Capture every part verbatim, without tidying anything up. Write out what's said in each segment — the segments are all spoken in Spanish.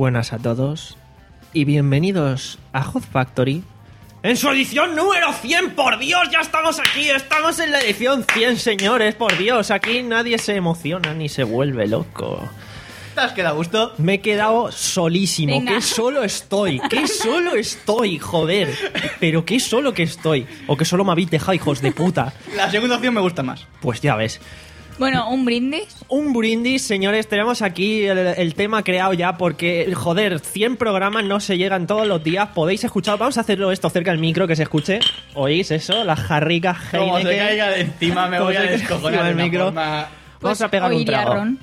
buenas a todos y bienvenidos a Hot Factory en su edición número cien. Por Dios, ya estamos aquí, estamos en la edición cien, señores, por Dios, aquí nadie se emociona ni se vuelve loco. ¿Te has quedado a gusto? Me he quedado solísimo. Venga. Qué solo estoy, qué solo estoy, joder. Pero qué solo que estoy. O que solo me habéis dejado, hijos de puta. La segunda opción me gusta más. Pues ya ves. Bueno, un brindis. Un brindis, señores, tenemos aquí el, el tema creado ya porque, joder, cien programas no se llegan todos los días. Podéis escuchar, vamos a hacerlo esto cerca del micro, que se escuche. ¿Oís eso? Las jarricas Como se Heineken. caiga de encima me Como voy a se caiga descojonar encima de del una micro. forma... Vamos Pues a pegar un oiría trago. ron.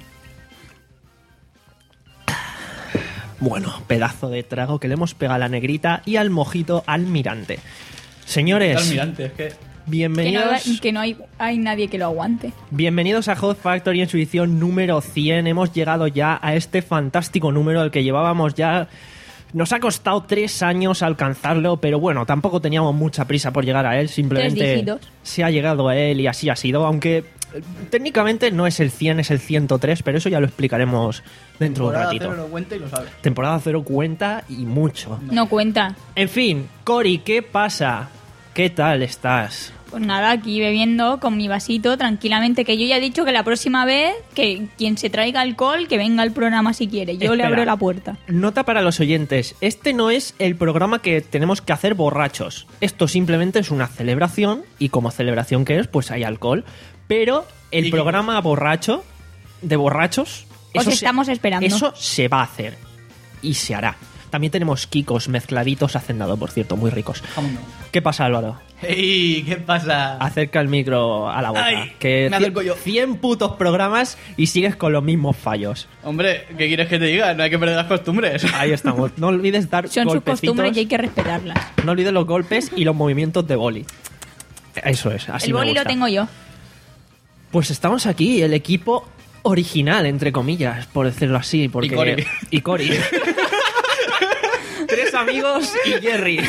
Bueno, pedazo de trago que le hemos pegado a la negrita y al mojito almirante. Señores, Almirante, es que... Que no, bienvenidos, que no hay, hay nadie que lo aguante. bienvenidos a Hot Factory en su edición número cien. Hemos llegado ya a este fantástico número al que llevábamos ya... Nos ha costado tres años alcanzarlo, pero bueno, tampoco teníamos mucha prisa por llegar a él. Tres Simplemente dígitos. se ha llegado a él y así ha sido, aunque... eh, Técnicamente no es el cien, es el ciento tres, pero eso ya lo explicaremos dentro de un Temporada ratito. cero lo cuenta y lo sabe. Temporada cero cuenta y mucho. No cuenta. En fin, Cori, ¿qué pasa? ¿Qué tal estás? Pues nada, aquí bebiendo con mi vasito tranquilamente, que yo ya he dicho que la próxima vez que quien se traiga alcohol, que venga al programa si quiere. Yo le Espera. abro la puerta. Nota para los oyentes, este no es el programa que tenemos que hacer borrachos. Esto simplemente es una celebración y como celebración que es, pues hay alcohol. Pero el Y- programa borracho, de borrachos... Os se- estamos esperando. Eso se va a hacer y se hará. También tenemos kikos mezcladitos hacendado, por cierto, muy ricos. Jamón no. ¿Qué pasa, Álvaro? ¡Ey! ¿Qué pasa? Acerca el micro a la boca. Ay, que me acerco yo. cien putos programas y sigues con los mismos fallos. Hombre, ¿qué quieres que te diga? No hay que perder las costumbres. Ahí estamos. No olvides dar Son sus golpecitos. costumbres y hay que respetarlas. No olvides los golpes y los movimientos de boli. Eso es, así El me boli lo gusta. tengo yo. Pues estamos aquí, el equipo original, entre comillas, por decirlo así. Porque... Y Cori. Y Cori. Tres amigos y Jerry.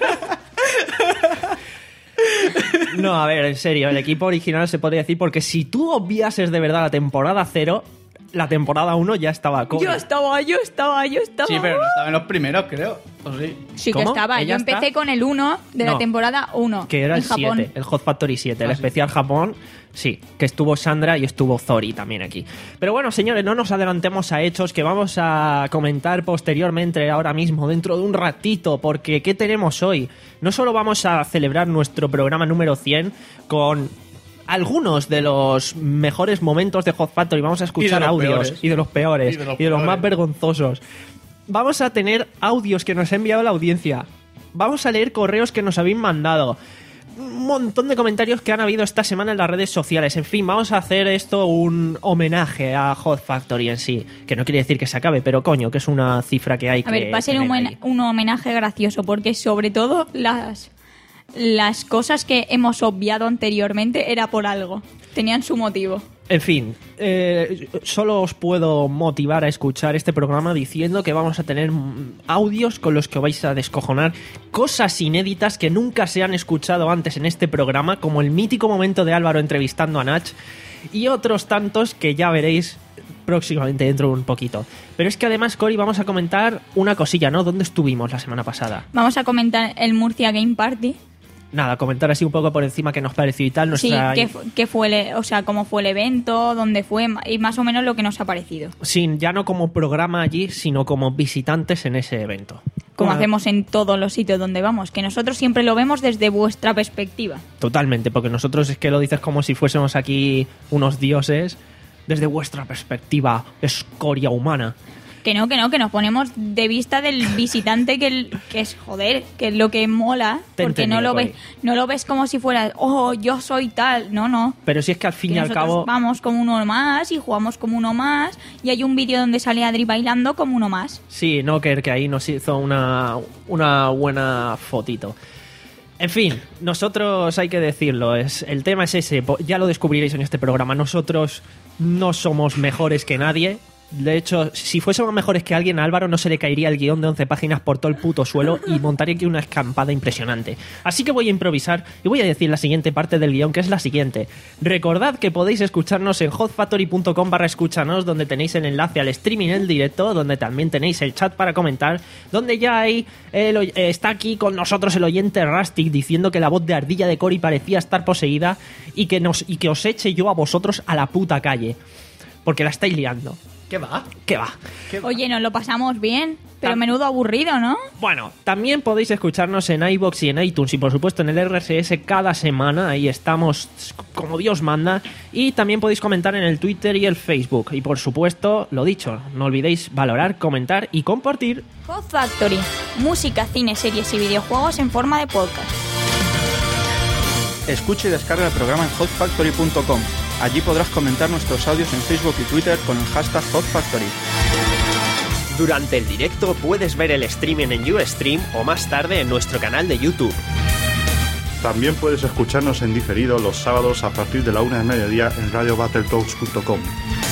No, a ver, en serio, el equipo original se podría decir porque si tú obviases de verdad la temporada cero, la temporada uno ya estaba Cori. Yo estaba, yo estaba, yo estaba. Sí, pero no estaba en los primeros, creo. ¿O sí? Sí que ¿Cómo? estaba. Yo ¿Ella empecé está? con el uno de No. la temporada uno. Que era en el Japón. siete, el Hot Factory siete, el Ah, sí. especial Japón, sí, que estuvo Sandra y estuvo Zori también aquí. Pero bueno, señores, no nos adelantemos a hechos que vamos a comentar posteriormente, ahora mismo, dentro de un ratito, porque ¿qué tenemos hoy? No solo vamos a celebrar nuestro programa número cien con algunos de los mejores momentos de Hot Factory, vamos a escuchar los audios peores. y de los peores Y de los y de los más peores. vergonzosos. Vamos a tener audios que nos ha enviado la audiencia. Vamos a leer correos que nos habéis mandado. Un montón de comentarios que han habido esta semana en las redes sociales. En fin, vamos a hacer esto un homenaje a Hot Factory en sí. Que no quiere decir que se acabe, pero coño, que es una cifra que hay que A ver, va a ser un, tener homen- ahí. un homenaje gracioso porque sobre todo las, las cosas que hemos obviado anteriormente era por algo. Tenían su motivo. En fin, eh, solo os puedo motivar a escuchar este programa diciendo que vamos a tener mm, audios con los que os vais a descojonar, cosas inéditas que nunca se han escuchado antes en este programa, como el mítico momento de Álvaro entrevistando a Nach, y otros tantos que ya veréis próximamente dentro de un poquito. Pero es que además, Cori, vamos a comentar una cosilla, ¿no? ¿Dónde estuvimos la semana pasada? Vamos a comentar el Murcia Game Party. Nada, comentar así un poco por encima qué nos pareció y tal. Nuestra... Sí, qué, fu- qué fue el, o sea, cómo fue el evento, dónde fue y más o menos lo que nos ha parecido. Sí, ya no como programa allí, sino como visitantes en ese evento. Como Bueno, hacemos en todos los sitios donde vamos, que nosotros siempre lo vemos desde vuestra perspectiva. Totalmente, porque nosotros es que lo dices como si fuésemos aquí unos dioses desde vuestra perspectiva, escoria humana. Que no, que no, que nos ponemos de vista del visitante que, el- que es, joder, que es lo que mola, Te he porque no entendido, lo, ves, Cori. no lo ves como si fuera, oh, yo soy tal, no, no. Pero si es que al fin Que y al nosotros cabo... vamos como uno más y jugamos como uno más y hay un vídeo donde sale Adri bailando como uno más. Sí, Knocker, que ahí nos hizo una, una buena fotito. En fin, nosotros hay que decirlo, es, el tema es ese, po- ya lo descubriréis en este programa, nosotros no somos mejores que nadie, De hecho, si fuésemos mejores que alguien, a Álvaro no se le caería el guión de once páginas por todo el puto suelo y montaría aquí una escampada impresionante. Así que voy a improvisar y voy a decir la siguiente parte del guión, que es la siguiente. Recordad que podéis escucharnos en hotfactory.com barra escúchanos, donde tenéis el enlace al streaming en directo, donde también tenéis el chat para comentar, donde ya hay el, eh, está aquí con nosotros el oyente Rustic diciendo que la voz de ardilla de Cory parecía estar poseída y que, nos, y que os eche yo a vosotros a la puta calle. Porque la estáis liando. ¿Qué va? ¿Qué va? ¿Qué va? Oye, nos lo pasamos bien, pero Tam- menudo aburrido, ¿no? Bueno, también podéis escucharnos en iVoox y en iTunes y por supuesto en el R S S cada semana, ahí estamos como Dios manda, y también podéis comentar en el Twitter y el Facebook y por supuesto, lo dicho, no olvidéis valorar, comentar y compartir. Hot Factory, música, cine, series y videojuegos en forma de podcast. Escucha y descarga el programa en hot factory punto com. Allí podrás comentar nuestros audios en Facebook y Twitter con el hashtag HotFactory. Durante el directo puedes ver el streaming en Ustream o más tarde en nuestro canal de YouTube. También puedes escucharnos en diferido los sábados a partir de la una del mediodía en radio battletoads punto com.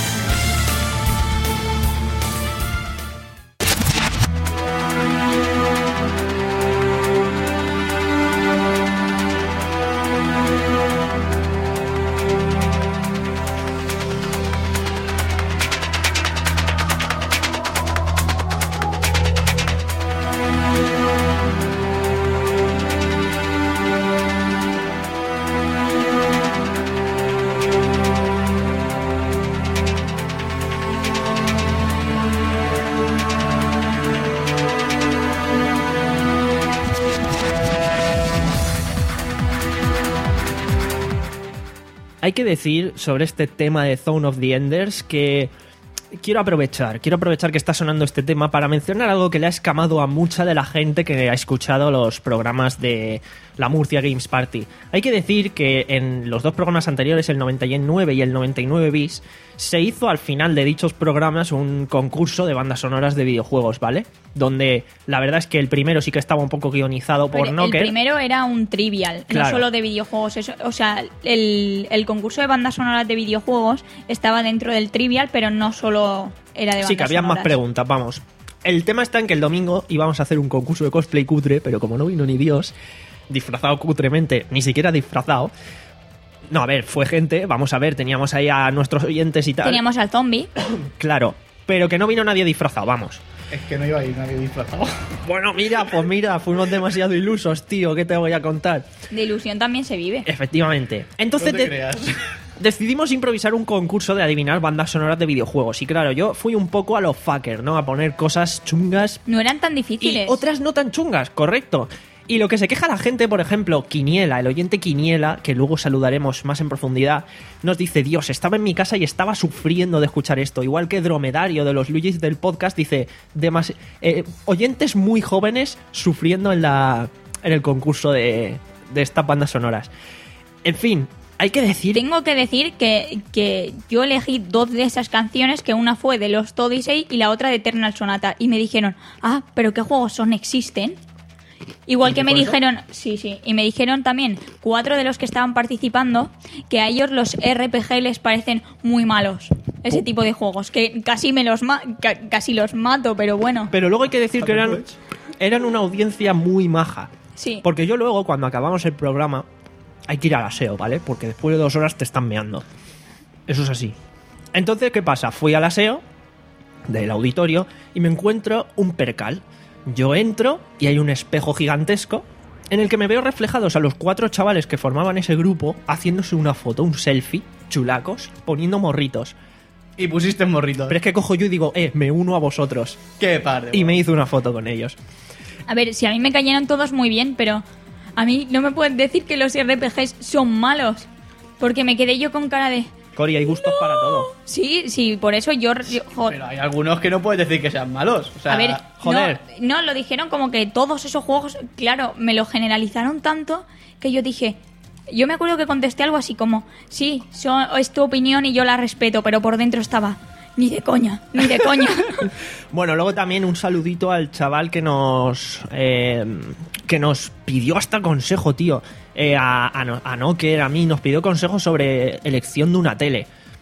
Hay que decir sobre este tema de Zone of the Enders que quiero aprovechar, quiero aprovechar que está sonando este tema para mencionar algo que le ha escamado a mucha de la gente que ha escuchado los programas de la Murcia Games Party. Hay que decir que en los dos programas anteriores, el noventa y nueve y el noventa y nueve bis, se hizo al final de dichos programas un concurso de bandas sonoras de videojuegos, ¿vale? Donde la verdad es que el primero sí que estaba un poco guionizado por Pero Knocker. el primero era un trivial, Claro. no solo de videojuegos. Eso, o sea, el, el concurso de bandas sonoras de videojuegos estaba dentro del trivial, pero no solo era de bandas Sí, que había más sonoras. preguntas, vamos. El tema está en que el domingo íbamos a hacer un concurso de cosplay cutre, pero como no vino ni Dios, disfrazado cutremente, ni siquiera disfrazado. No, a ver, fue gente, vamos a ver, teníamos ahí a nuestros oyentes y tal. Teníamos al zombie. Claro, pero que no vino nadie disfrazado, vamos. Es que no iba a ir nadie disfrazado. Bueno, mira, pues mira, fuimos demasiado ilusos, tío, ¿qué te voy a contar? De ilusión también se vive. Efectivamente. Entonces No te de- creas. decidimos improvisar un concurso de adivinar bandas sonoras de videojuegos. Y claro, yo fui un poco a los fucker, ¿no? A poner cosas chungas No eran tan y difíciles. otras no tan chungas, correcto. Y lo que se queja la gente, por ejemplo, Quiniela, el oyente Quiniela, que luego saludaremos más en profundidad, nos dice: Dios, estaba en mi casa y estaba sufriendo de escuchar esto. Igual que Dromedario de los Luigis del podcast dice: demas eh, oyentes muy jóvenes sufriendo en, la, en el concurso de, de estas bandas sonoras. En fin, hay que decir... Tengo que decir que, que yo elegí dos de esas canciones, que una fue de Lost Odyssey y la otra de Eternal Sonata. Y me dijeron, ah, pero ¿qué juegos son? ¿Existen? Igual que me dijo eso? dijeron, sí, sí, y me dijeron también cuatro de los que estaban participando que a ellos los R P G les parecen muy malos. Ese tipo de juegos, que casi me los ma- ca- casi los mato, pero bueno. Pero luego hay que decir que eran, eran una audiencia muy maja. Sí. Porque yo luego, cuando acabamos el programa, hay que ir al aseo, ¿vale? Porque después de dos horas te están meando. Eso es así. Entonces, ¿qué pasa? Fui al aseo del auditorio y me encuentro un percal. Yo entro y hay un espejo gigantesco en el que me veo reflejados a los cuatro chavales que formaban ese grupo haciéndose una foto, un selfie, chulacos, poniendo morritos. Y pusiste morritos. Pero es que cojo yo y digo, eh, me uno a vosotros. Qué par de Y me hizo una foto con ellos. A ver, si a mí me cayeron todos muy bien, pero a mí no me pueden decir que los R P Gs son malos. Porque me quedé yo con cara de... Cori, hay gustos para todo. Sí, sí, por eso yo... yo- jo- Pero hay algunos que no puedes decir que sean malos. O sea, a ver, joder. No, no, lo dijeron como que todos esos juegos, claro, me lo generalizaron tanto que yo dije... Yo me acuerdo que contesté algo así como, sí, son, es tu opinión y yo la respeto, pero por dentro estaba, ni de coña, ni de coña. Bueno, luego también un saludito al chaval que nos eh, que nos pidió hasta consejo, tío. Eh, a, a, No- a Nocker, a mí, nos pidió consejo sobre elección de una tele.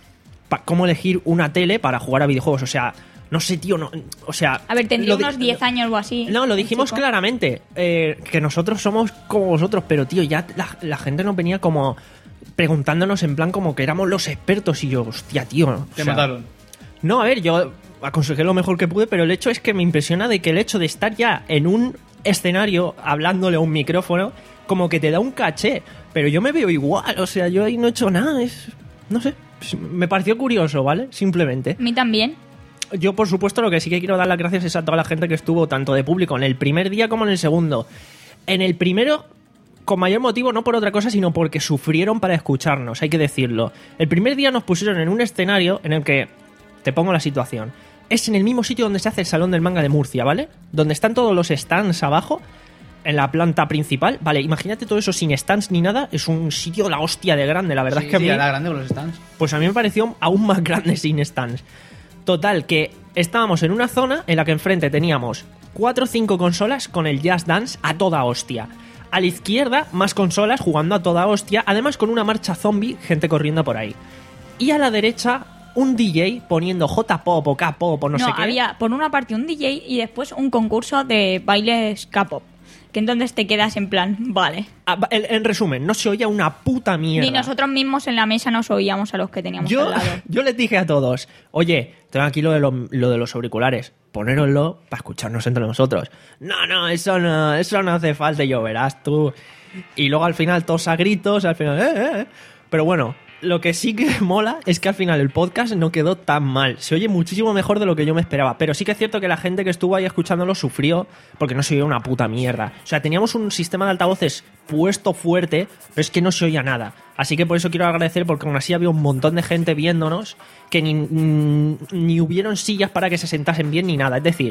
pa- cómo elegir una tele para jugar a videojuegos. O sea, no sé, tío, no, o sea... A ver, tendría lo di- unos diez años o así. No, lo el dijimos chico. claramente, eh, que nosotros somos como vosotros, pero tío, ya la, la gente nos venía como preguntándonos en plan como que éramos los expertos y yo, hostia, tío. o Te sea, mataron. No, a ver, yo aconsejé lo mejor que pude, pero el hecho es que me impresiona de que el hecho de estar ya en un escenario hablándole a un micrófono, como que te da un caché, pero yo me veo igual, o sea, yo ahí no he hecho nada, es... no sé, me pareció curioso, ¿vale? Simplemente. A mí también. Yo, por supuesto, lo que sí que quiero dar las gracias es a toda la gente que estuvo, tanto de público, en el primer día como en el segundo. En el primero, con mayor motivo, no por otra cosa, sino porque sufrieron para escucharnos, hay que decirlo. El primer día nos pusieron en un escenario en el que, te pongo la situación, es en el mismo sitio donde se hace el Salón del Manga de Murcia, ¿vale? Donde están todos los stands abajo, en la planta principal. Vale, imagínate todo eso sin stands ni nada, es un sitio la hostia de grande, la verdad Sí, es que a sí, mí... era grande con los stands. Pues a mí me pareció aún más grande sin stands. Total, que estábamos en una zona en la que enfrente teníamos cuatro o cinco consolas con el Just Dance a toda hostia. A la izquierda, más consolas jugando a toda hostia, además con una marcha zombie, gente corriendo por ahí. Y a la derecha, un D J poniendo J-pop o K-pop o no, No, sé qué. había por una parte un D J y después un concurso de bailes K-pop. Que entonces te quedas en plan, vale. Ah, va- en, en resumen, no se oía una puta mierda. Ni nosotros mismos en la mesa nos oíamos a los que teníamos Yo, al lado. yo les dije a todos, oye, tengo aquí lo de, lo, lo de los auriculares, ponéroslo para escucharnos entre nosotros. No, no, eso no, eso no hace falta, y yo verás tú. Y luego al final todos a gritos, al final, eh, eh, eh. Pero bueno, lo que sí que mola es que al final el podcast no quedó tan mal. Se oye muchísimo mejor de lo que yo me esperaba. Pero sí que es cierto que la gente que estuvo ahí escuchándolo sufrió porque no se oía una puta mierda. O sea, teníamos un sistema de altavoces puesto fuerte, pero es que no se oía nada. Así que por eso quiero agradecer, porque aún así había un montón de gente viéndonos que ni, ni, ni hubieron sillas para que se sentasen bien ni nada. Es decir...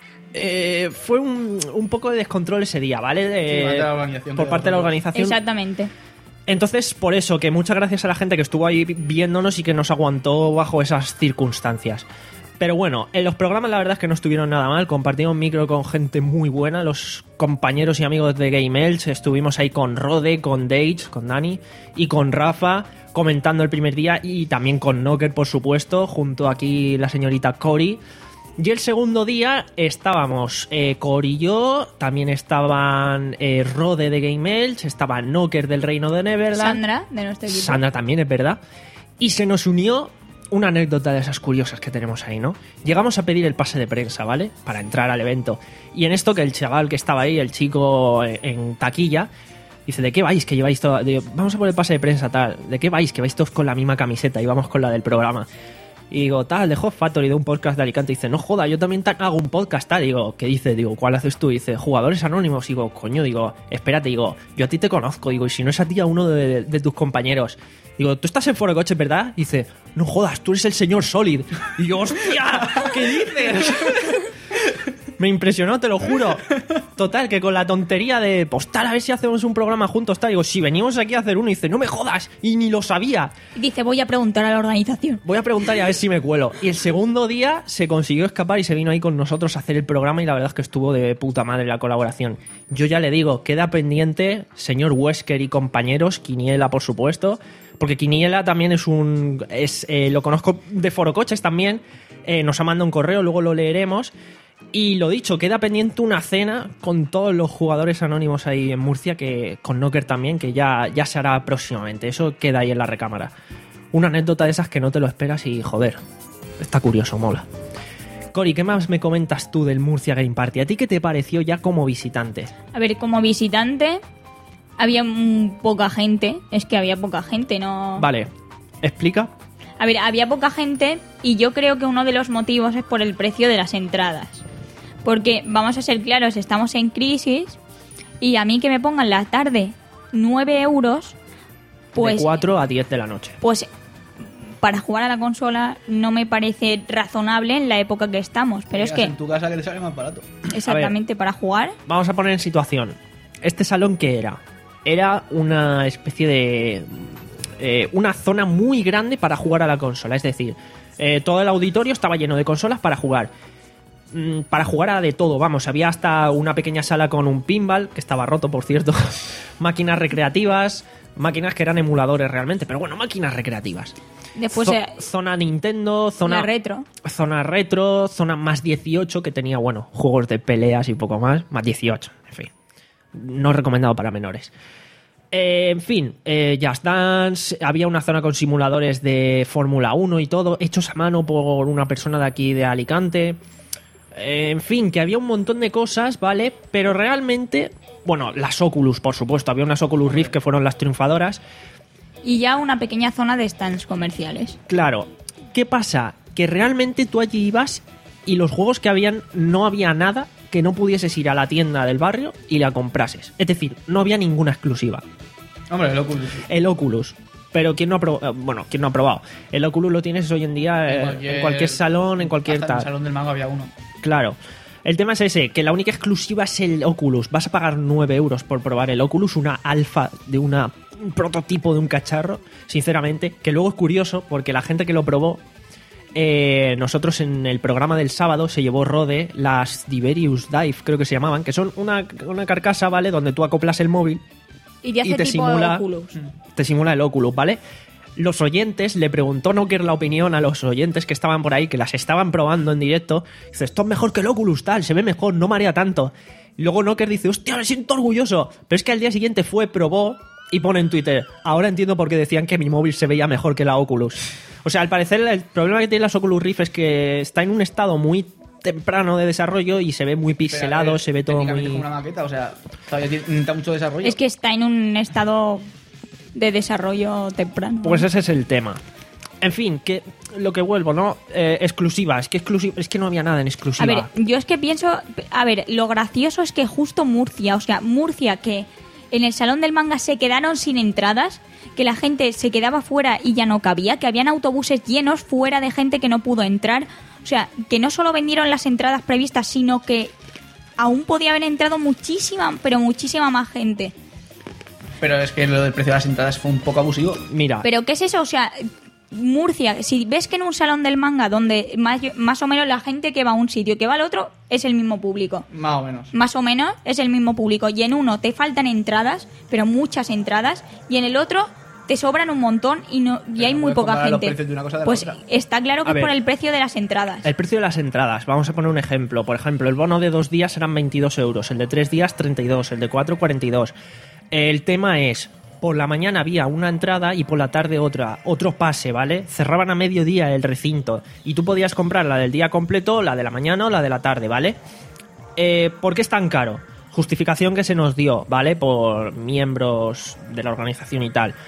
Eh, fue un, un poco de descontrol ese día, ¿vale? De- Sí, por parte de la organización, por creo, parte de la ¿no? organización. Exactamente. Entonces, por eso, que muchas gracias a la gente que estuvo ahí viéndonos y que nos aguantó bajo esas circunstancias. Pero bueno, en los programas la verdad es que no estuvieron nada mal, compartimos micro con gente muy buena, los compañeros y amigos de Game Elch, estuvimos ahí con Rode, con Dage, con Dani y con Rafa, comentando el primer día, y también con Knocker, por supuesto, junto aquí la señorita Cory. Y el segundo día estábamos eh, Cory y yo, también estaban eh, Rode de Game Elch, estaba Knocker del Reino de Neverland. Sandra, de nuestro equipo. Sandra también, es verdad. Y se nos unió una anécdota de esas curiosas que tenemos ahí, ¿no? Llegamos a pedir el pase de prensa, ¿vale? Para entrar al evento. Y en esto que el chaval que estaba ahí, el chico en, en taquilla, dice, ¿de qué vais? Que lleváis todo... Digo, vamos a por el pase de prensa, tal. ¿De qué vais? Que vais todos con la misma camiseta y vamos con la del programa. Y digo, tal, de Hot Factory, de un podcast de Alicante. Y dice, no joda, yo también ta- hago un podcast, tal. Digo, ¿qué dice? Digo, ¿cuál haces tú? Y dice, Jugadores Anónimos. Y digo, coño, digo, espérate, digo, yo a ti te conozco. Digo, y si no es a ti, a uno de, de tus compañeros. Digo, tú estás en Foro Coches, ¿verdad? Y dice, no jodas, tú eres el señor Solid. Y yo, hostia, ¿qué dices? Me impresionó, te lo juro. Total, que con la tontería de, pues tal, a ver si hacemos un programa juntos, tal. Digo, si venimos aquí a hacer uno, y dice, no me jodas. Y ni lo sabía. Dice, voy a preguntar a la organización. Voy a preguntar y a ver si me cuelo. Y el segundo día se consiguió escapar y se vino ahí con nosotros a hacer el programa, y la verdad es que estuvo de puta madre la colaboración. Yo ya le digo, queda pendiente, señor Wesker y compañeros, Quiniela por supuesto, porque Quiniela también es un... es eh, lo conozco de Forocoches también, eh, nos ha mandado un correo, luego lo leeremos. Y lo dicho, queda pendiente una cena con todos los jugadores anónimos ahí en Murcia, que con Knocker también, que ya, ya se hará próximamente. Eso queda ahí en la recámara. Una anécdota de esas que no te lo esperas y, joder, está curioso, mola. Cory, ¿qué más me comentas tú del Murcia Game Party? ¿A ti qué te pareció ya como visitante? A ver, como visitante había mm, poca gente. Es que había poca gente, ¿no? Vale, explica. A ver, había poca gente y yo creo que uno de los motivos es por el precio de las entradas. Porque, vamos a ser claros, estamos en crisis y a mí que me pongan la tarde nueve euros, pues... de cuatro a diez de la noche. Pues para jugar a la consola no me parece razonable en la época que estamos. Pero es Llegas que, en tu casa que te sale más barato. exactamente, para jugar... Vamos a poner en situación. ¿Este salón qué era? Era una especie de... eh, una zona muy grande para jugar a la consola. Es decir, eh, todo el auditorio estaba lleno de consolas para jugar. Mm, para jugar a de todo, vamos. Había hasta una pequeña sala con un pinball, que estaba roto, por cierto. Máquinas recreativas, máquinas que eran emuladores realmente, pero bueno, máquinas recreativas. Después Zo- eh, zona Nintendo, zona la retro. zona retro, zona más dieciocho, que tenía, bueno, juegos de peleas y poco más, más dieciocho, en fin. No recomendado para menores. Eh, en fin, eh, Just Dance, había una zona con simuladores de Fórmula uno y todo, hechos a mano por una persona de aquí de Alicante. Eh, en fin, que había un montón de cosas, ¿vale? Pero realmente, bueno, las Oculus, por supuesto, había unas Oculus Rift que fueron las triunfadoras. Y ya una pequeña zona de stands comerciales. Claro, ¿qué pasa? Que realmente tú allí ibas y los juegos que habían, no había nada que no pudieses ir a la tienda del barrio y la comprases. Es decir, no había ninguna exclusiva. Hombre, el Oculus. El Oculus. Pero ¿quién no ha probado? Bueno, ¿quién no ha probado? El Oculus lo tienes hoy en día eh, en cualquier, salón, en cualquier hasta en el tal. salón del manga había uno. Claro. El tema es ese, que la única exclusiva es el Oculus. Vas a pagar nueve euros por probar el Oculus, una alfa de una, un prototipo de un cacharro, sinceramente. Que luego es curioso, porque la gente que lo probó, eh, nosotros en el programa del sábado se llevó Rode las Diverius Dive, creo que se llamaban, que son una, una carcasa, ¿vale? Donde tú acoplas el móvil Y te hace y te tipo simula, Oculus. te simula el Oculus, ¿vale? Los oyentes, le preguntó Knocker la opinión a los oyentes que estaban por ahí, que las estaban probando en directo. Dice, esto es mejor que el Oculus, tal, se ve mejor, no marea tanto. Y luego Knocker dice, hostia, me siento orgulloso. Pero es que al día siguiente fue, probó y pone en Twitter, ahora entiendo por qué decían que mi móvil se veía mejor que la Oculus. O sea, al parecer el problema que tiene las Oculus Rift es que está en un estado muy temprano de desarrollo y se ve muy pixelado, Pero, a ver, se ve todo técnicamente muy... es como una maqueta, o sea, todavía tiene- necesita mucho desarrollo. Es que está en un estado de desarrollo temprano. Pues ese es el tema. En fin, que lo que vuelvo, ¿no? Eh, exclusivas, que exclusiva, es que no había nada en exclusiva. A ver, yo es que pienso, a ver, lo gracioso es que justo Murcia, o sea, Murcia que en el Salón del Manga se quedaron sin entradas, que la gente se quedaba fuera y ya no cabía, que habían autobuses llenos fuera de gente que no pudo entrar. O sea, que no solo vendieron las entradas previstas, sino que aún podía haber entrado muchísima, pero muchísima más gente. Pero es que lo del precio de las entradas fue un poco abusivo. Mira, ¿Pero qué es eso? O sea, Murcia, si ves que en un salón del manga donde más, más o menos la gente que va a un sitio y que va al otro es el mismo público. Más o menos. Más o menos es el mismo público. Y en uno te faltan entradas, pero muchas entradas, y en el otro te sobran un montón y no y Pero hay no muy puedes poca comparar los gente. precios de una cosa de la Pues otra. está claro que A es por ver. el precio de las entradas. el precio de las entradas, vamos a poner un ejemplo. Por ejemplo, el bono de dos días eran veintidós euros, el de tres días treinta y dos, el de cuatro cuarenta y dos. El tema es, por la mañana había una entrada y por la tarde otra, otro pase, ¿vale? Cerraban a mediodía el recinto y tú podías comprar la del día completo, la de la mañana o la de la tarde, ¿vale? Eh, ¿Por qué es tan caro? Justificación que se nos dio, ¿vale? Por miembros de la organización y tal.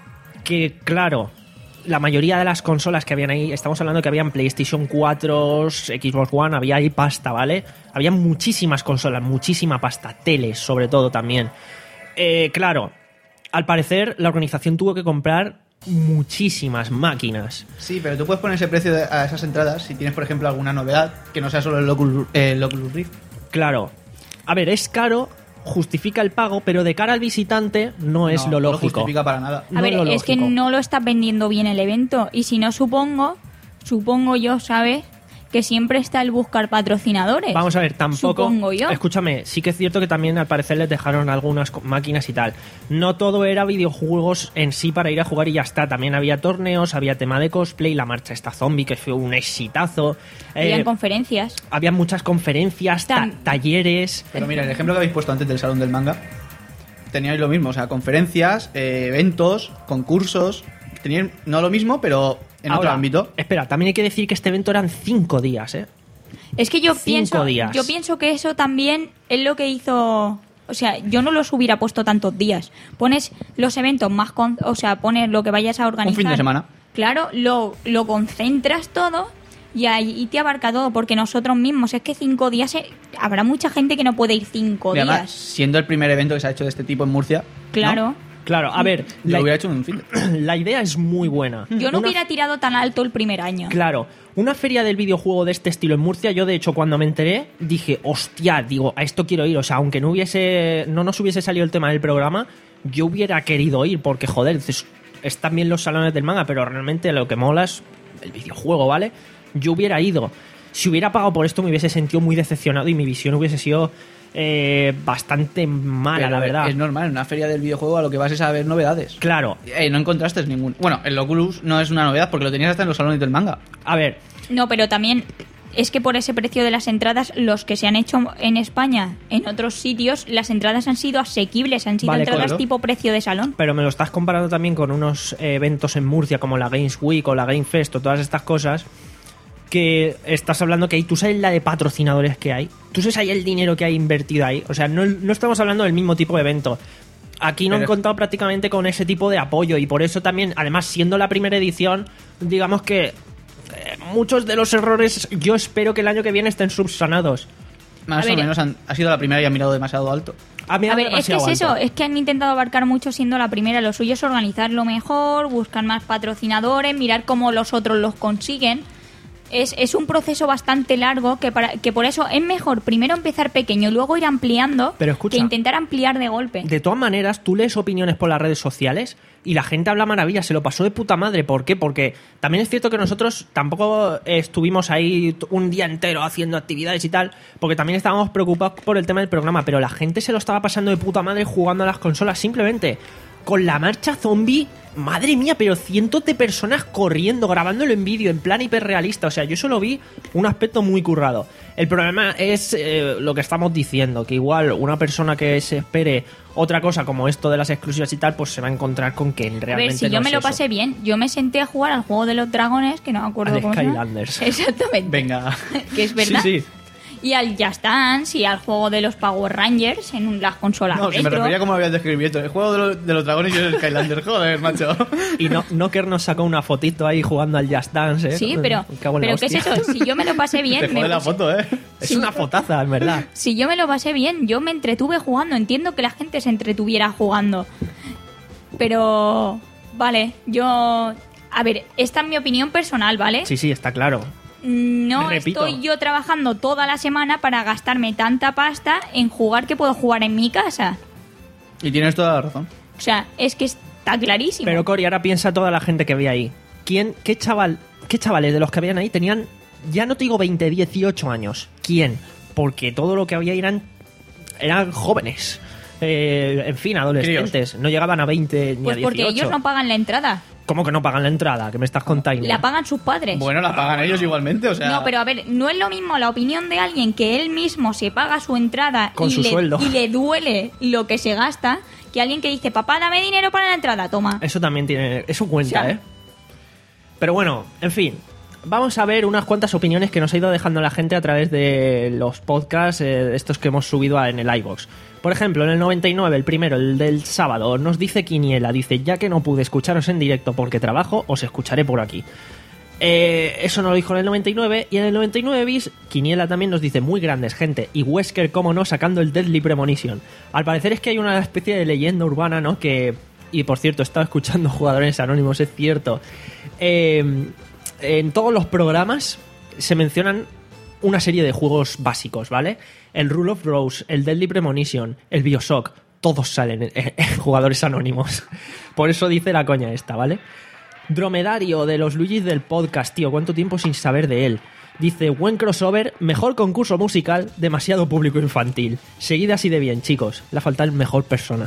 Que, claro, la mayoría de las consolas que habían ahí, estamos hablando que habían PlayStation cuatro, Xbox One, había ahí pasta, ¿vale? Había muchísimas consolas, muchísima pasta, teles sobre todo también. Eh, claro, al parecer la organización tuvo que comprar muchísimas máquinas. Sí, pero tú puedes poner ese precio de- a esas entradas si tienes, por ejemplo, alguna novedad que no sea solo el Oculus, el Oculus Rift. Claro, a ver, es caro, justifica el pago, pero de cara al visitante no es No, lo no lógico. justifica para nada. A no ver, lo es que lógico. no lo está vendiendo bien el evento. Y si no, supongo, supongo yo, ¿sabes? Que siempre está el buscar patrocinadores. Vamos a ver, tampoco... Supongo yo. Escúchame, sí que es cierto que también al parecer les dejaron algunas co- máquinas y tal. No todo era videojuegos en sí para ir a jugar y ya está. También había torneos, había tema de cosplay, la marcha esta zombie que fue un exitazo. Habían Eh, conferencias. había muchas conferencias, ta- Tam- talleres... Pero mira, el ejemplo que habéis puesto antes del Salón del Manga, teníais lo mismo, o sea, conferencias, eh, eventos, concursos, tenían no lo mismo, pero en otro Ahora, ámbito. espera, también hay que decir que este evento eran cinco días, ¿eh? Es que yo Cinco pienso, días. yo pienso que eso también es lo que hizo. O sea, yo no los hubiera puesto tantos días. Pones los eventos más, con, o sea, pones lo que vayas a organizar. Un fin de semana. Claro, lo, lo concentras todo y ahí te abarca todo, porque nosotros mismos, es que cinco días, eh, habrá mucha gente que no puede ir cinco Y además, días. siendo el primer evento que se ha hecho de este tipo en Murcia, Claro. ¿no? Claro, a ver, Yo la, lo hubiera hecho en un fin de... la idea es muy buena. Yo no Una- hubiera tirado tan alto el primer año. Claro, una feria del videojuego de este estilo en Murcia, yo de hecho cuando me enteré dije, hostia, digo, a esto quiero ir. O sea, aunque no hubiese, no nos hubiese salido el tema del programa, yo hubiera querido ir porque, joder, es- están bien los salones del manga, pero realmente lo que mola es el videojuego, ¿vale? Yo hubiera ido. Si hubiera pagado por esto me hubiese sentido muy decepcionado y mi visión hubiese sido eh, bastante mala, Pero la verdad. Es normal, en una feria del videojuego a lo que vas es a ver novedades. Claro. Eh, no encontraste ningún... Bueno, el Oculus no es una novedad porque lo tenías hasta en los salones del manga. A ver, No, pero también es que por ese precio de las entradas, los que se han hecho en España, en otros sitios, las entradas han sido asequibles, han sido Vale, entradas claro. tipo precio de salón. pero me lo estás comparando también con unos eh, eventos en Murcia como la Games Week o la Game Fest o todas estas cosas, que estás hablando que hay, tú sabes la de patrocinadores que hay, tú sabes ahí el dinero que hay invertido ahí, o sea, no, no estamos hablando del mismo tipo de evento. Aquí no Pero- han contado prácticamente con ese tipo de apoyo y por eso también, además siendo la primera edición, digamos que eh, muchos de los errores yo espero que el año que viene estén subsanados. Más A ver, o menos han- ha sido la primera y ha mirado demasiado alto. A, mí A ver, es que es demasiado eso, alto. es que han intentado abarcar mucho siendo la primera. Lo suyo es organizarlo mejor, buscar más patrocinadores, mirar cómo los otros los consiguen. Es, es un proceso bastante largo que, para, que por eso es mejor primero empezar pequeño y luego ir ampliando Pero escucha, que intentar ampliar de golpe. De todas maneras, tú lees opiniones por las redes sociales y la gente habla maravillas, se lo pasó de puta madre. ¿Por qué? Porque también es cierto que nosotros tampoco estuvimos ahí un día entero haciendo actividades y tal, porque también estábamos preocupados por el tema del programa, pero la gente se lo estaba pasando de puta madre jugando a las consolas simplemente. Con la marcha zombie, madre mía, pero cientos de personas corriendo, grabándolo en vídeo, en plan hiperrealista. O sea, yo solo vi un aspecto muy currado. El problema es eh, lo que estamos diciendo, que igual una persona que se espere otra cosa como esto de las exclusivas y tal, pues se va a encontrar con que realmente A ver, si no yo es me lo eso. pasé bien, yo me senté a jugar al juego de los dragones, que no me acuerdo Al cómo se llama. Skylanders. Exactamente. Venga. Que es verdad. Sí, sí. Y al Just Dance y al juego de los Power Rangers en un- las consolas No, si me retro. refería como lo habías descrito. El juego de, lo- de los dragones y el Skylander. Joder, macho. Y no, Knocker nos sacó una fotito ahí jugando al Just Dance, ¿eh? Sí, pero, Me cago en la pero ¿qué es hostia. eso? Si yo me lo pasé bien... Te me jode la puse- foto, ¿eh? Es Sí. una fotaza, en verdad. Si yo me lo pasé bien, yo me entretuve jugando. Entiendo que la gente se entretuviera jugando. Pero... Vale, yo... A ver, esta es mi opinión personal, ¿vale? Sí, sí, está claro. No Repito. estoy yo trabajando toda la semana para gastarme tanta pasta en jugar que puedo jugar en mi casa. Y tienes toda la razón. O sea, es que está clarísimo. Pero Cory, ahora piensa toda la gente que ve ahí. ¿Quién, qué chaval, qué chavales de los que habían ahí tenían, ya no te digo veinte, dieciocho años? ¿Quién? Porque todo lo que había eran, eran jóvenes. Eh, en fin, adolescentes. No llegaban a veinte ni Pues a porque dieciocho. ellos no pagan la entrada. ¿Cómo que no pagan la entrada? ¿Que me estás contando? La pagan sus padres. Bueno, la pagan ellos igualmente, o sea... No, pero a ver, no es lo mismo la opinión de alguien que él mismo se paga su entrada Con y, su le, sueldo. y le duele lo que se gasta, que alguien que dice, papá, dame dinero para la entrada, toma. Eso también tiene... Eso cuenta, O sea, ¿eh? Pero bueno, en fin. Vamos a ver unas cuantas opiniones que nos ha ido dejando la gente a través de los podcasts, eh, estos que hemos subido a- en el iVoox. Por ejemplo, en el noventa y nueve, el primero, el del sábado, nos dice Quiniela, dice, ya que no pude escucharos en directo porque trabajo, os escucharé por aquí. Eh, eso no lo dijo en el noventa y nueve, y en el noventa y nueve bis, Quiniela también nos dice, muy grandes, gente, y Wesker, como no, sacando el Deadly Premonition. Al parecer es que hay una especie de leyenda urbana, ¿no? Que, y por cierto, he estado escuchando Jugadores Anónimos, es cierto. Eh, en todos los programas se mencionan una serie de juegos básicos, ¿vale? El Rule of Rose, el Deadly Premonition, el Bioshock, todos salen en, en- en Jugadores Anónimos. Por eso dice la coña esta, ¿vale? Dromedario de los Luigis del podcast, tío, ¿cuánto tiempo sin saber de él? Dice, buen crossover, mejor concurso musical, demasiado público infantil. Seguid así de bien, chicos. Le falta el mejor persona.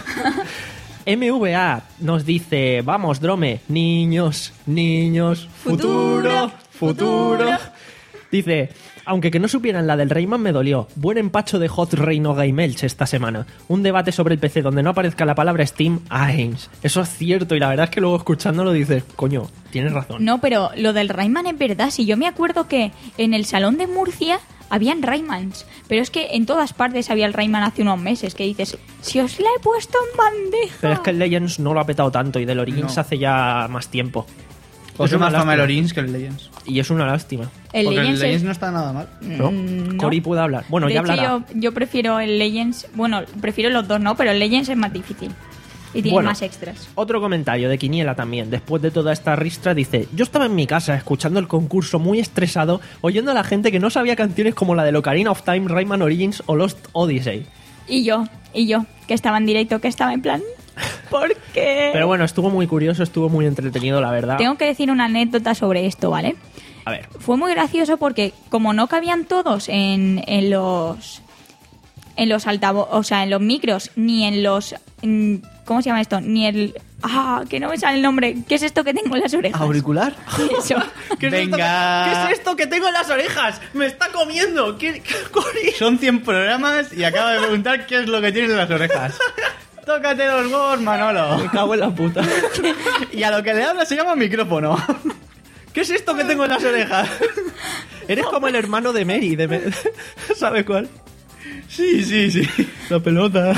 M V A nos dice, vamos, Drome, niños, niños, futuro, futuro. Futuro. Dice, aunque que no supieran la del Rayman me dolió. Buen empacho de Hot Reino Game Elch esta semana. Un debate sobre el P C donde no aparezca la palabra Steam, Ains. Eso es cierto y la verdad es que luego escuchándolo dices, coño, tienes razón. No, pero lo del Rayman es verdad. Si yo me acuerdo que en el salón de Murcia habían Raymans, pero es que en todas partes había el Rayman hace unos meses, que dices, si os la he puesto en bandeja. Pero es que el Legends no lo ha petado tanto y del Origins No. hace ya más tiempo. Pues Es es una más fama el lástima. Origins que el Legends. Y es una lástima, El Porque Legends el Legends es- no está nada mal. ¿no? Mm, no. Cory puede hablar. Bueno, de ya hecho, hablará. yo, yo prefiero el Legends, bueno, prefiero los dos, ¿no? Pero el Legends es más difícil. Y tiene Bueno. más extras. Otro comentario de Quiniela también, después de toda esta ristra, dice, yo estaba en mi casa escuchando el concurso muy estresado, oyendo a la gente que no sabía canciones como la de Ocarina of Time, Rayman Origins o Lost Odyssey. Y yo, y yo, que estaba en directo, que estaba en plan, ¿por qué? Pero bueno, estuvo muy curioso, estuvo muy entretenido, la verdad. Tengo que decir una anécdota sobre esto, ¿vale? A ver, Fue muy gracioso porque como no cabían todos en, en los en los altavoces, o sea, en los micros, ni en los... en- ¿Cómo se llama esto? Ni el... Ah, que no me sale el nombre. ¿Qué es esto que tengo en las orejas? ¿Auricular? Eso. ¿Qué es Venga. esto que- ¿Qué es esto que tengo en las orejas? ¡Me está comiendo! ¿Qué, qué, Cori? Son cien programas y acaba de preguntar qué es lo que tienes en las orejas. Tócate los huevos, Manolo. Me cago en la puta. Y a lo que le habla se llama micrófono. ¿Qué es esto que tengo en las orejas? Eres como el hermano de Mary. De Me- ¿Sabes cuál? Sí, sí, sí. La pelota.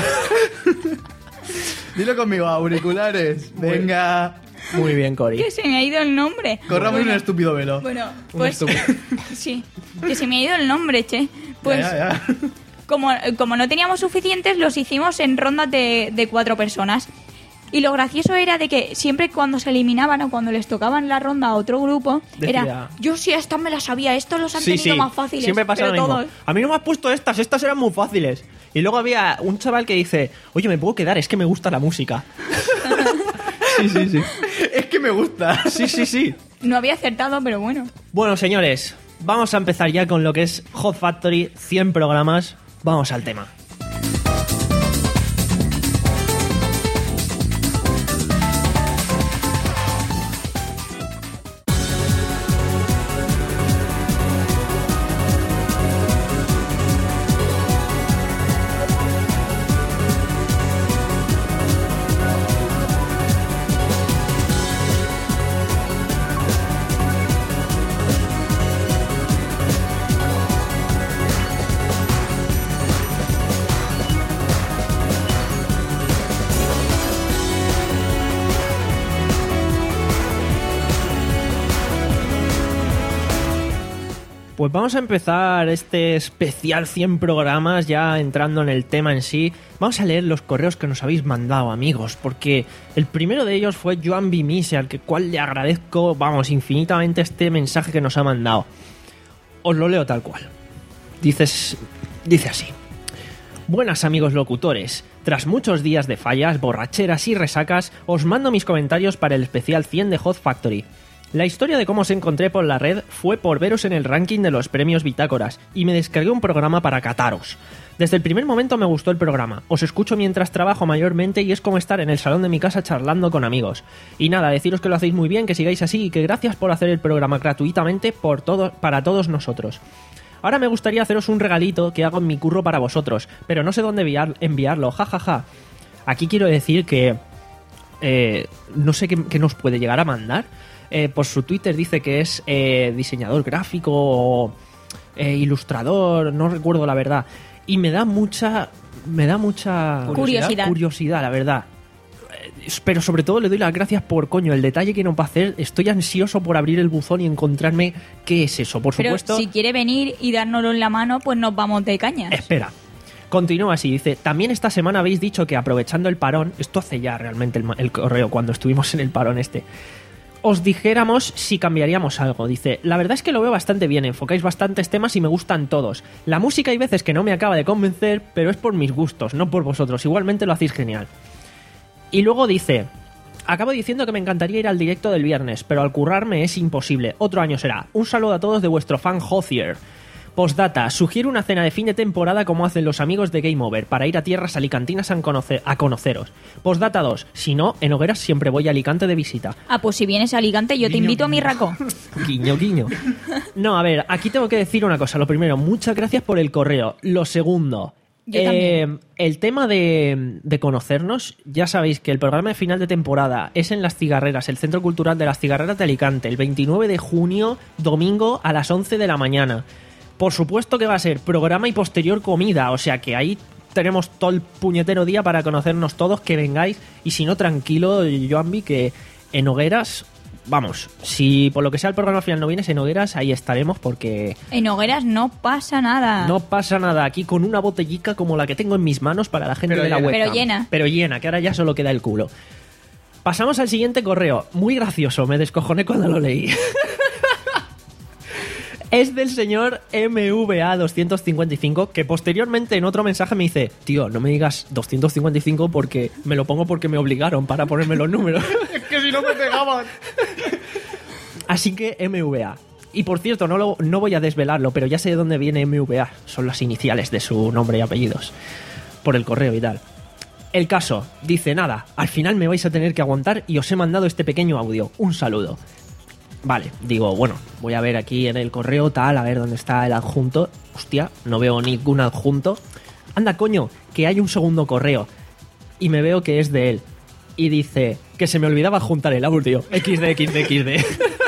Dilo conmigo, auriculares. Venga. Muy bien, Cori. Que se me ha ido el nombre. Corramos Bueno, un estúpido velo. Bueno, Un pues... estúpido. sí, que se me ha ido el nombre, che. Pues Ya, ya, ya. Como, como no teníamos suficientes, los hicimos en rondas de, de cuatro personas. Y lo gracioso era de que siempre cuando se eliminaban o cuando les tocaban la ronda a otro grupo, Decía- era, yo sí, estas me las sabía, estos los han Sí, tenido sí. más fáciles. Siempre pasa pero lo mismo. todos. A mí no me has puesto estas, estas eran muy fáciles. Y luego había un chaval que dice, oye, ¿me puedo quedar? Es que me gusta la música. Sí, sí, sí. Es que me gusta. Sí, sí, sí. No había acertado, pero bueno. Bueno, señores, vamos a empezar ya con lo que es Hot Factory, cien programas. Vamos al tema. Pues vamos a empezar este especial cien programas, ya entrando en el tema en sí. Vamos a leer los correos que nos habéis mandado, amigos, porque el primero de ellos fue Joan Bimise, al que cual le agradezco, vamos, infinitamente este mensaje que nos ha mandado. Os lo leo tal cual. Dices, dice así. Buenas, amigos locutores. Tras muchos días de fallas, borracheras y resacas, os mando mis comentarios para el especial cien de Hot Factory. La historia de cómo os encontré por la red fue por veros en el ranking de los premios Bitácoras y me descargué un programa para cataros. Desde el primer momento me gustó el programa, os escucho mientras trabajo mayormente y es como estar en el salón de mi casa charlando con amigos. Y nada, deciros que lo hacéis muy bien, que sigáis así y que gracias por hacer el programa gratuitamente por todo, para todos nosotros. Ahora me gustaría haceros un regalito que hago en mi curro para vosotros, pero no sé dónde enviar, enviarlo, jajaja. Ja, ja. Aquí quiero decir que eh, no sé qué, qué nos puede llegar a mandar. Eh, por su Twitter dice que es eh, diseñador gráfico o eh, ilustrador, no recuerdo la verdad. Y me da mucha... Me da mucha... Curiosidad. Curiosidad, la verdad. Eh, Pero sobre todo le doy las gracias por, coño, el detalle que nos va a hacer. Estoy ansioso por abrir el buzón y encontrarme qué es eso. Por Pero supuesto... si quiere venir y dárnoslo en la mano, pues nos vamos de cañas. Espera. Continúa así, dice, también esta semana habéis dicho que aprovechando el parón, esto hace ya realmente el, ma- el correo cuando estuvimos en el parón este, os dijéramos si cambiaríamos algo. Dice, la verdad es que lo veo bastante bien, enfocáis bastantes temas y me gustan todos. La música hay veces que no me acaba de convencer, pero es por mis gustos, no por vosotros, igualmente lo hacéis genial. Y luego dice, acabo diciendo que me encantaría ir al directo del viernes, pero al currarme es imposible, otro año será. Un saludo a todos de vuestro fan Hothier. Postdata, sugiero una cena de fin de temporada como hacen los amigos de Game Over, para ir a tierras alicantinas a, conocer, a conoceros. Postdata dos, si no, en hogueras siempre voy a Alicante de visita. Ah, pues si vienes a Alicante, yo te Guiño, invito a mi guiño. raco. Guiño, guiño. No, a ver, aquí tengo que decir una cosa. Lo primero, muchas gracias por el correo. Lo segundo, Yo eh, también. el tema de, de conocernos, ya sabéis que el programa de final de temporada es en Las Cigarreras, el Centro Cultural de Las Cigarreras de Alicante, el veintinueve de junio, domingo a las once de la mañana. Por supuesto que va a ser programa y posterior comida, o sea que ahí tenemos todo el puñetero día para conocernos todos, que vengáis, y si no, tranquilo, Joanbi, que en hogueras, vamos, si por lo que sea el programa final no vienes en hogueras, ahí estaremos porque En hogueras no pasa nada. no pasa nada aquí con una botellica como la que tengo en mis manos para la gente Pero de la llena. webcam. Pero llena. Pero llena, que ahora ya solo queda el culo. Pasamos al siguiente correo, muy gracioso, me descojoné cuando lo leí. Es del señor M V A doscientos cincuenta y cinco, que posteriormente en otro mensaje me dice, tío, no me digas doscientos cincuenta y cinco porque me lo pongo porque me obligaron para ponerme los números. Es que si no me pegaban. Así que M V A. Y por cierto, no, lo, no voy a desvelarlo, pero ya sé de dónde viene M V A. Son las iniciales de su nombre y apellidos. Por el correo y tal. El caso, dice, nada, al final me vais a tener que aguantar y os he mandado este pequeño audio. Un saludo. Vale, digo, bueno, voy a ver aquí en el correo tal, a ver dónde está el adjunto. Hostia, no veo ningún adjunto. Anda, coño, que hay un segundo correo. Y me veo que es de él. Y dice que se me olvidaba adjuntar el audio. equis de, equis de, equis de.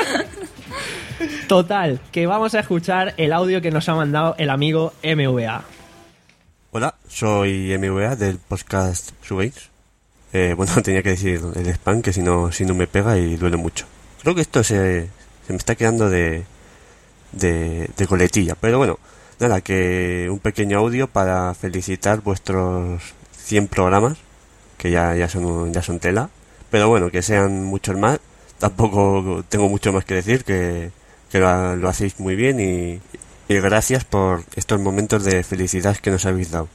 Total, que vamos a escuchar el audio que nos ha mandado el amigo M V A. Hola, soy M V A del podcast Subéis. Eh, bueno, tenía que decir el spam, que si no, si no me pega y duele mucho. Creo que esto se, se me está quedando de, de, de coletilla. Pero bueno, nada, que un pequeño audio para felicitar vuestros cien programas, que ya, ya, son, ya son tela. Pero bueno, que sean muchos más. Tampoco tengo mucho más que decir, que, que lo, lo hacéis muy bien y, y gracias por estos momentos de felicidad que nos habéis dado.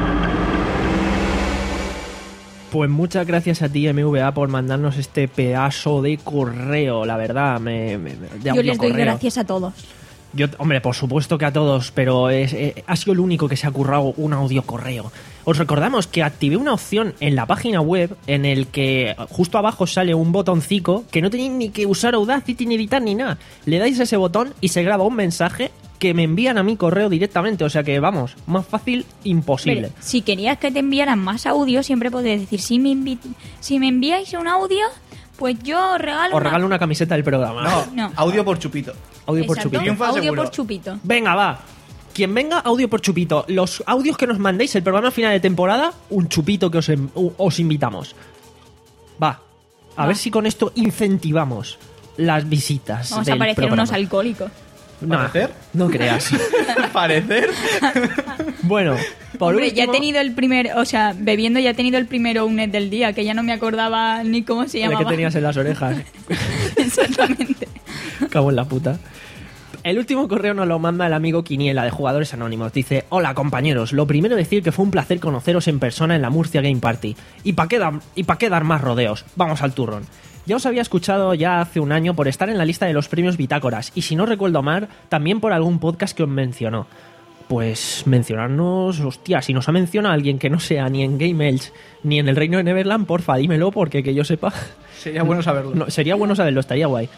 Pues muchas gracias a ti, M V A, por mandarnos este pedazo de correo, la verdad. Me, me, de Yo les doy correo. gracias a todos. Yo, hombre, por supuesto que a todos, pero es, eh, ha sido el único que se ha currado un audio correo. Os recordamos que activé una opción en la página web en el que justo abajo sale un botoncito que no tenéis ni que usar Audacity ni editar ni nada. Le dais a ese botón y se graba un mensaje que me envían a mi correo directamente. O sea que, vamos, más fácil imposible. Pero, si querías que te enviaran más audio, siempre podías decir, si me, invi- si me enviáis un audio, pues yo os regalo Os una- regalo una camiseta del programa. No, No. audio por chupito. Audio por Exacto, chupito. Triunfa audio seguro. por chupito. Venga, va. Quien venga, audio por chupito. Los audios que nos mandéis, el programa final de temporada, un chupito que os, em- os invitamos. Va. A Va. ver si con esto incentivamos las visitas. Vamos a del parecer programa. unos alcohólicos. No, ¿Parecer? no creas. Parecer. Bueno, por Hombre, ya he último, tenido el primer, o sea, bebiendo ya he tenido el primero unet del día, que ya no me acordaba ni cómo se ¿de llamaba. qué tenías en las orejas? Exactamente. Cago en la puta. El último correo nos lo manda el amigo Quiniela de Jugadores Anónimos. Dice, hola compañeros, lo primero decir que fue un placer conoceros en persona en la Murcia Game Party. Y para qué, dar- y pa' qué dar más rodeos, vamos al turrón. Ya os había escuchado ya hace un año por estar en la lista de los premios Bitácoras, y si no recuerdo mal, también por algún podcast que os mencionó. Pues mencionarnos, hostia, si nos ha mencionado alguien que no sea ni en Game Elch ni en el Reino de Neverland, porfa, dímelo, porque que yo sepa... Sería bueno saberlo. No, sería bueno saberlo, estaría guay.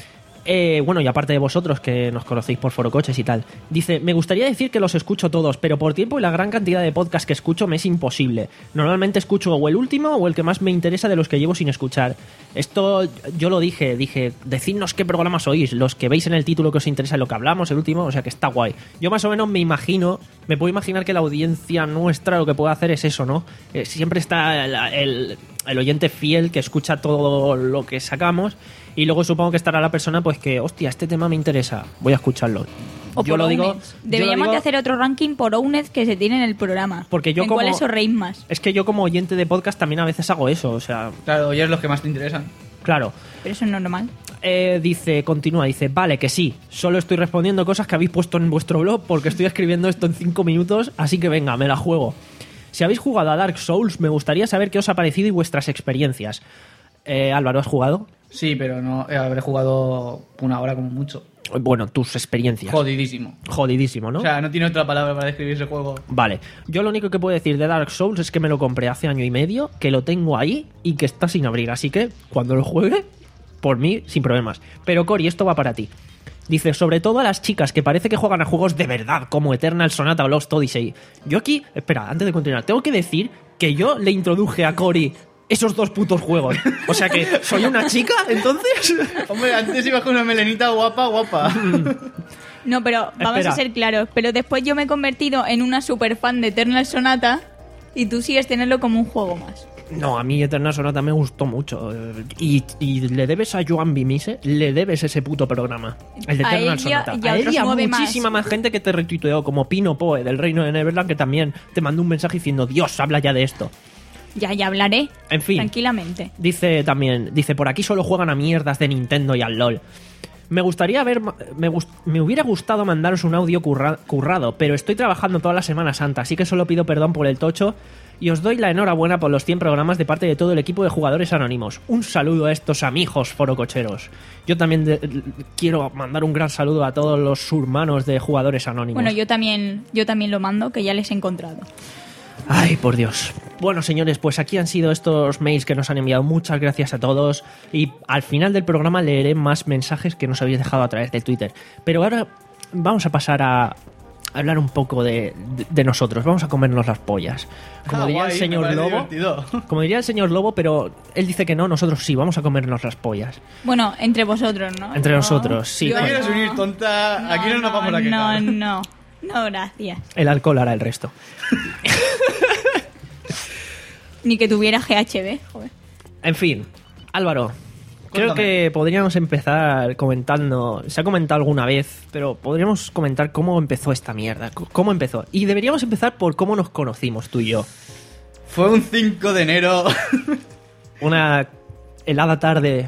Eh, bueno, y aparte de vosotros, que nos conocéis por Foro Coches y tal. Dice, me gustaría decir que los escucho todos, pero por tiempo y la gran cantidad de podcasts que escucho me es imposible. Normalmente escucho o el último o el que más me interesa de los que llevo sin escuchar. Esto yo lo dije, dije, decidnos qué programas oís, los que veis en el título que os interesa lo que hablamos, el último, o sea que está guay. Yo más o menos me imagino, me puedo imaginar que la audiencia nuestra lo que puede hacer es eso, ¿no? Eh, siempre está el, el, el oyente fiel que escucha todo lo que sacamos. Y luego supongo que estará la persona pues que, hostia, este tema me interesa, voy a escucharlo. O yo por lo digo, owneds. yo lo Deberíamos digo de hacer otro ranking por owneds que se tiene en el programa. Porque yo ¿En como- cuáles os reís más? Es que yo como oyente de podcast también a veces hago eso, o sea, Claro, y es los que más te interesan. claro. Pero eso no es normal. Eh, dice, continúa, dice, vale, que sí, solo estoy respondiendo cosas que habéis puesto en vuestro blog porque estoy escribiendo esto en cinco minutos, así que venga, me la juego. Si habéis jugado a Dark Souls, me gustaría saber qué os ha parecido y vuestras experiencias. Eh, Álvaro, ¿has jugado? Sí, pero no eh, habré jugado una hora como mucho. Bueno, tus experiencias. Jodidísimo. Jodidísimo, ¿no? O sea, no tiene otra palabra para describir ese juego. Vale, yo lo único que puedo decir de Dark Souls es que me lo compré hace año y medio, que lo tengo ahí y que está sin abrir, así que cuando lo juegue, por mí, sin problemas. Pero Cory, esto va para ti. Dice, sobre todo a las chicas que parece que juegan a juegos de verdad, como Eternal Sonata o Lost Odyssey. Yo aquí, espera, antes de continuar, tengo que decir que yo le introduje a Cory esos dos putos juegos. O sea que, ¿soy una chica, entonces? Hombre, antes ibas con una melenita guapa, guapa. No, pero vamos Espera. a ser claros. Pero después yo me he convertido en una super fan de Eternal Sonata y tú sigues tenerlo como un juego más. No, a mí Eternal Sonata me gustó mucho. eh, Y, y le debes a Joan Bimise, le debes ese puto programa. El de A Eternal él y a- Sonata. y a a él otros y a nueve más. muchísima más. gente que te retuiteó, como Pino Poe del Reino de Neverland, que también te mandó un mensaje diciendo, Dios, habla ya de esto. Ya, ya hablaré. En fin. Tranquilamente. Dice también, dice, por aquí solo juegan a mierdas de Nintendo y al LOL. Me gustaría haber. Me, gust- me hubiera gustado mandaros un audio curra- currado, pero estoy trabajando toda la Semana Santa, así que solo pido perdón por el tocho y os doy la enhorabuena por los cien programas de parte de todo el equipo de Jugadores Anónimos. Un saludo a estos amigos forococheros. Yo también de- de- quiero mandar un gran saludo a todos los hermanos de Jugadores Anónimos. Bueno, yo también, yo también lo mando, que ya les he encontrado. Ay, por Dios. Bueno, señores, pues aquí han sido estos mails que nos han enviado. Muchas gracias a todos. Y al final del programa leeré más mensajes que nos habéis dejado a través de Twitter. Pero ahora vamos a pasar a hablar un poco de, de, de nosotros. Vamos a comernos las pollas. Como Ah, diría guay, el me señor parece Lobo. divertido. Como diría el señor Lobo, pero él dice que no, nosotros sí, vamos a comernos las pollas. Bueno, entre vosotros, ¿no? Entre Yo- nosotros, sí. yo ¿Te quieres no. unir, tonta? Aquí no nos vamos a quejar. No, no, no, gracias. El alcohol hará el resto. Ni que tuviera G H B, joder. En fin, Álvaro, creo Cuéntame. que podríamos empezar comentando, se ha comentado alguna vez, pero podríamos comentar cómo empezó esta mierda, c- cómo empezó. Y deberíamos empezar por cómo nos conocimos tú y yo. Fue un cinco de enero Una helada tarde,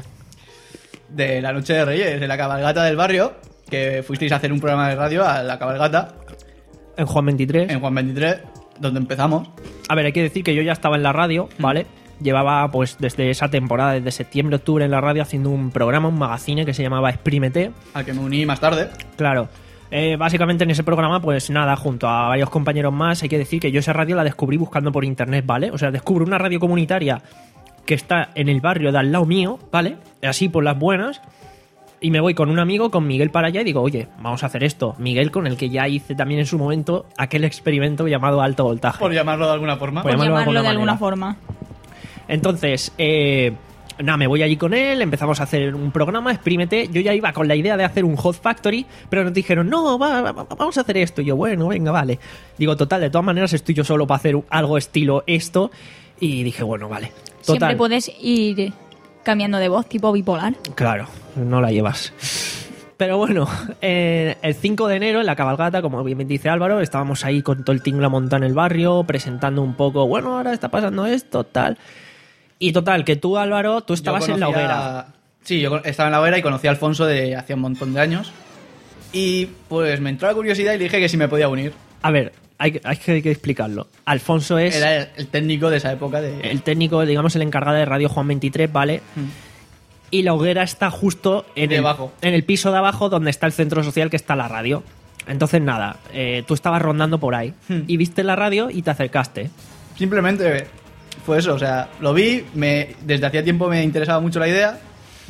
de la Noche de Reyes, en la cabalgata del barrio, que fuisteis a hacer un programa de radio a la cabalgata en Juan veintitrés. en Juan veintitrés, donde empezamos. A ver, hay que decir que yo ya estaba en la radio, ¿vale? Llevaba pues desde esa temporada, desde septiembre, octubre en la radio, haciendo un programa, un magazine que se llamaba Exprímete. Al que me uní más tarde. Claro. Eh, básicamente en ese programa, pues nada, junto a varios compañeros más, hay que decir que yo esa radio la descubrí buscando por internet, ¿vale? O sea, descubro una radio comunitaria que está en el barrio de al lado mío, ¿vale? Así por las buenas. Y me voy con un amigo, con Miguel, para allá y digo, oye, vamos a hacer esto. Miguel, con el que ya hice también en su momento aquel experimento llamado alto voltaje. Por llamarlo de alguna forma. Por Por llamarlo de llamarlo de alguna alguna forma. Entonces, eh, nada, me voy allí con él, empezamos a hacer un programa, Exprímete. Yo ya iba con la idea de hacer un Hot Factory, pero nos dijeron, no, va, va, vamos a hacer esto. Y yo, bueno, venga, vale. Digo, total, de todas maneras estoy yo solo para hacer algo estilo esto. Y dije, bueno, vale. Total. Siempre puedes ir cambiando de voz, tipo bipolar. Claro, no la llevas. Pero bueno, eh, el cinco de enero en la cabalgata, como bien dice Álvaro, estábamos ahí con todo el tinglao montado en el barrio, presentando un poco, bueno, ahora está pasando esto, tal. Y total, que tú, Álvaro, tú estabas Yo en la conocía- hoguera. Sí, yo estaba en la hoguera y conocí a Alfonso de hacía un montón de años. Y pues me entró la curiosidad y le dije que si me podía unir. A ver, hay, que- hay que hay que explicarlo. Alfonso es Era el, el técnico de esa época de... el técnico, digamos, el encargado de Radio Juan veintitrés, ¿vale? Y la hoguera está justo en el, Debajo. en el piso de abajo donde está el centro social que está la radio. Entonces, nada, eh, tú estabas rondando por ahí Hmm. y viste la radio y te acercaste. Simplemente fue eso, o sea, lo vi, me, desde hacía tiempo me interesaba mucho la idea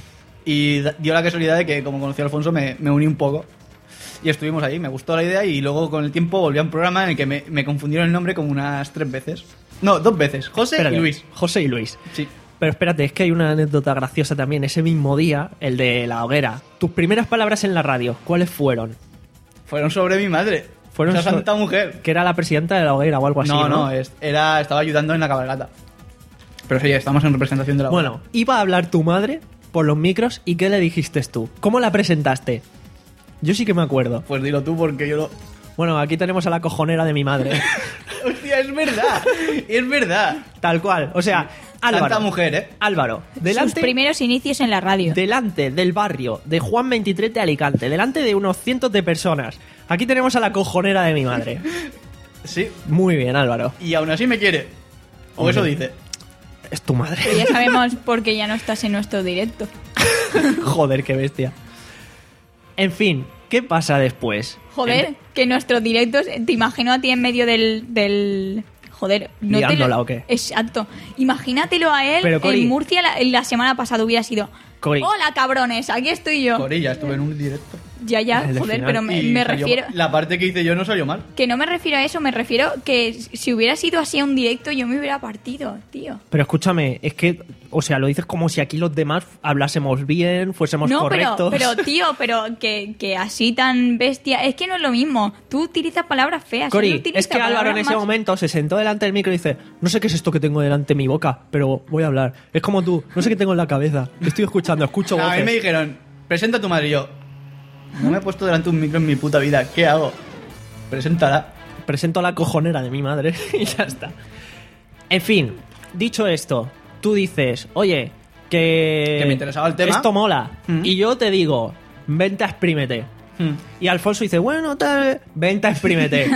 y da- dio la casualidad de que como conocí a Alfonso me, me uní un poco y estuvimos ahí, me gustó la idea y luego con el tiempo volví a un programa en el que me, me confundieron el nombre como unas tres veces. No, dos veces, José Espérate, y Luis. José y Luis. Sí. Pero espérate, es que hay una anécdota graciosa también. Ese mismo día, el de la hoguera. Tus primeras palabras en la radio, ¿cuáles fueron? Fueron sobre mi madre. Fueron Esa so- santa mujer. Que era la presidenta de la hoguera o algo así, no, ¿no? no, es- era, estaba ayudando en la cabalgata. Pero sí, estamos en representación de la hoguera. Bueno, iba a hablar tu madre por los micros y ¿qué le dijiste tú? ¿Cómo la presentaste? Yo sí que me acuerdo. Pues dilo tú porque yo lo... Bueno, aquí tenemos a la cojonera de mi madre. Hostia, es verdad, es verdad. Tal cual. O sea, Álvaro. Santa mujer, ¿eh? Álvaro, Sus delante, primeros inicios en la radio. delante del barrio de Juan veintitrés de Alicante, delante de unos cientos de personas. Aquí tenemos a la cojonera de mi madre. Sí, Muy bien, Álvaro. y aún así me quiere. O Hombre. eso dice. Es tu madre. Que ya sabemos por qué ya no estás en nuestro directo. Joder, qué bestia. En fin, ¿qué pasa después? Joder, que nuestros directos, te imagino a ti en medio del... del... Joder, no te ¿Liándola lo... o qué? Exacto. Imagínatelo a él Pero, Cori- en Murcia la, la semana pasada hubiera sido... Cori- Hola, cabrones, aquí estoy yo. Corilla, estuve en un directo. Ya, ya, El de joder, final. pero me, Y me salió- refiero... La parte que hice yo no salió mal. Que no me refiero a eso, me refiero que si hubiera sido así a un directo yo me hubiera partido, tío. Pero escúchame, es que, o sea, lo dices como si aquí los demás hablásemos bien, fuésemos No, pero, correctos. pero tío, pero que, que así tan bestia... Es que no es lo mismo. Tú utilizas palabras feas. él Cori, utiliza es que Álvaro en palabras ese más- momento se sentó delante del micro y dice, no sé qué es esto que tengo delante de mi boca, pero voy a hablar. Es como tú, no sé qué tengo en la cabeza. Estoy escuchando, escucho A mí voces. me dijeron, presenta a tu madre y yo. No me he puesto delante de un micro en mi puta vida. ¿Qué hago? Preséntala. Presento a la cojonera de mi madre y ya está. En fin, dicho esto, tú dices, oye, que... Que me interesaba el tema. Esto mola. Ujú. Y yo te digo, vente a exprímete. Hmm. Y Alfonso dice, bueno, tal, vente a exprímete.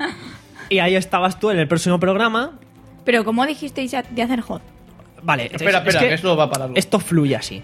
Y ahí estabas tú en el próximo programa. Pero ¿cómo dijisteis de hacer hot? Vale, Espera, es- espera, es que esto va para largo. Esto fluye así.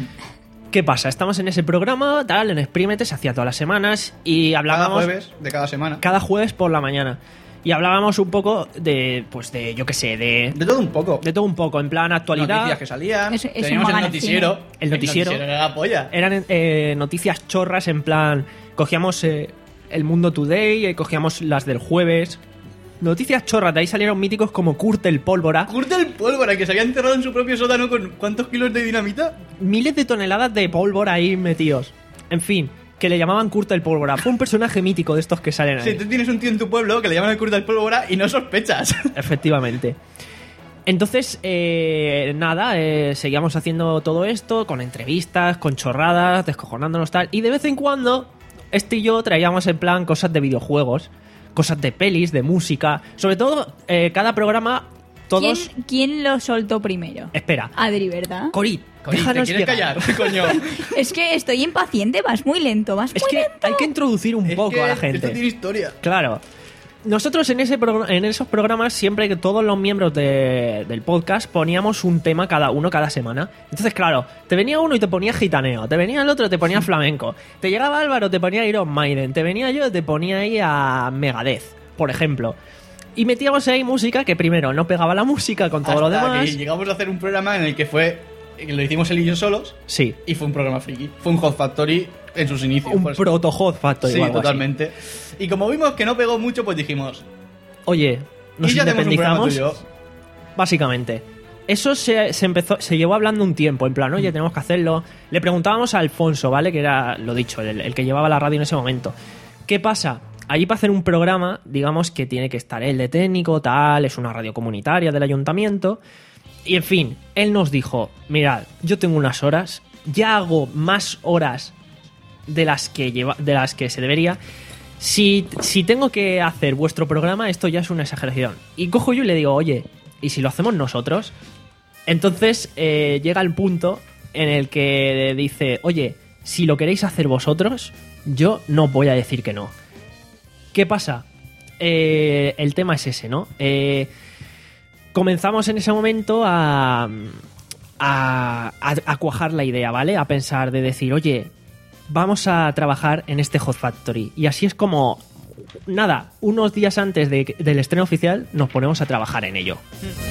¿Qué pasa? Estamos en ese programa, tal, en Exprímete, se hacía todas las semanas y Cada hablábamos jueves de cada semana. cada jueves por la mañana. Y hablábamos un poco de, pues de, yo qué sé, de, De todo un poco. de todo un poco, en plan actualidad. Noticias que salían. Es- es un Teníamos el magazine. noticiero. El noticiero. era la polla. Eran eh, noticias chorras, en plan, cogíamos eh, el Mundo Today, eh, cogíamos las del jueves. Noticias chorras, de ahí salieron míticos como Kurt el Pólvora. Curte el pólvora, que se había enterrado en su propio sótano con ¿cuántos kilos de dinamita? Miles de toneladas de pólvora ahí metidos. En fin, que le llamaban Kurt el Pólvora. Fue un personaje mítico de estos que salen ahí. Si tú tienes un tío en tu pueblo que le llaman el curte del pólvora y no sospechas. Efectivamente. Entonces, eh, nada, eh, seguíamos haciendo todo esto con entrevistas, con chorradas, descojonándonos tal. Y de vez en cuando, este y yo traíamos en plan cosas de videojuegos, cosas de pelis, de música. Sobre todo, eh, cada programa, todos... ¿Quién, quién lo soltó primero? Espera, Adri, ¿verdad? Corit, Coño, ¿te déjanos quieres llegar. callar? Coño. Es que estoy impaciente, vas muy lento, vas Es muy que lento. hay que introducir un Es poco que a la Esto gente. tiene historia. Claro. Nosotros en ese progr- en esos programas, siempre que todos los miembros de- del podcast poníamos un tema cada uno cada semana. Entonces, claro, te venía uno y te ponía gitaneo, te venía el otro y te ponía flamenco, te llegaba Álvaro, te ponía Iron Maiden, te venía yo y te ponía ahí a Megadeth, por ejemplo. Y metíamos ahí música que primero no pegaba la música con todo lo Hasta demás. que llegamos a hacer un programa en el que fue... que lo hicimos él y yo solos. Sí, Y fue un programa friki. Fue un Hot Factory en sus inicios. un por eso. proto Hot Factory. Sí, o algo así. totalmente. Y como vimos que no pegó mucho, pues dijimos... Oye, nos y ya hacemos un programa independizamos. tú y yo. Básicamente. Eso se, se empezó, se llevó hablando un tiempo, en plan, oye, tenemos que hacerlo. Le preguntábamos a Alfonso, ¿vale? Que era, lo dicho, el, el que llevaba la radio en ese momento. ¿Qué pasa? Allí para hacer un programa, digamos que tiene que estar él de técnico, tal, es una radio comunitaria del ayuntamiento. Y en fin, él nos dijo, mirad, yo tengo unas horas, ya hago más horas de las que, lleva, de las que se debería. Si, si tengo que hacer vuestro programa, esto ya es una exageración. Y cojo yo y le digo, oye, ¿y si lo hacemos nosotros? Entonces eh, llega el punto en el que dice, oye, si lo queréis hacer vosotros, yo no voy a decir que no. ¿Qué pasa? Eh, el tema es ese, ¿no? Eh, comenzamos en ese momento a, a, a, a cuajar la idea, ¿vale? A pensar de decir, oye, vamos a trabajar en este Hot Factory. Y así es como, nada, unos días antes de- del estreno oficial nos ponemos a trabajar en ello.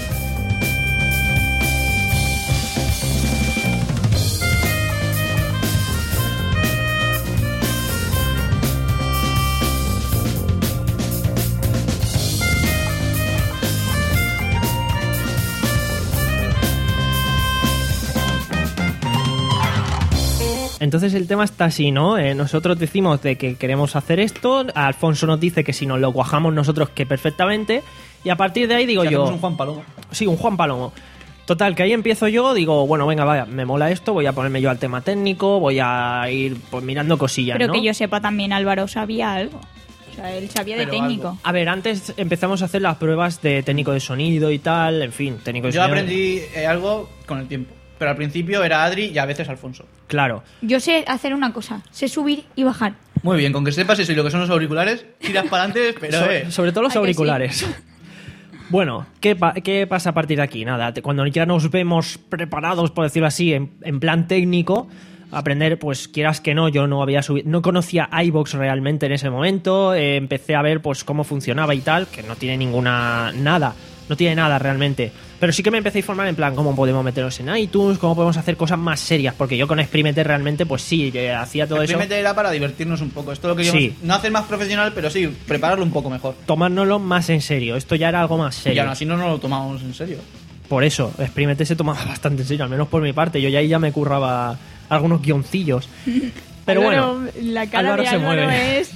Entonces el tema está así, ¿no? Eh, nosotros decimos de que queremos hacer esto, Alfonso nos dice que si nos lo cuajamos nosotros que perfectamente, y a partir de ahí digo Si yo... hacemos un Juan Palomo. Sí, un Juan Palomo. Total, que ahí empiezo yo, digo, bueno, venga, vaya, me mola esto, voy a ponerme yo al tema técnico, voy a ir pues, mirando cosillas, Pero ¿no? que yo sepa también, Álvaro sabía algo. O sea, él sabía de Pero técnico. algo. A ver, antes empezamos a hacer las pruebas de técnico de sonido y tal, en fin, técnico de Yo sonido. aprendí eh, algo con el tiempo. Pero al principio era Adri y a veces Alfonso. Claro. Yo sé hacer una cosa, sé subir y bajar. Muy bien, con que sepas eso y lo que son los auriculares, tiras para adelante, pero So- eh. sobre todo los ¿A que auriculares. Bueno, ¿qué, pa- ¿qué pasa a partir de aquí? Nada, te- cuando ya nos vemos preparados, por decirlo así, en, en plan técnico, aprender, pues quieras que no, yo no había subido, no conocía iVoox realmente en ese momento, eh, empecé a ver pues cómo funcionaba y tal, que no tiene ninguna, nada, no tiene nada realmente. Pero sí que me empecé a informar en plan cómo podemos meternos en iTunes, cómo podemos hacer cosas más serias, porque yo con Experimente realmente, pues sí, eh, hacía todo El eso. primer era para divertirnos un poco. Esto es lo que Sí. no hacer más profesional, pero sí, prepararlo un poco mejor. Tomárnoslo más en serio, esto ya era algo más Y serio. aún así no nos lo tomamos en serio. Por eso, Experimente se tomaba bastante en serio, al menos por mi parte. Yo ya ahí ya me curraba algunos guioncillos. Pero Álvaro, bueno, la cara Álvaro de se Álvaro mueve. es...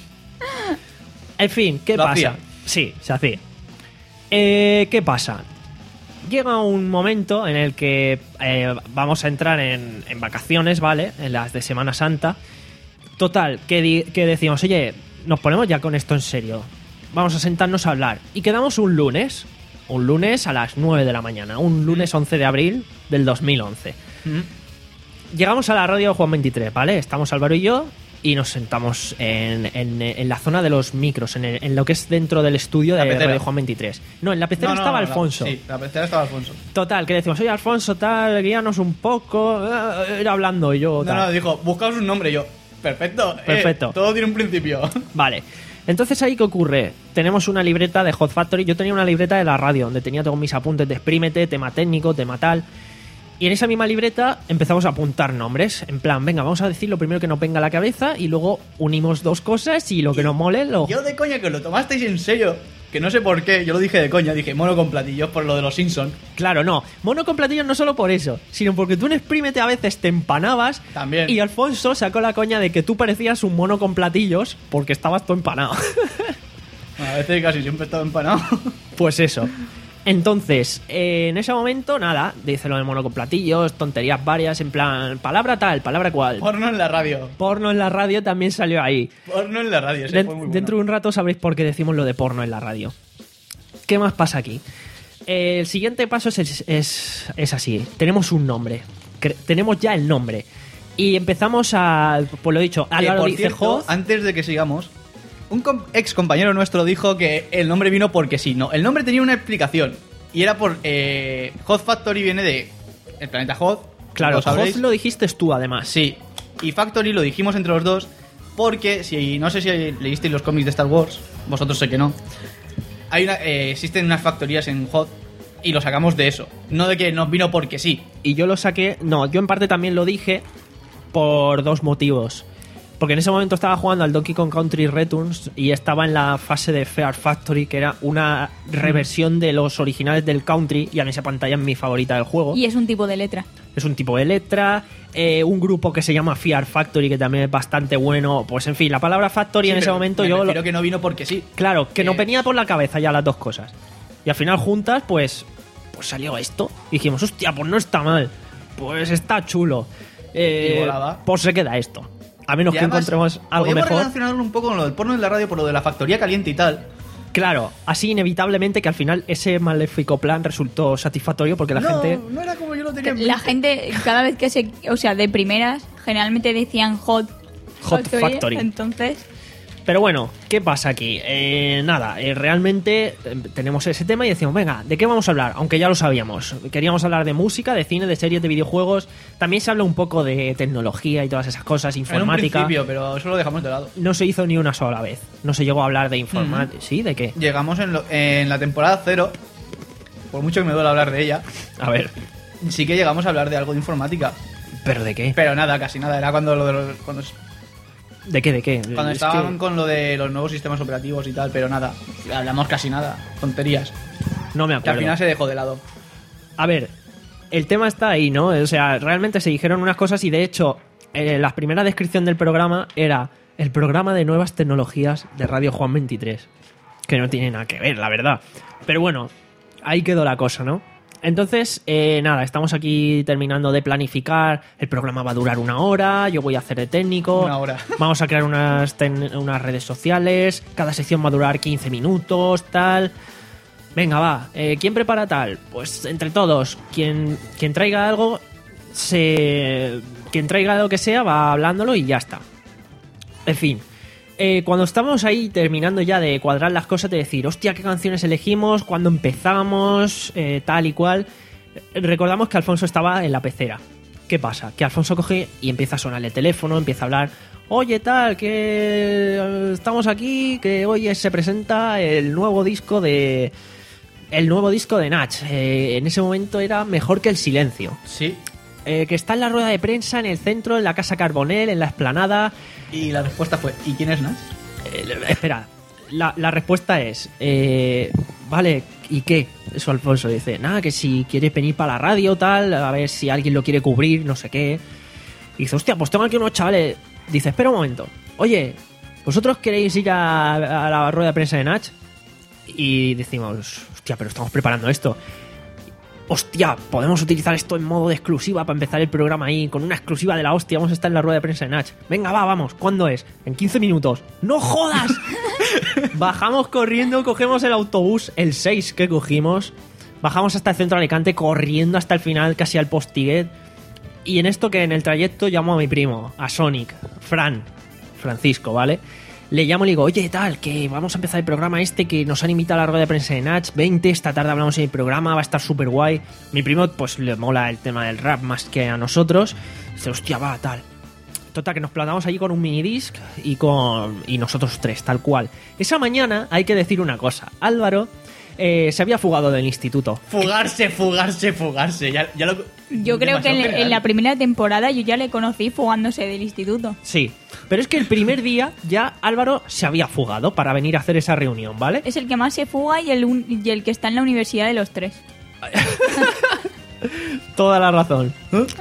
En fin, ¿qué Lo pasa? hacía. Sí, se hacía. Eh, ¿Qué pasa? Llega un momento en el que eh, vamos a entrar en, en vacaciones, ¿vale? En las de Semana Santa. Total, que, di- que decimos, oye, nos ponemos ya con esto en serio. Vamos a sentarnos a hablar. Y quedamos un lunes. Un lunes a las nueve de la mañana. Un lunes once de abril del dos mil once. llegamos a la radio Juan veintitrés, ¿vale? Estamos Álvaro y yo y nos sentamos en, en, en la zona de los micros, en, el- en lo que es dentro del estudio La de pecera. Radio Juan veintitrés. No, en la pecera No, no, estaba no, la- Alfonso. Sí, la pecera estaba Alfonso. Total, que decimos, oye Alfonso, tal, guíanos un poco. eh, Ir hablando y yo, No, tal. no, dijo, buscaos un nombre. Y yo, perfecto. eh, Perfecto. todo tiene un principio. Vale. Entonces, ¿ahí qué ocurre? Tenemos una libreta de Hot Factory. Yo tenía una libreta de la radio, donde tenía todos mis apuntes de Exprímete, tema técnico, tema tal. Y en esa misma libreta empezamos a apuntar nombres. En plan, venga, vamos a decir lo primero que nos venga a la cabeza y luego unimos dos cosas y lo que nos mole lo... Yo de coña que os lo tomasteis en serio. Que no sé por qué, yo lo dije de coña. Dije, mono con platillos por lo de los Simpsons. Claro, no. Mono con platillos no solo por eso, sino porque tú en Exprímete a veces te empanabas. También. Y Alfonso sacó la coña de que tú parecías un mono con platillos porque estabas todo empanado. A veces casi siempre he estado empanado. Pues eso. Entonces, eh, en ese momento, nada, dice lo del mono con platillos, tonterías varias, en plan, palabra tal, palabra cual. Porno en la radio. Porno en la radio también salió ahí. Porno en la radio, ese Den- fue muy bueno. dentro de un rato sabréis por qué decimos lo de porno en la radio. ¿Qué más pasa aquí? Eh, el siguiente paso es, es, es así. Tenemos un nombre. Cre- tenemos ya el nombre. Y empezamos a... Pues lo dicho, Que, Álvaro por dice cierto, Hoz. antes de que sigamos, un com- ex compañero nuestro dijo que el nombre vino porque sí. No, el nombre tenía una explicación. Y era por... Eh, Hot Factory viene de... El planeta Hot. Claro, lo sabréis. Hoz lo dijiste tú además. Sí. Y Factory lo dijimos entre los dos porque, si no sé si leísteis los cómics de Star Wars, vosotros sé que no, hay una, eh, existen unas factorías en Hot y lo sacamos de eso. No de que nos vino porque sí. Y yo lo saqué... No, yo en parte también lo dije por dos motivos. Porque en ese momento estaba jugando al Donkey Kong Country Returns y estaba en la fase de Fear Factory, que era una reversión de los originales del Country, y a mí esa pantalla es mi favorita del juego. Y es un tipo de letra. Es un tipo de letra, eh, un grupo que se llama Fear Factory, que también es bastante bueno. Pues en fin, la palabra Factory Sí, en ese pero momento me yo... lo- refiero que no vino porque sí. Claro, que nos Eh, venía por la cabeza ya las dos cosas. Y al final juntas, pues, pues salió esto. Y dijimos, hostia, pues no está mal. Pues está chulo. Eh, Y volaba. pues se queda esto. A menos Y que además, encontremos algo podíamos mejor. relacionarlo un poco con lo del porno en la radio por lo de la factoría caliente y tal. Claro, así inevitablemente que al final ese maléfico plan resultó satisfactorio porque la no, gente... no era como yo lo tenía en La mente. gente, cada vez que se... O sea, de primeras, generalmente decían Hot, Hot Factory. Entonces, Pero bueno, ¿qué pasa aquí? Eh, nada, eh, realmente eh, tenemos ese tema y decimos, venga, ¿de qué vamos a hablar? Aunque ya lo sabíamos. Queríamos hablar de música, de cine, de series, de videojuegos. También se habla un poco de tecnología y todas esas cosas, En un informática. principio, pero eso lo dejamos de lado. No se hizo ni una sola vez. No se llegó a hablar de informática. ¿Sí? ¿De qué? Llegamos en, lo- en la temporada cero, por mucho que me duele hablar de ella, A ver. sí que llegamos a hablar de algo de informática. ¿Pero de qué? Pero nada, casi nada. Era cuando lo de los- cuando, ¿De qué? ¿De qué? cuando Es estaban que con lo de los nuevos sistemas operativos y tal, pero nada. Hablamos casi nada. Tonterías. no me Que al acuerdo. final se dejó de lado. A ver, el tema está ahí, ¿no? O sea, realmente se dijeron unas cosas y de hecho, eh, la primera descripción del programa era el programa de nuevas tecnologías de Radio Juan veintitrés. Que no tiene nada que ver, la verdad. Pero bueno, ahí quedó la cosa, ¿no? Entonces, eh, nada, estamos aquí terminando de planificar. El programa va a durar una hora, yo voy a hacer de técnico. Una hora. Vamos a crear unas, ten- unas redes sociales. Cada sección va a durar quince minutos, tal. Venga, va. Eh, ¿Quién prepara tal? Pues entre todos. Quien, quien traiga algo, se. Quien traiga lo que sea, va hablándolo y ya está. En fin. Eh, cuando estamos ahí terminando ya de cuadrar las cosas, de decir, hostia, qué canciones elegimos, cuándo empezamos, eh, tal y cual, eh, recordamos que Alfonso estaba en la pecera. ¿Qué pasa? Que Alfonso coge y empieza a sonar el teléfono, empieza a hablar, oye, tal, que eh, estamos aquí, que hoy se presenta el nuevo disco de... El nuevo disco de Nach. Eh, en ese momento era Mejor que el silencio. Sí. Eh, que está en la rueda de prensa, en el centro, en la Casa Carbonell, en la explanada. Y la respuesta fue, ¿y quién es Nash? Eh, espera, la, la respuesta es, eh, vale, ¿y qué? Eso Alfonso dice, nada, que si quieres venir para la radio, tal, a ver si alguien lo quiere cubrir, no sé qué. Y dice, hostia, pues tengo aquí unos chavales. Dice, espera un momento, oye, ¿vosotros queréis ir a, a la rueda de prensa de Nach? Y decimos, hostia, pero estamos preparando esto. Hostia, podemos utilizar esto en modo de exclusiva para empezar el programa ahí, con una exclusiva de la hostia. Vamos a estar en la rueda de prensa de Nach. Venga, va, vamos. ¿Cuándo es? En quince minutos. ¡No jodas! Bajamos corriendo, cogemos el autobús, el seis que cogimos. Bajamos hasta el centro de Alicante, corriendo hasta el final, casi al Postiguet. Y en esto que en el trayecto llamo a mi primo, a Sonic, Fran, Francisco, ¿vale? Le llamo y le digo, oye, tal, que vamos a empezar el programa este, que nos han invitado a la rueda de prensa de Natch, veinte, esta tarde hablamos en el programa, va a estar súper guay. Mi primo, pues, le mola el tema del rap más que a nosotros. Dice, hostia, va, tal. Total, que nos plantamos allí con un minidisc y con y nosotros tres, tal cual. Esa mañana hay que decir una cosa. Álvaro eh, se había fugado del instituto. Fugarse, fugarse, fugarse. Ya, ya lo, Yo creo que en, en la primera temporada yo ya le conocí fugándose del instituto. Sí, pero es que el primer día ya Álvaro se había fugado para venir a hacer esa reunión, ¿vale? Es el que más se fuga y el, un- y el que está en la universidad de los tres. Toda la razón.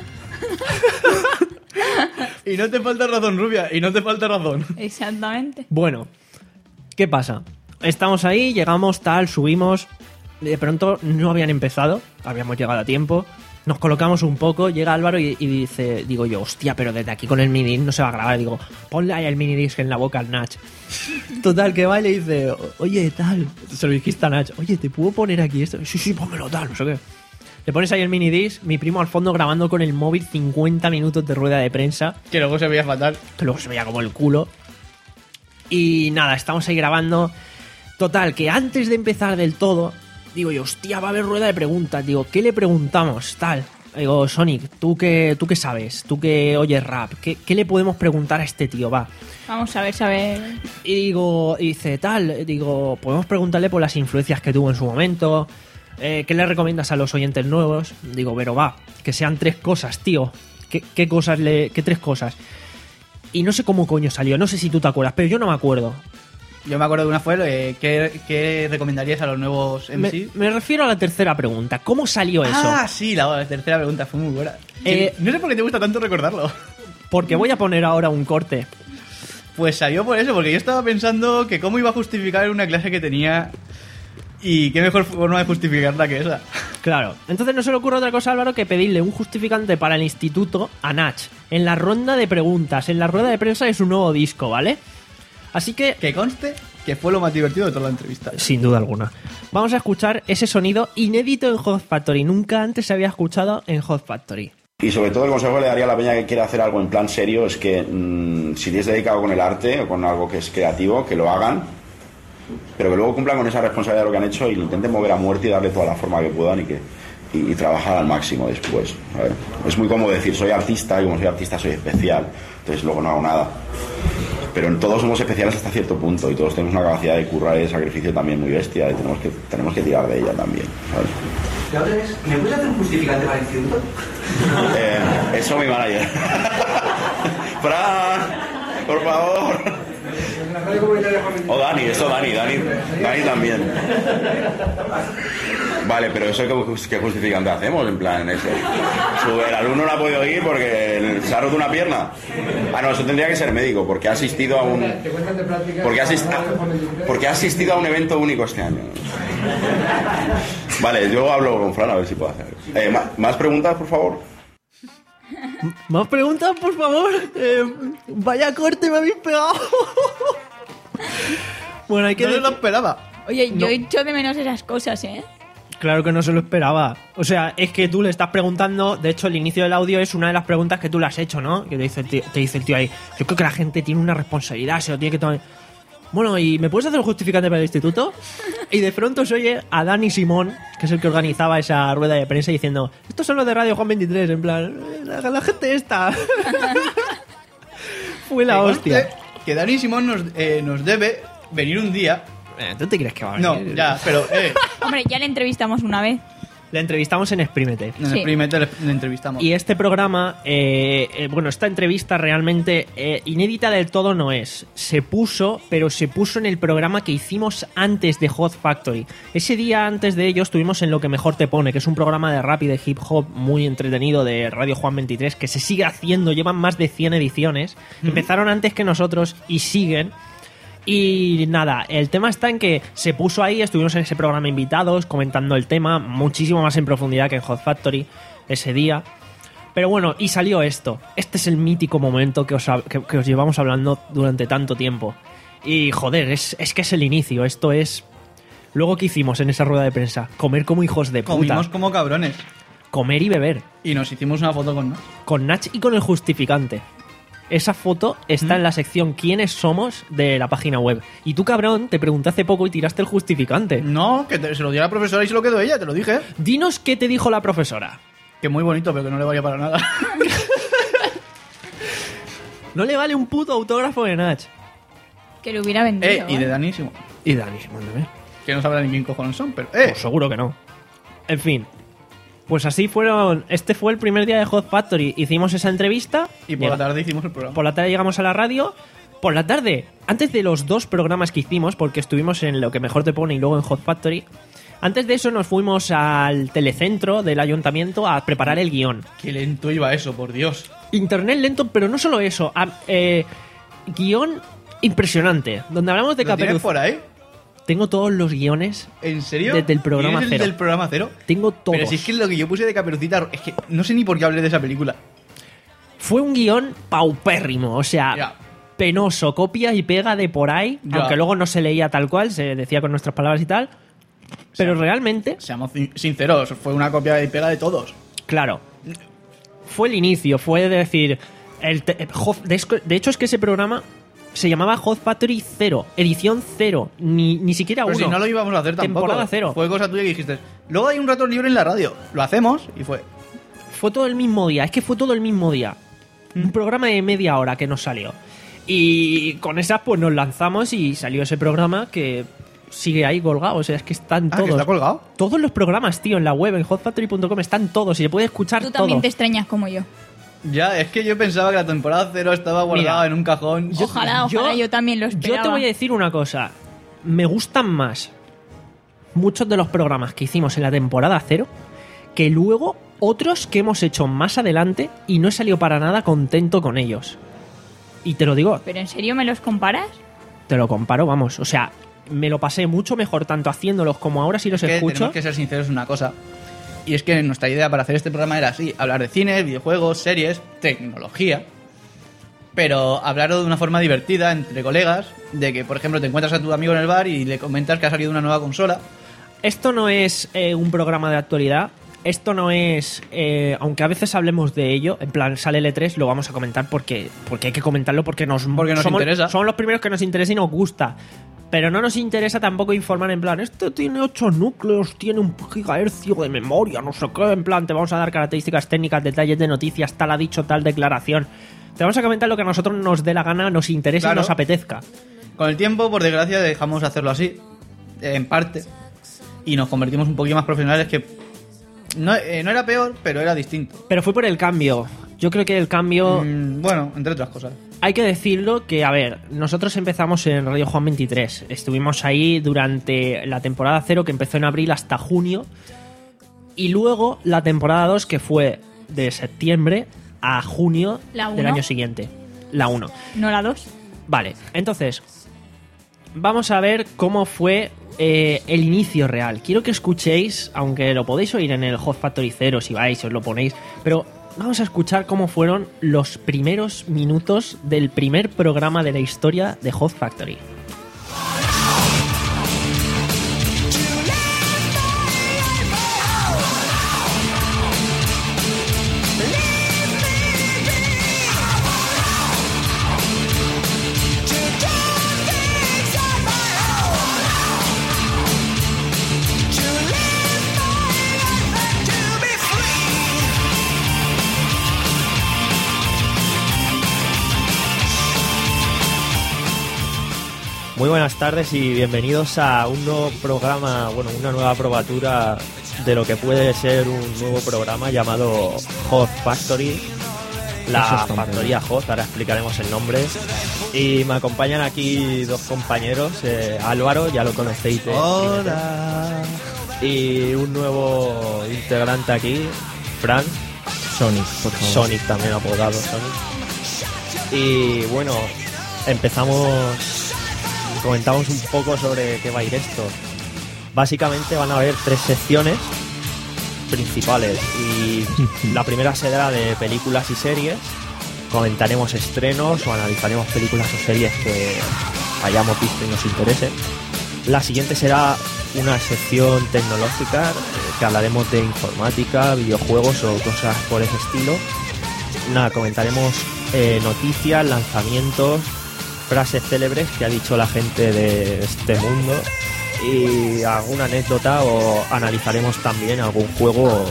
Y no te falta razón, Rubia, y no te falta razón. Exactamente. Bueno, ¿qué pasa? Estamos ahí, llegamos, tal, subimos. De pronto no habían empezado, habíamos llegado a tiempo. Nos colocamos un poco, llega Álvaro y, y dice, digo yo, hostia, pero desde aquí con el minidisc no se va a grabar. Digo, ponle ahí el minidisc en la boca al Natch. Total, que va y le dice, oye, tal, se lo dijiste a Natch, oye, ¿te puedo poner aquí esto? Sí, sí, pónmelo, tal, no sé qué. Le pones ahí el minidisc, mi primo al fondo grabando con el móvil cincuenta minutos de rueda de prensa, Que luego se veía fatal. que luego se veía como el culo. Y nada, estamos ahí grabando. Total, que antes de empezar del todo, digo yo, hostia, va a haber rueda de preguntas. Digo, ¿qué le preguntamos? Tal. Digo, Sonic, ¿tú qué, tú qué sabes? ¿Tú que oyes rap? ¿Qué, ¿Qué le podemos preguntar a este tío? Va. Vamos a ver, saber. Y digo, y dice, tal, digo, podemos preguntarle por las influencias que tuvo en su momento. Eh, ¿Qué le recomiendas a los oyentes nuevos? Digo, pero va, que sean tres cosas, tío. ¿Qué, qué cosas le, qué tres cosas? Y no sé cómo coño salió, no sé si tú te acuerdas, pero yo no me acuerdo. Yo me acuerdo de una fue, eh, ¿qué, ¿qué recomendarías a los nuevos Me, M C? me refiero a la tercera pregunta. ¿Cómo salió eso? Ah, sí, la, la tercera pregunta fue muy buena. Eh, Sí, no sé por qué te gusta tanto recordarlo. Porque voy a poner ahora un corte. Pues salió por eso, porque yo estaba pensando que cómo iba a justificar una clase que tenía y qué mejor forma de justificarla que esa. Claro. Entonces no se le ocurre otra cosa, Álvaro, que pedirle un justificante para el instituto a Natch en la ronda de preguntas, en la rueda de prensa de su nuevo disco, ¿vale? Así que, Que conste que fue lo más divertido de toda la entrevista. sin duda alguna, vamos a escuchar ese sonido inédito en Hot Factory. Nunca antes se había escuchado en Hot Factory. Y sobre todo el consejo que le daría a la peña que quiere hacer algo en plan serio es que mmm, si tienes dedicado con el arte o con algo que es creativo, que lo hagan, pero que luego cumplan con esa responsabilidad de lo que han hecho y lo intenten mover a muerte y darle toda la forma que puedan y que y, y trabajar al máximo después, ¿sabes? Es muy cómodo decir soy artista y como soy artista soy especial, entonces luego no hago nada. Pero todos somos especiales hasta cierto punto y todos tenemos una capacidad de currar y de sacrificio también muy bestia y tenemos que, tenemos que tirar de ella también, ¿sabes? La otra vez, ¿me puedes hacer un justificante para el instituto? Eh, eso mi manager. Fran, por favor. O Dani, eso Dani, Dani, Dani también. Vale, pero eso ¿qué, qué justificante hacemos en plan en eso? Su, el alumno no ha podido ir porque se ha roto una pierna. Ah, no, eso tendría que ser médico, porque ha asistido a un. Porque ha asistido, porque ha asistido a un evento único este año. Vale, yo hablo con Fran a ver si puedo hacer. Eh, ¿ma- ¿Más preguntas, por favor? ¿Más preguntas, por favor? Eh, vaya corte me habéis pegado. Bueno, hay que No se decir- lo esperaba. Oye, yo No. he hecho de menos esas cosas, ¿eh? Claro que no se lo esperaba. O sea, es que tú le estás preguntando. De hecho, el inicio del audio es una de las preguntas que tú le has hecho, ¿no? Que te dice el tío, te dice el tío ahí. Yo creo que la gente tiene una responsabilidad, se lo tiene que tomar. Bueno, ¿y me puedes hacer un justificante para el instituto? Y de pronto se oye a Dani Simón, que es el que organizaba esa rueda de prensa, diciendo: estos son los de Radio Juan veintitrés, en plan, la, la gente esta. Fue la Que hostia. conste Que Dani Simón nos, eh, nos debe venir un día. Eh, ¿Tú te crees que va a No, venir? ya, pero eh, Hombre, ya le entrevistamos una vez. Le entrevistamos en Exprímete. en el Sí. experimento le, le entrevistamos. Y este programa, eh, eh, bueno, esta entrevista realmente eh, inédita del todo no es. Se puso, pero se puso en el programa que hicimos antes de Hot Factory. Ese día antes de ello estuvimos en Lo que mejor te pone, que es un programa de rap y de hip hop muy entretenido de Radio Juan veintitrés, que se sigue haciendo, llevan más de cien ediciones. Empezaron antes que nosotros y siguen. Y nada, el tema está en que se puso ahí, estuvimos en ese programa invitados, comentando el tema, muchísimo más en profundidad que en Hot Factory ese día. Pero bueno, y salió esto. Este es el mítico momento que os, ha- que, que os llevamos hablando durante tanto tiempo. Y joder, es, es que es el inicio, esto es... Luego, ¿qué hicimos en esa rueda de prensa? Comer como hijos de puta. Comimos como cabrones. comer y beber. Y nos hicimos una foto con Nach. Con Nach y con el justificante. Esa foto está ¿Mm? en la sección ¿Quiénes somos? De la página web. Y tú, cabrón, te pregunté hace poco y tiraste el justificante. No, que te- se lo dio a la profesora y se lo quedó ella, te lo dije. Dinos qué te dijo la profesora. Que muy bonito, pero que no le valía para nada. No le vale un puto autógrafo de Nach. Que lo hubiera vendido. eh, y de ¿eh? Dani, sí, Y Dani, mándame. que no sabrá ni quién cojones son, pero... Eh, Pues seguro que no. En fin. Pues así fueron. Este fue el primer día de Hot Factory. Hicimos esa entrevista. y por Llega- la tarde hicimos el programa. Por la tarde llegamos a la radio. Por la tarde, antes de los dos programas que hicimos, porque estuvimos en Lo que mejor te pone y luego en Hot Factory, antes de eso nos fuimos al telecentro del ayuntamiento a preparar el guión. Qué lento iba eso, por Dios. Internet lento, pero no solo eso. a- eh, guión impresionante, donde hablamos de ¿Lo tienes Caperucita. por ahí? Tengo todos los guiones. ¿En serio? Desde el programa ¿Tienes el cero. del programa cero? Tengo todos. Pero si es que lo que yo puse de Caperucita... Es que no sé ni por qué hablé de esa película. Fue un guión paupérrimo, o sea, Ya. penoso, copia y pega de por ahí, Ya. aunque luego no se leía tal cual, se decía con nuestras palabras y tal. Pero realmente, Seamos sin- sinceros, fue una copia y pega de todos. claro, fue el inicio, fue de decir, el te- Hot- de esco- de hecho es que ese programa se llamaba Hot Factory cero, edición cero, ni, ni siquiera Pero uno. si no lo íbamos a hacer tampoco. Temporada cero. Fue cosa tuya que dijiste, luego hay un rato libre en la radio. Lo hacemos y fue. Fue todo el mismo día, es que fue todo el mismo día. Un programa de media hora que nos salió. Y con esa pues nos lanzamos y salió ese programa que sigue ahí colgado. O sea, es que están Ah, todos. que está colgado. Todos los programas, tío, en la web, en hot factory punto com, están todos y se puede escuchar Tú todo. también te extrañas como yo. Ya, es que yo pensaba que la temporada cero estaba guardada Mira, en un cajón. Ojalá, ojalá, yo también lo esperaba. Yo te voy a decir una cosa. Me gustan más muchos de los programas que hicimos en la temporada cero que luego otros que hemos hecho más adelante y no he salido para nada contento con ellos. Y te lo digo, ¿Pero en serio me los comparas? te lo comparo, vamos. O sea, me lo pasé mucho mejor tanto haciéndolos como ahora si los Es que escucho. tenemos que ser sinceros en una cosa. Y es que nuestra idea para hacer este programa era así, hablar de cines, videojuegos, series, tecnología. Pero hablarlo de una forma divertida, entre colegas, de que, por ejemplo, te encuentras a tu amigo en el bar y le comentas que ha salido una nueva consola. Esto no es eh, un programa de actualidad. Esto no es... eh, aunque a veces hablemos de ello, en plan, sale L tres, lo vamos a comentar porque, porque hay que comentarlo porque nos, Porque nos somos, interesa. somos los primeros que nos interesa y nos gusta. Pero no nos interesa tampoco informar en plan, este tiene ocho núcleos, tiene un gigahercio de memoria, no sé qué, en plan, te vamos a dar características técnicas, detalles de noticias, tal ha dicho, tal declaración. Te vamos a comentar lo que a nosotros nos dé la gana, nos interese Claro. y nos apetezca. Con el tiempo, por desgracia, dejamos de hacerlo así, eh, en parte, y nos convertimos un poquito más profesionales que no, eh, no era peor, pero era distinto. Pero fue por el cambio. Yo creo que el cambio... Mm, bueno, entre otras cosas. Hay que decirlo que, a ver, nosotros empezamos en Radio Juan veintitrés. Estuvimos ahí durante la temporada cero, que empezó en abril hasta junio. Y luego la temporada dos, que fue de septiembre a junio ¿La del uno? año siguiente. La uno. ¿No la dos? Vale, entonces, vamos a ver cómo fue eh, el inicio real. Quiero que escuchéis, aunque lo podéis oír en el Hot Factory cero si vais, os lo ponéis, pero vamos a escuchar cómo fueron los primeros minutos del primer programa de la historia de Hot Factory. Muy buenas tardes y bienvenidos a un nuevo programa, bueno, una nueva probatura de lo que puede ser un nuevo programa llamado Hot Factory, la factoría Hot, ahora explicaremos el nombre. Y me acompañan aquí dos compañeros, eh, Álvaro, ya lo conocéis de Hola. y un nuevo integrante aquí, Fran. Sonic, por favor. Sonic también apodado Sonic. Y bueno, empezamos, comentamos un poco sobre qué va a ir esto. Básicamente van a haber tres secciones principales y la primera será de películas y series. Comentaremos estrenos o analizaremos películas o series que hayamos visto y nos interesen. La siguiente será una sección tecnológica, eh, que hablaremos de informática, videojuegos o cosas por ese estilo. Nada, comentaremos eh, noticias, lanzamientos, frases célebres que ha dicho la gente de este mundo y alguna anécdota, o analizaremos también algún juego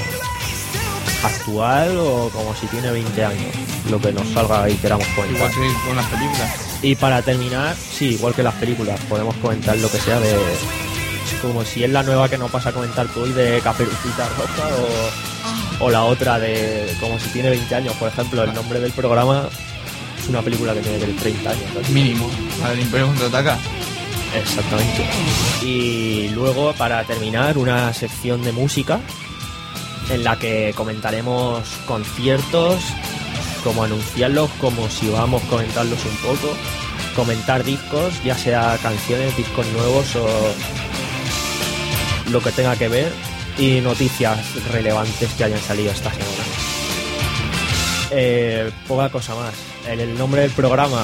actual o como si tiene veinte años, lo que nos salga y queramos comentar. Igual que con las películas. Y para terminar, sí, igual que las películas, podemos comentar lo que sea de... como si es la nueva que nos vas a comentar tú hoy de Caperucita Roja, o, o la otra de como si tiene veinte años, por ejemplo. El nombre del programa es una película que tiene treinta años, ¿no? Mínimo, la del Imperio Contraataca. Exactamente. Y luego, para terminar, una sección de música en la que comentaremos conciertos, como anunciarlos, como si vamos a comentarlos un poco, comentar discos, ya sea canciones, discos nuevos o lo que tenga que ver, y noticias relevantes que hayan salido esta semana. Eh, poca cosa más. En el nombre del programa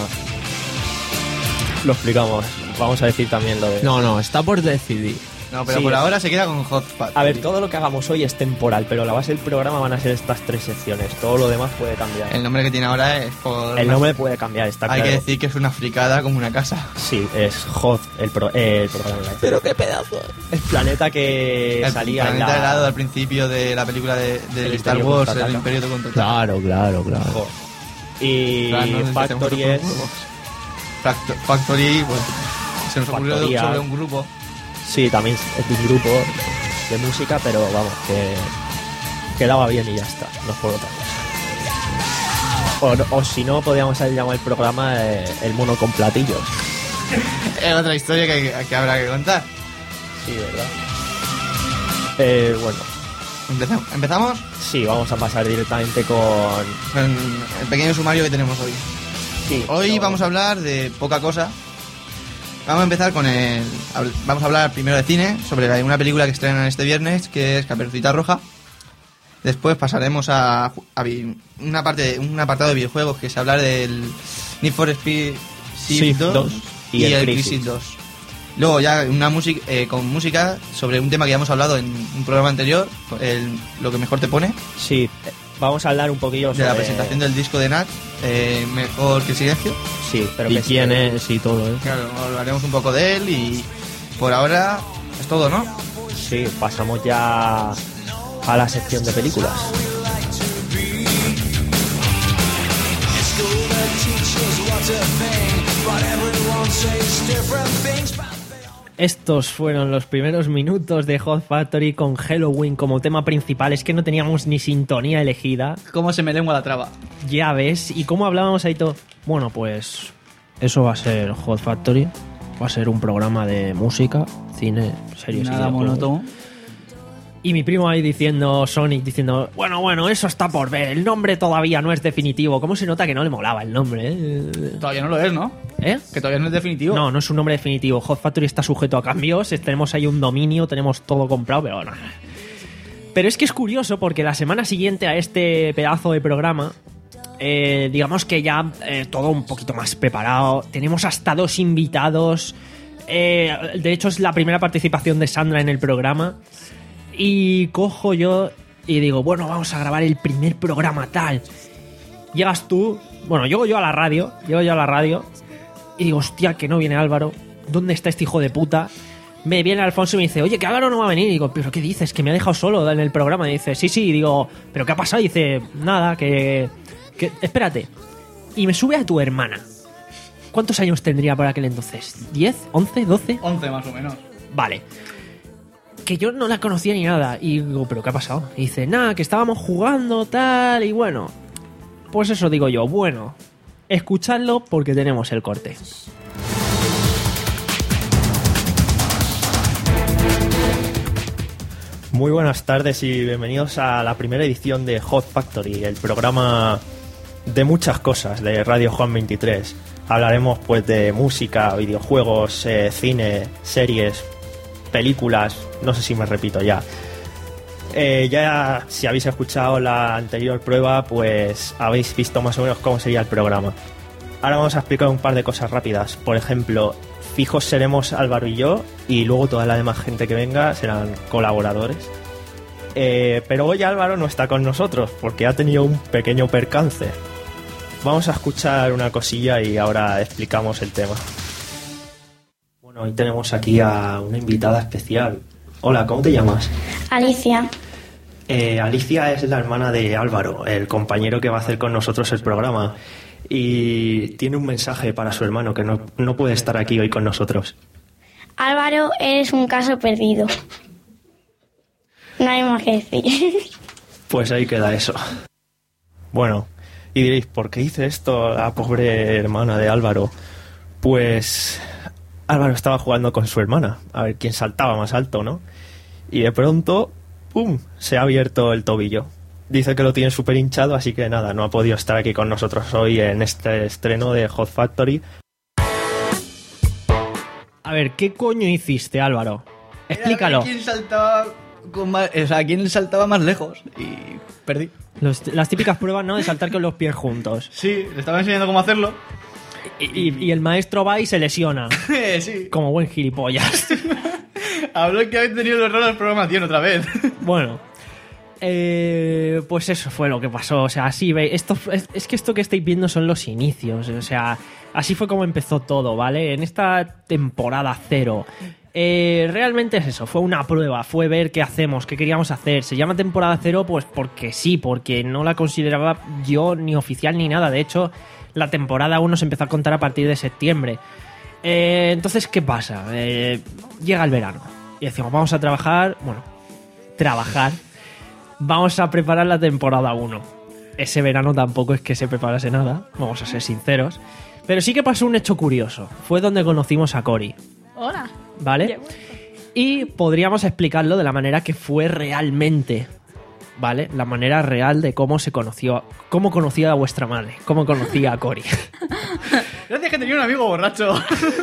lo explicamos. Vamos a decir también lo de... No, no, está por decidir. No, pero Sí, por es- ahora se queda con Hot Factory. A ver, todo lo que hagamos hoy es temporal, pero la base del programa van a ser estas tres secciones. Todo lo demás puede cambiar. El nombre que tiene ahora es por... El nombre puede cambiar, está Hay claro. que decir que es una fricada como una casa. Sí, es Hot el, pro, eh, el programa. Pero qué pedazo. El planeta que El salía en planeta la... helado al principio de la película de, de El Star Imperio Wars, Contraataca. el Imperio de Contraataca. Claro, claro, claro. Joder. Y Claro, no nos Factory metemos es... con juegos. Facto- Factory, pues, se nos ocurrió Factoría. sobre un grupo. Sí, también es un grupo de música, pero vamos, que quedaba bien y ya está, no es por otra cosa. O, o si no, podríamos haber llamado el programa eh, El mono con platillos. Es otra historia que, que habrá que contar. Sí, ¿verdad? Eh, bueno. ¿Empezamos? ¿Empezamos? Sí, vamos a pasar directamente con... Con el pequeño sumario que tenemos hoy. Sí, Hoy pero- vamos a hablar de poca cosa. Vamos a empezar con el... habl- Vamos a hablar primero de cine, sobre la- una película que estrenan este viernes, que es Caperucita Roja. Después pasaremos a, ju- a vi- una parte, un apartado de videojuegos, que es hablar del Need for Speed Shift dos, dos y, y el, el Crisis Crisis. dos. Luego ya una música eh, con música sobre un tema que ya hemos hablado en un programa anterior, el, lo que mejor te pone, Sí, eh, vamos a hablar un poquillo de sobre... la presentación del disco de Nat, eh, Mejor que el silencio. Sí, pero ¿Y que quién sí, es y todo eso? Claro, hablaremos un poco de él y por ahora es todo, ¿no? Sí, pasamos ya a la sección de películas. Estos fueron los primeros minutos de Hot Factory con Halloween como tema principal. Es que no teníamos ni sintonía elegida. ¿Cómo se me lengua la traba? Ya ves. ¿Y cómo hablábamos ahí todo? Bueno, pues eso va a ser Hot Factory. Va a ser un programa de música, cine, series y Nada videojuegos. monótono. Y mi primo ahí diciendo, Sonic diciendo, bueno, bueno, eso está por ver, el nombre todavía no es definitivo. ¿Cómo se nota que no le molaba el nombre, eh? Todavía no lo es, ¿no? ¿Eh? Que todavía no es definitivo. No, no es un nombre definitivo. Hot Factory está sujeto a cambios. Tenemos ahí un dominio, tenemos todo comprado, pero no. Pero es que es curioso porque la semana siguiente a este pedazo de programa, eh, digamos que ya eh, todo un poquito más preparado. Tenemos hasta dos invitados. Eh, de hecho, es la primera participación de Sandra en el programa. Y cojo yo y digo, bueno, vamos a grabar el primer programa tal. Llegas tú, bueno, llego yo a la radio, llego yo a la radio y digo, hostia, que no viene Álvaro. ¿Dónde está este hijo de puta? Me viene Alfonso y me dice, oye, que Álvaro no va a venir. Y digo, ¿pero qué dices? Que me ha dejado solo en el programa. Y dice, sí, sí. Y digo, ¿pero qué ha pasado? Y dice, nada, que, que... Espérate. Y me sube a tu hermana. ¿Cuántos años tendría por aquel entonces? ¿diez? ¿once? ¿doce? once más o menos. Vale. Que yo no la conocía ni nada. Y digo, ¿pero qué ha pasado? Y dice, nada, que estábamos jugando, tal, y bueno. Pues eso digo yo, bueno, escuchadlo porque tenemos el corte. Muy buenas tardes y bienvenidos a la primera edición de Hot Factory, el programa de muchas cosas de Radio Juan veintitrés. Hablaremos pues de música, videojuegos, eh, cine, series, películas, no sé si me repito ya. Eh, ya si habéis escuchado la anterior prueba, pues habéis visto más o menos cómo sería el programa. Ahora vamos a explicar un par de cosas rápidas. Por ejemplo, fijos seremos Álvaro y yo, y luego toda la demás gente que venga serán colaboradores. Eh, pero hoy Álvaro no está con nosotros porque ha tenido un pequeño percance. Vamos a escuchar una cosilla y ahora explicamos el tema. Bueno, hoy tenemos aquí a una invitada especial. Hola, ¿cómo te llamas? Alicia. Eh, Alicia es la hermana de Álvaro, el compañero que va a hacer con nosotros el programa. Y tiene un mensaje para su hermano que no, no puede estar aquí hoy con nosotros. Álvaro, eres un caso perdido. No hay más que decir. Pues ahí queda eso. Bueno, y diréis, ¿por qué hice esto a la pobre hermana de Álvaro? Pues Álvaro estaba jugando con su hermana, a ver quién saltaba más alto, ¿no? Y de pronto, ¡pum!, se ha abierto el tobillo. Dice que lo tiene súper hinchado, así que nada, no ha podido estar aquí con nosotros hoy en este estreno de Hot Factory. A ver, ¿qué coño hiciste, Álvaro? Explícalo. ¿Quién saltaba con más, o sea, quién saltaba más lejos? Y perdí. Los- las típicas pruebas, ¿no? De saltar con los pies juntos. Sí, le estaba enseñando cómo hacerlo. Y, y- y el maestro va y se lesiona. Sí. Como buen gilipollas. Habló que habéis tenido el error de programación otra vez. Bueno, eh, pues eso fue lo que pasó. O sea, así ve, esto es, es que esto que estáis viendo son los inicios. O sea, así fue como empezó todo, ¿vale? En esta temporada cero. Eh, realmente es eso, fue una prueba, fue ver qué hacemos, qué queríamos hacer. Se llama temporada cero pues porque sí, porque no la consideraba yo ni oficial ni nada. De hecho, la temporada uno se empezó a contar a partir de septiembre. Eh, entonces, ¿qué pasa? Eh, llega el verano y decimos, vamos a trabajar, bueno, trabajar, vamos a preparar la temporada uno. Ese verano tampoco es que se preparase nada, vamos a ser sinceros. Pero sí que pasó un hecho curioso, fue donde conocimos a Cory, Hola. ¿vale? Y podríamos explicarlo de la manera que fue realmente, ¿vale? La manera real de cómo se conoció, cómo conocía a vuestra madre, cómo conocía a Cory. Gracias que tenía un amigo borracho.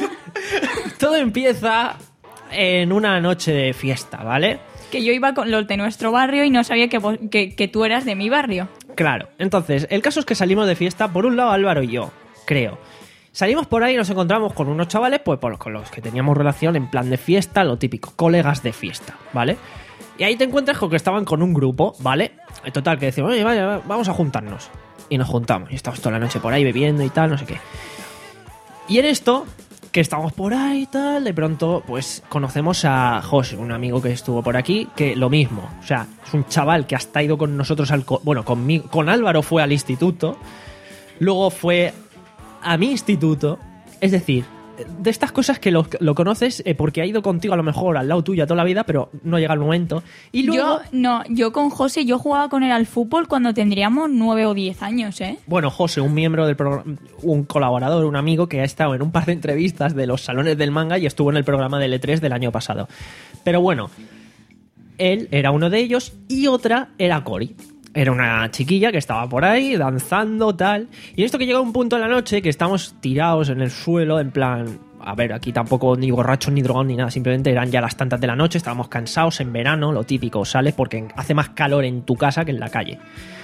Todo empieza en una noche de fiesta, ¿vale? Que yo iba con los de nuestro barrio y no sabía que, vos- que, que tú eras de mi barrio. Claro, entonces, el caso es que salimos de fiesta, por un lado Álvaro y yo, creo. Salimos por ahí y nos encontramos con unos chavales, pues por- con los que teníamos relación en plan de fiesta, lo típico, colegas de fiesta, ¿vale? Y ahí te encuentras con que estaban con un grupo, ¿vale? En total, que decimos, oye, vaya, va- vamos a juntarnos. Y nos juntamos, y estamos toda la noche por ahí bebiendo y tal, no sé qué. Y en esto, que estamos por ahí y tal, de pronto, pues conocemos a José, un amigo que estuvo por aquí, que lo mismo, o sea, es un chaval que hasta ha ido con nosotros al... co- bueno, conmigo, con Álvaro fue al instituto, luego fue a mi instituto, es decir, de estas cosas que lo, lo conoces eh, porque ha ido contigo a lo mejor al lado tuyo toda la vida, pero no llega el momento. Y luego... Yo, no, yo con José, yo jugaba con él al fútbol cuando tendríamos nueve o diez años, ¿eh? Bueno, José, un miembro del programa, un colaborador, un amigo que ha estado en un par de entrevistas de los salones del manga y estuvo en el programa del E tres del año pasado. Pero bueno, él era uno de ellos y otra era Cory. Era una chiquilla que estaba por ahí danzando, tal. Y esto que llega un punto de la noche que estamos tirados en el suelo, en plan... A ver, aquí tampoco ni borrachos ni drogados ni nada, simplemente eran ya las tantas de la noche, estábamos cansados en verano, lo típico, sales porque hace más calor en tu casa que en la calle.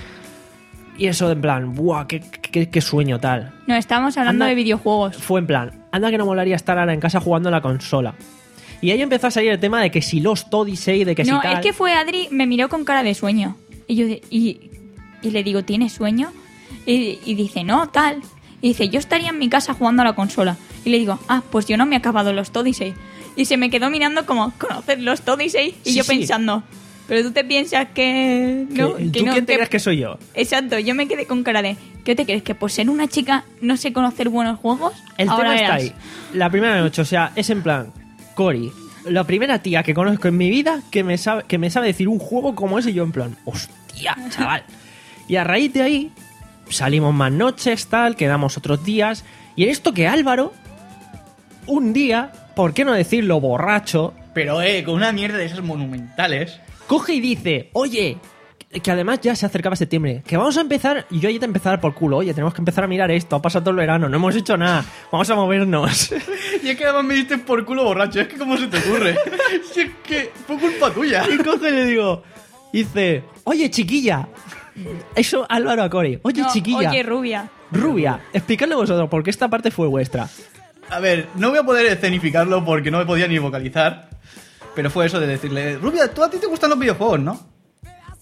Y eso en plan, ¡buah! ¡Qué, qué, qué sueño tal! No, estábamos hablando Anda- de videojuegos. Fue en plan, anda que no molaría estar ahora en casa jugando a la consola. Y ahí empezó a salir el tema de que si Lost Odyssey, de que No, si tal... es que fue Adri, me miró con cara de sueño. Y yo de- y, y le digo, ¿tienes sueño? Y, y dice, no, tal. Y dice, yo estaría en mi casa jugando a la consola. Y le digo, ah, pues yo no me he acabado los Odyssey. Y se me quedó mirando como, ¿conoces los Odyssey? Y Sí, yo sí. pensando, pero tú te piensas que... No, ¿Tú que no, quién te que- crees que soy yo? Exacto, yo me quedé con cara de, ¿qué te crees? ¿Que por ser una chica no sé conocer buenos juegos? El Ahora tema está verás. ahí. La primera noche, o sea, es en plan, Cory, la primera tía que conozco en mi vida que me sabe, que me sabe decir un juego como ese, y yo en plan, hostia, chaval. Y a raíz de ahí salimos más noches, tal, quedamos otros días. Y en esto que Álvaro, un día, ¿por qué no decirlo borracho? Pero, eh, con una mierda de esas monumentales. Coge y dice, oye, que además ya se acercaba septiembre, que vamos a empezar, y yo ya te empezar por culo, oye, tenemos que empezar a mirar esto, ha pasado todo el verano, no hemos hecho nada, vamos a movernos. Y es que además me diste por culo borracho. Es que, ¿cómo se te ocurre? Si es que fue culpa tuya. Y coge y le digo, dice, oye, chiquilla. Eso Álvaro a Cory, oye, No, chiquilla. Oye, rubia. Rubia, explicadle vosotros, porque esta parte fue vuestra. A ver, no voy a poder escenificarlo porque no me podía ni vocalizar. Pero fue eso de decirle, Rubia, tú a ti te gustan los videojuegos, ¿no?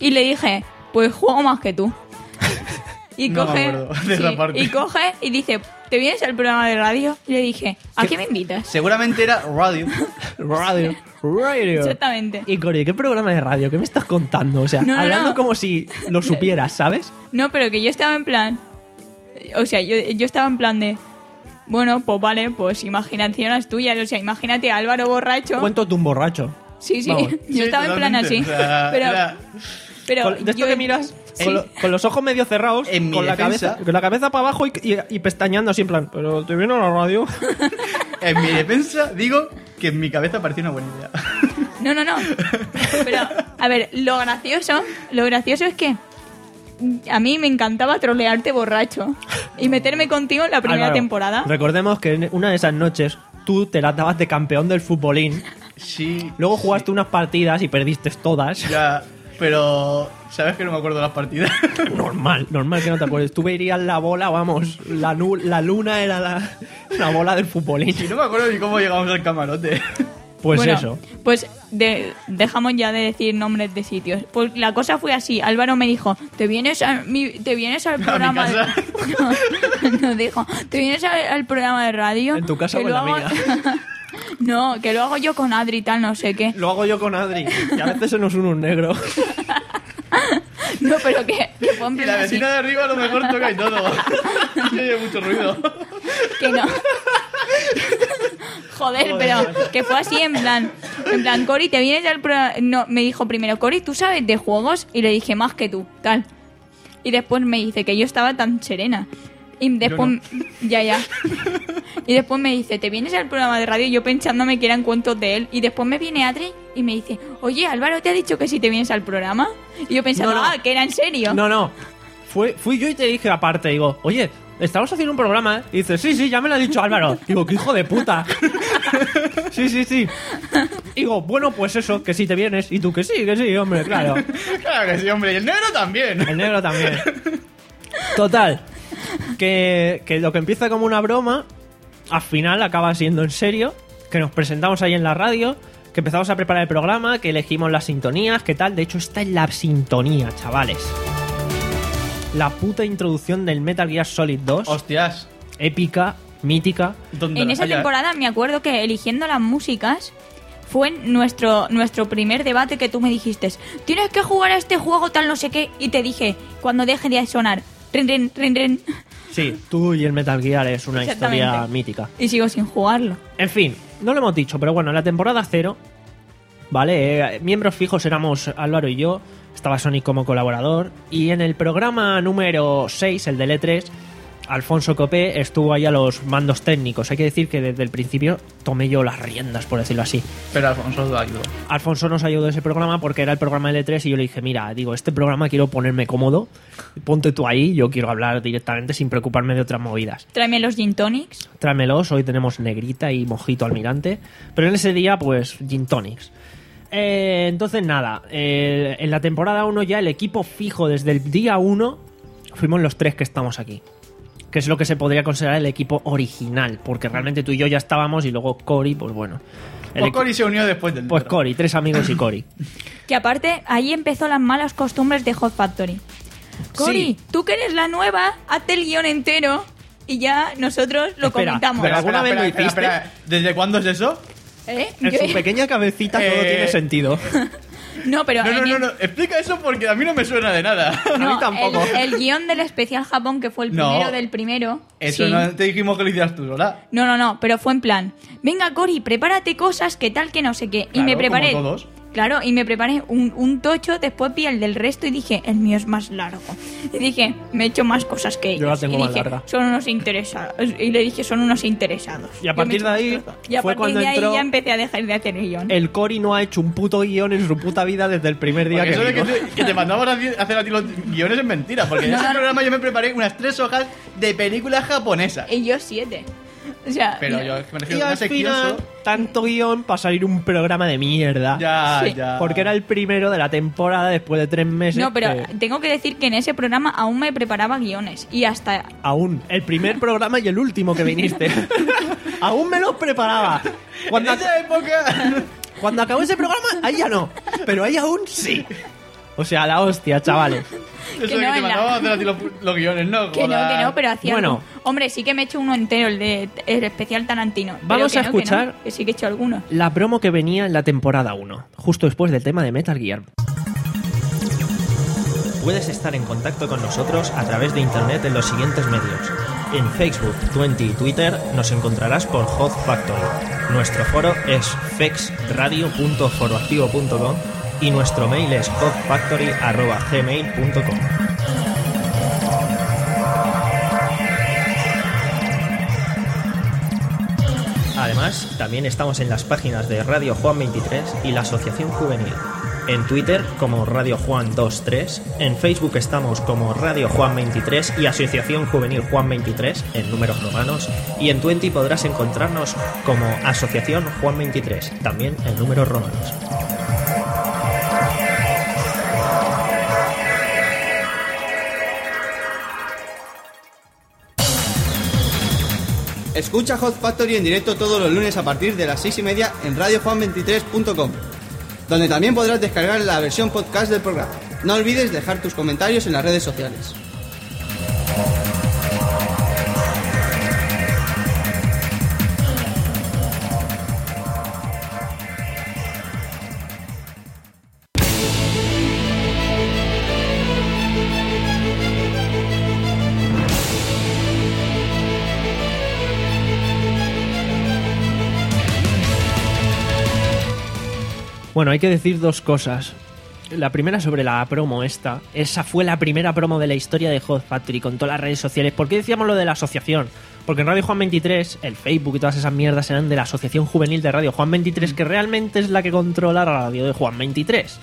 Y le dije, pues juego más que tú. Y No me coge, acuerdo de sí, esa parte. y coge y dice, ¿te vienes al programa de radio? Y le dije, ¿a qué me invitas? Seguramente era radio. Radio. Radio. Exactamente. Y Cori, ¿qué programa de radio? ¿Qué me estás contando? O sea, No, no, hablando no. como si lo supieras, ¿sabes? No, pero que yo estaba en plan... O sea, yo, yo estaba en plan de... Bueno, pues vale, pues imaginaciones tuyas. O sea, imagínate a Álvaro borracho. Cuento de un borracho. Sí, sí. Vamos. Yo Sí, estaba en plan así. totalmente. O sea, pero... era- pero Con- de esto yo- que miras Sí. con, lo- con los ojos medio cerrados, En mi con la, defensa- cabeza, con la cabeza para abajo y, y- y pestañando así en plan, pero te viene a la radio. En mi defensa, digo que en mi cabeza parecía una buena idea. No, no, no. Pero, a ver, lo gracioso, lo gracioso es que a mí me encantaba trolearte borracho y meterme contigo en la primera Álvaro, temporada. Recordemos que en una de esas noches tú te la dabas de campeón del futbolín, Sí. luego jugaste unas partidas y perdiste todas. Ya, pero... ¿Sabes que no me acuerdo de las partidas? Normal, normal que no te acuerdes. Tú verías la bola, vamos, la, nu- la luna era la, la bola del futbolín. Y no me acuerdo ni cómo llegamos al camarote. Pues Bueno, eso. Pues de- dejamos ya de decir nombres de sitios. Pues la cosa fue así. Álvaro me dijo, ¿te vienes, a mi- te vienes al programa de... casa? No, no dijo, ¿te vienes al, al programa de radio? En tu casa Que o en lo la hago- mía. No, que lo hago yo con Adri y tal, no sé qué. Lo hago yo con Adri. Y a veces se nos une un negro. No, pero que, que fue en Y plan la así, vecina de arriba a lo mejor toca y todo. Y oye mucho ruido. que no. Joder, pero que fue así en plan, en plan, Cori, ¿te vienes al programa? No, me dijo primero, Cori, ¿tú sabes de juegos? Y le dije, más que tú, tal. Y después me dice que yo estaba tan serena. Y después, ya, ya. Y después me dice, ¿te vienes al programa de radio? Yo pensándome que eran cuentos de él. Y después me viene Adri y me dice, oye, Álvaro, ¿te ha dicho que si te vienes al programa? Y yo pensaba, No, no. ah, que era en serio. No, no. Fue, fui yo y te dije aparte, digo, oye, estamos haciendo un programa, ¿eh? Y dices, sí, sí, ya me lo ha dicho Álvaro. Digo, qué hijo de puta. Sí, sí, sí. Digo, bueno, pues eso, que si te vienes. Y tú, que sí, que sí, hombre, claro. Claro que sí, hombre. Y el negro también. El negro también. Total. Que, que lo que empieza como una broma, al final acaba siendo en serio. Que nos presentamos ahí en la radio, que empezamos a preparar el programa, que elegimos las sintonías, que tal. De hecho, esta es la sintonía, chavales. La puta introducción del Metal Gear Solid dos. Hostias. Épica, mítica. En esa temporada me acuerdo que eligiendo las músicas fue nuestro, nuestro primer debate que tú me dijiste, tienes que jugar a este juego tal no sé qué, y te dije, cuando deje de sonar, rin, rin, rin, rin. Sí, tú y el Metal Gear es una Exactamente. historia mítica. Y sigo sin jugarlo. En fin, no lo hemos dicho, pero bueno, en la temporada cero, ¿vale? Eh, miembros fijos éramos Álvaro y yo, estaba Sonic como colaborador, y en el programa número seis, el del E tres, Alfonso Copé estuvo ahí a los mandos técnicos. Hay que decir que desde el principio tomé yo las riendas, por decirlo así. Pero Alfonso lo ayudó. Alfonso nos ayudó en ese programa porque era el programa del E tres y yo le dije, mira, digo, este programa quiero ponerme cómodo, ponte tú ahí, yo quiero hablar directamente sin preocuparme de otras movidas. Tráeme los gin tonics. Tráemelos, hoy tenemos negrita y mojito almirante, pero en ese día pues gin tonics. Eh, entonces nada, eh, en la temporada uno ya el equipo fijo desde el día uno fuimos los tres que estamos aquí, que es lo que se podría considerar el equipo original, porque realmente tú y yo ya estábamos y luego Cory, pues bueno. El Pues equi- Cory se unió después del Pues negro. Cory, tres amigos y Cory. Que aparte, ahí empezó las malas costumbres de Hot Factory. Cori, Sí. tú que eres la nueva, hazte el guión entero y ya nosotros lo Espera, comentamos. pero ¿alguna vez lo espera, hiciste? espera. ¿Desde cuándo es eso? ¿Eh? En Yo- su pequeña cabecita todo Eh, tiene sentido. No, pero No, no, en no, el- no. Explica eso porque a mí no me suena de nada. no, El, el guión del especial Japón, que fue el No. primero del primero. Eso sí. no te dijimos que lo hicieras tú sola. No, no, no, pero fue en plan, venga Cori, prepárate cosas que tal que no sé qué. y Claro, me preparé. como todos. Claro, y me preparé un, un tocho, después vi el del resto y dije, el mío es más largo. Y dije, me he hecho más cosas que ellos. Yo la tengo y más dije, larga. son unos interesados. Y le dije, son unos interesados. Y a Yo me partir he hecho de ahí más cosas. Y a fue partir cuando de ahí entró- ya empecé a dejar de hacer guión. El Cory no ha hecho un puto guión en su puta vida desde el primer día Porque que eso de que vino. te, que te mandamos a hacer- hacer a ti los guiones es mentira. Porque en No, ese no, no. programa yo me preparé unas tres hojas de películas japonesas. Y yo siete. O sea, Pero mira. yo es que me refiero Y a una al sección final, solo. tanto guión para salir un programa de mierda. Ya, Sí. ya. Porque era el primero de la temporada después de tres meses. No, pero que tengo que decir que en ese programa aún me preparaba guiones. Y hasta aún, el primer programa y el último que viniste. Aún me los preparaba. Cuando, En esa época. cuando acabó ese programa, ahí ya no. Pero ahí aún sí. O sea, la hostia, chavales. Eso Que de no, que te en la- mandaban a hacer a ti los, los guiones, ¿no? Que no, Joder. que no, pero hacía Bueno. algo. Hombre, sí que me he hecho uno entero, el de el especial Tarantino. Pero Vamos que a no, que no, escuchar- Que, sí que he hecho alguno. La promo que venía en la temporada uno, justo después del tema de Metal Gear. Puedes estar en contacto con nosotros a través de internet en los siguientes medios. En Facebook, Twenty y Twitter nos encontrarás por Hot Factory. Nuestro foro es fexradio punto foroactivo punto com y nuestro mail es hotfactory arroba gmail punto com. Además, también estamos en las páginas de Radio Juan veintitrés y la Asociación Juvenil. En Twitter como Radio Juan veintitrés, en Facebook estamos como Radio Juan veintitrés y Asociación Juvenil Juan veintitrés en números romanos, y en Twenty podrás encontrarnos como Asociación Juan veintitrés, también en números romanos. Escucha Hot Factory en directo todos los lunes a partir de las seis y media en radio juan veintitrés punto com, donde también podrás descargar la versión podcast del programa. No olvides dejar tus comentarios en las redes sociales. Bueno, hay que decir dos cosas. La primera sobre la promo esta. Esa fue la primera promo de la historia de Hot Factory con todas las redes sociales. ¿Por qué decíamos lo de la asociación? Porque en Radio Juan veintitrés, el Facebook y todas esas mierdas eran de la Asociación Juvenil de Radio Juan veintitrés, que realmente es la que controla la radio de Juan veintitrés.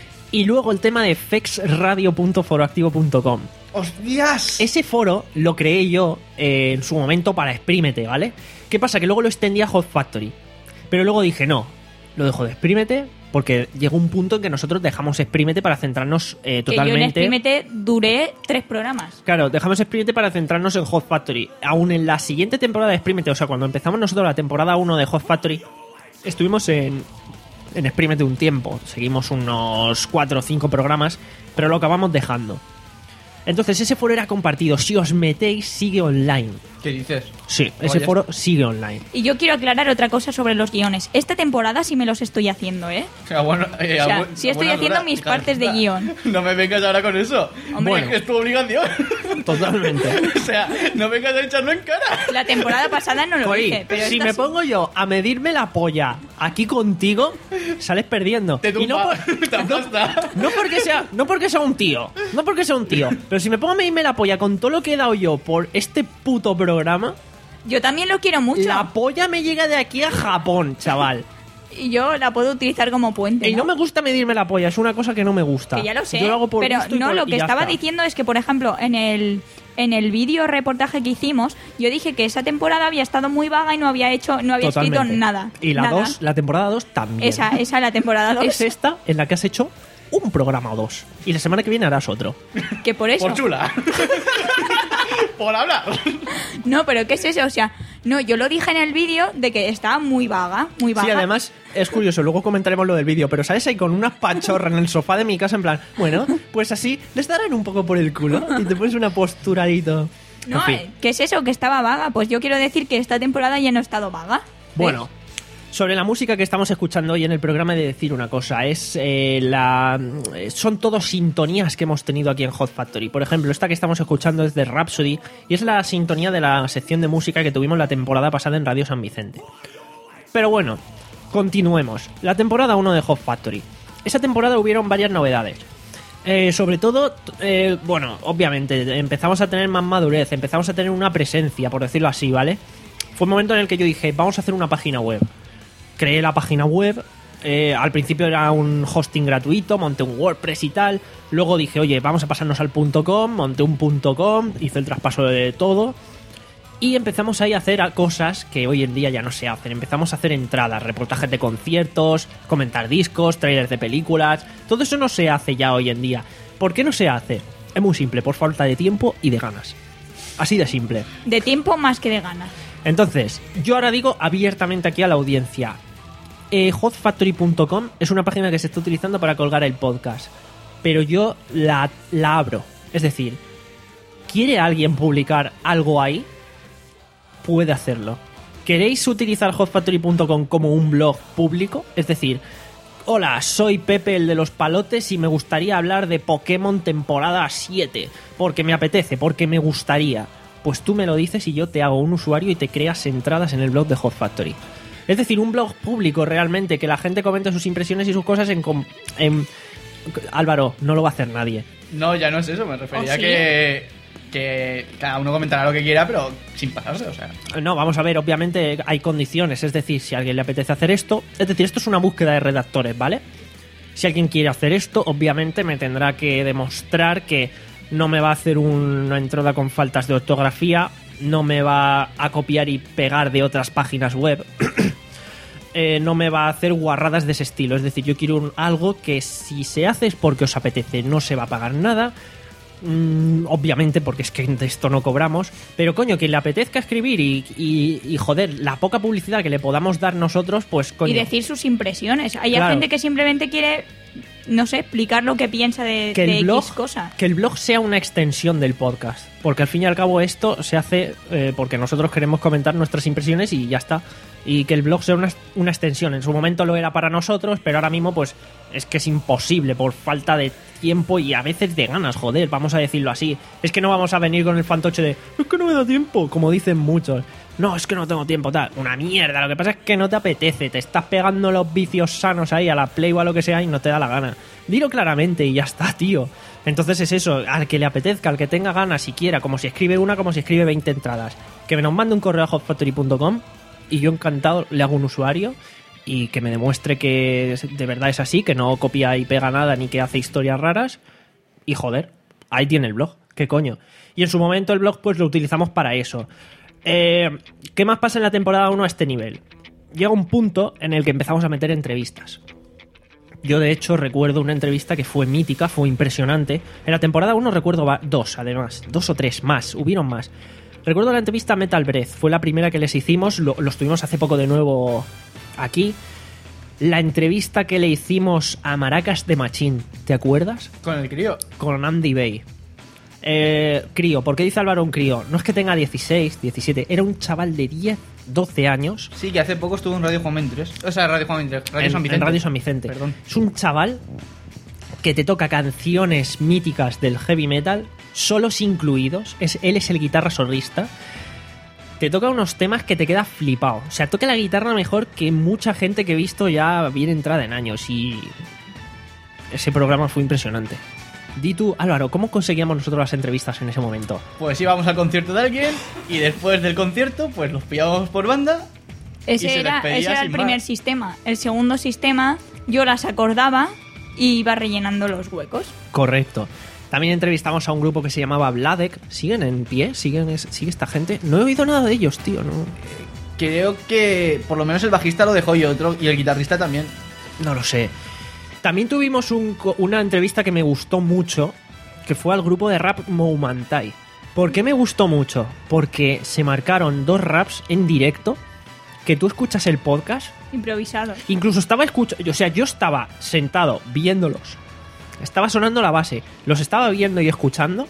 Y luego el tema de fexradio punto foroactivo punto com. ¡Hostias! Ese foro lo creé yo eh, en su momento para Exprímete, ¿vale? ¿Qué pasa? Que luego lo extendí a Hot Factory. Pero luego dije, no, lo dejo de Exprímete porque llegó un punto en que nosotros dejamos Exprímete para centrarnos eh, Que yo en totalmente... Exprímete duré tres programas. Claro, dejamos Exprímete para centrarnos en Hot Factory. Aún en la siguiente temporada de Exprímete, o sea, cuando empezamos nosotros la temporada uno de Hot Factory, estuvimos en, en Exprímete un tiempo. Seguimos unos cuatro o cinco programas, pero lo acabamos dejando. Entonces ese foro era compartido. Si os metéis, sigue online. ¿Qué dices? Sí, ese Oye, foro sigue online. Y yo quiero aclarar otra cosa sobre los guiones. Esta temporada sí me los estoy haciendo, ¿eh? O sea, bueno, eh, O sea, a bu- sí a estoy buenas haciendo horas, mis hija partes de puta. guión. No me vengas ahora con eso. Hombre. Bueno, es tu obligación. Totalmente. O sea, no vengas a echarlo en cara. La temporada pasada no lo Cori, hice, pero si esta me sí. pongo yo a medirme la polla aquí contigo, sales perdiendo. Te Y no, tumba. por- Te aplasta. no porque sea, no porque sea un tío, no porque sea un tío, pero si me pongo a medirme la polla con todo lo que he dado yo por este puto programa, Yo también lo quiero mucho. la polla me llega de aquí a Japón, chaval. Y yo la puedo utilizar como puente. Y no me gusta medirme la polla, es una cosa que no me gusta. Que ya lo sé. Yo lo hago por pero gusto y no, por- lo y que ya estaba está. diciendo es que, por ejemplo, en el en el vídeo reportaje que hicimos, yo dije que esa temporada había estado muy vaga y no había hecho, no había escrito Totalmente. nada. Y la Nada. dos, la temporada dos también. Esa, esa es la temporada dos. Es esta en la que has hecho un programa o dos. Y la semana que viene harás otro. Que por eso. Por chula. Por hablar. No, pero ¿qué es eso? O sea, no, yo lo dije en el vídeo de que estaba muy vaga, muy vaga. Sí, además es curioso, luego comentaremos lo del vídeo, pero ¿sabes? Ahí con una pachorra en el sofá de mi casa, en plan, bueno, pues así les darán un poco por el culo y te pones una posturadito. No, En fin. eh, ¿qué es eso? Que estaba vaga. Pues yo quiero decir que esta temporada ya no ha estado vaga. ¿Ves? Bueno, sobre la música que estamos escuchando hoy en el programa, he de decir una cosa. Es eh, la son todos sintonías que hemos tenido aquí en Hot Factory. Por ejemplo, esta que estamos escuchando es de Rhapsody y es la sintonía de la sección de música que tuvimos la temporada pasada en Radio San Vicente. Pero bueno, continuemos. La temporada uno de Hot Factory. Esa temporada hubieron varias novedades. Eh, sobre todo, eh, bueno, obviamente empezamos a tener más madurez, empezamos a tener una presencia, por decirlo así, ¿vale? Fue un momento en el que yo dije, vamos a hacer una página web. Creé la página web, eh, al principio era un hosting gratuito, monté un WordPress y tal, luego dije, oye, vamos a pasarnos al .com, monté un .com, hice el traspaso de todo y empezamos ahí a hacer a cosas que hoy en día ya no se hacen. Empezamos a hacer entradas, reportajes de conciertos, comentar discos, trailers de películas, todo eso no se hace ya hoy en día. ¿Por qué no se hace? Es muy simple, por falta de tiempo y de ganas. Así de simple. De tiempo más que de ganas. Entonces, yo ahora digo abiertamente aquí a la audiencia. Eh, hot factory punto com es una página que se está utilizando para colgar el podcast. pero yo la, la abro. Es decir, ¿quiere alguien publicar algo ahí? Puede hacerlo. ¿Queréis utilizar hot factory punto com como un blog público? Es decir, hola, soy Pepe el de los palotes y me gustaría hablar de Pokémon temporada siete, porque me apetece, porque me gustaría. Pues tú me lo dices y yo te hago un usuario y te creas entradas en el blog de Hot Factory. Es decir, un blog público realmente, que la gente comente sus impresiones y sus cosas en... en... Álvaro, no lo va a hacer nadie. No, ya no es eso, me refería ¿Oh, a sí? que... que cada uno comentará lo que quiera, pero sin pasarse, o sea. No, vamos a ver, obviamente hay condiciones, es decir, si a alguien le apetece hacer esto, es decir, esto es una búsqueda de redactores, ¿vale? Si alguien quiere hacer esto, obviamente me tendrá que demostrar que no me va a hacer una entrada con faltas de ortografía, no me va a copiar y pegar de otras páginas web, eh, no me va a hacer guarradas de ese estilo, es decir, yo quiero un, algo que si se hace es porque os apetece, no se va a pagar nada. Mm, obviamente, porque es que de esto no cobramos. Pero coño, que le apetezca escribir y, y, y joder, la poca publicidad que le podamos dar nosotros, pues coño. Y decir sus impresiones. Hay Claro. gente que simplemente quiere, no sé, explicar lo que piensa de, que de el blog, X cosa. que el blog sea una extensión del podcast. Porque al fin y al cabo esto se hace eh, porque nosotros queremos comentar nuestras impresiones y ya está. Y que el blog sea una, una extensión. En su momento lo era para nosotros, pero ahora mismo pues es que es imposible por falta de tiempo y a veces de ganas, joder, vamos a decirlo así. Es que no vamos a venir con el fantoche de es que no me da tiempo, como dicen muchos. No, es que no tengo tiempo, tal. Una mierda, lo que pasa es que no te apetece, te estás pegando los vicios sanos ahí a la Play o a lo que sea y no te da la gana. Dilo claramente y ya está, tío. Entonces es eso, al que le apetezca, al que tenga ganas, si quiera, como si escribe una, como si escribe veinte entradas. Que me nos mande un correo a hot factory punto com y yo encantado le hago un usuario y que me demuestre que de verdad es así, que no copia y pega nada ni que hace historias raras. Y joder, ahí tiene el blog, qué coño. Y en su momento el blog pues lo utilizamos para eso. Eh, ¿Qué más pasa en la temporada uno a este nivel? Llega un punto en el que empezamos a meter entrevistas. Yo de hecho recuerdo una entrevista que fue mítica, fue impresionante. En la temporada uno recuerdo va- dos además, dos o tres más, hubieron más. Recuerdo la entrevista a Metal Breath, fue la primera que les hicimos, lo, lo estuvimos hace poco de nuevo aquí. La entrevista que le hicimos a Maracas de Machín, ¿te acuerdas? Con el crío. Con Andy Bay. Eh, crío, ¿por qué dice Álvaro un crío? No es que tenga dieciséis, diecisiete, era un chaval de diez, doce años. Sí, que hace poco estuvo en Radio Juan veintitrés. O sea, Radio Juan veintitrés, Radio en, San Vicente. en Radio San Vicente. Perdón. Es un chaval que te toca canciones míticas del heavy metal, solos incluidos. Es, él es el guitarra solista. Te toca unos temas que te quedas flipado. O sea, toca la guitarra mejor que mucha gente que he visto ya bien entrada en años. Y ese programa fue impresionante. Di tú, Álvaro, ¿cómo conseguíamos nosotros las entrevistas en ese momento? Pues íbamos al concierto de alguien y después del concierto pues los pillábamos por banda. y Ese se era, despedía ese era el sin primer más. sistema. El segundo sistema, yo las acordaba y iba rellenando los huecos. Correcto. También entrevistamos a un grupo que se llamaba Vladek. ¿Siguen en pie? ¿Siguen es- ¿Sigue esta gente? No he oído nada de ellos, tío. ¿no? Creo que por lo menos el bajista lo dejó y otro y el guitarrista también. No lo sé. También tuvimos un co- una entrevista que me gustó mucho, que fue al grupo de rap Moumantai. ¿Por qué me gustó mucho? Porque se marcaron dos raps en directo, que tú escuchas el podcast, Improvisado. incluso estaba escuchando, o sea, yo estaba sentado viéndolos, estaba sonando la base, los estaba viendo y escuchando,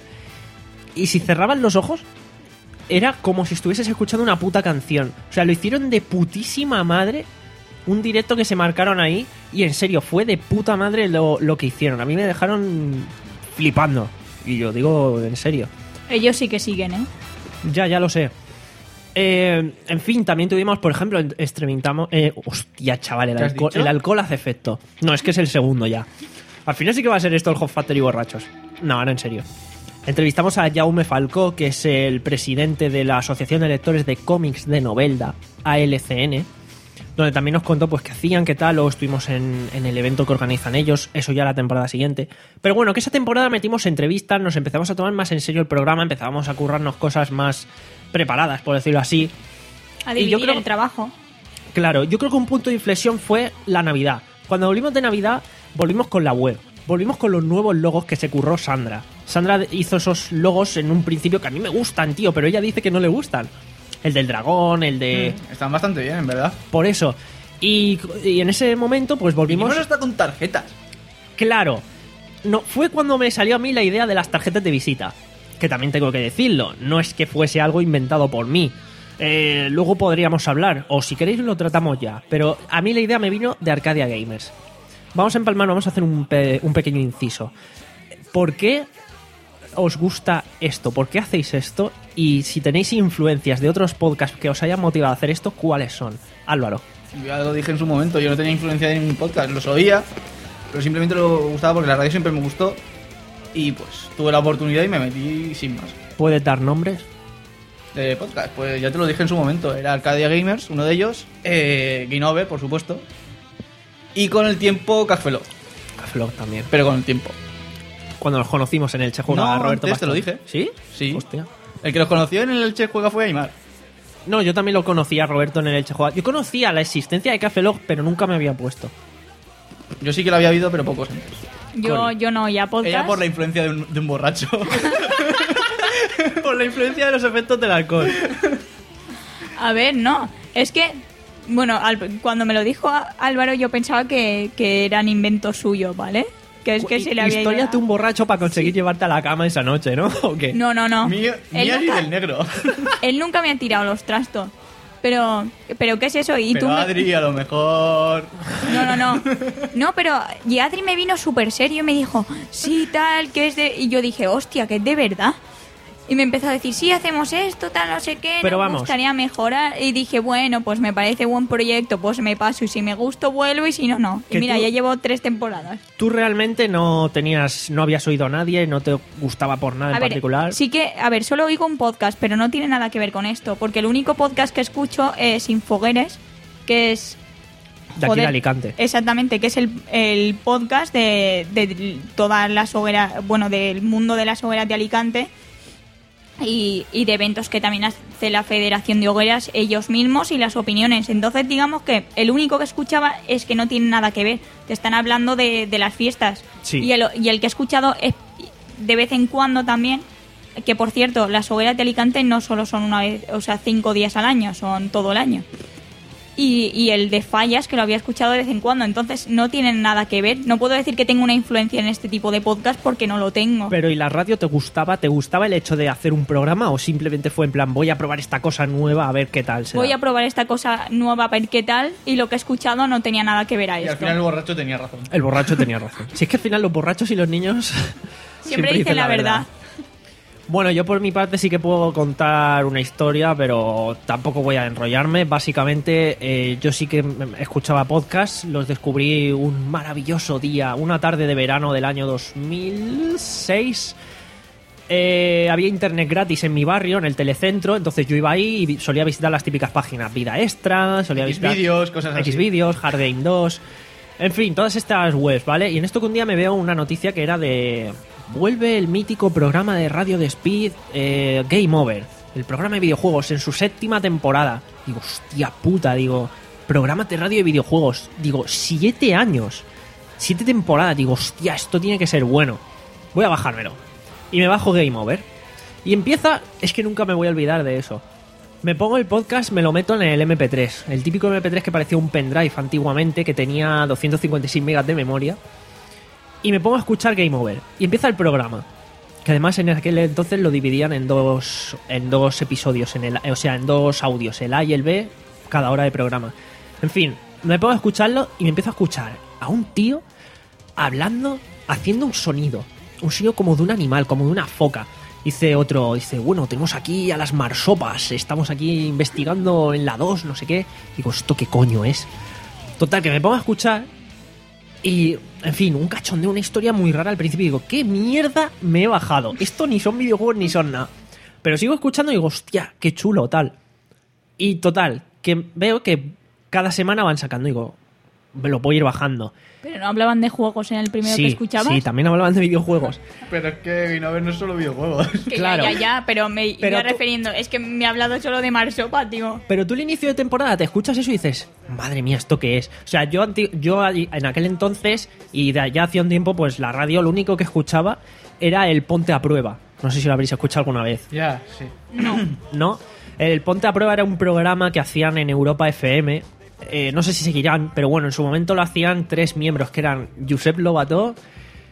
y si cerraban los ojos, era como si estuvieses escuchando una puta canción. O sea, lo hicieron de putísima madre. Un directo que se marcaron ahí. Y en serio, fue de puta madre lo, lo que hicieron. A mí me dejaron flipando. Y yo digo en serio. Ellos sí que siguen, ¿eh? Ya, ya lo sé. Eh, en fin, también tuvimos, por ejemplo, extremitamos... Eh, hostia, chaval, el ¿Qué has alcohol, dicho? el alcohol hace efecto. No, es que es el segundo ya. Al final sí que va a ser esto el Hot Factory borrachos. No, ahora en serio. Entrevistamos a Jaume Falcó, que es el presidente de la Asociación de Lectores de Cómics de Novelda, A L C N, donde también nos contó pues qué hacían, qué tal. Luego estuvimos en, en el evento que organizan ellos, eso ya la temporada siguiente. Pero bueno, que esa temporada metimos entrevistas, nos empezamos a tomar más en serio el programa, empezábamos a currarnos cosas más preparadas, por decirlo así. A Y yo dividir creo- el trabajo. Claro, yo creo que un punto de inflexión fue la Navidad. Cuando volvimos de Navidad, volvimos con la web. Volvimos con los nuevos logos que se curró Sandra. Sandra hizo esos logos en un principio que a mí me gustan, tío, pero ella dice que no le gustan. El del dragón, el de... Mm, están bastante bien, en verdad. Por eso. Y, y en ese momento, pues volvimos... Vinimos hasta con tarjetas. Claro. no, fue cuando me salió a mí la idea de las tarjetas de visita. Que también tengo que decirlo, no es que fuese algo inventado por mí. Eh, luego podríamos hablar, o si queréis lo tratamos ya. Pero a mí la idea me vino de Arcadia Gamers. Vamos a empalmar, vamos a hacer un, pe- un pequeño inciso. ¿Por qué os gusta esto? ¿Por qué hacéis esto? Y si tenéis influencias de otros podcasts que os hayan motivado a hacer esto, ¿cuáles son? Álvaro. Yo ya lo dije en su momento, yo no tenía influencia de ningún podcast, los oía, pero simplemente lo gustaba porque la radio siempre me gustó y pues tuve la oportunidad y me metí sin más. ¿Puedes dar nombres? De podcast, pues ya te lo dije en su momento, era Arcadia Gamers, uno de ellos, eh, Game Over, por supuesto, y con el tiempo Café Lock. Café Lock también. Pero con el tiempo. Cuando nos conocimos en el Che Juega, No, Roberto antes te lo Pastor. dije. ¿Sí? Sí. Hostia. El que los conoció en el Che Juega fue Aymar. No, yo también lo conocía a Roberto en el Elche Juega. Yo conocía la existencia de Café Lock, pero nunca me había puesto. Yo sí que lo había habido, pero pocos antes. Yo, yo no, ya podcast. Ella por la influencia de un, de un borracho. Por la influencia de los efectos del alcohol. A ver, no. Es que, bueno, al- cuando me lo dijo a- Álvaro, yo pensaba que, que eran inventos suyos, ¿vale? Que es que se le había Historias ido- de un borracho para conseguir llevarte a la cama esa noche, ¿no? ¿O qué? No, no, no. Mía, Él mía y nunca- del negro. Él nunca me ha tirado los trastos. Pero, pero ¿qué es eso? Y Pero tú me- Adri, a lo mejor... No, no, no. No, pero y Adri me vino súper serio y me dijo, sí, tal, que es de... Y yo dije, hostia, que es de verdad. Y me empezó a decir, sí, hacemos esto, tal, no sé qué, Pero nos vamos. gustaría mejorar. Y dije, bueno, pues me parece buen proyecto, pues me paso. Y si me gusta, vuelvo, y si no, no. Y Que mira, tú- ya llevo tres temporadas. Tú realmente no tenías, no habías oído a nadie, no te gustaba por nada en A ver, particular. sí que, a ver, solo oigo un podcast, pero no tiene nada que ver con esto. Porque el único podcast que escucho es Infogueres, que es... De aquí de Alicante. Exactamente, que es el, el podcast de, de todas las hogueras, bueno, del mundo de las hogueras de Alicante y, y de eventos que también hace la Federación de Hogueras ellos mismos y las opiniones. Entonces, digamos que el único que escuchaba es que no tiene nada que ver. Te están hablando de, de las fiestas. Sí. Y, el, y el que he escuchado es de vez en cuando también, que por cierto, las hogueras de Alicante no solo son una vez, o sea, cinco días al año, son todo el año. Y, y el de Fallas, que lo había escuchado de vez en cuando. Entonces no tienen nada que ver. No puedo decir que tengo una influencia en este tipo de podcast porque no lo tengo. Pero ¿y la radio te gustaba? ¿Te gustaba el hecho de hacer un programa o simplemente fue en plan voy a probar esta cosa nueva a ver qué tal será? Voy a probar esta cosa nueva a ver qué tal. Y lo que he escuchado no tenía nada que ver a Y esto. al final el borracho tenía razón. El borracho tenía razón. Si es que al final los borrachos y los niños Siempre dicen la verdad. Bueno, yo por mi parte sí que puedo contar una historia, pero tampoco voy a enrollarme. Básicamente, eh, yo sí que m- escuchaba podcasts, los descubrí un maravilloso día, una tarde de verano del año dos mil seis. Eh, había internet gratis en mi barrio, en el telecentro, entonces yo iba ahí y vi- solía visitar las típicas páginas Vida Extra, solía visitar Xvideos, cosas así. Xvideos, Hard Game dos, en fin, todas estas webs, ¿vale? Y en esto que un día me veo una noticia que era de... Vuelve el mítico programa de radio de Speed eh, Game Over, el programa de videojuegos en su séptima temporada. Digo, hostia puta, digo, programa de radio de videojuegos. Digo, siete años, siete temporadas. Digo, hostia, esto tiene que ser bueno. Voy a bajármelo. Y me bajo Game Over. Y empieza, es que nunca me voy a olvidar de eso. Me pongo el podcast, me lo meto en el eme pe tres. El típico eme pe tres que parecía un pendrive antiguamente, que tenía doscientos cincuenta y seis megas de memoria. Y me pongo a escuchar Game Over. Y empieza el programa. Que además en aquel entonces lo dividían en dos, en dos episodios, en el, o sea, en dos audios, el A y el B, cada hora de programa. En fin, me pongo a escucharlo y me empiezo a escuchar a un tío hablando, haciendo un sonido. Un sonido como de un animal, como de una foca. Dice otro, dice, bueno, tenemos aquí a las marsopas, estamos aquí investigando en la dos, no sé qué. Digo, ¿esto qué coño es? Total, que me pongo a escuchar y, en fin, un cachondeo, una historia muy rara al principio. Digo, ¿qué mierda me he bajado? Esto ni son videojuegos ni son nada. Pero sigo escuchando y digo, hostia, qué chulo, tal. Y total, que veo que cada semana van sacando. Digo, me lo voy a ir bajando. Pero no hablaban de juegos en el primero Sí, que escuchabas. sí, también hablaban de videojuegos. Pero es que Game Over no es solo videojuegos. Que claro. ya, ya, ya, pero me Pero iba tú- refiriendo. Es que me ha hablado solo de Marsopa, tío. Pero tú al inicio de temporada te escuchas eso y dices, madre mía, ¿esto qué es? O sea, yo, anti- yo ahí- en aquel entonces, y de allá hacía un tiempo, pues la radio lo único que escuchaba era el Ponte a Prueba. No sé si lo habréis escuchado alguna vez. Ya, sí. No. ¿No? El Ponte a Prueba era un programa que hacían en Europa efe eme. Eh, no sé si seguirán, pero bueno, en su momento lo hacían tres miembros, que eran Josep Lobató,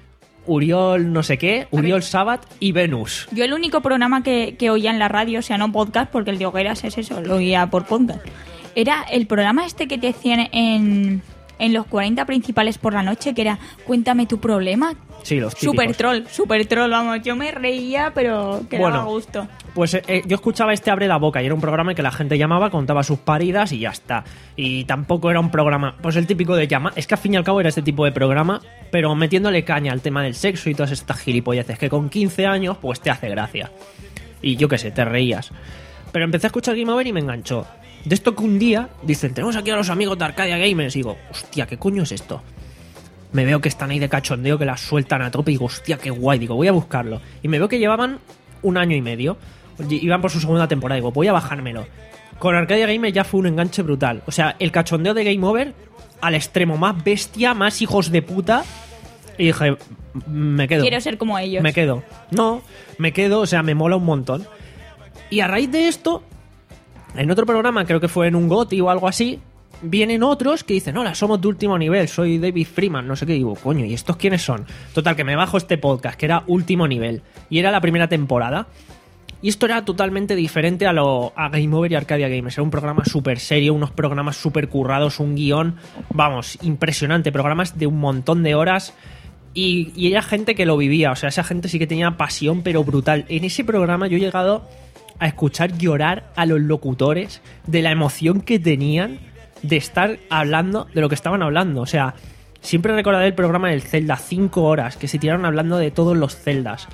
Uriol no sé qué, Uriol Sabat y Venus. Yo el único programa que, que oía en la radio, o sea, no podcast, porque el de Hogueras es eso, lo oía por podcast, era el programa este que te hacían en, en los cuarenta principales por la noche, que era Cuéntame tu problema. Sí, los típicos. Super troll, super troll, vamos, yo me reía, pero que Bueno. daba gusto. Pues eh, yo escuchaba este Abre la Boca y era un programa en que la gente llamaba, contaba sus paridas y ya está. Y tampoco era un programa, pues el típico de llama. Es que al fin y al cabo era este tipo de programa, pero metiéndole caña al tema del sexo y todas estas gilipolleces que con quince años pues te hace gracia. Y yo qué sé, te reías. Pero empecé a escuchar Game Over y me enganchó. De esto que un día dicen, tenemos aquí a los amigos de Arcadia Gamers. Y digo, hostia, ¿qué coño es esto? Me veo que están ahí de cachondeo, que las sueltan a tope y digo, hostia, qué guay. Digo, voy a buscarlo. Y me veo que llevaban un año y medio. Iban por su segunda temporada. Digo, voy a bajármelo. Con Arcadia Gamer ya fue un enganche brutal. O sea, el cachondeo de Game Over al extremo, más bestia, más hijos de puta. Y dije, me quedo. Quiero ser como ellos. Me quedo. No, me quedo, o sea, me mola un montón. Y a raíz de esto, en otro programa, creo que fue en un GOTY o algo así, vienen otros que dicen, hola, somos de último nivel, soy David Freeman, no sé qué. Digo, coño, ¿y estos quiénes son? Total, que me bajo este podcast, que era último nivel. Y era la primera temporada. Y esto era totalmente diferente a lo a Game Over y Arcadia Games. Era un programa súper serio, unos programas súper currados, un guión, vamos, impresionante. Programas de un montón de horas. Y, y era gente que lo vivía, o sea, esa gente sí que tenía pasión, pero brutal. En ese programa yo he llegado a escuchar llorar a los locutores de la emoción que tenían de estar hablando de lo que estaban hablando. O sea, siempre recordaré el programa del Zelda, cinco horas, que se tiraron hablando de todos los Zeldas.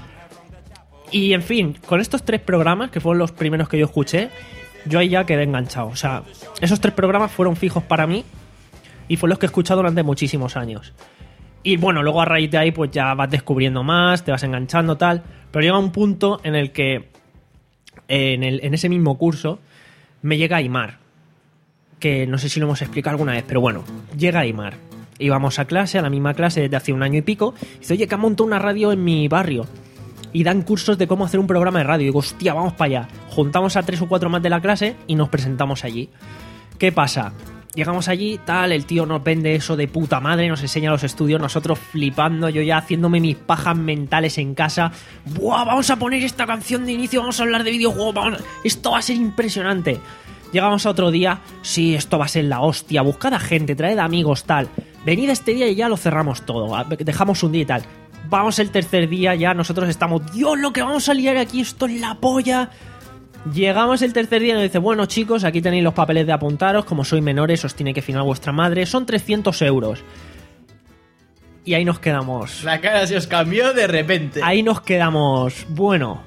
Y en fin, con estos tres programas, que fueron los primeros que yo escuché, yo ahí ya quedé enganchado. O sea, esos tres programas fueron fijos para mí y fueron los que he escuchado durante muchísimos años. Y bueno, luego a raíz de ahí pues ya vas descubriendo más, te vas enganchando, tal. Pero llega un punto en el que en, el, en ese mismo curso me llega Aimar, que no sé si lo hemos explicado alguna vez, pero bueno, llega Aimar. Íbamos a clase, a la misma clase desde hace un año y pico, y dice, oye, que han montado una radio en mi barrio. Y dan cursos de cómo hacer un programa de radio. Y digo, hostia, vamos para allá. Juntamos a tres o cuatro más de la clase y nos presentamos allí. ¿Qué pasa? Llegamos allí, tal, el tío nos vende eso de puta madre, nos enseña los estudios, nosotros flipando, yo ya haciéndome mis pajas mentales en casa. ¡Buah, vamos a poner esta canción de inicio, vamos a hablar de videojuegos, vamos a... esto va a ser impresionante! Llegamos a otro día, sí, esto va a ser la hostia, buscad a gente, traed amigos, tal. Venid este día y ya lo cerramos todo, dejamos un día y tal. Vamos el tercer día, ya nosotros estamos, Dios, lo que vamos a liar aquí, esto es la polla. Llegamos el tercer día y nos dice, bueno chicos, aquí tenéis los papeles de apuntaros, como sois menores os tiene que firmar vuestra madre, son trescientos euros. Y ahí nos quedamos. La cara se os cambió de repente. Ahí nos quedamos, bueno,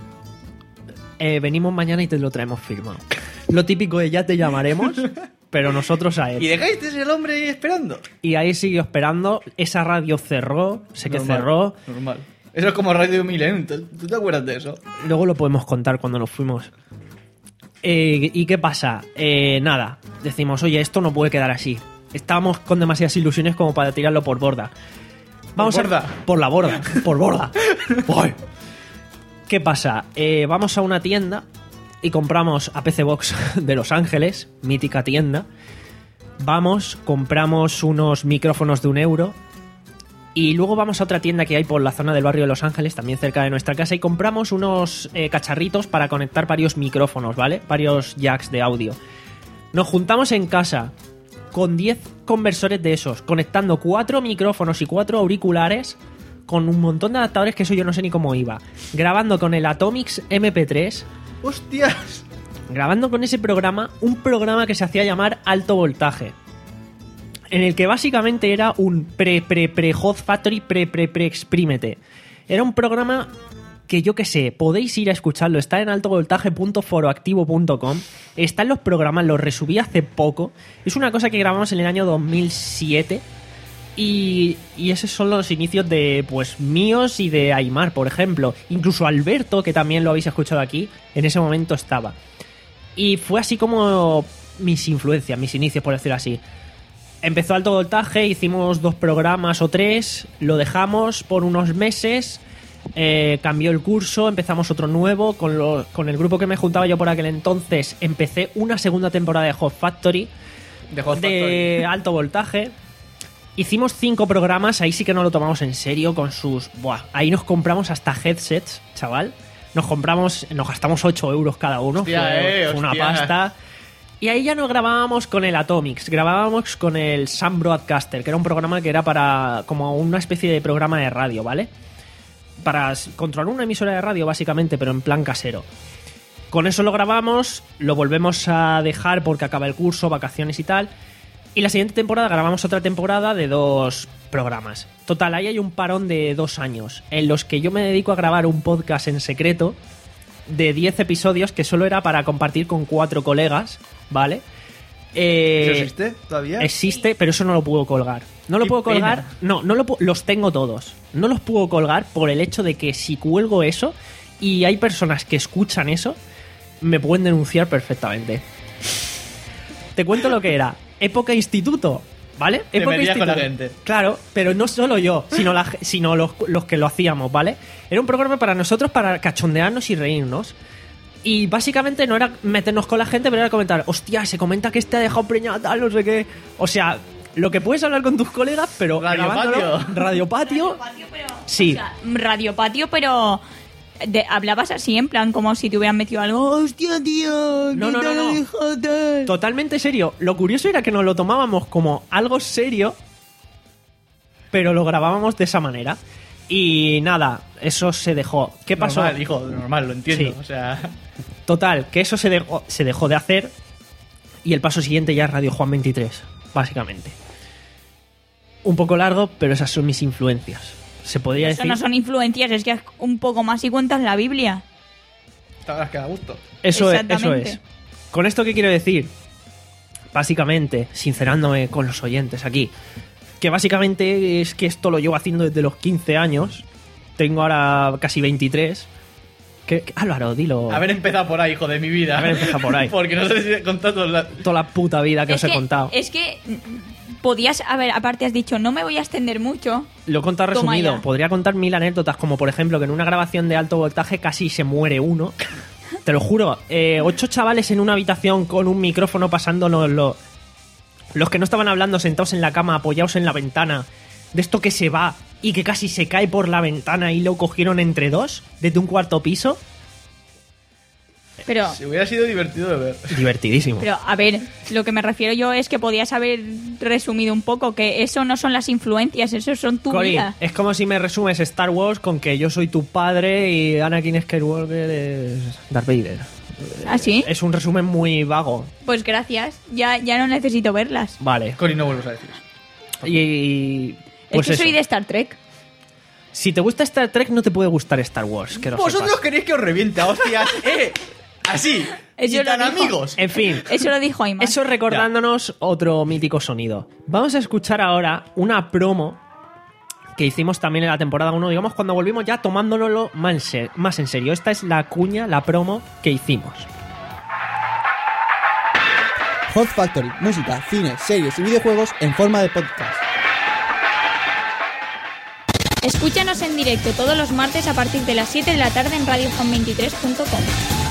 eh, venimos mañana y te lo traemos firmado. Lo típico de ya te llamaremos, pero nosotros a él. ¿Y dejaste el hombre ahí esperando? Y ahí siguió esperando, esa radio cerró, sé que Normal, cerró. Normal. Eso es como Radio Millennium, ¿tú tú te acuerdas de eso? Luego lo podemos contar cuando nos fuimos. Eh, ¿Y qué pasa? Eh, nada, decimos, oye, esto no puede quedar así. Estábamos con demasiadas ilusiones como para tirarlo por borda. Vamos ¿Por borda? A, por la borda, por borda. Uy. ¿Qué pasa? Eh, vamos a una tienda y compramos a P C Box de Los Ángeles, mítica tienda. Vamos, compramos unos micrófonos de un euro. Y luego vamos a otra tienda que hay por la zona del barrio de Los Ángeles, también cerca de nuestra casa, y compramos unos eh, cacharritos para conectar varios micrófonos, ¿vale? Varios jacks de audio. Nos juntamos en casa con diez conversores de esos, conectando cuatro micrófonos y cuatro auriculares, con un montón de adaptadores que eso yo no sé ni cómo iba. Grabando con el Atomix eme pe tres. ¡Hostias! Grabando con ese programa, un programa que se hacía llamar Alto Voltaje. En el que básicamente era un pre-pre-pre-Hot Factory, pre-pre-pre-exprímete. Era un programa que yo que sé, podéis ir a escucharlo. Está en altovoltaje punto foroactivo punto com. Está en los programas, los resubí hace poco. Es una cosa que grabamos en el año dos mil siete. Y, y esos son los inicios de pues míos y de Aimar, por ejemplo. Incluso Alberto, que también lo habéis escuchado aquí, en ese momento estaba. Y fue así como mis influencias, mis inicios, por decirlo así. Empezó Alto Voltaje, hicimos dos programas o tres, lo dejamos por unos meses, eh, cambió el curso, empezamos otro nuevo, con, lo, con el grupo que me juntaba yo por aquel entonces, empecé una segunda temporada de Hot Factory, de, Hot de Factory. Alto Voltaje, Hicimos cinco programas, ahí sí que no lo tomamos en serio con sus... Buah, ahí nos compramos hasta headsets, chaval. Nos compramos, nos gastamos ocho euros cada uno. Hostia, fue, eh, fue una hostia. pasta. Y ahí ya no grabábamos con el Atomics, grabábamos con el Sun Broadcaster, que era un programa que era para... como una especie de programa de radio, ¿vale? Para s- controlar una emisora de radio, básicamente, pero en plan casero. Con eso lo grabamos, lo volvemos a dejar porque acaba el curso, vacaciones y tal. Y la siguiente temporada grabamos otra temporada de dos programas. Total, ahí hay un parón de dos años en los que yo me dedico a grabar un podcast en secreto de diez episodios que solo era para compartir con cuatro colegas, ¿vale? Eh, ¿Eso existe todavía? Existe, pero eso no lo puedo colgar. No lo Qué puedo colgar. pena. No, no lo pu- los tengo todos. No los puedo colgar por el hecho de que si cuelgo eso y hay personas que escuchan eso, me pueden denunciar perfectamente. Te cuento lo que era. Época instituto, ¿vale? Te Época metías con la instituto. gente. Claro, pero no solo yo, sino, la ge- sino los, los que lo hacíamos, ¿vale? Era un programa para nosotros, para cachondearnos y reírnos. Y básicamente no era meternos con la gente, pero era comentar, hostia, se comenta que este ha dejado preñada tal, no sé qué. O sea, lo que puedes hablar con tus colegas, pero Radio grabándolo- Patio. Radio Patio. Sí. Radio Patio, pero de- hablabas así, en plan, como si te hubieran metido algo. Hostia, tío. No, no, no, no. Totalmente serio. Lo curioso era que nos lo tomábamos como algo serio, pero lo grabábamos de esa manera. Y nada, eso se dejó. ¿Qué pasó? Normal, hijo, normal, lo entiendo. Sí. O sea, Total, que eso se dejó, se dejó de hacer. Y el paso siguiente ya es Radio Juan veintitrés, básicamente. Un poco largo, pero esas son mis influencias. Se podría Eso decir. no son influencias, es que es un poco más y cuentas la Biblia. te habrás quedado a gusto. Eso es, eso Exactamente. es. ¿Con esto qué quiero decir? Básicamente, sincerándome con los oyentes aquí, que básicamente es que esto lo llevo haciendo desde los quince años. Tengo ahora casi veintitrés. ¿Qué, qué- Álvaro, dilo. Haber empezado por ahí, hijo de mi vida. Haber empezado por ahí. Porque no sé si he contado la... Toda la puta vida que es os he que, contado. Es que mm, podías, a ver, aparte has dicho, no me voy a extender mucho. Lo he contado Toma resumido. ya. Podría contar mil anécdotas, como por ejemplo que en una grabación de alto voltaje casi se muere uno. Te lo juro. Eh, ocho chavales en una habitación con un micrófono pasándonos lo- los que no estaban hablando sentados en la cama, apoyados en la ventana. De esto que se va y que casi se cae por la ventana y lo cogieron entre dos, desde un cuarto piso. Pero, Si hubiera sido divertido de ver. Divertidísimo. pero, a ver, lo que me refiero yo es que podías haber resumido un poco que eso no son las influencias, eso son tu Cory, vida. es como si me resumes Star Wars con que yo soy tu padre y Anakin Skywalker es Darth Vader. ¿Ah, sí? Es un resumen muy vago. Pues gracias, ya, ya no necesito verlas. Vale. Cory, no vuelvas a decir eso. Y, y- pues es que eso. soy de Star Trek. Si te gusta Star Trek, no te puede gustar Star Wars. Que lo Vosotros sepas. queréis que os reviente a hostias, eh. Así. Eso y lo tan dijo. amigos. En fin, Eso lo dijo Ayman. eso recordándonos otro mítico sonido. Vamos a escuchar ahora una promo que hicimos también en la temporada uno, digamos, cuando volvimos ya tomándonoslo más en ser- más en serio. Esta es la cuña, la promo que hicimos. Hot Factory, música, cine, series y videojuegos en forma de podcast. Escúchanos en directo todos los martes a partir de las siete de la tarde en radio juan veintitrés punto com.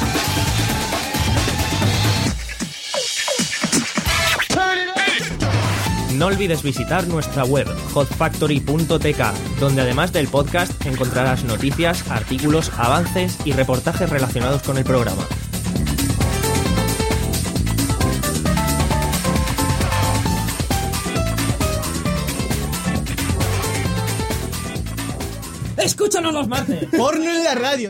No olvides visitar nuestra web hot factory punto t k, donde además del podcast encontrarás noticias, artículos, avances y reportajes relacionados con el programa. ¡Escúchanos los martes! ¡Porno en la radio!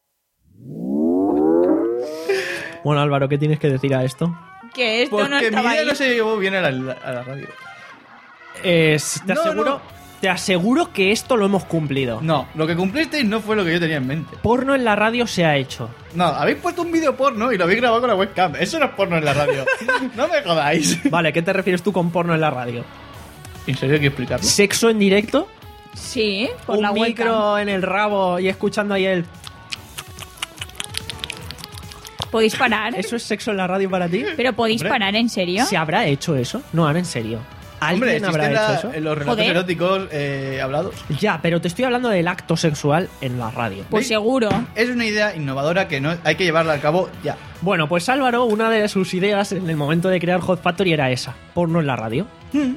Bueno, Álvaro, ¿qué tienes que decir a esto? Que esto Porque no mi estaba idea ahí. no se llevó bien a la, a la radio. Eh, te No, aseguro, no. te aseguro que esto lo hemos cumplido. No, lo que cumplisteis no fue lo que yo tenía en mente. Porno en la radio se ha hecho. No, habéis puesto un vídeo porno y lo habéis grabado con la webcam. Eso no es porno en la radio. No me jodáis. Vale, ¿qué te refieres tú con porno en la radio? ¿En serio hay que explicarlo? ¿Sexo en directo? Sí, por un la webcam. micro en el rabo y escuchando ahí el... ¿Podéis parar? ¿Eso es sexo en la radio para ti? ¿Pero podéis Hombre. parar en serio? ¿Se habrá hecho eso? No, ahora en serio. Hombre, ¿Alguien habrá existen hecho la- eso? en los relatos Joder. eróticos eh, hablados. Ya, pero te estoy hablando del acto sexual en la radio. Pues seguro. Es una idea innovadora que no hay que llevarla a cabo ya. Bueno, pues Álvaro, una de sus ideas en el momento de crear Hot Factory era esa. Porno en la radio.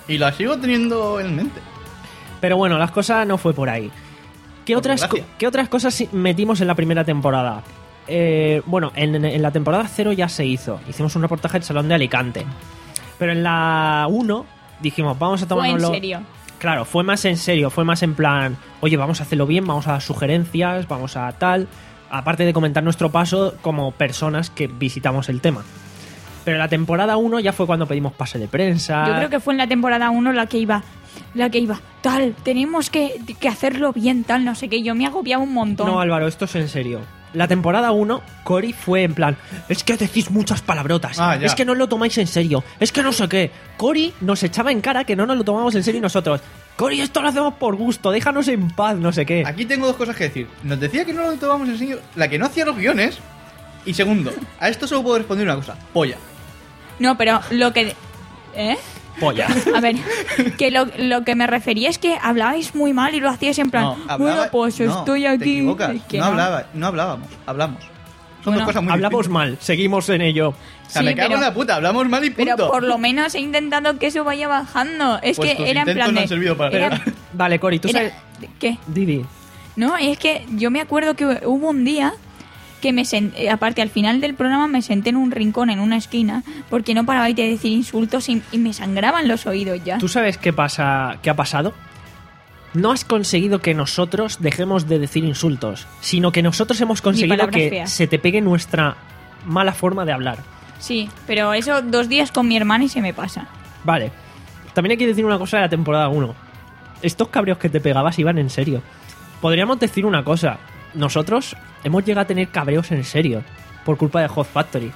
Y la sigo teniendo en mente. Pero bueno, las cosas no fue por ahí. ¿Qué, Por otras, desgracia. co- ¿qué otras cosas metimos en la primera temporada? Eh, bueno, en, en la temporada cero ya se hizo. Hicimos un reportaje del Salón de Alicante. Pero en la uno dijimos, vamos a Fue en tomárnoslo... serio. Claro, fue más en serio, fue más en plan, oye, vamos a hacerlo bien, vamos a dar sugerencias, vamos a tal... Aparte de comentar nuestro paso como personas que visitamos el tema. Pero en la temporada uno ya fue cuando pedimos pase de prensa. Yo creo que fue en la temporada uno la que iba, la que iba, tal, tenemos que, que hacerlo bien, tal, no sé qué. Yo me agobiaba un montón. No, Álvaro, esto es en serio. La temporada uno, Cory fue en plan, es que decís muchas palabrotas, Ah, ya. es que no lo tomáis en serio, es que no sé qué. Cory nos echaba en cara que no nos lo tomamos en serio y nosotros, Cory, esto lo hacemos por gusto, déjanos en paz, no sé qué. Aquí tengo dos cosas que decir. Nos decía que no lo tomábamos en serio la que no hacía los guiones. Y segundo, a esto solo puedo responder una cosa. Polla. No, pero lo que... ¿Eh? Polla. A ver, que lo, lo que me refería es que hablabais muy mal y lo hacíais en plan, No, hablaba- bueno, pues no, estoy te aquí. equivocas. Es que No, hablaba, no hablábamos, hablamos. Son Bueno, dos cosas muy Hablamos distintas. mal, seguimos en ello. O sea, Sí, me cago pero- en la puta, hablamos mal y punto. Pero por lo menos he intentado que eso vaya bajando. Es Pues que tus era en intentos plan no de... han servido para era- nada. Vale, Cory, tú era- sabes... ¿Qué? Didi. No, es que yo me acuerdo que hubo un día que me senté, aparte al final del programa me senté en un rincón, en una esquina, porque no parabais de decir insultos y, y me sangraban los oídos ya. ¿Tú sabes qué pasa, qué ha pasado? No has conseguido que nosotros dejemos de decir insultos, sino que nosotros hemos conseguido palabras que feas. se te pegue nuestra mala forma de hablar. Sí, pero eso dos días con mi hermana y se me pasa. Vale. También hay que decir una cosa de la temporada uno. Estos cabreos que te pegabas iban en serio. Podríamos decir una cosa. Nosotros hemos llegado a tener cabreos en serio por culpa de Hot Factory.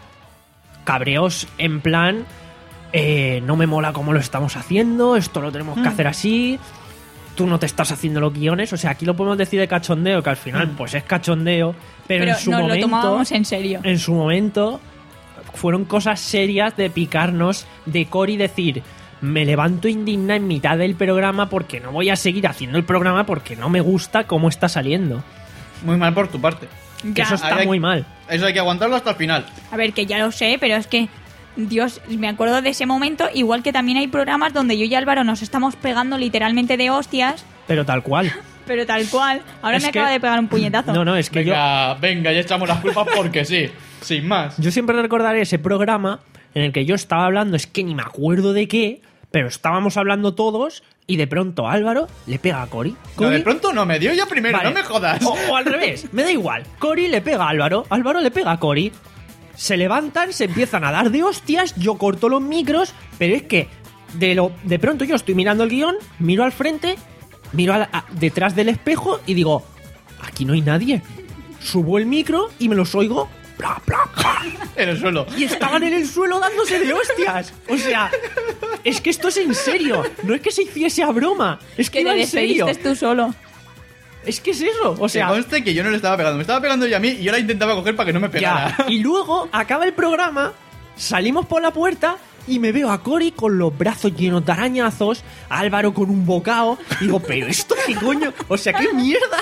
Cabreos en plan... eh, no me mola cómo lo estamos haciendo, esto lo tenemos que Mm. hacer así... Tú no te estás haciendo los guiones, o sea, aquí lo podemos decir de cachondeo, que al final pues es cachondeo, pero, Pero en su nos lo momento... tomábamos en serio. En su momento fueron cosas serias de picarnos, de Cory decir, me levanto indigna en mitad del programa porque no voy a seguir haciendo el programa porque no me gusta cómo está saliendo. Muy mal por tu parte. Que eso está Ahí hay- muy mal. Eso hay que aguantarlo hasta el final. A ver, que ya lo sé, pero es que, Dios, me acuerdo de ese momento, igual que también hay programas donde yo y Álvaro nos estamos pegando literalmente de hostias, Pero tal cual. pero tal cual. Ahora Es me que- acaba de pegar un puñetazo. No, no, es que yo... Venga, venga, ya echamos las culpas porque sí. Sin más. Yo siempre recordaré ese programa en el que yo estaba hablando, es que ni me acuerdo de qué, pero estábamos hablando todos y de pronto Álvaro le pega a Cory. No, de Cory- pronto no, me dio ya primero, Vale. no me jodas. O, o al revés, me da igual. Cory le pega a Álvaro, Álvaro le pega a Cory. Se levantan, se empiezan a dar de hostias, yo corto los micros, pero es que de, lo, de pronto yo estoy mirando el guión, miro al frente, miro a la- a- detrás del espejo y digo, aquí no hay nadie. Subo el micro y me los oigo. Bla, bla, bla. En el suelo. Y estaban en el suelo dándose de hostias. O sea, es que esto es en serio. No es que se hiciese a broma. Es que Que iba te en serio. despediste tú solo. Es que es eso. O sea, que conste que yo no le estaba pegando. Me estaba pegando yo a mí y yo la intentaba coger para que no me pegara. ya. Y luego acaba el programa, salimos por la puerta y me veo a Cory con los brazos llenos de arañazos, a Álvaro con un bocado. Digo, pero esto qué coño. O sea, qué mierda.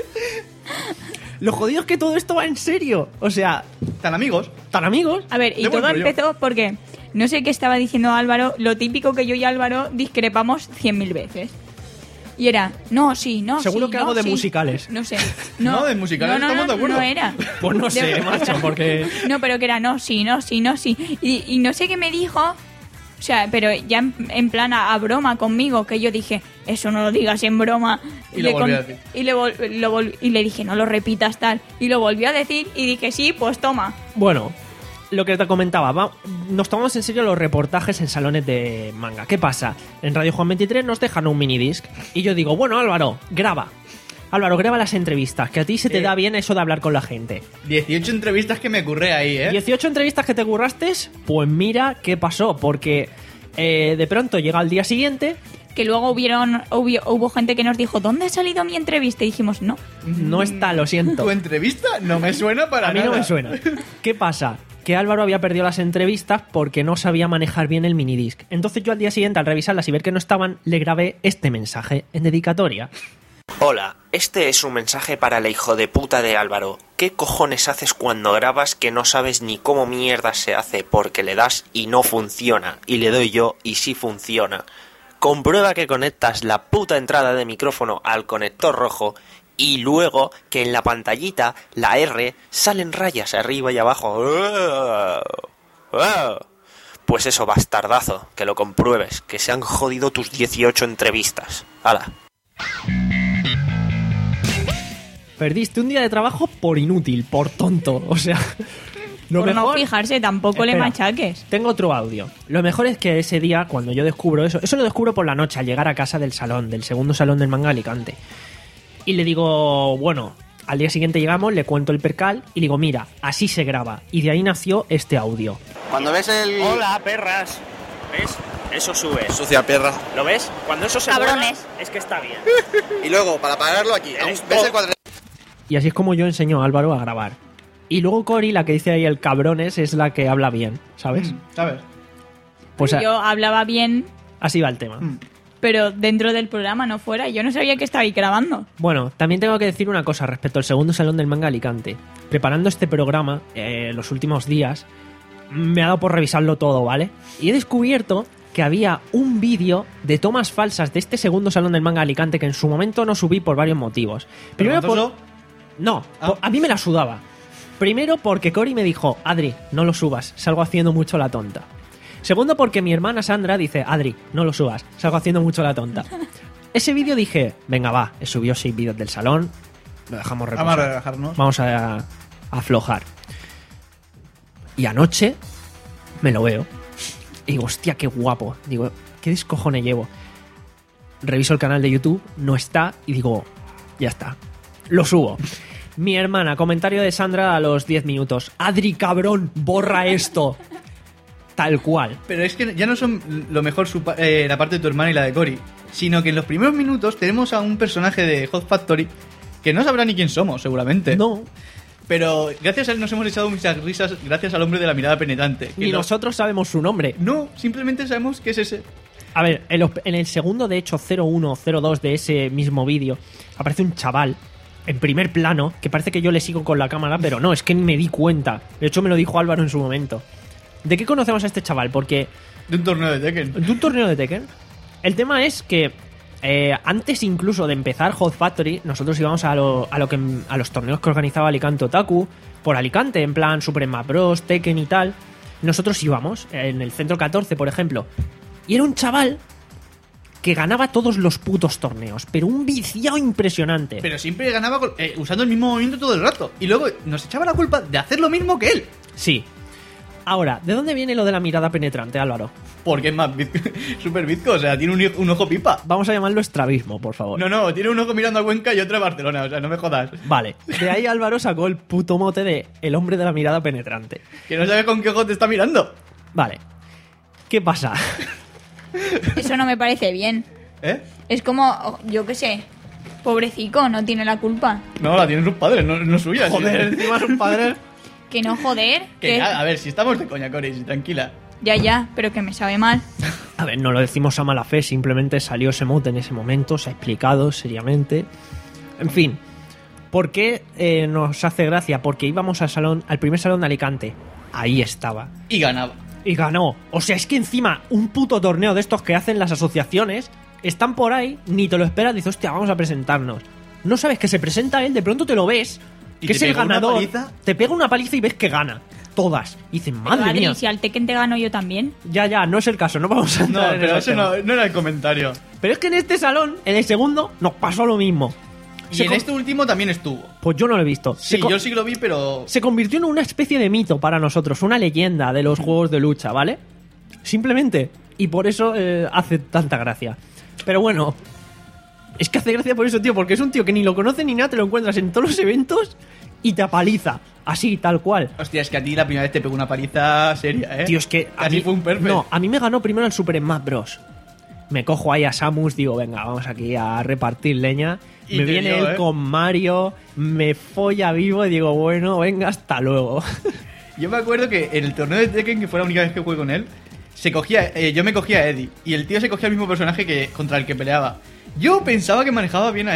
Lo jodido es que todo esto va en serio. O sea, ¿Tan amigos? ¿tan amigos? A ver, y De buen todo rollo. empezó porque, no sé qué estaba diciendo Álvaro, lo típico que yo y Álvaro discrepamos cien mil veces. Y era, no, sí, no, Seguro sí, que no, algo de sí. musicales. No sé. No, No, de musicales no, no, estamos no, de acuerdo. No era. Pues no De sé, verdad. macho, porque... No, pero que era no, sí, no, sí, no, sí. Y, y no sé qué me dijo, o sea, pero ya en, en plan a, a broma conmigo, que yo dije, eso no lo digas en broma. Y lo le volví con- a decir. Y le, vol- lo vol- y le dije, no lo repitas tal. Y lo volvió a decir y dije, sí, pues toma. Bueno, lo que te comentaba, va- nos tomamos en serio los reportajes en salones de manga. ¿Qué pasa? En Radio Juan veintitrés nos dejan un minidisc y yo digo, bueno, Álvaro, graba. Álvaro, graba las entrevistas, que a ti se te Eh. da bien eso de hablar con la gente. dieciocho entrevistas que me curré ahí, ¿eh? dieciocho entrevistas que te curraste, pues mira qué pasó, porque eh, de pronto llega el día siguiente, Que luego hubieron, hubo, hubo gente que nos dijo, ¿dónde ha salido mi entrevista? Y dijimos, no. no está, lo siento. ¿Tu entrevista? No me suena para A mí nada. no me suena. ¿Qué pasa? Que Álvaro había perdido las entrevistas porque no sabía manejar bien el minidisc. Entonces yo al día siguiente, al revisarlas y ver que no estaban, le grabé este mensaje en dedicatoria. Hola, este es un mensaje para el hijo de puta de Álvaro. ¿Qué cojones haces cuando grabas que no sabes ni cómo mierda se hace porque le das y no funciona? Y le doy yo y sí funciona. Comprueba que conectas la puta entrada de micrófono al conector rojo y luego que en la pantallita, la R, salen rayas arriba y abajo. Pues eso, bastardazo, que lo compruebes, que se han jodido tus dieciocho entrevistas. ¡Hala! Perdiste un día de trabajo por inútil, por tonto, o sea... Lo Por mejor... no fijarse, tampoco Espera, le machaques. Tengo otro audio. Lo mejor es que ese día, cuando yo descubro eso... Eso lo descubro por la noche, al llegar a casa del salón, del segundo salón del Manga Alicante. Y le digo, bueno, al día siguiente llegamos, le cuento el percal y digo, mira, así se graba. Y de ahí nació este audio. Cuando ves el... Hola, perras. ¿Ves? Eso sube. Sucia perra. ¿Lo ves? Cuando eso se Cabrones. mueve, es que está bien. Y luego, para pararlo aquí, Eres ves todo. el cuadro... Y así es como yo enseño a Álvaro a grabar. Y luego Cori, la que dice ahí el cabrones, es la que habla bien, ¿sabes? Mm, ¿Sabes? Pues a- Yo hablaba bien, así va el tema. pero dentro del programa, no fuera. Yo no sabía que estabais grabando. Bueno, también tengo que decir una cosa respecto al segundo salón del Manga Alicante. Preparando este programa, eh, los últimos días, me ha dado por revisarlo todo, ¿vale? Y he descubierto que había un vídeo de tomas falsas de este segundo salón del Manga Alicante que en su momento no subí por varios motivos. Primero por... nosotros? No, Ah. po- a mí me la sudaba. Primero porque Cori me dijo, Adri, no lo subas, salgo haciendo mucho la tonta. Segundo porque mi hermana Sandra dice, Adri, no lo subas, salgo haciendo mucho la tonta. Ese vídeo dije, venga va, he subido seis vídeos del salón, lo dejamos reposar. Vamos a relajarnos. Vamos a, a aflojar. Y anoche me lo veo. Y digo, hostia, qué guapo. Digo, ¿qué descojones llevo? Reviso el canal de YouTube, no está, y digo, ya está. Lo subo. Mi hermana, comentario de Sandra a los diez minutos. Adri, cabrón, borra esto. Tal cual. Pero es que ya no son lo mejor su pa- eh, la parte de tu hermana y la de Cory, sino que en los primeros minutos tenemos a un personaje de Hot Factory que no sabrá ni quién somos, seguramente. No. Pero gracias a él nos hemos echado muchas risas gracias al hombre de la mirada penetrante. que Ni lo- nosotros sabemos su nombre. No, simplemente sabemos que es ese. A ver, en, los- en el segundo, de hecho, cero uno, cero dos de ese mismo vídeo, aparece un chaval en primer plano, que parece que yo le sigo con la cámara, pero no, es que ni me di cuenta. De hecho, me lo dijo Álvaro en su momento. ¿De qué conocemos a este chaval? Porque... De un torneo de Tekken. ¿De un torneo de Tekken? El tema es que eh, antes incluso de empezar Hot Factory, nosotros íbamos a, lo, a, lo que, a los torneos que organizaba Alicante Otaku, por Alicante, en plan Super Smash Bros, Tekken y tal. Nosotros íbamos, en el Centro catorce, por ejemplo. Y era un chaval que ganaba todos los putos torneos, pero un viciado impresionante. Pero siempre ganaba con- eh, usando el mismo movimiento todo el rato. Y luego nos echaba la culpa de hacer lo mismo que él. Sí. Ahora, ¿de dónde viene lo de la mirada penetrante, Álvaro? Porque es más bizco- super bizco, o sea, tiene un, un ojo pipa. Vamos a llamarlo estrabismo, por favor. No, no, tiene un ojo mirando a Cuenca y otro a Barcelona, o sea, no me jodas. Vale. De ahí Álvaro sacó el puto mote de el hombre de la mirada penetrante. Que no sabe con qué ojo te está mirando. Vale. ¿Qué pasa? Eso no me parece bien. ¿Eh? Es como, oh, yo qué sé, pobrecico, no tiene la culpa. No, la tienen sus padres, no, no suya. Joder, sí. encima sus padres. Que no joder. Que que- ya, a ver, si estamos de coña, Cory, tranquila. Ya, ya, pero que me sabe mal. A ver, no lo decimos a mala fe, simplemente salió ese mote en ese momento, se ha explicado seriamente. En fin, ¿por qué eh, nos hace gracia? Porque íbamos al salón, al primer salón de Alicante. Ahí estaba. Y ganaba. Y ganó. O sea, es que encima un puto torneo de estos que hacen las asociaciones están por ahí, ni te lo esperas, dices, hostia, vamos a presentarnos. No sabes que se presenta él, de pronto te lo ves, Y que te es el pega una ganador. paliza. Te pega una paliza y ves que gana. Todas. Y dices, madre Adri, mía. si al Tekken te gano yo también. Ya, ya, no es el caso, no vamos a No, entrar en pero ese eso tema. no, no era el comentario. Pero es que en este salón, en el segundo, nos pasó lo mismo. Y Se en con- este último también estuvo. Pues yo no lo he visto. Sí, se, co- yo sí que lo vi, pero... se convirtió en una especie de mito para nosotros, una leyenda de los juegos de lucha, ¿vale? Simplemente. Y por eso eh, hace tanta gracia. Pero bueno, es que hace gracia por eso, tío, porque es un tío que ni lo conoce ni nada, te lo encuentras en todos los eventos y te apaliza. Así, tal cual. Hostia, es que a ti la primera vez te pegó una paliza seria, ¿eh? Tío, es que a Casi mí, fue un perfect. no, a mí me ganó primero el Super Smash Bros. Me cojo ahí a Samus, digo, venga, vamos aquí a repartir leña. Y Me te viene dio, él ¿eh? con Mario, me folla vivo y digo, bueno, venga, hasta luego. Yo me acuerdo que en el torneo de Tekken, que fue la única vez que jugué con él, se cogía, eh, yo me cogía a Eddie. Y el tío se cogía al mismo personaje que contra el que peleaba. Yo pensaba que manejaba bien a Eddie.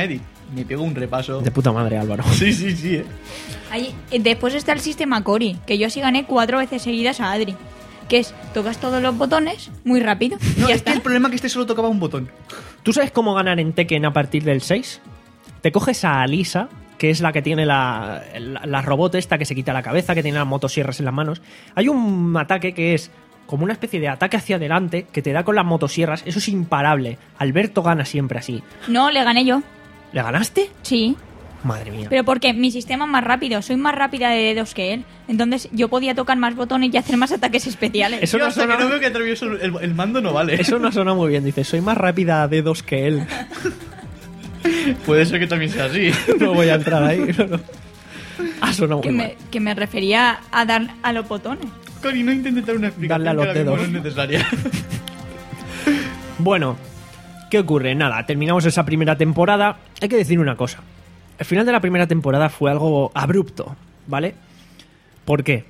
me pego un repaso. De puta madre, Álvaro. Sí, sí, sí, eh. Ahí, eh, después está el sistema Cori, que yo así gané cuatro veces seguidas a Adri. Que es, tocas todos los botones muy rápido. No, y ya es que está. el problema es que este solo tocaba un botón. ¿Tú sabes cómo ganar en Tekken a partir del seis? Te coges a Alisa, que es la que tiene la, la, la robot esta que se quita la cabeza, que tiene las motosierras en las manos. Hay un ataque que es como una especie de ataque hacia adelante que te da con las motosierras. Eso es imparable. Alberto gana siempre así. No, le gané yo. ¿Le ganaste? Sí. Madre mía. Pero porque mi sistema es más rápido, soy más rápida de dedos que él. Entonces yo podía tocar más botones y hacer más ataques especiales. Eso Yo no hasta suena- que no veo que atravieso el, el mando no vale. Eso no suena muy bien. Dice, soy más rápida a dedos que él. Puede ser que también sea así. No voy a entrar ahí. No, no. Ha sonado Que muy me, mal. que me refería a dar a los botones. Cori, no intentes dar una explicación Darle a los que ahora mismo dedos. no es necesaria. Bueno, ¿qué ocurre? Nada, terminamos esa primera temporada. Hay que decir una cosa. El final de la primera temporada fue algo abrupto, ¿vale? ¿Por qué?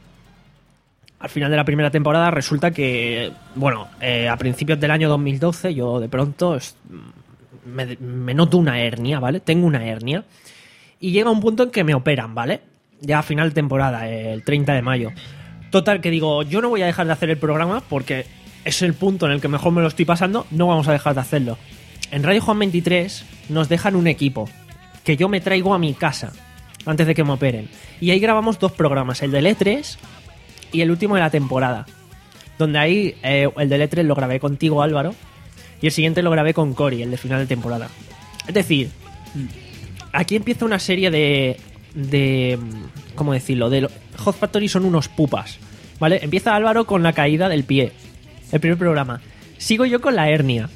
Al final de la primera temporada resulta que, bueno, eh, a principios del año dos mil doce yo de pronto es- me, me noto una hernia, ¿vale? Tengo una hernia. Y llega un punto en que me operan, ¿vale? Ya a final de temporada, el treinta de mayo. Total, que digo, yo no voy a dejar de hacer el programa porque es el punto en el que mejor me lo estoy pasando, no vamos a dejar de hacerlo. En Radio Juan veintitrés nos dejan un equipo que yo me traigo a mi casa antes de que me operen. Y ahí grabamos dos programas, el del E tres y el último de la temporada. Donde ahí eh, el del E tres lo grabé contigo, Álvaro, y el siguiente lo grabé con Cori, el de final de temporada. Es decir, aquí empieza una serie de... de ¿cómo decirlo? De lo- Hot Factory son unos pupas, ¿vale? Empieza Álvaro con la caída del pie, el primer programa. Sigo yo con la hernia.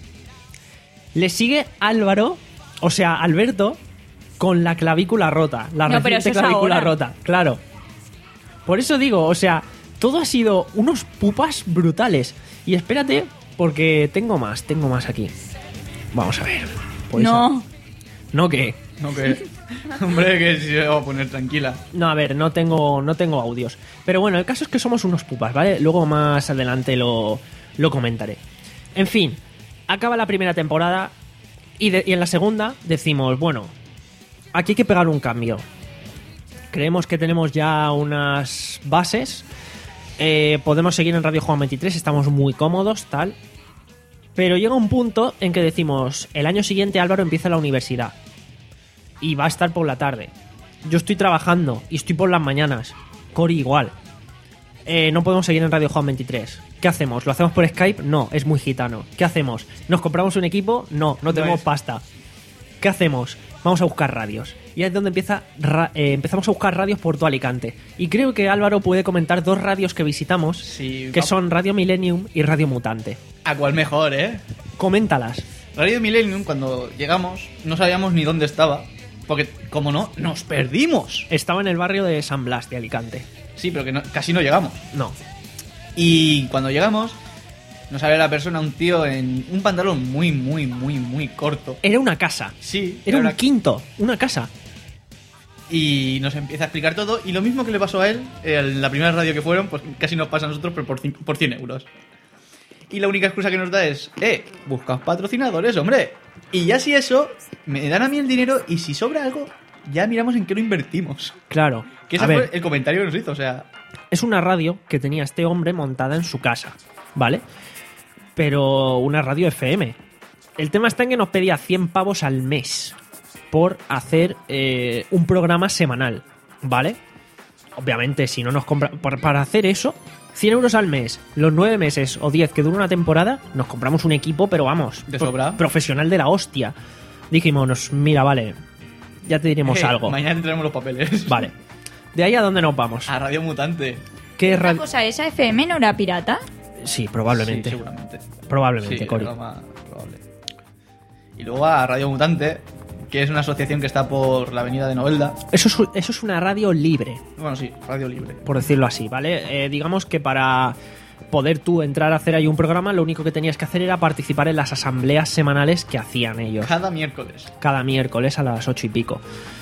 Le sigue Álvaro, o sea, Alberto, con la clavícula rota. La No, pero reciente eso es clavícula ahora. rota, claro. Por eso digo, o sea, todo ha sido unos pupas brutales. Y espérate, porque tengo más, tengo más aquí. Vamos a ver. Pues No. ¿No qué? No, que... Hombre, que se va a poner tranquila. No, a ver, no tengo, no tengo audios. Pero bueno, el caso es que somos unos pupas, ¿vale? Luego más adelante lo, lo comentaré. En fin, acaba la primera temporada y, de- y en la segunda decimos, bueno, aquí hay que pegar un cambio. Creemos que tenemos ya unas bases. Eh, podemos seguir en Radio Juan veintitrés, estamos muy cómodos, tal. Pero llega un punto en que decimos, el año siguiente Álvaro empieza la universidad. Y va a estar por la tarde. Yo estoy trabajando y estoy por las mañanas. Cori igual. Eh, no podemos seguir en Radio Juan veintitrés. ¿Qué hacemos? ¿Lo hacemos por Skype? No, es muy gitano. ¿Qué hacemos? ¿Nos compramos un equipo? No, no tenemos es. pasta. ¿Qué hacemos? Vamos a buscar radios. Y es donde empieza ra- eh, empezamos a buscar radios por todo Alicante. Y creo que Álvaro puede comentar dos radios que visitamos, Sí, que va- son Radio Millennium y Radio Mutante. ¿A cuál mejor, eh? Coméntalas. Radio Millennium, cuando llegamos, no sabíamos ni dónde estaba. Porque, como no, nos perdimos. Estaba en el barrio de San Blas de Alicante. Sí, pero que no- casi no llegamos. No. Y cuando llegamos, nos había la persona, un tío en un pantalón muy, muy, muy, muy corto. Era una casa. Sí, Era un una- quinto, una casa. Y nos empieza a explicar todo. Y lo mismo que le pasó a él, en la primera radio que fueron, pues casi nos pasa a nosotros, pero por, cin- por cien euros. Y la única excusa que nos da es, eh, buscas patrocinadores, hombre. Y ya si eso, me dan a mí el dinero y si sobra algo, ya miramos en qué lo invertimos. Claro. Que A ese ver, fue el comentario que nos hizo, o sea... es una radio que tenía este hombre montada en su casa, ¿vale? Pero una radio F M. El tema está en que nos pedía cien pavos al mes por hacer eh, un programa semanal, ¿vale? Obviamente, si no nos compra... por- para hacer eso, cien euros al mes, los nueve meses o diez que dura una temporada, nos compramos un equipo, pero vamos, De pro- sobra. profesional de la hostia. Dijimos, mira, vale, ya te diremos eh, algo. Mañana tendremos los papeles. Vale. ¿De ahí a dónde nos vamos? A Radio Mutante. ¿Qué Una radio? cosa, ¿esa F M no era pirata? Sí, probablemente. Sí, seguramente. Probablemente, Sí, Cori. es lo más probable. Y luego a Radio Mutante, que es una asociación que está por la avenida de Novelda. Eso es, eso es una radio libre, Bueno, sí, Radio Libre. por decirlo así, ¿vale? Eh, digamos que para poder tú entrar a hacer ahí un programa, lo único que tenías que hacer era participar en las asambleas semanales que hacían ellos. Cada miércoles. Cada miércoles a las ocho y pico.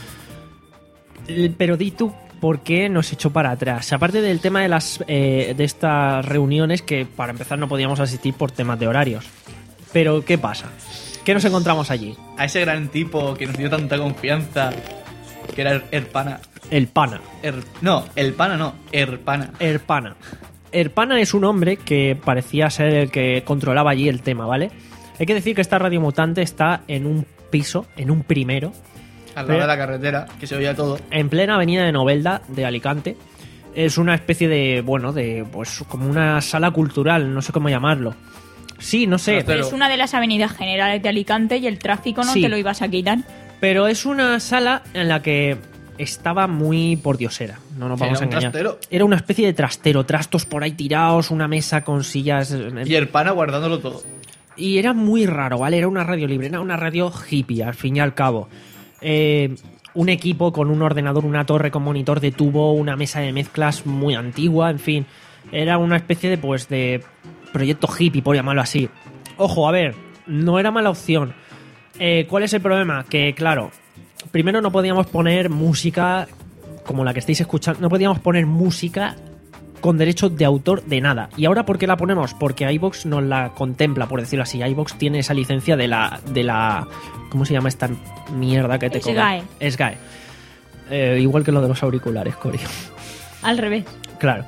L- Pero di tú, ¿por qué nos echó para atrás? Aparte del tema de las eh, de estas reuniones que para empezar no podíamos asistir por temas de horarios. Pero, ¿qué pasa? ¿Qué nos encontramos allí? A ese gran tipo que nos dio tanta confianza, que era Erpana. El Pana. Er, no, el Pana no, Erpana. Erpana. Erpana es un hombre que parecía ser el que controlaba allí el tema, ¿vale? Hay que decir que esta radio mutante está en un piso, en un primero. Al lado de la carretera, que se oía todo. En plena avenida de Novelda, de Alicante. Es una especie de, bueno, de, pues como una sala cultural, no sé cómo llamarlo. Sí, no sé. Pero es una de las avenidas generales de Alicante y el tráfico no Sí. te lo ibas a quitar. Pero es una sala en la que estaba muy pordiosera, no nos Sí, vamos era a un engañar. trastero. Era una especie de trastero, trastos por ahí tirados, una mesa con sillas. Y Erpana guardándolo todo. Y era muy raro, ¿vale? Era una radio libre, era una radio hippie, al fin y al cabo. Eh, un equipo con un ordenador, una torre con monitor de tubo, una mesa de mezclas muy antigua, en fin. Era una especie de, pues, de proyecto hippie, por llamarlo así. Ojo, a ver, no era mala opción. Eh, ¿Cuál es el problema? Que, claro, primero no podíamos poner música como la que estáis escuchando. No podíamos poner música con derechos de autor de nada. ¿Y ahora por qué la ponemos? Porque iVoox nos la contempla, por decirlo así. iVoox tiene esa licencia de la... de la ¿cómo se llama esta mierda que te cobra? SGAE. SGAE. Eh, igual que lo de los auriculares, Corio. Al revés. Claro.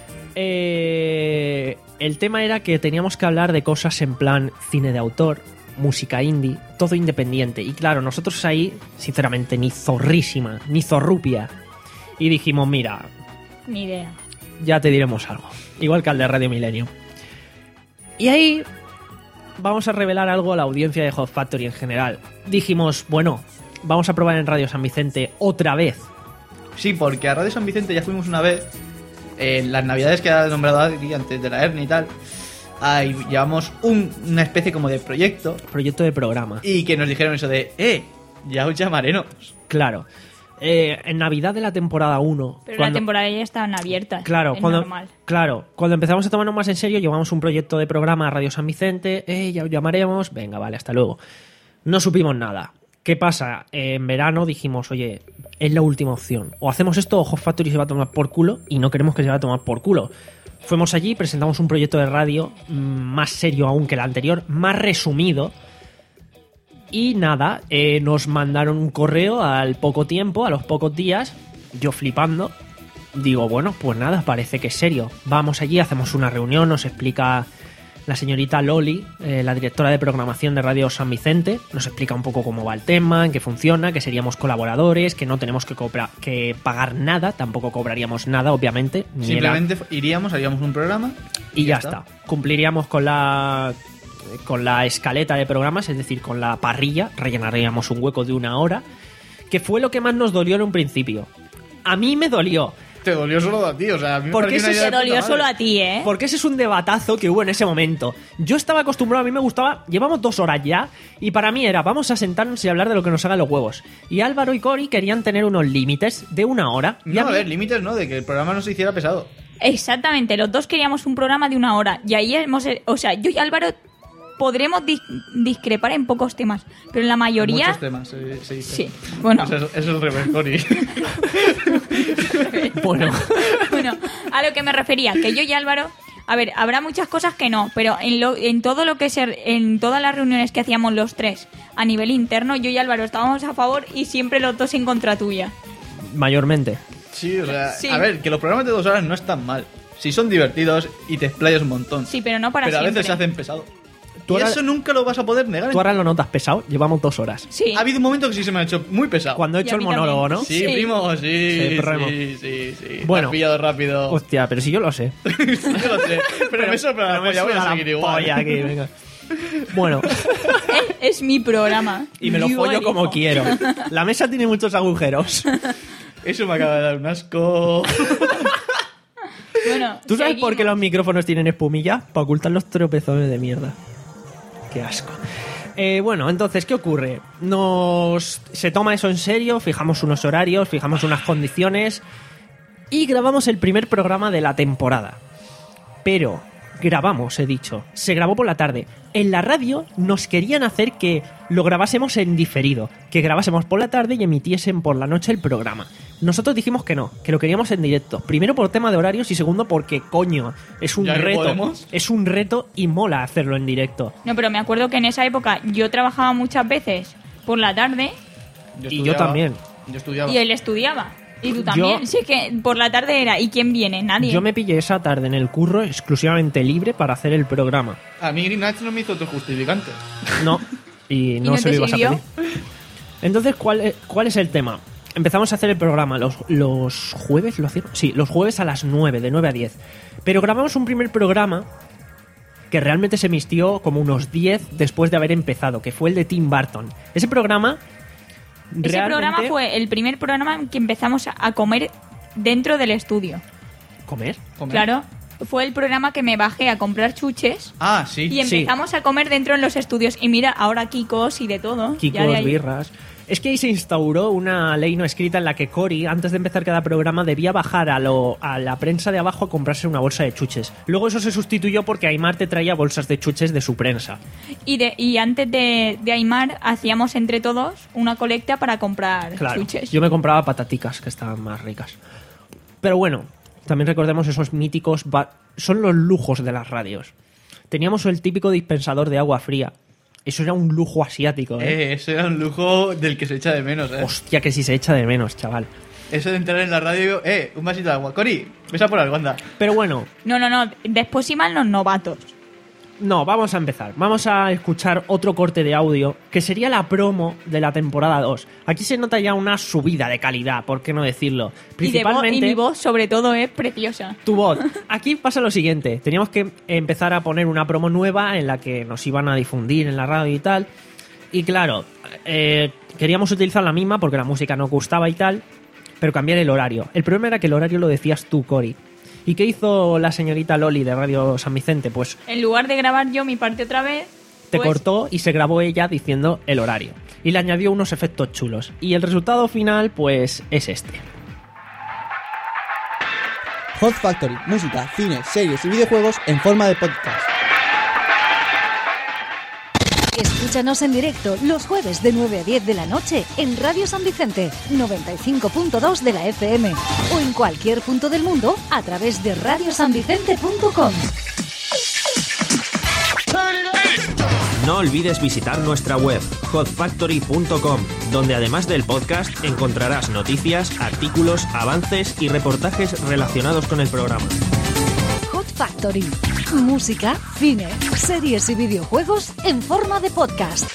Eh, el tema era que teníamos que hablar de cosas en plan cine de autor, música indie, todo independiente. Y claro, nosotros ahí, sinceramente, ni zorrísima, ni zorrupia. Y dijimos, mira, Ni idea. ya te diremos algo. Igual que al de Radio Milenio. Y ahí vamos a revelar algo a la audiencia de Hot Factory en general. Dijimos, bueno, vamos a probar en Radio San Vicente otra vez. Sí, porque a Radio San Vicente ya fuimos una vez, en las navidades que ha nombrado Adri, antes de la Ernie y tal. Ahí llevamos un- una especie como de proyecto. Proyecto de programa. Y que nos dijeron eso de, eh, ya os llamaremos. Claro. Eh, en Navidad de la temporada uno... Pero cuando- la temporada ya estaban abiertas. Claro, es cuando, normal. claro, cuando empezamos a tomarnos más en serio, llevamos un proyecto de programa a Radio San Vicente, eh, ya os llamaremos, venga, vale, hasta luego. No supimos nada. ¿Qué pasa? Eh, en verano dijimos, oye, es la última opción. O hacemos esto o Hot Factory se va a tomar por culo y no queremos que se va a tomar por culo. Fuimos allí, presentamos un proyecto de radio mm, más serio aún que el anterior, más resumido. Y nada, eh, nos mandaron un correo al poco tiempo, a los pocos días, yo flipando. Digo, bueno, pues nada, parece que es serio. Vamos allí, hacemos una reunión, nos explica la señorita Loli, eh, la directora de programación de Radio San Vicente, nos explica un poco cómo va el tema, en qué funciona, que seríamos colaboradores, que no tenemos que, cobra- que pagar nada, tampoco cobraríamos nada, obviamente. ni Simplemente era- iríamos, haríamos un programa. y ya está. Cumpliríamos con la con la escaleta de programas, es decir, con la parrilla, rellenaríamos un hueco de una hora, que fue lo que más nos dolió en un principio. A mí me dolió. Te dolió solo a ti, o sea, a mí me Porque pareció una ese idea Te de dolió puta solo madre. a ti, ¿eh? Porque ese es un debatazo que hubo en ese momento. Yo estaba acostumbrado, a mí me gustaba, llevamos dos horas ya, y para mí era, vamos a sentarnos y hablar de lo que nos hagan los huevos. Y Álvaro y Cori querían tener unos límites de una hora. Y No, a a mí- ver, límites no, de que el programa no se hiciera pesado. Exactamente, los dos queríamos un programa de una hora. Y ahí hemos. O sea, yo y Álvaro podremos dis- discrepar en pocos temas, pero en la mayoría. Muchos temas, se, se dice. Sí, bueno. Eso, es- eso es el revés, Cori. Bueno. Bueno, a lo que me refería, que yo y Álvaro, a ver, habrá muchas cosas que no, pero en, lo, en todo lo que se, en todas las reuniones que hacíamos los tres a nivel interno, yo y Álvaro estábamos a favor y siempre los dos en contra tuya. Mayormente. Sí, o sea, Sí. a ver, que los programas de dos horas no están mal. Si son divertidos y te explayas un montón. Sí, pero no para Pero a siempre. veces se hacen pesados. Tú Y ahora- eso nunca lo vas a poder negar. Tú ahora lo notas pesado, llevamos dos horas. Sí. Ha habido un momento que sí se me ha hecho muy pesado. Cuando he Y hecho a el mí monólogo, también. ¿no? Sí, Sí. primo, sí, Sí, sí, primo. sí, sí, sí. Bueno. Te has pillado rápido. Hostia, pero si yo lo sé. Yo lo sé, pero, me sopla la pero me polla, voy suda a la seguir igual. polla aquí, venga. Bueno, Es, es mi programa. y me lo Yo follo elijo. como quiero. La mesa tiene muchos agujeros. Eso me acaba de dar un asco. Bueno, ¿Tú sabes por qué seguimos. los micrófonos tienen espumilla? Para ocultar los tropezones de mierda. Qué asco. Eh, bueno, entonces, ¿qué ocurre? Nos se toma eso en serio, fijamos unos horarios, fijamos unas condiciones y grabamos el primer programa de la temporada. Pero grabamos, he dicho. Se grabó por la tarde. En la radio nos querían hacer que lo grabásemos en diferido, que grabásemos por la tarde y emitiesen por la noche el programa. Nosotros dijimos que no, que lo queríamos en directo. Primero por tema de horarios y segundo porque, coño, es un ¿Ya que reto. podemos? Es un reto y mola hacerlo en directo. No, pero me acuerdo que en esa época yo trabajaba muchas veces por la tarde Y yo también. Yo estudiaba. y él estudiaba. Y tú también. Yo- Sí, es que por la tarde era. ¿Y quién viene? Nadie. Yo me pillé esa tarde en el curro exclusivamente libre para hacer el programa. A mí Greenwich no me hizo otro justificante. No, y no, no se te lo ibas a sirvió? pedir. Entonces, ¿cuál es, ¿cuál es el tema? Empezamos a hacer el programa los, los jueves, ¿lo hacíamos? Sí, los jueves a las nueve, de nueve a diez. Pero grabamos un primer programa que realmente se emitió como unos diez después de haber empezado, que fue el de Tim Burton. Ese programa... Ese realmente- programa fue el primer programa en que empezamos a- a comer dentro del estudio. ¿Comer? Claro. Fue el programa que me bajé a comprar chuches. Ah, sí. Y empezamos a comer dentro en los estudios. Y mira, ahora Kikos y de todo. Ya de Kikos, ahí- birras. Es que ahí se instauró una ley no escrita en la que Cory, antes de empezar cada programa, debía bajar a, lo, a la prensa de abajo a comprarse una bolsa de chuches. Luego eso se sustituyó porque Aymar te traía bolsas de chuches de su prensa. Y, de, y antes de, de Aymar hacíamos entre todos una colecta para comprar Claro, chuches. yo me compraba pataticas, que estaban más ricas. Pero bueno, también recordemos esos míticos... ba- Son los lujos de las radios. Teníamos el típico dispensador de agua fría. Eso era un lujo asiático, ¿eh? Eh, eso era un lujo del que se echa de menos, eh. Hostia, que si se echa de menos, chaval. Eso de entrar en la radio, eh, un vasito de agua. Cori, ves a por algo, anda. Pero bueno, No, no, no. Después iban los novatos. no, vamos a empezar. Vamos a escuchar otro corte de audio, que sería la promo de la temporada dos. Aquí se nota ya una subida de calidad, ¿por qué no decirlo? Y, de vo- Principalmente... y mi voz, sobre todo, es preciosa. Tu voz. Aquí pasa lo siguiente. Teníamos que empezar a poner una promo nueva en la que nos iban a difundir en la radio y tal. Y claro, eh, queríamos utilizar la misma porque la música no gustaba y tal, pero cambiar el horario. El problema era que el horario lo decías tú, Cory. ¿Y qué hizo la señorita Loli de Radio San Vicente? Pues En lugar de grabar yo mi parte otra vez, te pues, cortó y se grabó ella diciendo el horario. Y le añadió unos efectos chulos. Y el resultado final, pues, es este. Hot Factory, música, cine, series y videojuegos en forma de podcast. Escúchanos en directo los jueves de nueve a diez de la noche en Radio San Vicente, noventa y cinco punto dos de la F M o en cualquier punto del mundo a través de radio san vicente punto com. No olvides visitar nuestra web, hot factory punto com, donde además del podcast encontrarás noticias, artículos, avances y reportajes relacionados con el programa. Hot Factory, música, cine, series y videojuegos en forma de podcast.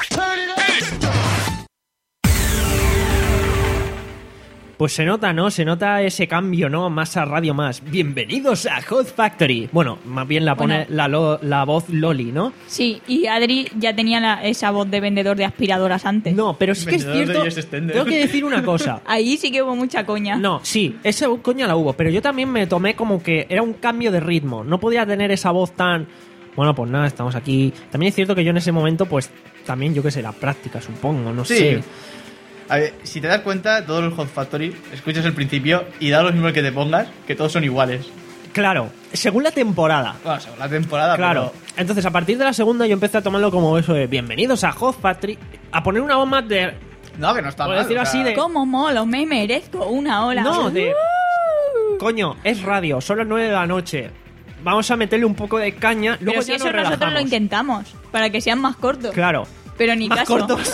Pues se nota, ¿no? Se nota ese cambio, ¿no? Más a radio más. Bienvenidos a Hot Factory. Bueno, más bien la pone Bueno. la, lo- la voz Loli, ¿no? Sí, y Adri ya tenía la- esa voz de vendedor de aspiradoras antes. No, pero sí que es Vendedor de cierto. Yes Extender. Tengo que decir una cosa. Ahí sí que hubo mucha coña. No, sí, esa coña la hubo, pero yo también me tomé como que era un cambio de ritmo. No podía tener esa voz tan... Bueno, pues nada, estamos aquí. También es cierto que yo en ese momento, pues, también, yo qué sé, la práctica, supongo, no Sí. sé. A ver, si te das cuenta, todos los Hot Factory, escuchas el principio y da lo mismo que te pongas, que todos son iguales. Claro, según la temporada. Bueno, según la temporada, Claro. Entonces, a partir de la segunda, yo empecé a tomarlo como eso de bienvenidos a Hot Factory, a poner una voz más de... pero... No, que no está Por mal. decirlo o sea, así de... ¿Cómo molo? Me merezco una ola. No, de... Coño, es radio, son las nueve de la noche. Vamos a meterle un poco de caña, luego Pero si ya eso nos nosotros lo relajamos. intentamos, para que sean más cortos. Claro. Pero ni Más caso. cortos.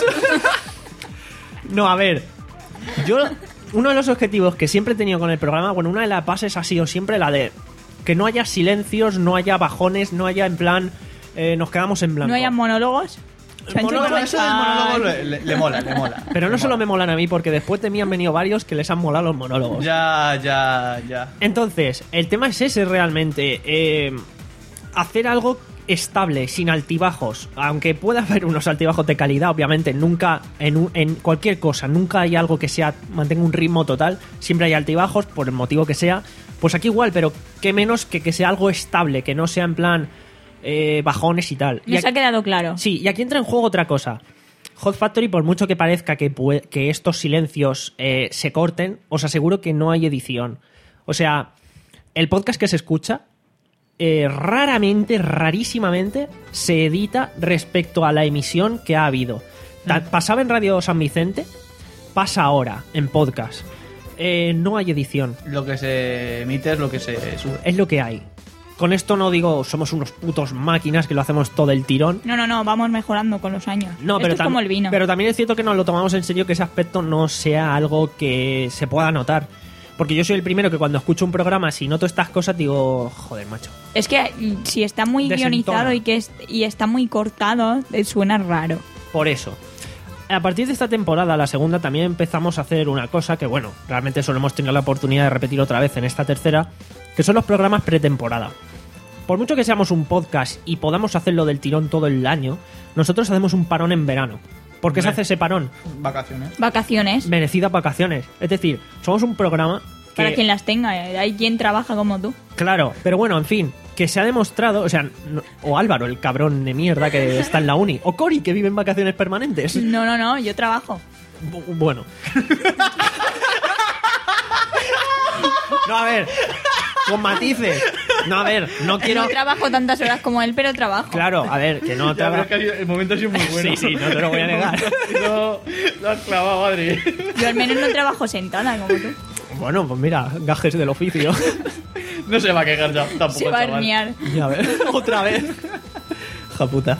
No, a ver. Yo, uno de los objetivos que siempre he tenido con el programa, bueno, una de las bases ha sido siempre la de que no haya silencios, no haya bajones, no haya en plan, eh, nos quedamos en blanco. No hayan monólogos. Chancho, monólogo, chancho, Eso del monólogo le, le- le mola, le mola. Pero no Le solo mola. me molan a mí, porque después de mí han venido varios que les han molado los monólogos. Ya, ya, ya. Entonces, el tema es ese realmente. eh, hacer algo estable, sin altibajos. Aunque pueda haber unos altibajos de calidad, obviamente, nunca, en, un- en cualquier cosa, nunca hay algo que sea mantenga un ritmo total. Siempre hay altibajos, por el motivo que sea. Pues aquí igual, pero qué menos que que sea algo estable, que no sea en plan eh, bajones y tal. Y Nos aquí- ha quedado claro. Sí, y aquí entra en juego otra cosa. Hot Factory, por mucho que parezca que, pue- que estos silencios eh, se corten, os aseguro que no hay edición. O sea, el podcast que se escucha, eh, raramente, rarísimamente, se edita respecto a la emisión que ha habido. Ta- Pasaba en Radio San Vicente, pasa ahora en podcast. Eh, no hay edición. Lo que se emite es lo que se sube. Es lo que hay. Con esto no digo somos unos putos máquinas que lo hacemos todo el tirón. No, no, no, vamos mejorando con los años. No, Esto pero es tam- como el vino. Pero también es cierto que nos lo tomamos en serio, que ese aspecto no sea algo que se pueda notar. Porque yo soy el primero que cuando escucho un programa, si noto estas cosas, digo, joder, macho. Es que mm, si está muy Desentona. guionizado y que es, y está muy cortado, eh, suena raro. Por eso. A partir de esta temporada, la segunda, también empezamos a hacer una cosa que, bueno, realmente solo hemos tenido la oportunidad de repetir otra vez en esta tercera, que son los programas pretemporada. Por mucho que seamos un podcast y podamos hacerlo del tirón todo el año, nosotros hacemos un parón en verano. ¿Por qué se hace ese parón? Vacaciones. Vacaciones. Merecidas vacaciones. Es decir, somos un programa que... Para quien las tenga, eh, hay quien trabaja como tú. Claro, pero bueno, en fin, que se ha demostrado, o sea, no- o Álvaro, el cabrón de mierda que está en la uni, o Cory, que vive en vacaciones permanentes. No, no, no, yo trabajo. Bu- Bueno. No, a ver, con matices. No, a ver, no quiero... No trabajo tantas horas como él, pero trabajo. Claro, a ver, que no te Ya, haga... pero es que ha sido- el momento ha sido muy bueno. Sí, sí, no te lo voy a negar. No, lo has clavado, Adri. Yo al menos no trabajo sentada como tú. Bueno, pues mira, gajes del oficio. No se va a quejar ya, tampoco. Se va a chaval. herniar. Ya ves, otra vez. Ja puta.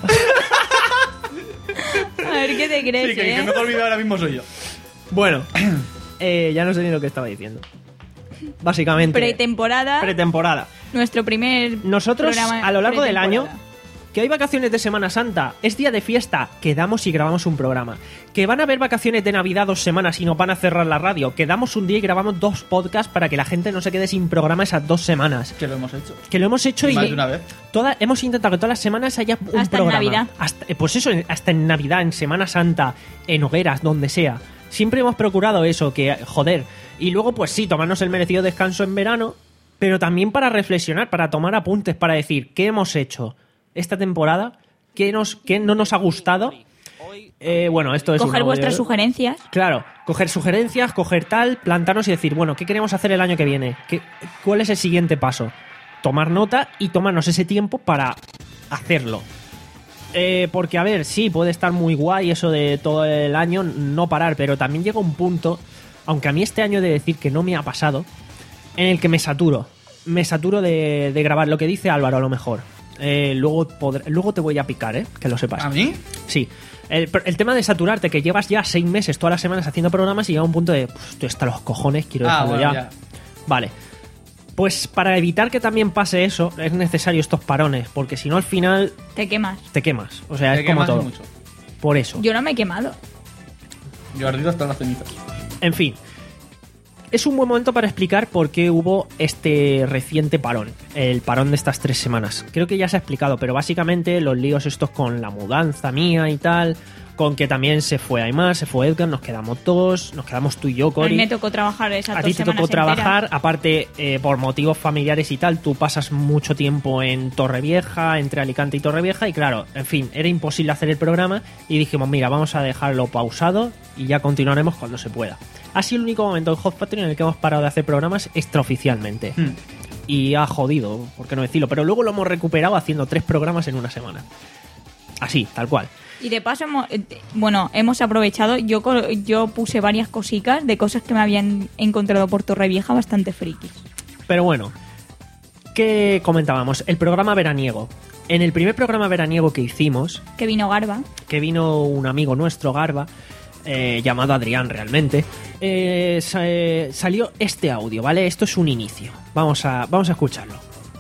A ver qué te crees, Sí, que, ¿eh? que no te olvides ahora mismo soy yo. Bueno, eh, ya no sé ni lo que estaba diciendo. Básicamente, Pretemporada, pretemporada. nuestro primer Nosotros, programa a lo largo del año, pretemporada. que hay vacaciones de Semana Santa, es día de fiesta, quedamos y grabamos un programa. Que van a haber vacaciones de Navidad dos semanas y nos van a cerrar la radio, quedamos un día y grabamos dos podcasts para que la gente no se quede sin programa esas dos semanas. Que lo hemos hecho. Que lo hemos hecho y Más de una vez. toda- hemos intentado que todas las semanas haya un Hasta en programa. Navidad. Hasta, eh, pues eso, en- hasta en Navidad, en Semana Santa, en hogueras, donde sea. Siempre hemos procurado eso, que, joder. Y luego, pues sí, tomarnos el merecido descanso en verano, pero también para reflexionar, para tomar apuntes, para decir qué hemos hecho esta temporada, qué, nos, qué no nos ha gustado. Eh, bueno, esto es Coger un vuestras audio- sugerencias. Claro, coger sugerencias, coger tal, plantarnos y decir, bueno, ¿qué queremos hacer el año que viene? ¿Qué, ¿Cuál es el siguiente paso? Tomar nota y tomarnos ese tiempo para hacerlo. Eh, porque, a ver, sí, puede estar muy guay eso de todo el año no parar, pero también llega un punto, aunque a mí este año he de decir que no me ha pasado, en el que me saturo. Me saturo de, de grabar, lo que dice Álvaro a lo mejor. Eh, luego, podré- luego te voy a picar, ¿eh? Que lo sepas. ¿A mí? Sí. El, el tema de saturarte, que llevas ya seis meses, todas las semanas haciendo programas y llega un punto de, pues, estoy hasta los cojones, quiero Ah, dejarlo bueno, ya. ya. Vale. Pues para evitar que también pase eso, es necesario estos parones, porque si no al final Te quemas. te quemas. O sea, Te es como quemas y todo. mucho. Por eso. Yo no me he quemado. Yo ardido hasta las cenizas. En fin. Es un buen momento para explicar por qué hubo este reciente parón, el parón de estas tres semanas. Creo que ya se ha explicado, pero básicamente los líos estos con la mudanza mía y tal, con que también se fue Aymar, se fue Edgar, nos quedamos dos, nos quedamos tú y yo, A mí Cory. me tocó trabajar esas A dos ti te semanas tocó trabajar, enteras. aparte eh, por motivos familiares y tal, tú pasas mucho tiempo en Torrevieja, entre Alicante y Torrevieja, y claro, en fin, era imposible hacer el programa y dijimos, mira, vamos a dejarlo pausado y ya continuaremos cuando se pueda. Ha sido el único momento en Hot Factory en el que hemos parado de hacer programas extraoficialmente. Hmm. Y ha jodido, por qué no decirlo, pero luego lo hemos recuperado haciendo tres programas en una semana. Así, tal cual. Y de paso, hemos, eh, bueno, hemos aprovechado. Yo, co- yo puse varias cositas de cosas que me habían encontrado por Torrevieja bastante frikis. Pero bueno, ¿qué comentábamos? El programa veraniego. En el primer programa veraniego que hicimos, Que vino Garba. que vino un amigo nuestro, Garba, eh, llamado Adrián realmente, eh, sa- eh, salió este audio, ¿vale? Esto es un inicio. Vamos a, vamos a escucharlo.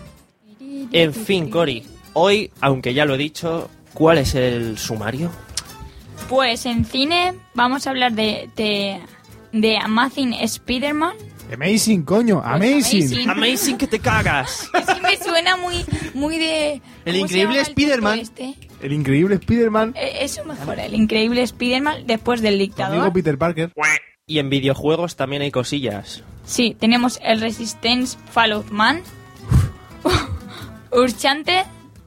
En fin, Cory, hoy, aunque ya lo he dicho, ¿cuál es el sumario? Pues en cine vamos a hablar de, de, de Amazing Spider-Man. Amazing, coño, amazing. Amazing. Amazing que te cagas. Es que me suena muy, muy de... El ¿cómo se increíble llama el Spider-Man. tipo este? El increíble Spider-Man. Eh, Eso mejor, el increíble Spider-Man después del Tu dictador. amigo Peter Parker. Y en videojuegos también hay cosillas. Sí, tenemos el Resistance Fall of Man. Urchante.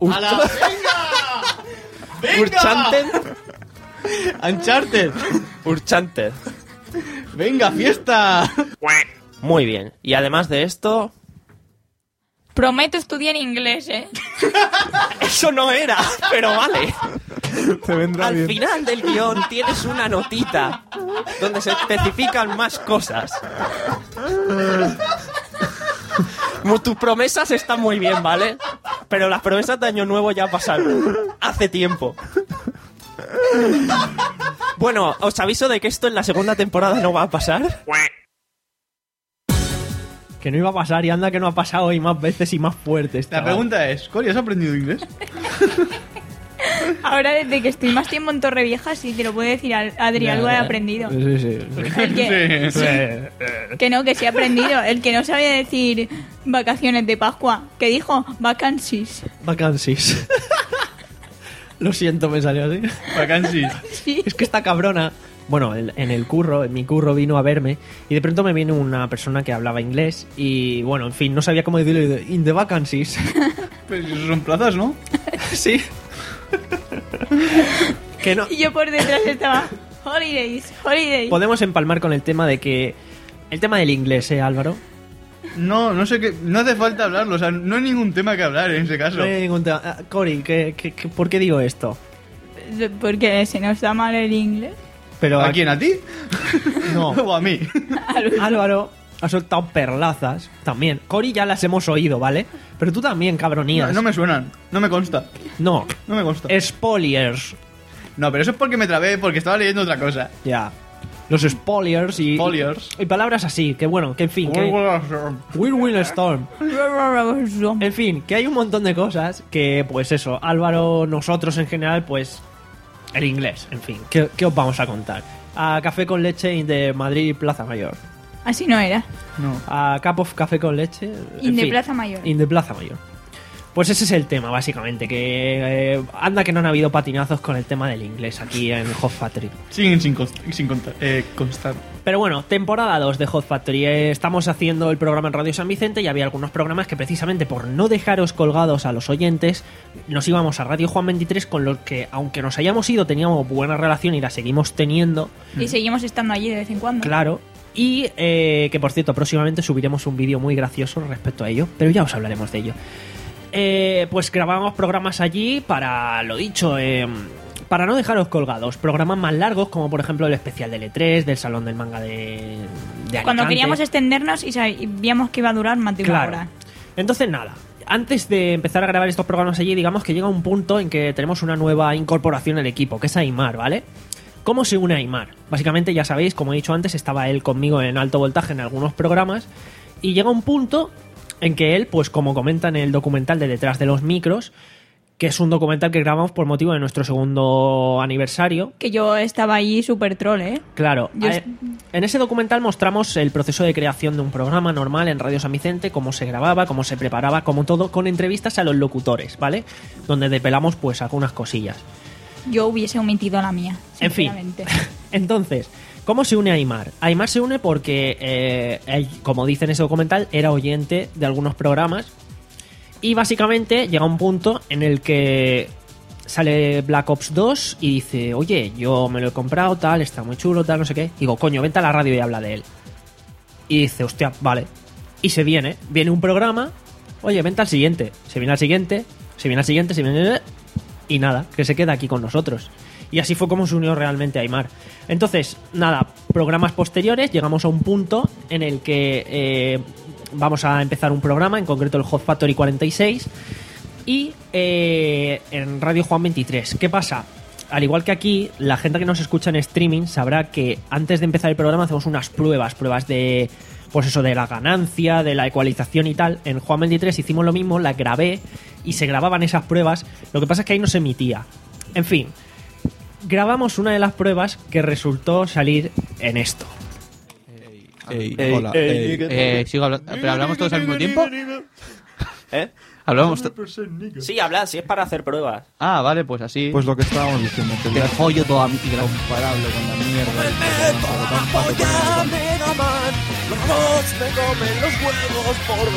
Urchanted. Uncharted. Urchanted. Venga, fiesta. Muy bien. Y además de esto, Prometo estudiar inglés, ¿eh? eso no era, pero vale. Te vendrá Al bien. final del guión tienes una notita donde se especifican más cosas. Tus promesas están muy bien, ¿vale? Pero las promesas de Año Nuevo ya pasaron. Hace tiempo. Bueno, os aviso de que esto en la segunda temporada no va a pasar. Que no iba a pasar y anda que no ha pasado y más veces y más fuertes. La pregunta es, Cori, ¿has aprendido inglés? Ahora, desde que estoy más tiempo en Torrevieja, sí, te lo puede decir Adri, algo he aprendido. Sí, sí. El que, Sí. sí. Que no, que sí he aprendido. El que no sabía decir vacaciones de Pascua, que dijo vacancies. Vacancies. Lo siento, me salió así. Vacancies. Sí. Es que esta cabrona... Bueno, en en el curro, en mi curro vino a verme y de pronto me viene una persona que hablaba inglés y, bueno, en fin, no sabía cómo decirlo. In the vacancies. Pues eso son plazas, ¿no? Sí. Que no. Y yo por detrás estaba holidays, holidays. Podemos empalmar con el tema de que... El tema del inglés, ¿eh, Álvaro? No, no sé qué... No hace falta hablarlo, o sea, no hay ningún tema que hablar en ese caso. No hay ningún tema. Ah, Cori, ¿qué, qué, qué- ¿por qué digo esto? Porque se nos da mal el inglés. Pero ¿A quién? ¿A ti? No. ¿O a mí? Álvaro ha soltado perlazas también. Cori ya las hemos oído, ¿vale? Pero tú también, cabronías. No, no me suenan, no me consta. No. No me consta. Spoilers. No, pero eso es porque me trabé, porque estaba leyendo otra cosa. Ya. Los spoilers y, Spoilers. y, y palabras así, que bueno, que en fin, que Will Will Storm. En fin, que hay un montón de cosas que, pues eso, Álvaro, nosotros en general, pues el inglés, en fin, ¿qué, qué os vamos a contar? A Café con Leche de Madrid Plaza Mayor. Así no era. No. A Cup of Café con Leche. en In de fin, Plaza Mayor. In de Plaza Mayor. Pues ese es el tema, básicamente, que eh, anda que no han habido patinazos con el tema del inglés aquí en Hot Factory. Siguen sin, const sin contar, eh, constar. Pero bueno, temporada dos de Hot Factory. Eh, estamos haciendo el programa en Radio San Vicente y había algunos programas que precisamente por no dejaros colgados a los oyentes, nos íbamos a Radio Juan veintitrés, con los que, aunque nos hayamos ido, teníamos buena relación y la seguimos teniendo. Y seguimos estando allí de vez en cuando. Claro. Y eh, que por cierto, próximamente subiremos un vídeo muy gracioso respecto a ello, pero ya os hablaremos de ello. Eh, pues grabamos programas allí para, lo dicho, eh, para no dejaros colgados. Programas más largos, como por ejemplo el especial del E tres, del Salón del Manga de, de Cuando Alicante. queríamos extendernos y sabíamos que iba a durar más de una Claro. hora. Entonces nada, antes de empezar a grabar estos programas allí, digamos que llega un punto en que tenemos una nueva incorporación al equipo, que es Aimar, ¿vale? ¿Cómo se une Aimar? Básicamente, ya sabéis, como he dicho antes, estaba él conmigo en Alto Voltaje en algunos programas y llega un punto en que él, pues como comenta en el documental de Detrás de los Micros, que es un documental que grabamos por motivo de nuestro segundo aniversario. Que yo estaba ahí súper troll, ¿eh? Claro, Yo a- est- en ese documental mostramos el proceso de creación de un programa normal en Radio San Vicente, cómo se grababa, cómo se preparaba, como todo, con entrevistas a los locutores, ¿vale? Donde depelamos pues algunas cosillas. Yo hubiese omitido la mía, En fin. sinceramente. Entonces, ¿cómo se une Aimar? Aimar se une porque, eh, él, como dice en ese documental, era oyente de algunos programas y básicamente llega un punto en el que sale Black Ops dos y dice, oye, yo me lo he comprado, tal, está muy chulo, tal, no sé qué. Digo, coño, vente a la radio y habla de él. Y dice, hostia, vale. Y se viene, viene un programa, oye, vente al siguiente. Se viene al siguiente, se viene al siguiente, se viene... Y nada, que se queda aquí con nosotros. Y así fue como se unió realmente Aimar. Entonces, nada, programas posteriores, llegamos a un punto en el que eh, vamos a empezar un programa, en concreto el Hot Factory cuarenta y seis, y eh, en Radio Juan veintitrés. ¿Qué pasa? Al igual que aquí, la gente que nos escucha en streaming sabrá que antes de empezar el programa hacemos unas pruebas, pruebas de, pues eso, de la ganancia, de la ecualización y tal. En Juan veintitrés hicimos lo mismo, la grabé y se grababan esas pruebas. Lo que pasa es que ahí no se emitía. En fin, grabamos una de las pruebas que resultó salir en esto. Ey, Ey, hola, ey, ey. ¿qué tal? Eh, sigo hablando. ¿Pero hablamos todos al mismo tiempo? ¿Eh? Hablamos to- Sí, hablad, si es para hacer pruebas. Ah, vale, pues así. Pues lo que estábamos diciendo. Que Te follo toda mi gran comparable con la mierda. Mega Man, los robots me comen los huevos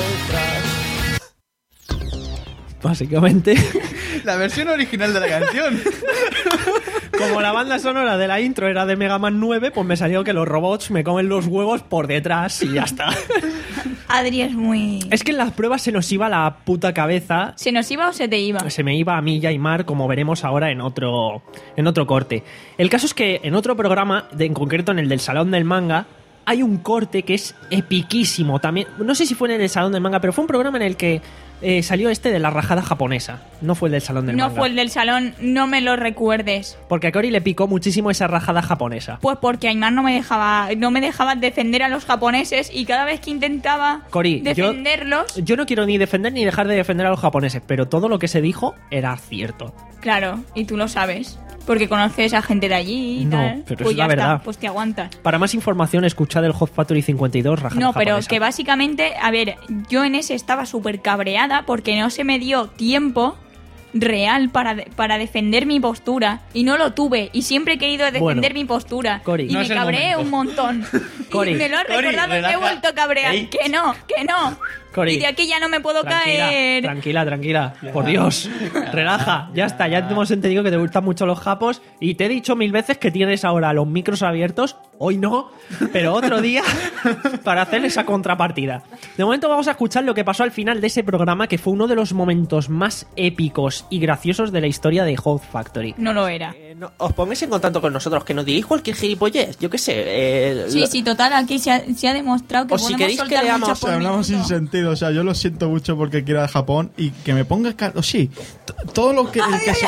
por detrás. Básicamente, La versión original de la canción. como la banda sonora de la intro era de Mega Man nueve, pues me salió que los robots me comen los huevos por detrás y ya está. Adri es muy... Es que en las pruebas se nos iba la puta cabeza. ¿Se nos iba o se te iba? Se me iba a mí y a Aimar, como veremos ahora en otro, en otro corte. El caso es que en otro programa, de, en concreto en el del Salón del Manga, hay un corte que es epiquísimo también. No sé si fue en el Salón del Manga, pero fue un programa en el que eh, salió este de la rajada japonesa. No fue el del Salón del No Manga. fue el del salón, no me lo recuerdes. Porque a Cory le picó muchísimo esa rajada japonesa. Pues porque Aymar no me dejaba, no me dejaba defender a los japoneses y cada vez que intentaba Cory, defenderlos, yo, yo no quiero ni defender ni dejar de defender a los japoneses, pero todo lo que se dijo era cierto. claro, y tú lo sabes, porque conoces a gente de allí y No, tal. pero pues es ya la verdad. está, pues te aguantas. Para más información, escuchad el Hot Factory cincuenta y dos rajada No, pero japonesa. que básicamente, a ver, yo en ese estaba súper cabreada porque no se me dio tiempo real para, de- para defender mi postura y no lo tuve y siempre he querido defender Bueno, mi postura Cory. y No me es el cabreé momento. un montón. Cory. Y me lo has Cory, recordado y me he relaja. vuelto a cabrear. Ey. Que no, que no. Cory. Y de aquí ya no me puedo Tranquila, caer. tranquila, tranquila. Por Dios. Relaja. Ya está. Ya te hemos entendido que te gustan mucho los japos. Y te he dicho mil veces que tienes ahora los micros abiertos. Hoy no, pero otro día para hacer esa contrapartida. De momento vamos a escuchar lo que pasó al final de ese programa, que fue uno de los momentos más épicos y graciosos de la historia de Hot Factory. No lo era. Eh, no, os pongáis en contacto con nosotros, que nos digáis cualquier gilipollez, yo qué sé. eh, Sí, lo- sí, total, aquí se ha, se ha demostrado que O si podemos queréis que soltar leamos- mucho por Hablamos sin minuto. sentido, o sea, yo lo siento mucho porque quiero ir a Japón y que me ponga car- o sí, t- todo lo que, el que se-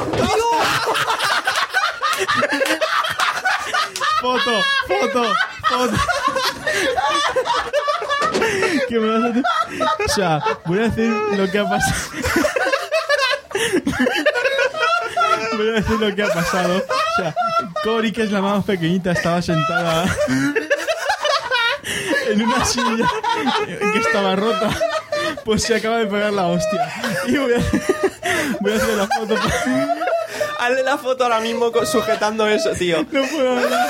foto, foto, foto. Que me vas a hacer- O sea, voy a decir lo que ha pasado. Voy a decir lo que ha pasado. O sea, Cory, que es la más pequeñita, estaba sentada en una silla que estaba rota. Pues se acaba de pegar la hostia. Y voy a, voy a hacer la foto. Hazle la foto ahora mismo con- sujetando eso, tío. No puedo hablar.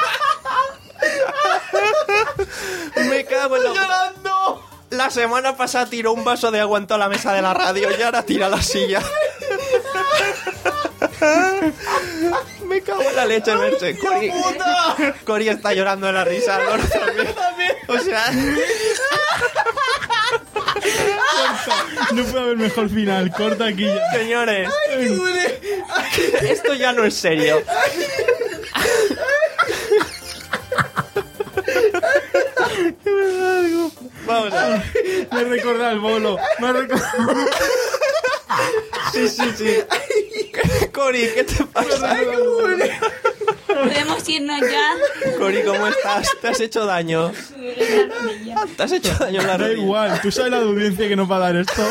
Me cago en la... llorando! La semana pasada tiró un vaso de agua en toda la mesa de la radio y ahora tira la silla. Me cago en la leche, Merche. Cory, Cory está llorando de la risa. Álvaro también. O sea... No puede haber mejor final. Corta aquí ya. Señores, esto ya no es serio. Vamos a ver. Me recuerda el bolo. Me recuerda... Sí, sí, sí. Cory, ¿qué te pasa? Podemos irnos ya. Cory, ¿cómo estás? ¿Te has hecho daño? ¿Te has hecho daño en la Da rodilla? igual. ¿Tú sabes la audiencia que nos va a dar esto?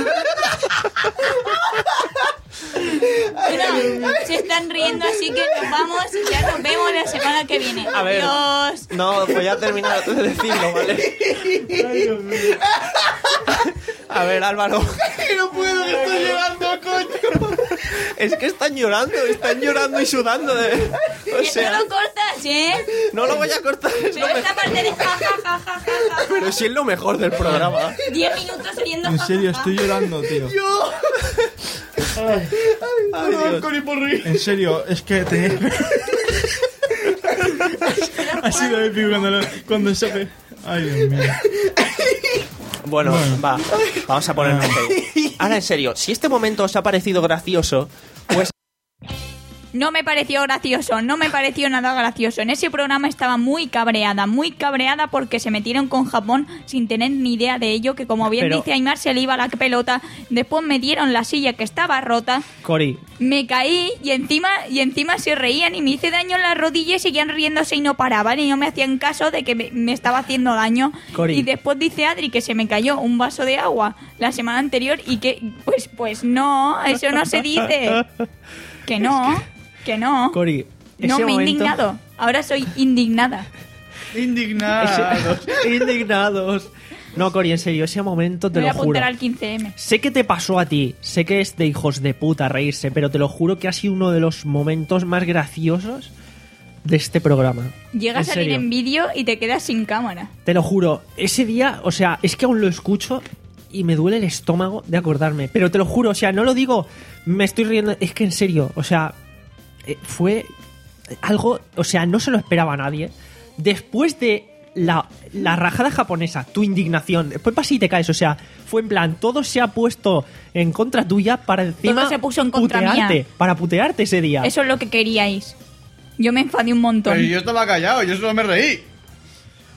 Bueno, se están riendo, así que nos vamos y ya nos vemos la semana que viene. A ver. Adiós. No, pues ya terminado de decirlo, ¿vale? A ver, Álvaro. ¡Que no puedo, que estoy llorando, coño! Es que están llorando, están llorando y sudando. De... O Que sea, no lo cortas, ¿eh? no lo voy a cortar. Es lo Pero mejor. esta parte de ja, ja, ja, ja, ja, ja. Pero sí es lo mejor del programa. Diez minutos riendo. En ja, serio, ja, ja. estoy llorando, tío. ¡Yo! Ay, Ay, Dios. Cory por reír. en serio, es que tenía que... Ha sido épico cuando, lo- cuando se... Ay, Dios mío. Bueno, Bueno. va, vamos a ponernos serio. Ahora, en serio, si este momento os ha parecido gracioso, pues No me pareció gracioso, no me pareció nada gracioso. En ese programa estaba muy cabreada, muy cabreada porque se metieron con Japón sin tener ni idea de ello, que como bien Pero- dice Aymar, se le iba la pelota. Después me dieron la silla que estaba rota, Cory, me caí y encima, y encima se reían y me hice daño en la rodilla y seguían riéndose y no paraban y no me hacían caso de que me, me estaba haciendo daño. Cory. Y después dice Adri que se me cayó un vaso de agua la semana anterior y que, pues, pues no, eso no se dice. Que no, que no. Cory, No, ese me he momento- indignado. Ahora soy indignada. Indignados. Ese- Indignados. No, Cory, en serio, ese momento te Me voy a lo juro. apuntar al quince eme. Sé que te pasó a ti, sé que es de hijos de puta reírse, pero te lo juro que ha sido uno de los momentos más graciosos de este programa. Llega a En salir serio. en vídeo y te quedas sin cámara. Te lo juro, ese día, o sea, es que aún lo escucho y me duele el estómago de acordarme. Pero te lo juro, o sea, no lo digo, me estoy riendo, es que en serio, o sea, eh, fue algo, o sea, no se lo esperaba a nadie. Después de la, la rajada japonesa, tu indignación, después vas y te caes, o sea, fue en plan, todo se ha puesto en contra tuya para encima Todo se puso en contra putearte, mía. para putearte ese día. Eso es lo que queríais. Yo me enfadé un montón. Pero yo estaba callado, yo solo me reí.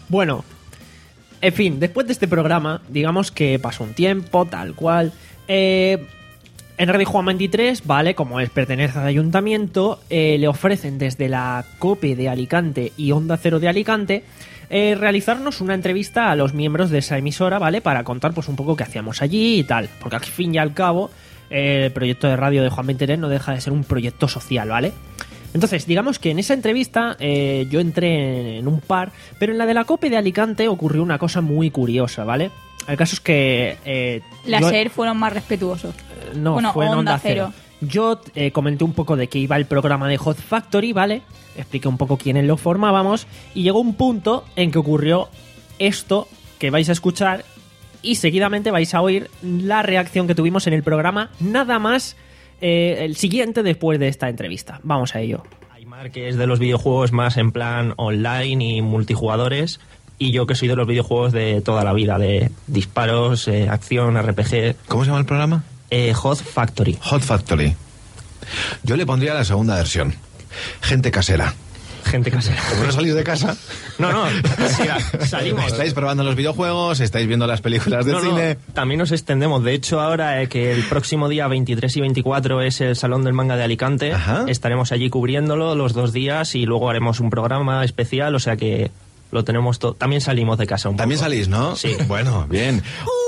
Bueno, en fin, después de este programa, digamos que pasó un tiempo, tal cual. Eh, en Radio Juan veintitrés, vale, como es pertenece al ayuntamiento, eh, le ofrecen desde la COPE de Alicante y Onda Cero de Alicante eh, realizarnos una entrevista a los miembros de esa emisora, ¿vale? Para contar pues un poco qué hacíamos allí y tal. Porque al fin y al cabo, eh, el proyecto de radio de Juan veintitrés no deja de ser un proyecto social, ¿vale? Entonces, digamos que en esa entrevista eh, yo entré en un par, pero en la de la COPE de Alicante ocurrió una cosa muy curiosa, ¿vale? El caso es que... Eh, Las yo- SER fueron más respetuosos. no, bueno, fue en Onda Onda Cero. Yo eh, comenté un poco de qué iba el programa de Hot Factory, ¿vale? Expliqué un poco quiénes lo formábamos y llegó un punto en que ocurrió esto que vais a escuchar y seguidamente vais a oír la reacción que tuvimos en el programa, nada más eh, el siguiente después de esta entrevista. Vamos a ello. Aymar, que es de los videojuegos más en plan online y multijugadores, y yo que soy de los videojuegos de toda la vida, de disparos, eh, acción, R P G. ¿Cómo se llama el programa? Eh, Hot Factory. Hot Factory. Yo le pondría la segunda versión. Gente casera. Gente casera. Como no salís de casa. No, no, sí, salimos. Estáis probando los videojuegos, estáis viendo las películas de No, no, cine. también nos extendemos. De hecho, ahora eh, que el próximo día veintitrés y veinticuatro es el Salón del Manga de Alicante, estaremos allí cubriéndolo los dos días y luego haremos un programa especial, o sea que lo tenemos todo. También salimos de casa un poco. También salís, ¿no? Sí. Bueno, bien.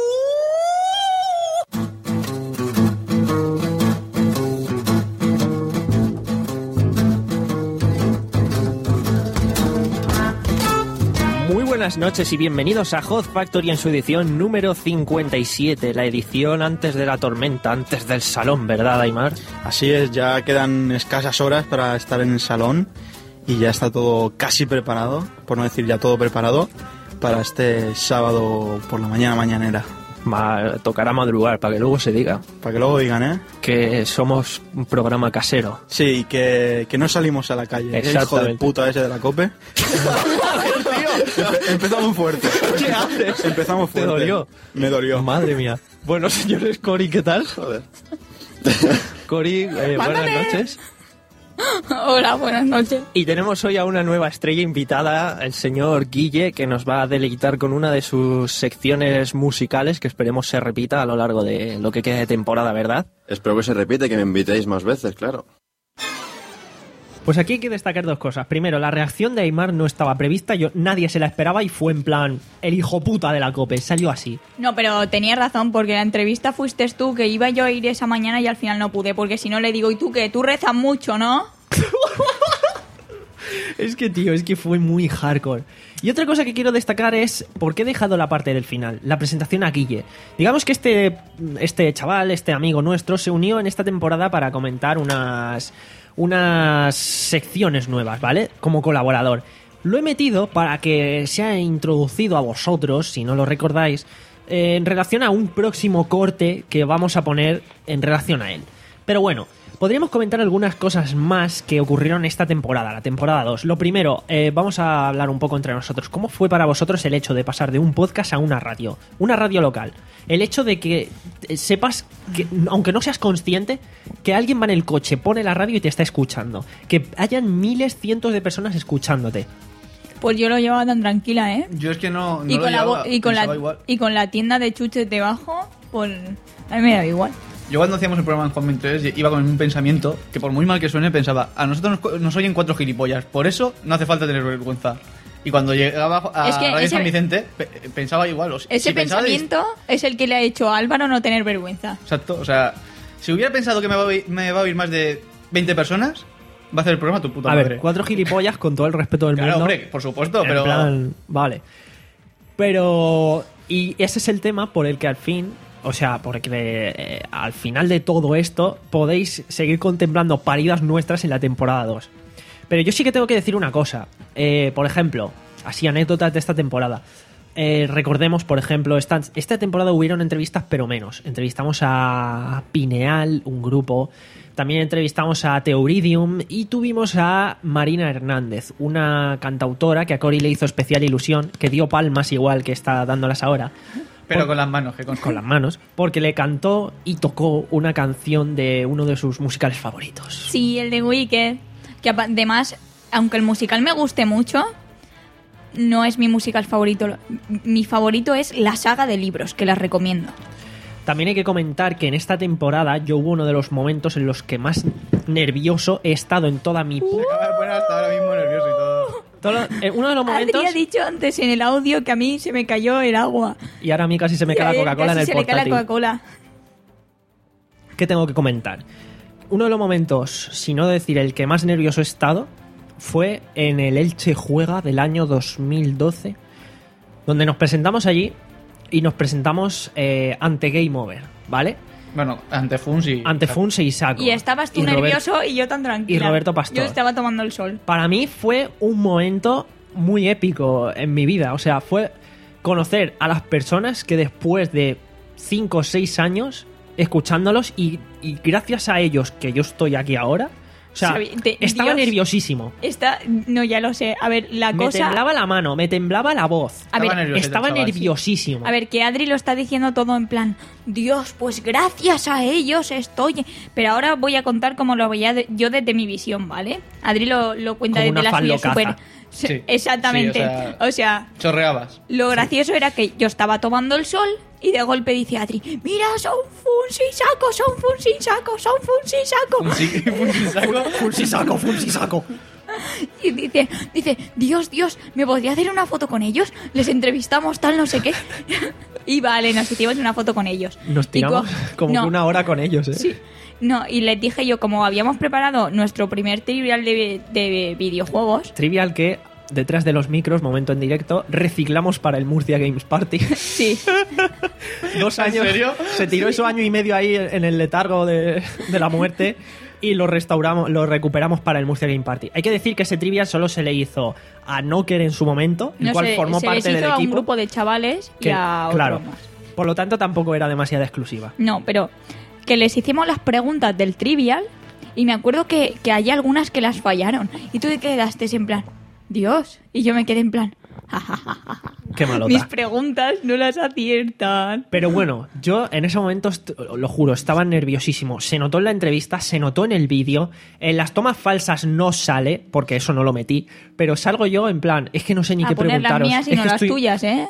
Muy buenas noches y bienvenidos a Hot Factory en su edición número cincuenta y siete, la edición antes de la tormenta, antes del salón, ¿verdad, Aymar? Así es, ya quedan escasas horas para estar en el salón y ya está todo casi preparado, por no decir ya todo preparado, para este sábado por la mañana mañanera. Va, tocará madrugar, para que luego se diga. Para que luego digan, ¿eh? Que somos un programa casero. Sí, que, que no salimos a la calle. ¿Eh, hijo de Exactamente. puta ese de la COPE? Empe- Empezamos fuerte. ¿Qué haces? Empezamos ¿Te fuerte. dolió? Me dolió. Madre mía. Bueno, señores, Cori, ¿qué tal? Joder. Cori, eh, buenas Mándame. noches. Hola, buenas noches. Y tenemos hoy a una nueva estrella invitada, el señor Guille, que nos va a deleitar con una de sus secciones musicales que esperemos se repita a lo largo de lo que queda de temporada, ¿verdad? Espero que se repite, que me invitéis más veces, claro. Pues aquí hay que destacar dos cosas. Primero, la reacción de Aymar no estaba prevista, yo, nadie se la esperaba y fue en plan, el hijo puta de la COPE, salió así. No, pero tenías razón, porque la entrevista fuiste tú, que iba yo a ir esa mañana y al final no pude, porque si no le digo, ¿y tú qué? Tú rezas mucho, ¿no? Es que, tío, es que fue muy hardcore. Y otra cosa que quiero destacar es por qué he dejado la parte del final, la presentación a Guille. Digamos que este, este chaval, este amigo nuestro, se unió en esta temporada para comentar unas, unas secciones nuevas, ¿vale? Como colaborador. Lo he metido para que sea introducido a vosotros, si no lo recordáis, eh, en relación a un próximo corte que vamos a poner en relación a él. Pero bueno, podríamos comentar algunas cosas más que ocurrieron esta temporada, la temporada dos. Lo primero, eh, vamos a hablar un poco entre nosotros. ¿Cómo fue para vosotros el hecho de pasar de un podcast a una radio? Una radio local. El hecho de que eh, sepas, que, aunque no seas consciente, que alguien va en el coche, pone la radio y te está escuchando. Que hayan miles, cientos de personas escuchándote. Pues yo lo llevaba tan tranquila, ¿eh? Yo es que no, no y, lo con la, llevaba, bo- y, con pensaba la, igual. y con la tienda de chuches debajo, pues a mí me da igual. Yo cuando hacíamos el programa en Juan veintitrés iba con un pensamiento que por muy mal que suene pensaba, a nosotros nos, nos oyen cuatro gilipollas, por eso no hace falta tener vergüenza. Y cuando llegaba a Es que Radio ese- San Vicente pe- pensaba igual. O sea, Ese si pensaba de- pensamiento es el que le ha hecho a Álvaro no tener vergüenza. Exacto, o sea, si hubiera pensado que me va a oír, me va a oír más de veinte personas, va a hacer el programa tu puta A madre. ver, cuatro gilipollas con todo el respeto del Claro, mundo. hombre, por supuesto, En pero... plan, vale. Pero... Y ese es el tema por el que al fin... O sea, porque eh, al final de todo esto podéis seguir contemplando paridas nuestras en la temporada dos. Pero yo sí que tengo que decir una cosa. Eh, por ejemplo, así anécdotas de esta temporada. Eh, recordemos, por ejemplo, esta, esta temporada hubieron entrevistas, pero menos. Entrevistamos a Pineal, un grupo. También entrevistamos a Teuridium y tuvimos a Marina Hernández, una cantautora que a Cori le hizo especial ilusión, que dio palmas igual que está dándolas ahora. Pero Por- con las manos, que con... con las manos, porque le cantó y tocó una canción de uno de sus musicales favoritos. Sí, el de Wicked. Que apa- además, aunque el musical me guste mucho, no es mi musical favorito. Mi favorito es la saga de libros, que las recomiendo. También hay que comentar que en esta temporada yo hubo uno de los momentos en los que más nervioso he estado en toda mi... Se acaba de poner hasta ahora mismo nervioso y todo. todo eh, uno de los momentos... Adri ha dicho antes en el audio que a mí se me cayó el agua. Y ahora a mí casi se me cae la Coca-Cola en el se le cae portátil. la Coca-Cola. ¿Qué tengo que comentar? Uno de los momentos, si no decir el que más nervioso he estado, fue en el Elche Juega del año dos mil doce, donde nos presentamos allí y nos presentamos eh, ante Game Over, ¿vale? Bueno, ante Funsi. Ante Funsi y Saco. Y estabas tú Y Robert- nervioso y yo tan tranquila. y Roberto Pastor. Yo estaba tomando el sol. Para mí fue un momento muy épico en mi vida. O sea, fue conocer a las personas que después de cinco o seis años escuchándolos y, y gracias a ellos que yo estoy aquí ahora. O sea, Sabi- te- estaba Dios. nerviosísimo. Esta, no, ya lo sé. A ver, la Me cosa... temblaba la mano, me temblaba la voz. A ver, nervioso estaba el chaval, sí. nerviosísimo. A ver, que Adri lo está diciendo todo en plan, Dios, pues gracias a ellos estoy... Pero ahora voy a contar cómo lo veía de- yo desde mi visión, ¿vale? Adri lo, lo cuenta Como desde una la suya fan súper... locaza. Sí. Exactamente. Sí, o sea- o sea, Chorreabas. lo gracioso era que yo estaba tomando el sol y de golpe dice Adri, mira, son Funsi Saco, son Funsi Saco, son Funsi Saco. Funsi, Funsi Saco. Funsi Saco, Funsi Saco. Y dice, dice, Dios, Dios, ¿me podría hacer una foto con ellos? Les entrevistamos tal, no sé qué. Y vale, nos hicimos una foto con ellos. Nos Y tiramos co- como no, que una hora con ellos, ¿eh? Sí. No, y les dije yo, como habíamos preparado nuestro primer trivial de, de videojuegos, Trivial que, detrás de los micros, momento en directo, reciclamos para el Murcia Games Party. sí, Dos ¿En años. serio? Se tiró eso año y medio ahí en el letargo de, de la muerte y lo restauramos, lo recuperamos para el Murcia Game Party. Hay que decir que ese trivial solo se le hizo a Knocker en su momento, el no cual sé, formó se parte les hizo del a un equipo. grupo de chavales y que, a otro claro. más. Por lo tanto, tampoco era demasiado exclusiva. No, pero que les hicimos las preguntas del trivial y me acuerdo que, que hay algunas que las fallaron. Y tú te quedaste en plan, Dios. Y yo me quedé en plan, Qué malota. mis preguntas no las aciertan. Pero bueno, yo en ese momento, est- lo juro, estaba nerviosísimo. Se notó en la entrevista, se notó en el vídeo. En las tomas falsas no sale, porque eso no lo metí. Pero salgo yo en plan, es que no sé ni A qué poner las preguntaros. mías y es no que las estoy- tuyas, ¿eh?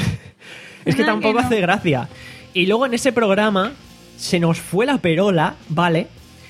Es que Ah, tampoco que no. hace gracia. Y luego en ese programa se nos fue la perola, ¿vale?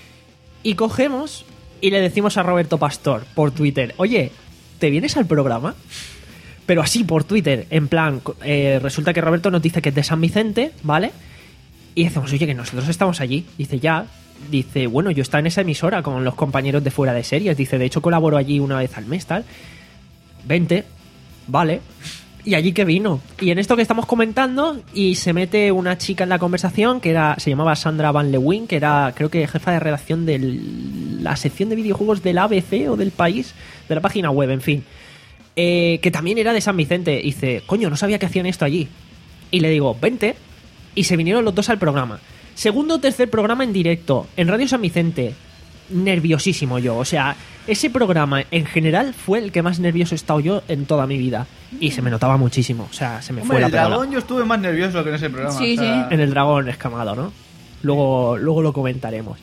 Y cogemos y le decimos a Roberto Pastor por Twitter, oye, ¿te vienes al programa? Pero así por Twitter, en plan, eh, resulta que Roberto nos dice que es de San Vicente, ¿vale? Y decimos, oye, que nosotros estamos allí. Dice, ya. Dice, bueno, yo estaba en esa emisora con los compañeros de Fuera de Series. Dice, de hecho colaboro allí una vez al mes, tal. Vente, vale. Y allí que vino. Y en esto que estamos comentando, y se mete una chica en la conversación que era se llamaba Sandra Van Lewin, que era, creo que jefa de redacción de la sección de videojuegos del A B C o del País, de la página web, en fin. Eh, que también era de San Vicente. Y dice, coño, no sabía que hacían esto allí. Y le digo, vente. Y se vinieron los dos al programa. Segundo o tercer programa en directo, en Radio San Vicente. Nerviosísimo yo. O sea, ese programa en general fue el que más nervioso he estado yo en toda mi vida. Y se me notaba muchísimo. O sea, se me Hombre, fue la el perola. dragón yo estuve más nervioso que en ese programa. Sí, o sea, En el dragón escamado, ¿no? Luego, luego lo comentaremos.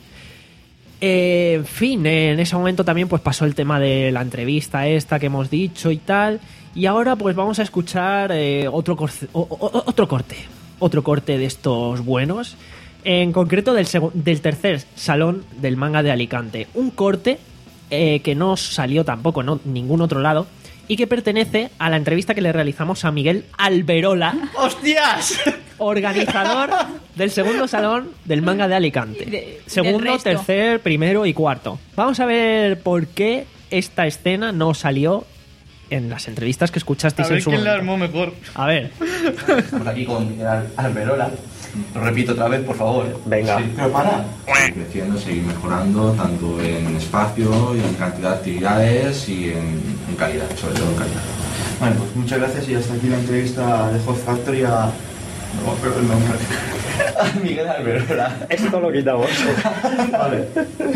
Eh, en fin, eh, en ese momento también pues pasó el tema de la entrevista esta que hemos dicho y tal. Y ahora pues vamos a escuchar eh, otro, corce- o- o- otro corte. Otro corte de estos buenos. En concreto del, segu- del tercer salón del manga de Alicante. Un corte eh, que no salió tampoco en o- ningún otro lado. Y que pertenece a la entrevista que le realizamos a Miguel Alberola. ¡Hostias! Organizador del segundo salón del manga de Alicante. De- Segundo, del resto. tercer, primero y cuarto. Vamos a ver por qué esta escena no salió en las entrevistas que A escuchasteis ver en su quién le momento. armó mejor. A ver. Estamos aquí con Miguel Alberola. Lo repito otra vez, por favor. Venga. Sí, pero para. Seguir creciendo, seguir mejorando, tanto en espacio y en cantidad de actividades y en, en calidad, sobre todo en calidad. Vale, pues muchas gracias y hasta aquí la entrevista de Hot Factory a... No, pero el nombre. A Miguel Alberola. Esto lo quitamos. Vale.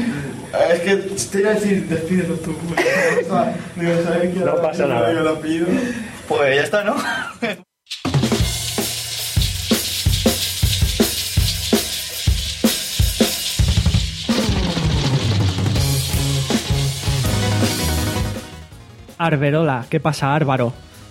Es que te iba a decir, despídelo tú. Digo, ¿sabes qué? No pasa nada. Yo lo pido. Pues ya está, ¿no? Arberola, ¿qué pasa, Árbaro?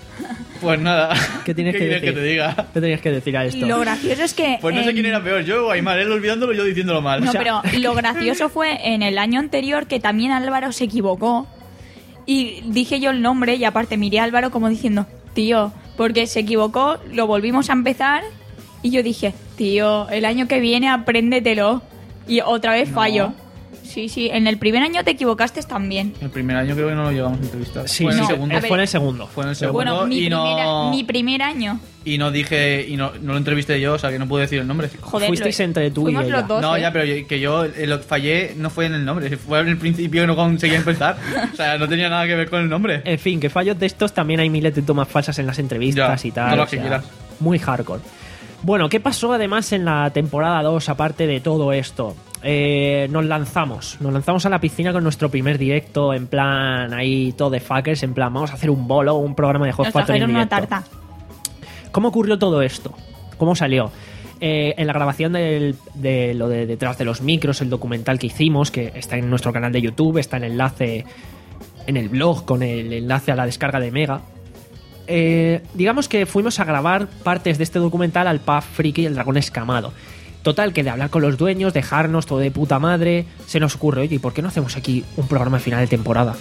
Pues nada. ¿Qué tienes ¿Qué que quieres decir? que te diga? ¿Qué tenías que decir a esto? Lo gracioso es que... Pues no sé en- quién era peor, yo o Aymar, él olvidándolo, yo diciéndolo mal. No, O sea, pero lo gracioso fue en el año anterior que también Álvaro se equivocó y dije yo el nombre y aparte miré a Álvaro como diciendo, tío, porque se equivocó, lo volvimos a empezar y yo dije, tío, el año que viene apréndetelo y otra vez No. fallo. Sí, sí, en el primer año te equivocaste también. el primer año creo que no lo llevamos a entrevistar. Sí, fue en sí, el no, segundo. eh, fue en el segundo. Fue en el segundo Bueno, mi, y, primera- no, mi primer año. y no dije, y no, no lo entrevisté yo, o sea que no puedo decir el nombre. Joder, Fuisteis lo- entre tú y fuimos ella. los dos, No, ¿eh? ya, pero yo- que yo eh, lo fallé no fue en el nombre, fue en el principio que no conseguí empezar. O sea, no tenía nada que ver con el nombre. En fin, que fallos de estos también hay miles de tomas falsas en las entrevistas Ya, y tal. no las o que sea, quieras. muy hardcore. Bueno, ¿qué pasó además en la temporada dos aparte de todo esto? Eh, nos lanzamos, nos lanzamos a la piscina con nuestro primer directo en plan ahí todo de fuckers, en plan vamos a hacer un bolo, un programa de Hot Nos Factory en trajeron una directo. tarta. ¿Cómo ocurrió todo esto? ¿Cómo salió? Eh, en la grabación del- de lo de detrás de los micros, el documental que hicimos, que está en nuestro canal de YouTube, está el enlace en el blog con el enlace a la descarga de Mega. Eh, digamos que fuimos a grabar partes de este documental al pub Friki y el dragón escamado. Total, que de hablar con los dueños, dejarnos todo de puta madre, se nos ocurre, oye, ¿y por qué no hacemos aquí un programa de final de temporada?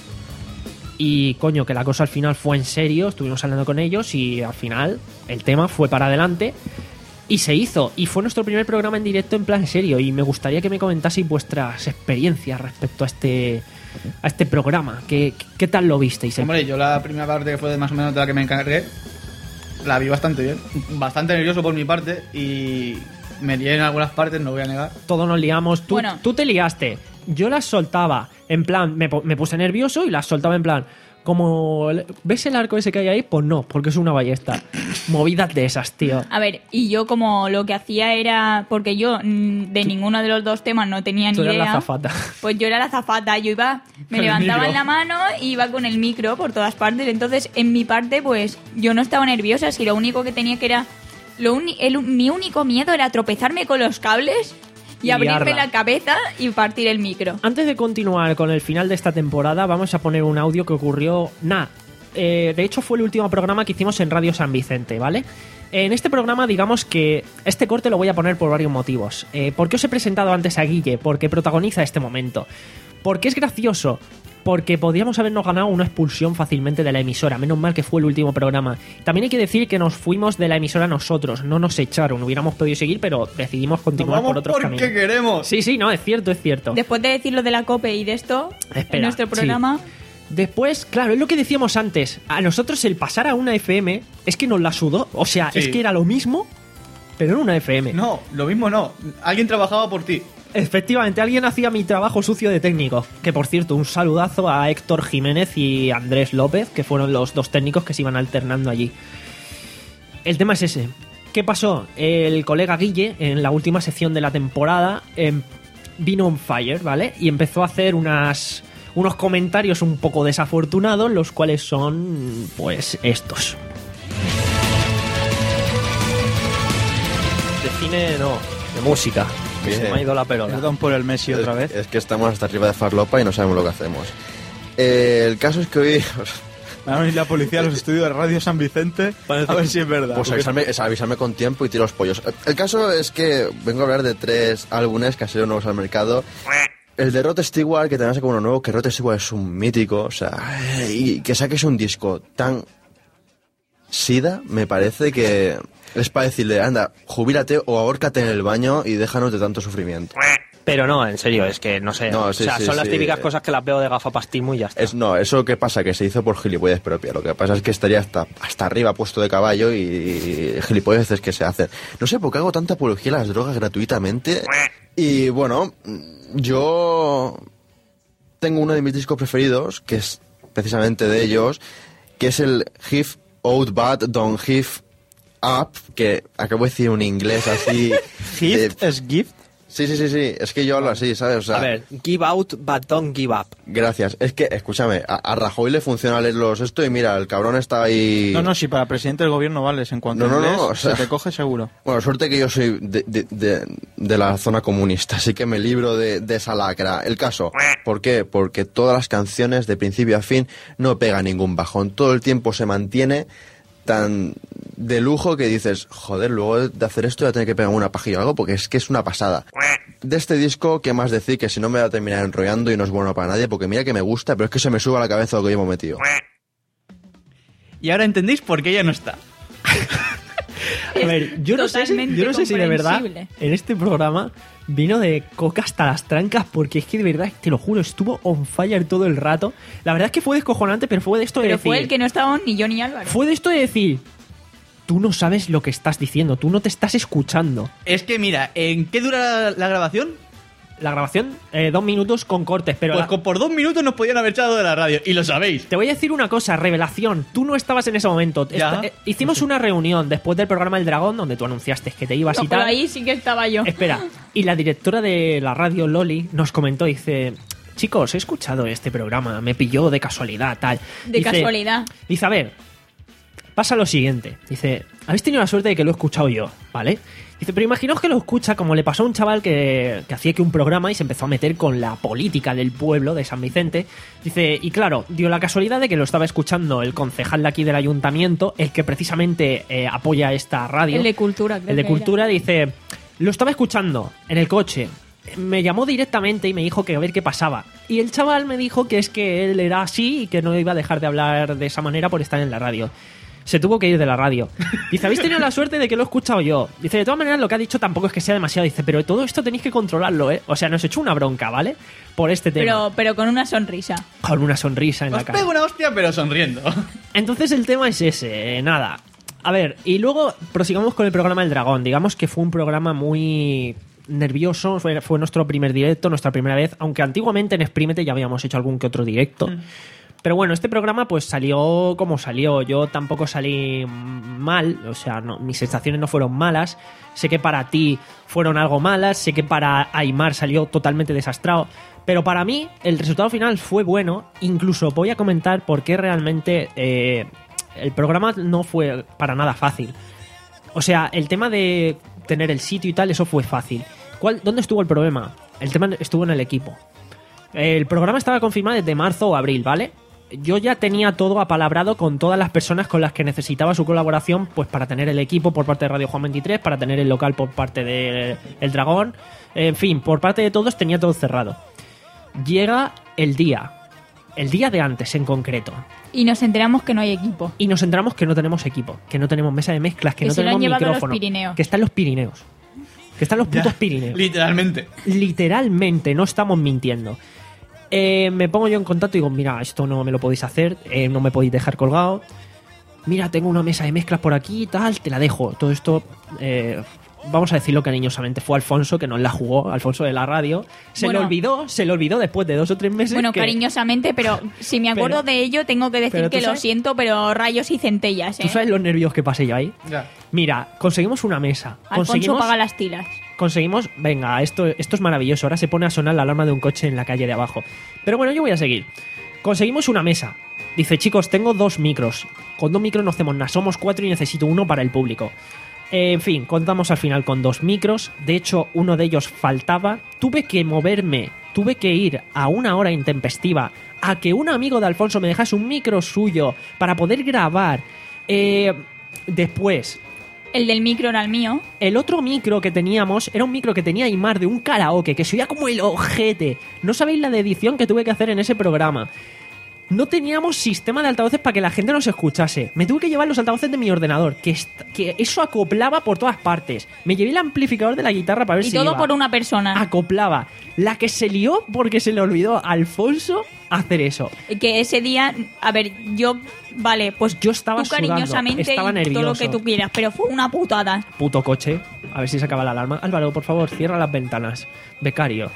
Y coño, que la cosa al final fue en serio, estuvimos hablando con ellos y al final el tema fue para adelante y se hizo. Y fue nuestro primer programa en directo en plan serio y me gustaría que me comentaseis vuestras experiencias respecto a este a este programa. ¿Qué, qué tal lo visteis? Hombre, yo la primera parte que fue de más o menos de la que me encargué, la vi bastante bien. Bastante nervioso por mi parte y me lié en algunas partes, no voy a negar. Todos nos liamos. Tú, Bueno. tú te liaste. Yo las soltaba. En plan, me, po- me puse nervioso y las soltaba en plan. Como. ¿Ves el arco ese que hay ahí? Pues no, porque es una ballesta. Movidas de esas, tío. A ver, y yo como lo que hacía era, porque yo mm, de ninguno de los dos temas no tenía ni Tú eras idea, la azafata. pues yo era la azafata, yo iba, me Con el levantaba micro. en la mano y iba con el micro por todas partes, entonces en mi parte pues yo no estaba nerviosa, si lo único que tenía que era, lo uni- el- mi único miedo era tropezarme con los cables y Y abrirme liarla. la cabeza y partir el micro. Antes de continuar con el final de esta temporada, vamos a poner un audio que ocurrió. Nah, eh, de hecho fue el último programa que hicimos en Radio San Vicente, ¿vale? En este programa, digamos que este corte lo voy a poner por varios motivos. Eh, ¿Por qué os he presentado antes a Guille? Porque protagoniza este momento. Porque es gracioso. Porque podríamos habernos ganado una expulsión fácilmente de la emisora. Menos mal que fue el último programa. También hay que decir que nos fuimos de la emisora nosotros. No nos echaron. Hubiéramos podido seguir, pero decidimos continuar por otros caminos. porque queremos. Sí, sí, no, es cierto, es cierto. Después de decir lo de la COPE y de esto, Espera, en nuestro programa... Después, claro, es lo que decíamos antes. A nosotros el pasar a una F M es que nos la sudó. O sea, Sí. es que era lo mismo, pero en una F M. No, lo mismo no. Alguien trabajaba por ti. Efectivamente, alguien hacía mi trabajo sucio de técnico. Que por cierto, un saludazo a Héctor Jiménez y Andrés López, que fueron los dos técnicos que se iban alternando allí. El tema es ese. ¿Qué pasó? El colega Guille, en la última sección de la temporada, em, vino on fire, ¿vale? Y empezó a hacer unas, unos comentarios un poco desafortunados, los cuales son, pues, estos. De cine no, de música. Que se me ha ido la pelota. Perdón por el Messi otra vez. Es que estamos hasta arriba de farlopa y no sabemos lo que hacemos. Eh, el caso es que hoy... Va a venir la policía a los estudios de Radio San Vicente a ver si es verdad. Pues Porque- avisarme, es avisarme con tiempo y tiro los pollos. El caso es que vengo a hablar de tres álbumes que han sido nuevos al mercado. El de Rod Stewart, que también saca uno nuevo, que Rod Stewart es un mítico, o sea, y que saques un disco tan sida, me parece que es para decirle, anda, jubílate o ahórcate en el baño y déjanos de tanto sufrimiento. Pero no, en serio, es que no sé. No, sí, o sea, sí, son las sí. típicas cosas que las veo de gafapastismo y ya está. Es, no, eso que pasa, que se hizo por gilipollas propia. Lo que pasa es que estaría hasta, hasta arriba puesto de caballo y, y gilipolleces que se hacen. No sé por qué hago tanta apología a las drogas gratuitamente. Y bueno, yo tengo uno de mis discos preferidos, que es precisamente de ellos, que es el Give Out Bad, Don't Give Up, que acabo de decir un inglés así... ¿Gift es gift? Sí, sí, sí, sí, es que yo hablo así, ¿sabes? O sea, A ver, give out but don't give up. gracias. Es que, escúchame, a, a Rajoy le funciona leer los esto y mira, el cabrón está ahí... No, no, si para presidente del gobierno vales en cuanto No, a no, no, inglés, o sea- se te coge seguro. Bueno, suerte que yo soy de, de, de, de la zona comunista, así que me libro de, de esa lacra. El caso, ¿por qué? Porque todas las canciones, de principio a fin, no pega ningún bajón. Todo el tiempo se mantiene tan de lujo que dices, joder, luego de hacer esto voy a tener que pegar una pajilla o algo, porque es que es una pasada. De este disco, ¿qué más decir? Que si no me va a terminar enrollando y no es bueno para nadie, porque mira que me gusta, pero es que se me sube a la cabeza lo que yo me he metido. Y ahora entendéis por qué ella no está. A ver, yo no sé, si, yo no sé si de verdad en este programa vino de coca hasta las trancas, porque es que de verdad, te lo juro, estuvo on fire todo el rato. La verdad es que fue descojonante, pero fue de esto de Pero decir... fue el que no estaba ni yo ni Álvaro. Fue de esto de decir... Tú no sabes lo que estás diciendo, tú no te estás escuchando. Es que mira, ¿en qué dura la, la grabación? La grabación, eh, dos minutos con cortes, pero... Pues la... con, por dos minutos nos podían haber echado de la radio, y lo sabéis. Te voy a decir una cosa, revelación. Tú no estabas en ese momento. Esta, eh, hicimos una reunión después del programa El Dragón, donde tú anunciaste que te ibas No, y tal. pero ahí sí que estaba yo. Espera, y la directora de la radio, Loli, nos comentó, dice... Chicos, he escuchado este programa, me pilló de casualidad, tal. De dice, casualidad. Dice, a ver, pasa lo siguiente. Dice, habéis tenido la suerte de que lo he escuchado yo, ¿vale? Dice, pero imaginaos que lo escucha como le pasó a un chaval que, que hacía que un programa y se empezó a meter con la política del pueblo de San Vicente. Dice, y claro, dio la casualidad de que lo estaba escuchando el concejal de aquí del ayuntamiento, el que precisamente eh, apoya esta radio. El de Cultura, creo El de que Cultura, dice, lo estaba escuchando en el coche. Me llamó directamente y me dijo que a ver qué pasaba. Y el chaval me dijo que es que él era así y que no iba a dejar de hablar de esa manera por estar en la radio. Se tuvo que ir de la radio. Dice, habéis tenido la suerte de que lo he escuchado yo. Dice, de todas maneras lo que ha dicho tampoco es que sea demasiado. Dice, pero todo esto tenéis que controlarlo, ¿eh? O sea, nos echó una bronca, ¿vale? Por este tema. Pero, pero con una sonrisa. Con una sonrisa en Os la cara. pego una hostia, pero sonriendo. Entonces el tema es ese, eh, nada. A ver, y luego prosigamos con el programa El Dragón. Digamos que fue un programa muy... nervioso, fue, fue nuestro primer directo, nuestra primera vez, aunque antiguamente en Exprímete ya habíamos hecho algún que otro directo. Mm. Pero bueno, este programa pues salió como salió. Yo tampoco salí mal, o sea, no, mis sensaciones no fueron malas. Sé que para ti fueron algo malas, sé que para Aymar salió totalmente desastrado, pero para mí el resultado final fue bueno. Incluso voy a comentar por qué realmente eh, el programa no fue para nada fácil. O sea, el tema de tener el sitio y tal, eso fue fácil. ¿Cuál, ¿Dónde estuvo el problema? El tema estuvo en el equipo. El programa estaba confirmado desde marzo o abril, ¿vale? Yo ya tenía todo apalabrado con todas las personas con las que necesitaba su colaboración, pues para tener el equipo por parte de Radio Juan veintitrés, para tener el local por parte de El Dragón, en fin, por parte de todos tenía todo cerrado. Llega el día, el día de antes en concreto. Y nos enteramos que no hay equipo. Y nos enteramos que no tenemos equipo, que no tenemos mesa de mezclas, que, que no se tenemos lo han micrófono, a los Pirineos. que está en los Pirineos. Que están los putos Ya, Pirineos. Literalmente. Literalmente, no estamos mintiendo. Eh, me pongo yo en contacto y digo, mira, esto no me lo podéis hacer, eh, no me podéis dejar colgado. Mira, tengo una mesa de mezclas por aquí y tal, te la dejo. Todo esto, eh, vamos a decirlo cariñosamente, fue Alfonso que nos la jugó, Alfonso de la radio. Se bueno, le olvidó, se le olvidó después de dos o tres meses. Bueno, que... cariñosamente, pero si me acuerdo pero, de ello, tengo que decir que lo sabes, siento, pero rayos y centellas, ¿eh? ¿Tú sabes los nervios que pasé yo ahí? Ya. Mira, conseguimos una mesa. Alfonso conseguimos... paga las tilas. Conseguimos, venga, esto, esto es maravilloso. Ahora se pone a sonar la alarma de un coche en la calle de abajo. Pero bueno, yo voy a seguir. Conseguimos una mesa. Dice, chicos, tengo dos micros. Con dos micros no hacemos nada. Somos cuatro y necesito uno para el público. Eh, en fin, contamos al final con dos micros. De hecho, uno de ellos faltaba. Tuve que moverme, tuve que ir a una hora intempestiva a que un amigo de Alfonso me dejase un micro suyo para poder grabar. Eh, después... El del micro era el mío. El otro micro que teníamos era un micro que tenía Aymar de un karaoke, que se oía como el ojete. No sabéis la de edición que tuve que hacer en ese programa. No teníamos sistema de altavoces para que la gente nos escuchase. Me tuve que llevar los altavoces de mi ordenador, que, que eso acoplaba por todas partes. Me llevé el amplificador de la guitarra para ver y si todo iba. por una persona. Acoplaba. La que se lió porque se le olvidó a Alfonso hacer eso. Que ese día, a ver, yo... Vale, pues yo estaba tú cariñosamente sudando, estaba y nervioso. todo lo que tú quieras, pero fue una putada. Puto coche. A ver si se acaba la alarma. Álvaro, por favor, cierra las ventanas. Becario.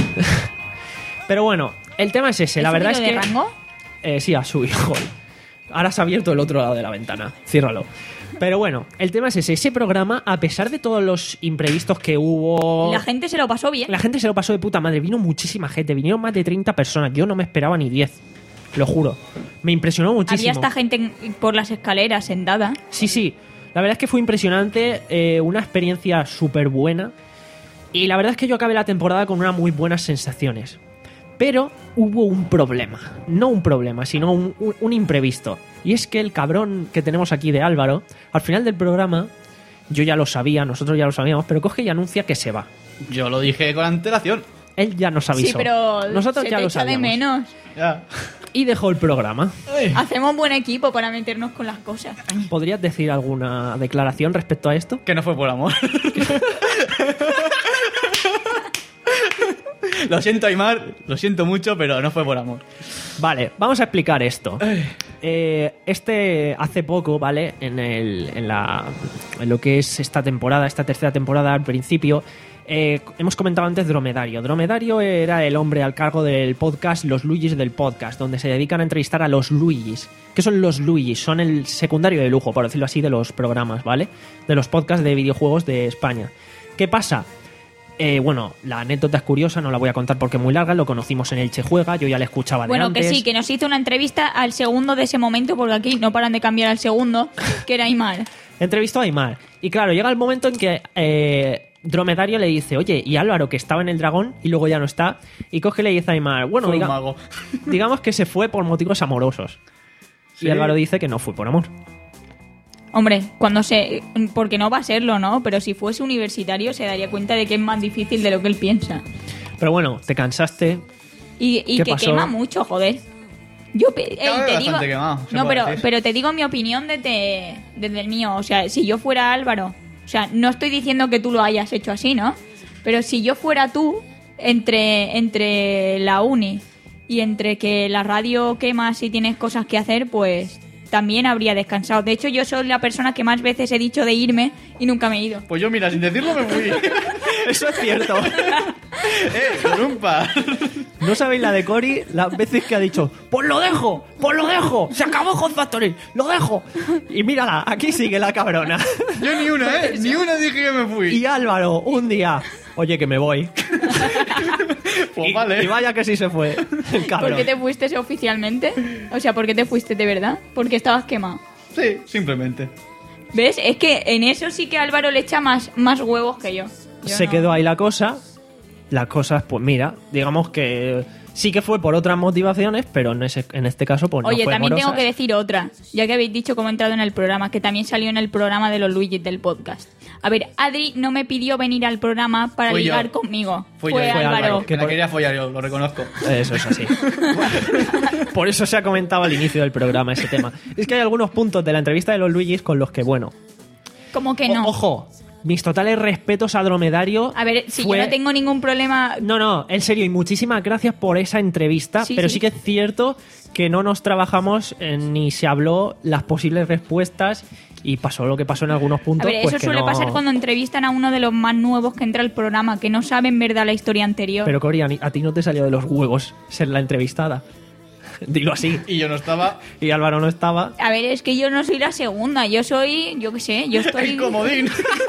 Pero bueno, el tema es ese. La verdad es que... de rango? Eh, sí, a su hijo. Ahora se ha abierto el otro lado de la ventana. Ciérralo. Pero bueno, el tema es ese. Ese programa, a pesar de todos los imprevistos que hubo... La gente se lo pasó bien. La gente se lo pasó de puta madre. Vino muchísima gente. Vinieron más de treinta personas. Yo no me esperaba ni diez. Lo juro. Me impresionó muchísimo. Había esta gente por las escaleras sentada. Sí, sí. La verdad es que fue impresionante. Eh, una experiencia súper buena. Y la verdad es que yo acabé la temporada con unas muy buenas sensaciones. Pero hubo un problema. No un problema, sino un, un, un imprevisto. Y es que el cabrón que tenemos aquí de Álvaro, al final del programa, yo ya lo sabía, nosotros ya lo sabíamos, pero coge y anuncia que se va. Yo lo dije con antelación. Él ya nos avisó. Sí, pero nosotros se ya te lo echa de sabíamos. menos. Ya. Y dejó el programa. Hacemos buen equipo para meternos con las cosas. ¿Podrías decir alguna declaración respecto a esto? Que no fue por amor. Lo siento, Aymar, lo siento mucho, pero no fue por amor. Vale, vamos a explicar esto. Eh, este hace poco, ¿vale? En, el, en, la, en lo que es esta temporada, esta tercera temporada al principio, eh, hemos comentado antes Dromedario. Dromedario era el hombre al cargo del podcast Los Luigis del podcast, donde se dedican a entrevistar a los Luigis. ¿Qué son los Luigis? Son el secundario de lujo, por decirlo así, de los programas, ¿vale? De los podcasts de videojuegos de España. ¿Qué pasa? Eh, bueno, la anécdota es curiosa, no la voy a contar porque es muy larga, lo conocimos en Elche Juega, yo ya le escuchaba de Bueno, antes. que sí, que nos hizo una entrevista al segundo de ese momento, porque aquí no paran de cambiar al segundo, que era Aymar. Entrevistó a Aymar. Y claro, llega el momento en que eh, Dromedario le dice, oye, y Álvaro, que estaba en el dragón y luego ya no está, y coge y le dice a Aymar, bueno, Fue un diga- mago. digamos que se fue por motivos amorosos. Sí. Y Álvaro dice que no fue por amor. Hombre, cuando se... Porque no va a serlo, ¿no? Pero si fuese universitario se daría cuenta de que es más difícil de lo que él piensa. Pero bueno, te cansaste. Y, y ¿Qué que pasó? quema mucho, joder. Yo pe- Cabe eh, te bastante digo, quemado, se no, puede pero, decir. pero te digo mi opinión desde, desde el mío. O sea, si yo fuera Álvaro, o sea, no estoy diciendo que tú lo hayas hecho así, ¿no? Pero si yo fuera tú, entre, entre la uni y entre que la radio quemas y tienes cosas que hacer, pues también habría descansado. De hecho, yo soy la persona que más veces he dicho de irme y nunca me he ido. Pues yo, mira, sin decirlo me fui. Eso es cierto. ¡Eh, columpa! No sabéis la de Cory las veces que ha dicho, pues lo dejo, pues lo dejo, se acabó Hot Factory, lo dejo. Y mírala, aquí sigue la cabrona. Yo ni una, ¿eh? Ni una dije que me fui. Y Álvaro, un día, oye, que me voy. Pues y, vale. y vaya que sí se fue, el cabrón. ¿Por qué te fuiste oficialmente? O sea, ¿por qué te fuiste de verdad? Porque estabas quemado. Sí, simplemente. ¿Ves? Es que en eso sí que Álvaro le echa más, más huevos que yo. Yo Se no. quedó ahí la cosa. Las cosas, pues mira, digamos que sí que fue por otras motivaciones, pero en, ese, en este caso, pues Oye, no fue también tengo amorosas. que decir otra, ya que habéis dicho cómo he entrado en el programa, que también salió en el programa de los Luigis del podcast. A ver, Adri no me pidió venir al programa para Fui yo. ligar conmigo. Fui Fue yo, fue Álvaro. Que la quería follar yo, lo reconozco. Eso es así. Por eso se ha comentado al inicio del programa ese tema. Es que hay algunos puntos de la entrevista de los Luigis con los que, bueno... Como que no. O- ojo, mis totales respetos a Dromedario. A ver, si fue- yo no tengo ningún problema... No, no, en serio, y muchísimas gracias por esa entrevista, Sí, pero sí. sí que es cierto que no nos trabajamos eh, ni se habló las posibles respuestas y pasó lo que pasó en algunos A puntos. ver, pues eso que suele no- pasar cuando entrevistan a uno de los más nuevos que entra al programa, que no saben verdad la historia anterior. Pero Cory, a ni- a ti no te salió de los huevos ser la entrevistada. Dilo así. Y yo no estaba. Y Álvaro no estaba. A ver, es que yo no soy la segunda, yo soy, yo qué sé, yo estoy... El comodín.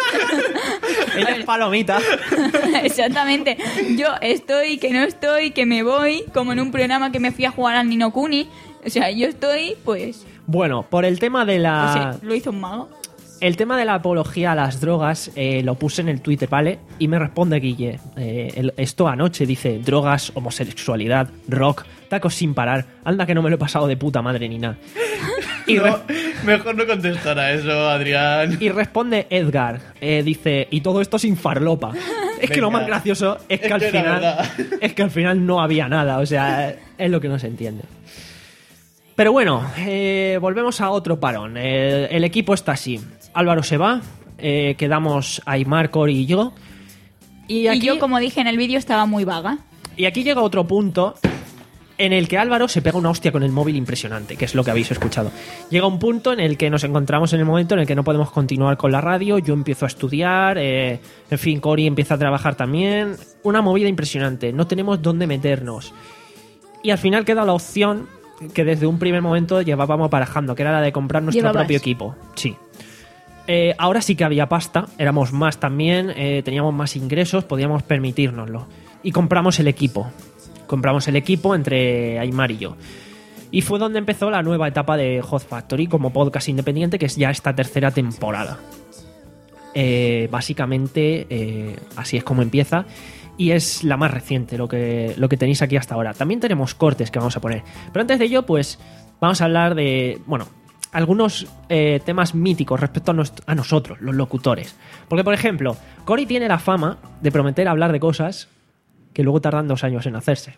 Ella es palomita. Exactamente. Yo estoy, que no estoy, que me voy, como en un programa que me fui a jugar al Nino Kuni. O sea, yo estoy, pues... Bueno, por el tema de la... No sé, lo hizo un mago. El tema de la apología a las drogas eh, lo puse en el Twitter, ¿vale? Y me responde Guille. eh, el- esto anoche dice: drogas, homosexualidad, rock, tacos sin parar. Anda que no me lo he pasado de puta madre ni nada. Y, No, re- mejor no contestar a eso, Adrián. y responde Edgar. eh, dice: y todo esto sin farlopa. Es que lo Venga. más gracioso es que Es al que era final. verdad. Es que al final no había nada. O sea, es lo que no se entiende. Pero bueno, eh, volvemos a otro parón. El, el equipo está así. Álvaro se va, eh, quedamos Aymar, Cory y yo. Y Y, aquí, yo, como dije en el vídeo, estaba muy vaga. y aquí llega otro punto en el que Álvaro se pega una hostia con el móvil impresionante, que es lo que habéis escuchado. Llega un punto en el que nos encontramos en el momento en el que no podemos continuar con la radio, yo empiezo a estudiar, eh, en fin, Cory empieza a trabajar también. Una movida impresionante, no tenemos dónde meternos. Y al final queda la opción que desde un primer momento llevábamos barajando, que era la de comprar nuestro Llevabas. propio equipo. Sí. Eh, ahora sí que había pasta, éramos más también, eh, teníamos más ingresos, podíamos permitírnoslo. Y compramos el equipo. Compramos el equipo entre Aymar y yo. Y fue donde empezó la nueva etapa de Hot Factory como podcast independiente, que es ya esta tercera temporada. Eh, básicamente, eh, así es como empieza. y es la más reciente, lo que, lo que tenéis aquí hasta ahora. También tenemos cortes que vamos a poner. Pero antes de ello, pues vamos a hablar de, bueno, algunos eh, temas míticos respecto a, nuestro, a nosotros, los locutores. Porque, por ejemplo, Cory tiene la fama de prometer hablar de cosas que luego tardan dos años en hacerse.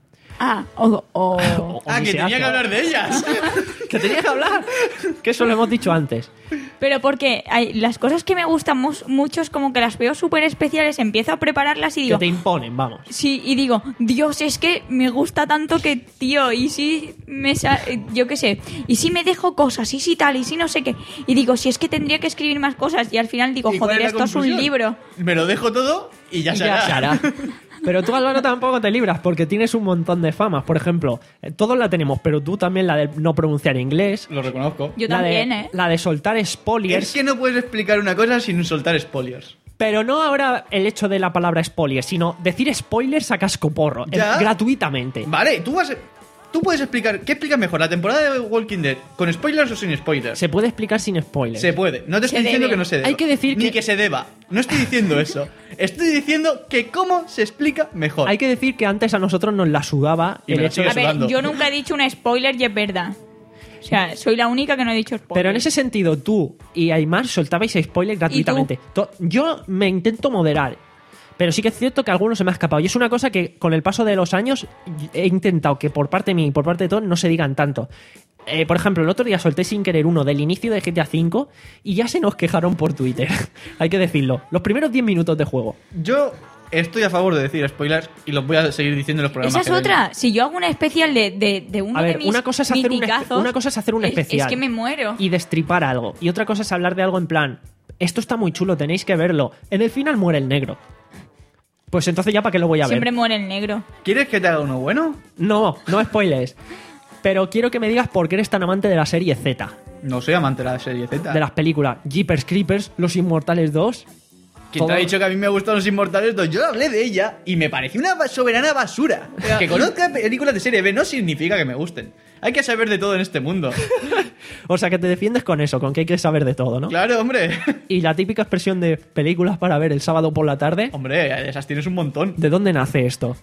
Ah, o... o... O Ah, ni que se tenía hace. que hablar de ellas. Que tenía que hablar. Que eso lo hemos dicho antes. Pero porque hay, las cosas que me gustan mus- mucho es como que las veo súper especiales, empiezo a prepararlas y digo... Que te imponen, vamos. Sí, y digo, Dios, es que me gusta tanto que, tío, y si me... sa- yo qué sé, y si me dejo cosas, y si tal, y si no sé qué. Y digo, si es que tendría que escribir más cosas, y al final digo, ¿Y cuál joder, es la esto es un conclusión? libro. Me lo dejo todo y ya Y se ya hará. se hará. Pero tú, Álvaro, tampoco te libras porque tienes un montón de famas. Por ejemplo, eh, todos la tenemos, pero tú también la de no pronunciar inglés. Lo reconozco. Yo la también, de, ¿eh? La de soltar spoilers. Es que no puedes explicar una cosa sin soltar spoilers. Pero no ahora el hecho de la palabra spoilers, sino decir spoilers a cascoporro, eh, ¿Ya? gratuitamente. Vale, tú vas... Tú puedes explicar... ¿Qué explicas mejor? ¿La temporada de Walking Dead con spoilers o sin spoilers? Se puede explicar sin spoilers. Se puede. No te Se estoy diciendo debe. que no se deba. Hay que decir Ni que- que se deba. No estoy diciendo eso. Estoy diciendo que cómo se explica mejor. Hay que decir que antes a nosotros nos la sudaba Y el me la hecho sigue A ver, sudando. yo nunca he dicho un spoiler y es verdad. O sea, soy la única que no he dicho spoiler. Pero en ese sentido, tú y Aymar soltabais spoilers gratuitamente. To- Yo me intento moderar. Pero sí que es cierto que algunos se me ha escapado. Y es una cosa que con el paso de los años he intentado que por parte mía y por parte de todos no se digan tanto. Eh, por ejemplo, el otro día solté sin querer uno del inicio de G T A cinco y ya se nos quejaron por Twitter. Hay que decirlo. Los primeros diez minutos de juego. Yo estoy a favor de decir spoilers y los voy a seguir diciendo en los programas. Esa es que vengan. otra. Si yo hago una especial de, de, de uno A ver, de mis una cosa es hacer un, espe- miticazos, una cosa es hacer un es- especial. Es que me muero. Y destripar algo. Y otra cosa es hablar de algo en plan, esto está muy chulo, tenéis que verlo. En el final muere el negro. Pues entonces ya para qué lo voy a Siempre ver. muere el negro. ¿Quieres que te haga uno bueno? No, no spoilers. Pero quiero que me digas por qué eres tan amante de la serie Z. No soy amante de la serie Z. De las películas Jeepers Creepers, Los Inmortales dos. ¿Quién te ha todo- dicho que a mí me gustan Los Inmortales dos? Yo hablé de ella y me pareció una ba- soberana basura. Que conozca películas de serie B no significa que me gusten. Hay que saber de todo en este mundo. O sea que te defiendes con eso, con que hay que saber de todo, ¿no? Claro, hombre. Y la típica expresión de películas para ver el sábado por la tarde. Hombre, esas tienes un montón. ¿De dónde nace esto?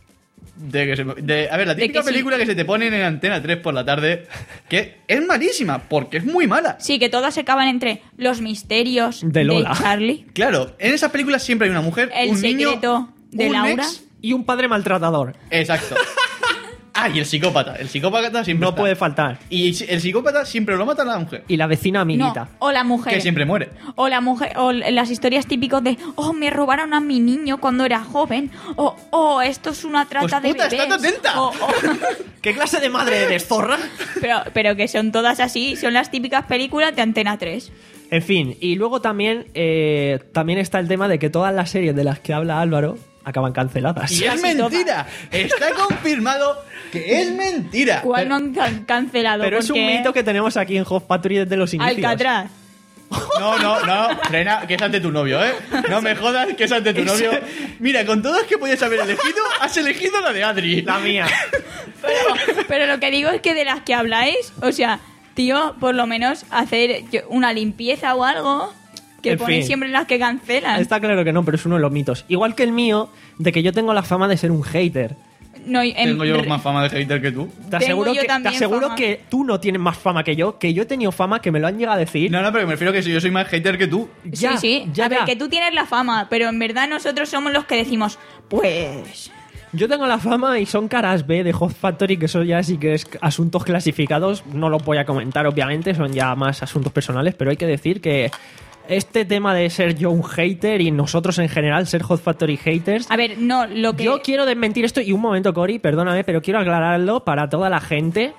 De que se me- de- a ver, la De típica que sí. película que se te ponen en Antena tres por la tarde, que es malísima, porque es muy mala. Sí, que todas se acaban entre los misterios De Lola. Charlie, Claro, en esas películas siempre hay una mujer, el un niño, secreto de un Laura. ex- Y un padre maltratador. Exacto. Ah, y el psicópata. El psicópata siempre No está. puede faltar. Y el psicópata siempre lo mata a la mujer, Y la vecina No, amiguita. o la mujer. que siempre muere. O la mujer, o las historias típicas de, oh, me robaron a mi niño cuando era joven. O, oh, esto es una trata Pues puta, de bebés. estate atenta. O- o- ¿Qué clase de madre eres, zorra? pero, pero que son todas así, son las típicas películas de Antena tres. En fin, y luego también, eh, también está el tema de que todas las series de las que habla Álvaro acaban canceladas. Y es Casi mentira. Está confirmado que es mentira. ¿Cuál no han can- cancelado? Pero es un Porque mito que tenemos aquí en Hot Factory desde los inicios. Alcatraz. No, no, no, frena, que es ante tu novio, ¿eh? No me jodas que es ante tu novio. Mira, con todas que podías haber elegido, has elegido la de Adri. La mía. Pero, pero lo que digo es que de las que habláis, o sea, tío, por lo menos hacer yo- una limpieza o algo que En ponéis fin. siempre las que cancelan. Está claro que no, pero es uno de los mitos. Igual que el mío, de que yo tengo la fama de ser un hater. No, en- Tengo yo más fama de hater que tú. Te Tengo aseguro, yo que, te también aseguro fama. que tú no tienes más fama que yo, que yo he tenido fama, que me lo han llegado a decir. No, no, pero me refiero a que si yo soy más hater que tú. Ya, sí, sí. ya, a ver, ya. que tú tienes la fama, pero en verdad nosotros somos los que decimos, pues... Yo tengo la fama y son caras B de Hot Factory, que eso ya sí que es asuntos clasificados. No lo voy a comentar, obviamente, son ya más asuntos personales, pero hay que decir que este tema de ser yo un hater y nosotros en general ser Hot Factory haters... A ver, no, lo que... Yo quiero desmentir esto, y un momento, Cory, perdóname, pero quiero aclararlo para toda la gente.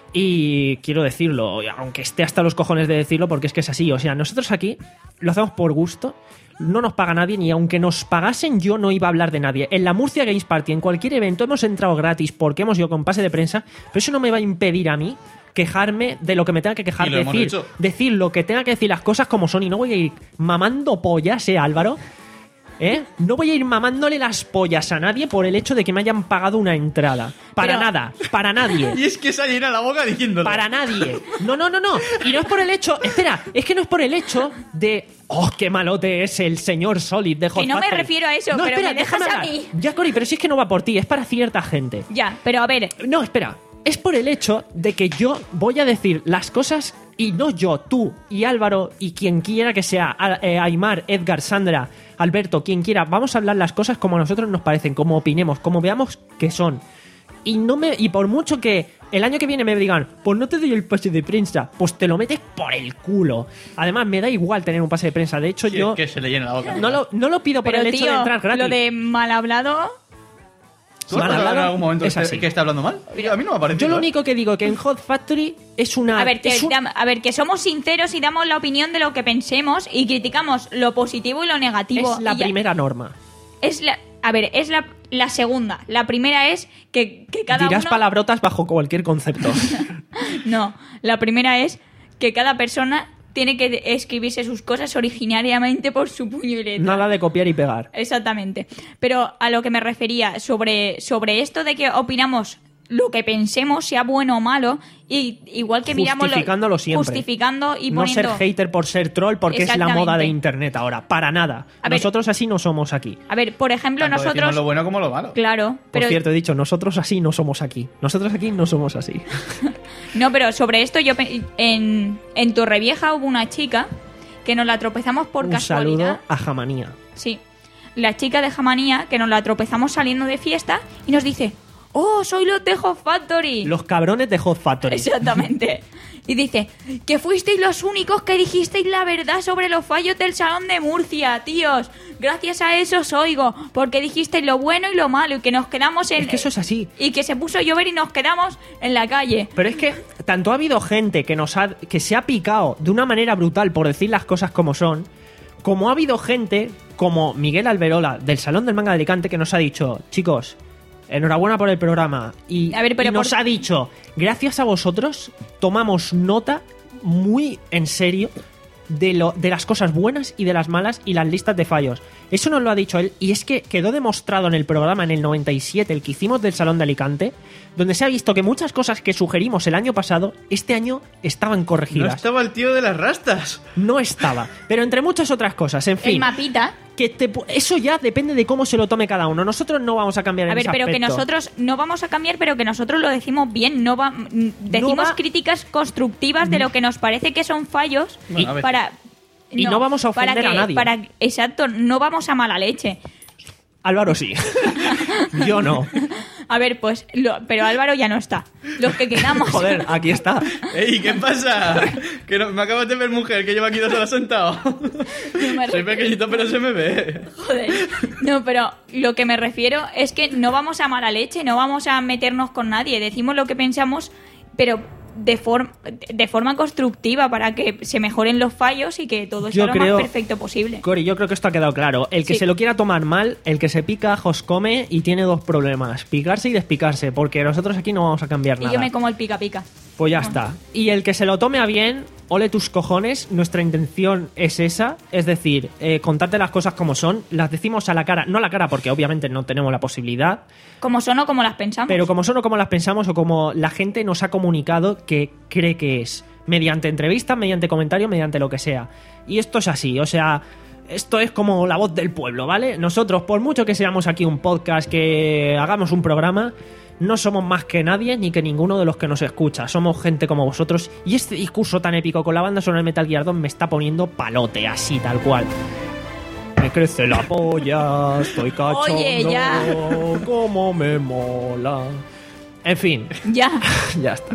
Y quiero decirlo, aunque esté hasta los cojones de decirlo, porque es que es así. O sea, nosotros aquí lo hacemos por gusto, no nos paga nadie, y aunque nos pagasen, yo no iba a hablar de nadie. En la Murcia Games Party, en cualquier evento, hemos entrado gratis porque hemos ido con pase de prensa, pero eso no me va a impedir a mí quejarme de lo que me tenga que quejar, Y lo hemos decir, hecho. decir lo que tenga que decir, las cosas como son, y no voy a ir mamando pollas, ¿eh, Álvaro? ¿Eh? No voy a ir mamándole las pollas a nadie por el hecho de que me hayan pagado una entrada. Para Pero- nada, para nadie. Y es que se llena la boca diciéndolo. Para nadie. No, no, no, no. Y no es por el hecho... Espera, es que no es por el hecho de... ¡Oh, qué malote es el señor Solid de Hot Que no me Factory! refiero a eso, No, pero espera, me dejas déjame a hablar. mí. Ya, Cori, pero si es que no va por ti, es para cierta gente. Ya, pero a ver... No, espera. Es por el hecho de que yo voy a decir las cosas y no yo, tú y Álvaro y quien quiera que sea, a- eh, Aymar, Edgar, Sandra, Alberto, quien quiera, vamos a hablar las cosas como a nosotros nos parecen, como opinemos, como veamos que son. Y no me y por mucho que el año que viene me digan, pues no te doy el pase de prensa, pues te lo metes por el culo. Además, me da igual tener un pase de prensa. De hecho, Sí, yo es que se le llena la boca. no lo, no lo pido por Pero, el hecho tío, de entrar gratis. lo de mal hablado... ¿Tú has Mal pasado en hablado, algún momento es este- así. que está hablando mal? A mí no me ha parecido. Yo lo ¿eh? único que digo que en Hot Factory es una... A ver, que, es un- dam- a ver, que somos sinceros y damos la opinión de lo que pensemos y criticamos lo positivo y lo negativo. es la y ya. primera norma. Es la, a ver, es la, la segunda. La primera es que, que cada Dirás uno... palabrotas bajo cualquier concepto. No, la primera es que cada persona tiene que escribirse sus cosas originariamente por su puño y letra. Nada de copiar y pegar. Exactamente. Pero a lo que me refería sobre, sobre esto de que opinamos lo que pensemos, sea bueno o malo, y igual que miramos... lo- Justificándolo siempre. Justificando y No poniendo... ser hater por ser troll porque es la Exactamente. moda de internet ahora. Para nada. A ver- Nosotros así no somos aquí. A ver, por ejemplo, Tanto decimos nosotros... lo bueno como lo malo. Claro, Por pero... cierto, he dicho, nosotros así no somos aquí. Nosotros aquí no somos así. No, pero sobre esto yo... pe- En, en Torrevieja hubo una chica que nos la tropezamos por Un casualidad. saludo a Jamanía. Sí. La chica de Jamanía, que nos la tropezamos saliendo de fiesta y nos dice: ¡Oh, soy los de Hot Factory! Los cabrones de Hot Factory. Exactamente. Y dice que fuisteis los únicos que dijisteis la verdad sobre los fallos del Salón de Murcia, tíos. Gracias a eso os oigo, porque dijisteis lo bueno y lo malo y que nos quedamos en... Es que eso es así. Y que se puso a llover y nos quedamos en la calle. Pero es que tanto ha habido gente que nos ha, que se ha picado de una manera brutal por decir las cosas como son, como ha habido gente como Miguel Alberola del Salón del Manga de Alicante que nos ha dicho, chicos, enhorabuena por el programa. Y, A ver, pero y nos por- ha dicho, gracias a vosotros tomamos nota muy en serio de, lo, de las cosas buenas y de las malas y las listas de fallos. Eso nos lo ha dicho él y es que quedó demostrado en el programa en el noventa y siete, el que hicimos del Salón de Alicante, donde se ha visto que muchas cosas que sugerimos el año pasado, este año estaban No corregidas. estaba el tío de las rastas. No estaba. Pero entre muchas otras cosas, en El fin. mapita. Que te pu- eso ya depende de cómo se lo tome cada uno. Nosotros no vamos a cambiar A en ver, ese pero que aspecto. nosotros no vamos a cambiar, pero que nosotros lo decimos bien, no va, mm, decimos va- críticas constructivas de lo que nos parece que son fallos Bueno, a ver. para Y no vamos a ofender para que- a nadie. para- exacto, no vamos a mala leche. Álvaro sí. Yo no. A ver, pues, lo- pero Álvaro ya no está. Los que quedamos. Joder, aquí está. ¡Ey, qué pasa! Que no- me acabas de ver, mujer, que llevo aquí dos horas sentado. Soy pequeñito, pero se me ve. Joder. No, pero lo que me refiero es que no vamos a mala leche, no vamos a meternos con nadie. Decimos lo que pensamos, pero de, forma de forma constructiva para que se mejoren los fallos y que todo Yo sea lo creo- más perfecto posible. Cori, yo creo que esto ha quedado claro. El que Sí. se lo quiera tomar mal, el que se pica, jos come y tiene dos problemas. Picarse y despicarse, porque nosotros aquí no vamos a cambiar Y nada. yo me como el pica pica. Pues ya está. Y el que se lo tome a bien, ole tus cojones, nuestra intención es esa, es decir, eh, contarte las cosas como son, las decimos a la cara, no a la cara porque obviamente no tenemos la posibilidad, Como son o como las pensamos. pero como son o como las pensamos o como la gente nos ha comunicado que cree que es, mediante entrevistas, mediante comentarios, mediante lo que sea. Y esto es así, o sea... Esto es como la voz del pueblo, ¿vale? Nosotros, por mucho que seamos aquí un podcast, que hagamos un programa, no somos más que nadie ni que ninguno de los que nos escucha. Somos gente como vosotros. Y este discurso tan épico con la banda sonora de Metal Gear dos me está poniendo palote, así, tal cual. Me crece la polla, estoy cachondo, Oye, ya. cómo me mola. En fin, Ya. ya está.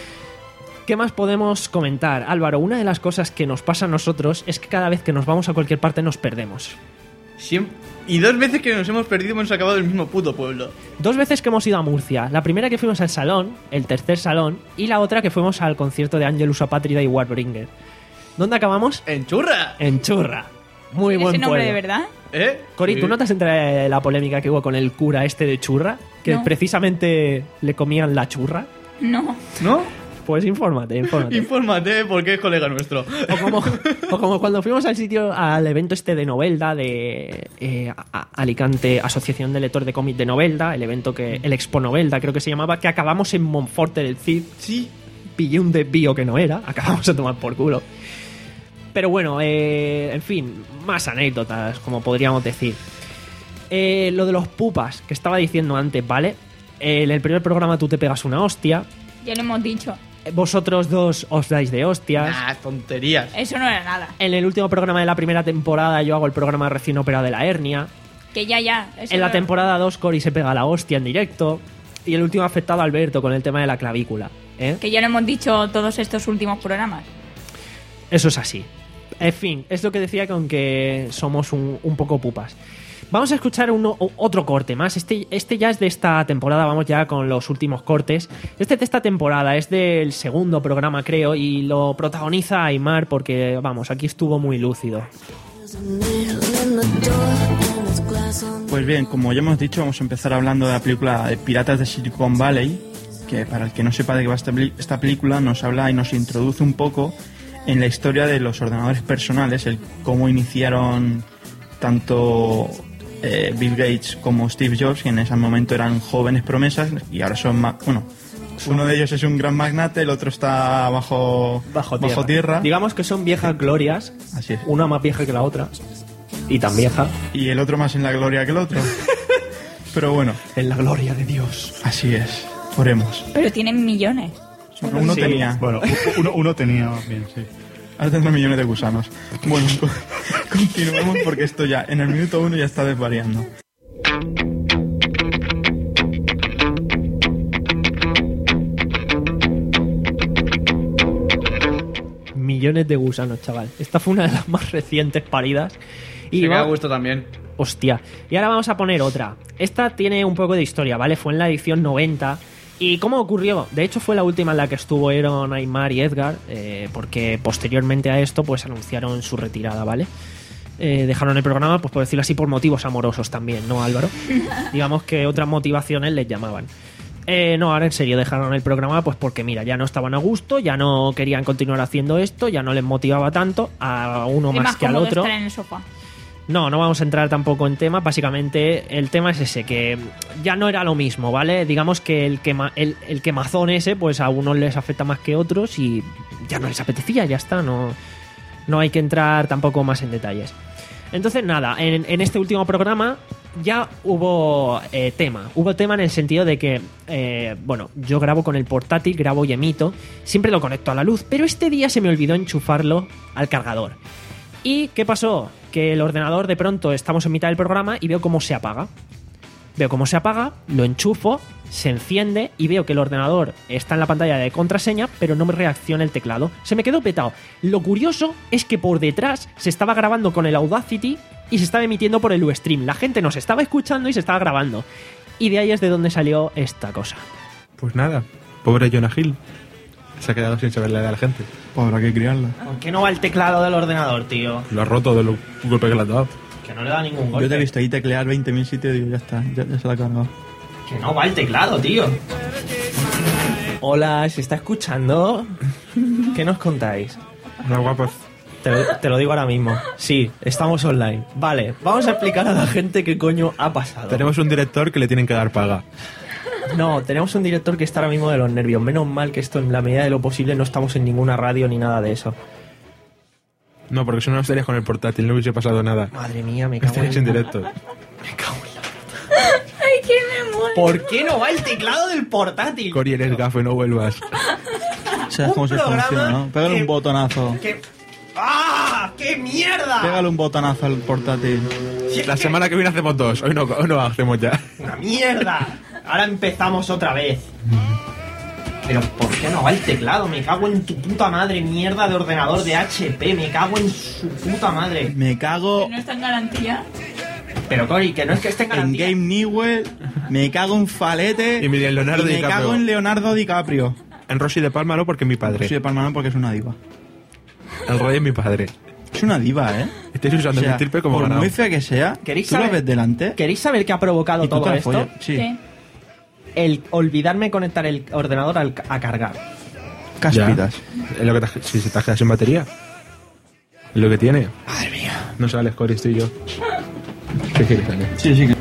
¿Qué más podemos comentar? Álvaro, una de las cosas que nos pasa a nosotros es que cada vez que nos vamos a cualquier parte nos perdemos. Siempre... Y dos veces que nos hemos perdido hemos acabado del mismo puto pueblo. Dos veces que hemos ido a Murcia. La primera que fuimos al salón, el tercer salón, y la otra que fuimos al concierto de Angelus Apátrida y Warbringer. ¿Dónde acabamos? ¡En Churra! En Churra. Muy ¿Ese buen nombre pueblo. de verdad? ¿Eh? Cori, ¿tú Sí. notas entre la polémica que hubo con el cura este de Churra? Que No. precisamente le comían la churra. No. ¿No? Pues infórmate, infórmate. Infórmate porque es colega nuestro. O como, o como cuando fuimos al sitio, al evento este de Novelda, de eh, a- Alicante, Asociación de Lectores de Cómic de Novelda, el evento que, el Expo Novelda creo que se llamaba, que acabamos en Monforte del Cid. Sí, pillé un desvío que no era, acabamos a tomar por culo. Pero bueno, eh, en fin, más anécdotas, como podríamos decir. Eh, lo de los pupas, que estaba diciendo antes, ¿vale? Eh, en el primer programa tú te pegas una hostia. Ya lo hemos dicho. Vosotros dos os dais de hostias. Nah, tonterías. Eso no era nada. En el último programa de la primera temporada yo hago el programa recién operado de la hernia. Que ya, ya. Eso En la no- temporada dos Cory se pega la hostia en directo. Y el último afectado Alberto con el tema de la clavícula. ¿eh? Que ya lo hemos dicho todos estos últimos programas. Eso es así. En fin, es lo que decía con que somos un, un poco pupas. Vamos a escuchar uno, otro corte más. Este, este ya es de esta temporada, vamos ya con los últimos cortes. Este de esta temporada es del segundo programa, creo, y lo protagoniza Aymar porque, vamos, aquí estuvo muy lúcido. Pues bien, como ya hemos dicho, vamos a empezar hablando de la película de Piratas de Silicon Valley, que para el que no sepa de qué va esta, peli- esta película, nos habla y nos introduce un poco en la historia de los ordenadores personales, el cómo iniciaron tanto eh, Bill Gates como Steve Jobs, que en ese momento eran jóvenes promesas y ahora son más... Bueno, uno de ellos es un gran magnate, el otro está bajo, Bajo bajo tierra. tierra. Digamos que son viejas glorias. Así es. Una más vieja que la otra. Y tan vieja. Y el otro más en la gloria que el otro. Pero bueno. En la gloria de Dios. Así es. Oremos. Pero tienen millones. Bueno, uno Sí. tenía. Bueno, uno, uno tenía más bien, sí. Ahora tendrá millones de gusanos. Bueno, co- continuemos porque esto ya, en el minuto uno ya está desvariando. Millones de gusanos, chaval. Esta fue una de las más recientes paridas. Y Se me va- da gusto también. Hostia. Y ahora vamos a poner otra. Esta tiene un poco de historia, ¿vale? Fue en la edición noventa. ¿Y cómo ocurrió? De hecho fue la última en la que estuvieron Aymar y Edgar, eh, porque posteriormente a esto pues anunciaron su retirada, ¿vale? Eh, dejaron el programa, pues por decirlo así, por motivos amorosos también, ¿no, Álvaro? Digamos que otras motivaciones les llamaban. Eh, no, ahora en serio, dejaron el programa pues porque, mira, ya no estaban a gusto, ya no querían continuar haciendo esto, ya no les motivaba tanto a uno Es más, más que al cómodo otro. estar en el sofá. No, no vamos a entrar tampoco en tema. Básicamente, el tema es ese, que ya no era lo mismo, ¿vale? Digamos que el, quema, el, el quemazón ese, pues a unos les afecta más que a otros y ya no les apetecía, ya está. No, no hay que entrar tampoco más en detalles. Entonces, nada, en, en este último programa ya hubo eh, tema. Hubo tema en el sentido de que, eh, bueno, yo grabo con el portátil, grabo y emito, siempre lo conecto a la luz, pero este día se me olvidó enchufarlo al cargador. ¿Y qué pasó? Que el ordenador de pronto estamos en mitad del programa y veo cómo se apaga. Veo cómo se apaga, lo enchufo, se enciende y veo que el ordenador está en la pantalla de contraseña, pero no me reacciona el teclado. Se me quedó petado. Lo curioso es que por detrás se estaba grabando con el Audacity y se estaba emitiendo por el Ustream. La gente nos estaba escuchando y se estaba grabando. Y de ahí es de donde salió esta cosa. Pues nada, pobre Jonah Hill. Se ha quedado sin saberle a la gente. Pues habrá que criarla. ¿Por qué no va el teclado del ordenador, tío? Lo ha roto de los golpes que le ha dado. Que no le da ningún Yo te he golpe. visto ahí teclear veinte mil sitios y digo, ya está, ya, ya se la ha cargado. Que no va el teclado, tío. Hola, ¿se está escuchando? ¿Qué nos contáis? Hola, guapos. Te lo, te lo digo ahora mismo. Sí, estamos online. Vale, vamos a explicar a la gente qué coño ha pasado. Tenemos un director que le tienen que dar paga. No, tenemos un director que está ahora mismo de los nervios. Menos mal que esto, en la medida de lo posible, no estamos en ninguna radio ni nada de eso. No, porque si no estarías con el portátil, no hubiese pasado nada. Madre mía, me cago Estarías en... en directo. Ay, que me muero. ¿Por qué no va el teclado del portátil? Cori, eres gafo y no vuelvas. ¿Sabes cómo se programa funciona, no? Pégale que- un botonazo. ¿Qué? ¡Ah! ¡Qué mierda! Pégale un botonazo al portátil. La semana que viene hacemos dos. Hoy no, hoy no hacemos ya. ¡Una mierda! Ahora empezamos otra vez. Pero ¿por qué no va el teclado? Me cago en tu puta madre, mierda de ordenador de H P. Me cago en su puta madre. Me cago No está en garantía. Pero Cory, que no es que esté en en garantía. Game Newell, me cago en Falete Y mira, en Leonardo y me DiCaprio. cago en Leonardo DiCaprio. En Rosy de Palma no, porque es mi padre. Soy de Palma no, porque es una diva. El Roy es mi padre. Es una diva, ¿eh? Estáis usando O sea, mi estirpe como por ganado. muy fea que sea, ¿Queréis tú la saber- ves delante ¿Queréis saber qué ha provocado y tú todo te la esto? follas. Sí. Sí. El olvidarme conectar el ordenador al- a cargar. Cáspidas. Ya. Es lo que te, si se te has quedado sin batería. Es lo que tiene. Madre mía. No sale Cory, estoy yo. ¿Qué quieres salir? Sí, sí.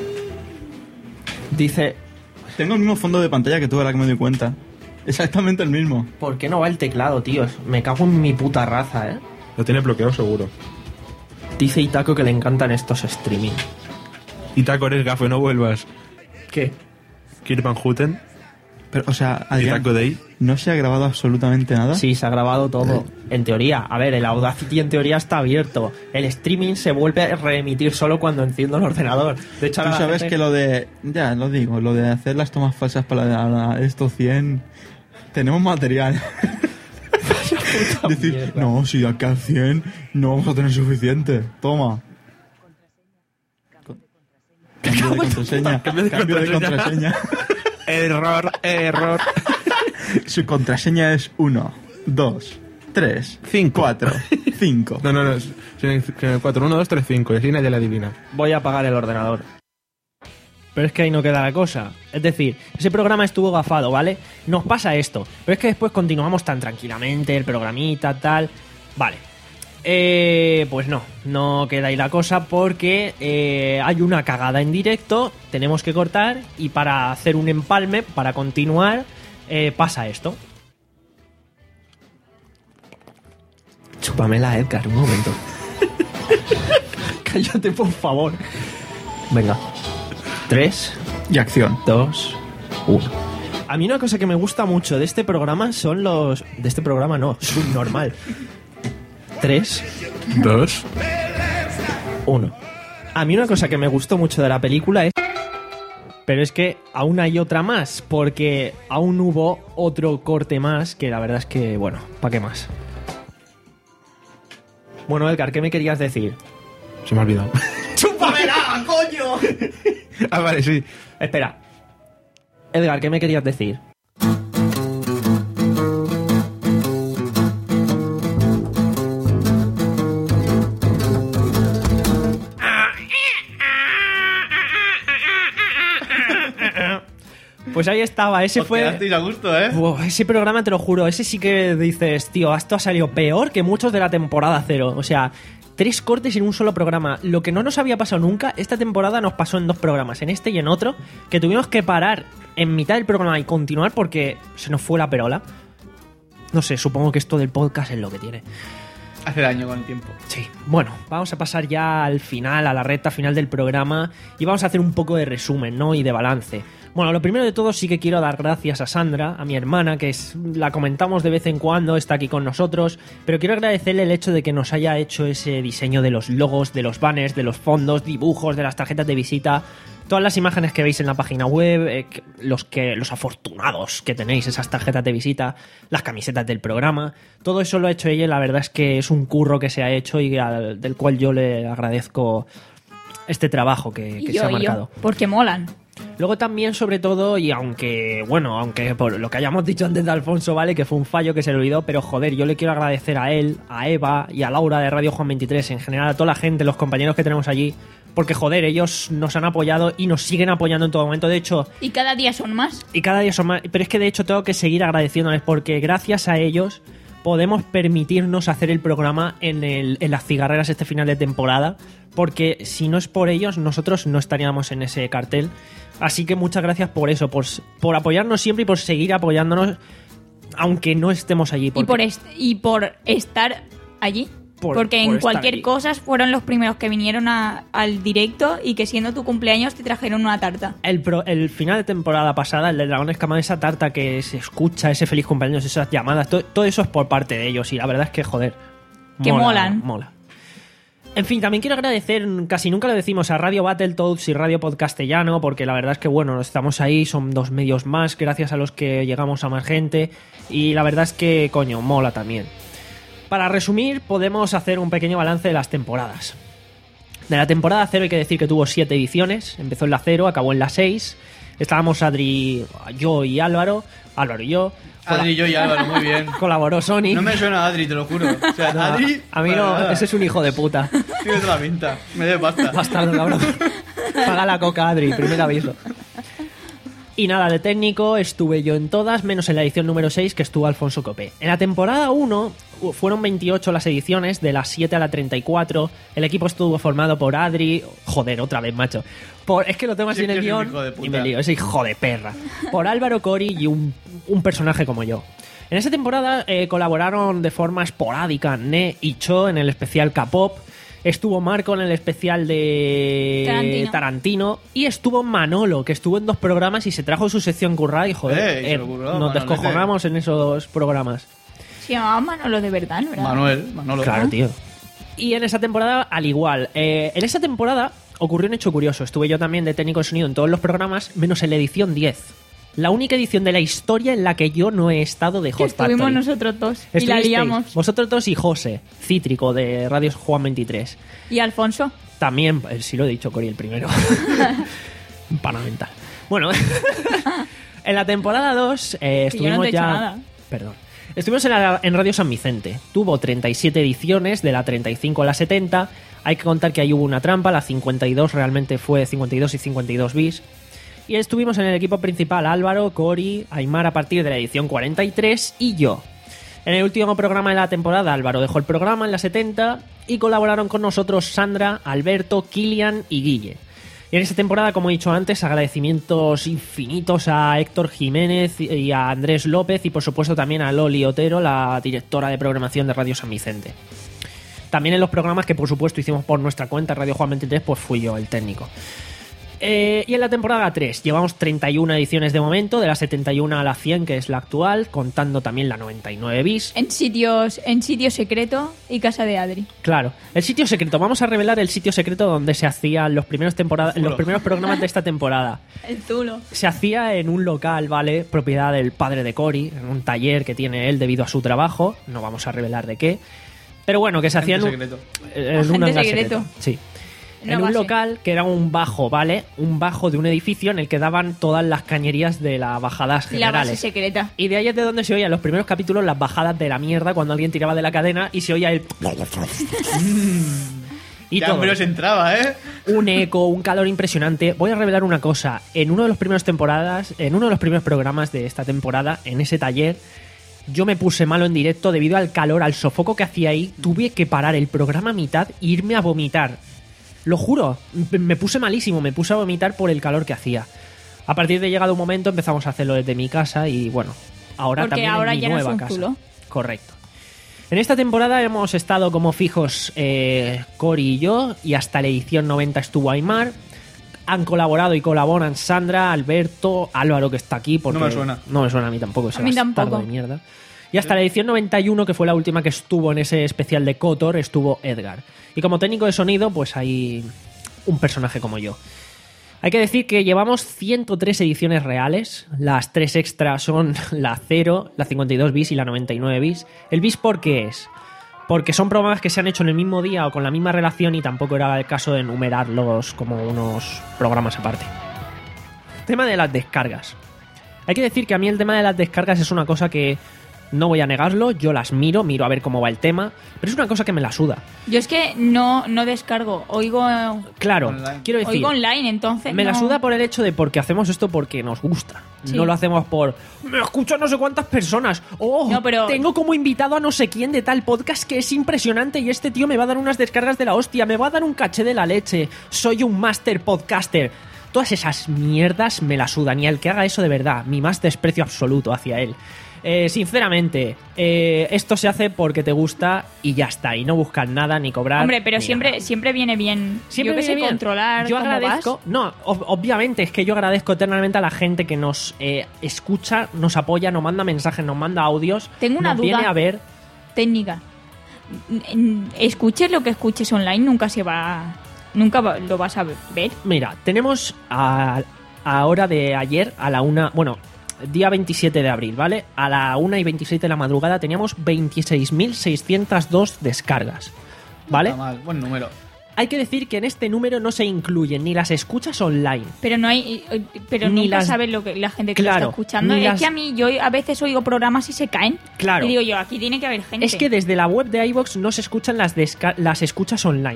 Dice... Tengo el mismo fondo de pantalla que tú, ahora que me doy cuenta. Exactamente el mismo. ¿Por qué no va el teclado, tío? Me cago en mi puta raza, ¿eh? Lo tiene bloqueado seguro. Dice Itaco que le encantan estos streaming. Itaco, eres gafo, no vuelvas. ¿Qué? Kirk Van Houten. Pero, o sea, Adrián, Itaco Day. ¿no se ha grabado absolutamente nada? Sí, se ha grabado todo. En teoría. A ver, el Audacity en teoría está abierto. El streaming se vuelve a reemitir solo cuando enciendo el ordenador. De hecho, tú ahora sabes gente... que lo de... Ya, lo digo. Lo de hacer las tomas falsas para la, la, estos cien... Tenemos material. Decir, mierda. No, si de acá al cien no vamos a tener suficiente. Toma. Cambio de contraseña. Cambio de Cambio contraseña. De contraseña. Error, error. Su contraseña es uno, dos, tres, cinco, cuatro, cinco. No, no, no. cuatro, uno, dos, tres, cinco. Y así nadie la adivina. Voy a apagar el ordenador. Pero es que ahí no queda la cosa. Es decir, ese programa estuvo gafado, ¿vale? Nos pasa esto. Pero es que después continuamos tan tranquilamente, el programita, tal. Vale. Eh, pues no, no queda ahí la cosa porque eh, hay una cagada en directo, tenemos que cortar y para hacer un empalme, para continuar, eh, pasa esto. Chúpamela, Edgar, un momento. Cállate, por favor. Venga. Tres. Y acción. Dos. Uno. A mí una cosa que me gusta mucho de este programa son los... De este programa no, subnormal. Tres. Dos. Uno. A mí una cosa que me gustó mucho de la película es... Pero es que aún hay otra más, porque aún hubo otro corte más que la verdad es que, bueno, ¿para qué más? Bueno, Edgar, ¿qué me querías decir? Se me ha olvidado. ¡Chúpamela, coño! Ah, vale, sí. Espera. Edgar, ¿qué me querías decir? Pues ahí estaba, ese Os fue... quedasteis a gusto, ¿eh? Wow, ese programa, te lo juro, ese sí que dices, tío, esto ha salido peor que muchos de la temporada cero. O sea, tres cortes en un solo programa. Lo que no nos había pasado nunca, esta temporada nos pasó en dos programas, en este y en otro, que tuvimos que parar en mitad del programa y continuar porque se nos fue la perola. No sé, supongo que esto del podcast es lo que tiene. Hace daño con el tiempo. Sí. Bueno, vamos a pasar ya al final, a la recta final del programa y vamos a hacer un poco de resumen, ¿no? Y de balance. Bueno, lo primero de todo sí que quiero dar gracias a Sandra, a mi hermana, que es, la comentamos de vez en cuando, está aquí con nosotros, pero quiero agradecerle el hecho de que nos haya hecho ese diseño de los logos, de los banners, de los fondos, dibujos, de las tarjetas de visita, todas las imágenes que veis en la página web, eh, los, que, los afortunados que tenéis esas tarjetas de visita, las camisetas del programa, todo eso lo ha hecho ella y la verdad es que es un curro que se ha hecho y al, del cual yo le agradezco este trabajo que, que yo, se ha marcado. Yo, porque molan. Luego también, sobre todo, y aunque, bueno, aunque por lo que hayamos dicho antes de Alfonso, ¿vale? Que fue un fallo que se le olvidó, pero joder, yo le quiero agradecer a él, a Eva y a Laura de Radio Juan veintitrés, en general a toda la gente, los compañeros que tenemos allí, porque joder, ellos nos han apoyado y nos siguen apoyando en todo momento, de hecho... Y cada día son más. Y cada día son más, pero es que de hecho tengo que seguir agradeciéndoles porque gracias a ellos podemos permitirnos hacer el programa en, el, en las cigarreras este final de temporada, porque si no es por ellos, nosotros no estaríamos en ese cartel. Así que muchas gracias por eso, por, por apoyarnos siempre y por seguir apoyándonos, aunque no estemos allí. Y por, est y por estar allí. Por, porque por en cualquier allí. cosa fueron los primeros que vinieron a, al directo y que siendo tu cumpleaños te trajeron una tarta. El, pro, el final de temporada pasada, el de Dragón Escamado, esa tarta que se escucha, ese feliz cumpleaños, esas llamadas, todo, todo eso es por parte de ellos y la verdad es que, joder, que mola, molan. Mola. En fin, también quiero agradecer, casi nunca lo decimos, a Radio Battletoads y Radio Podcastellano, porque la verdad es que, bueno, estamos ahí, son dos medios más, gracias a los que llegamos a más gente, y la verdad es que, coño, mola también. Para resumir, podemos hacer un pequeño balance de las temporadas. De la temporada cero hay que decir que tuvo siete ediciones, empezó en la cero, acabó en la seis, estábamos Adri, yo y Álvaro, Álvaro y yo... Adri, yo y Álvaro, muy bien. Colaboró Sony. No me suena Adri, te lo juro. O sea, no, Adri... A mí no, nada. Ese es un hijo de puta. Tienes toda la pinta. Me debe pasta. Bastardo, cabrón. Paga la coca, Adri, primer aviso. Y nada, de técnico estuve yo en todas, menos en la edición número seis que estuvo Alfonso Copé. En la temporada uno fueron veintiocho las ediciones, de las siete a la treinta y cuatro. El equipo estuvo formado por Adri... Joder, otra vez, macho. Por, es que lo tengo así Sí, en el que es un guión hijo de puta. y me lío. Ese hijo de perra. Por Álvaro, Cori y un, un personaje como yo. En esa temporada eh, colaboraron de forma esporádica Ne y Cho en el especial K-pop. Estuvo Marco en el especial de Tarantino. Tarantino. Y estuvo Manolo, que estuvo en dos programas y se trajo su sección currada. Y joder, Eh, y se eh, lo curró, nos Manolete. descojonamos en esos programas. Se llamaba Manolo de verdad, ¿no? ¿Verdad? Manuel, Manolo. Claro, tío. Y en esa temporada, al igual. Eh, en esa temporada ocurrió un hecho curioso. Estuve yo también de técnico de sonido en todos los programas, menos en la edición diez. La única edición de la historia en la que yo no he estado de Que Hot estuvimos Factory. nosotros dos y la Estuvisteis liamos. vosotros dos y José, Cítrico, de Radio Juan veintitrés. Y Alfonso. También, eh, sí lo he dicho, Cori, el primero. Pana mental. Bueno, en la temporada dos eh, Que yo no estuvimos te he dicho ya... nada. Perdón. Estuvimos en, la- en Radio San Vicente. Tuvo treinta y siete ediciones, de la treinta y cinco a la setenta. Hay que contar que ahí hubo una trampa, la cincuenta y dos realmente fue cincuenta y dos y cincuenta y dos bis. Y estuvimos en el equipo principal Álvaro, Cori, Aymar a partir de la edición cuarenta y tres y yo. En el último programa de la temporada Álvaro dejó el programa en la setenta y colaboraron con nosotros Sandra, Alberto, Kilian y Guille. Y en esta temporada, como he dicho antes, agradecimientos infinitos a Héctor Jiménez y a Andrés López y por supuesto también a Loli Otero, la directora de programación de Radio San Vicente. También en los programas que por supuesto hicimos por nuestra cuenta Radio Juan veintitrés, pues fui yo el técnico. Eh, y en la temporada tres llevamos treinta y una ediciones de momento, de la setenta y uno a la cien, que es la actual, contando también la noventa y nueve bis. En sitios, en sitio secreto y casa de Adri. Claro, el sitio secreto. Vamos a revelar el sitio secreto donde se hacían los primeros temporada, los primeros programas de esta temporada. El Zulo. Se hacía en un local, ¿vale? Propiedad del padre de Cori, en un taller que tiene él debido a su trabajo. No vamos a revelar de qué. Pero bueno, que se hacía en un, secreto. en un Agente hangar secreto. secreto. Sí. Una En un base. local que era un bajo, ¿vale? Un bajo de un edificio en el que daban todas las cañerías de las bajadas La base generales. secreta. Y de ahí es de donde se oían los primeros capítulos las bajadas de la mierda cuando alguien tiraba de la cadena y se oía el... y Ya todo. hombre os entraba, ¿eh? Un eco, un calor impresionante. Voy a revelar una cosa. En uno de los primeros temporadas, en uno de los primeros programas de esta temporada, en ese taller, yo me puse malo en directo debido al calor, al sofoco que hacía ahí. Tuve que parar el programa a mitad e irme a vomitar. Lo juro, m- me puse malísimo, me puse a vomitar por el calor que hacía. A partir de llegado un momento empezamos a hacerlo desde mi casa y bueno, ahora Porque también ahora en mi ya no es nueva un casa. zulo. Correcto. En esta temporada hemos estado como fijos eh, Cori y yo, y hasta la edición noventa estuvo Aymar. Han colaborado y colaboran Sandra, Alberto, Álvaro, que está aquí. Porque No me suena. No me suena a mí tampoco, ese A mí bastardo tampoco. de mierda. Y hasta la edición noventa y uno, que fue la última que estuvo en ese especial de Kotor, estuvo Edgar. Y como técnico de sonido, pues hay un personaje como yo. Hay que decir que llevamos ciento tres ediciones reales. Las tres extras son la cero, la cincuenta y dos bis y la noventa y nueve bis. ¿El bis por qué es? Porque son programas que se han hecho en el mismo día o con la misma relación y tampoco era el caso de enumerarlos como unos programas aparte. Tema de las descargas. Hay que decir que a mí el tema de las descargas es una cosa que no voy a negarlo, yo las miro, miro a ver cómo va el tema, pero es una cosa que me la suda. Yo es que no, no descargo, oigo, Claro, quiero decir, oigo online, entonces me la no- suda por el hecho de porque hacemos esto porque nos gusta. Sí. No lo hacemos por me escuchan no sé cuántas personas. Oh, No, pero- tengo como invitado a no sé quién de tal podcast que es impresionante y este tío me va a dar unas descargas de la hostia, me va a dar un caché de la leche. Soy un master podcaster. Todas esas mierdas me la sudan y al que haga eso de verdad, mi más desprecio absoluto hacia él. Eh, sinceramente, eh, esto se hace porque te gusta y ya está, y no buscan nada ni cobrar. Hombre, pero ni siempre, nada. siempre viene bien. Siempre yo que viene sé bien. controlar Yo cómo agradezco, vas. no, ob- obviamente es que yo agradezco eternamente a la gente que nos eh, escucha, nos apoya, nos manda mensajes, nos manda audios, Tengo una nos duda. viene a ver. Técnica. N- Escuches lo que escuches online, nunca se va. Nunca va- lo vas a ver. Mira, tenemos a, a hora de ayer, a la una, bueno, día veintisiete de abril, ¿vale? A la una y veintisiete de la madrugada teníamos veintiséis mil seiscientas dos descargas, ¿vale? Está mal, buen número. Hay que decir que en este número no se incluyen ni las escuchas online. Pero no hay. eh, Pero Ni nunca las- sabes lo que la gente que lo Claro, está escuchando. ni Es las- que a mí, yo a veces oigo programas y se caen. Claro. Y digo yo, aquí tiene que haber gente. Es que desde la web de iVoox no se escuchan las, desca- las escuchas online.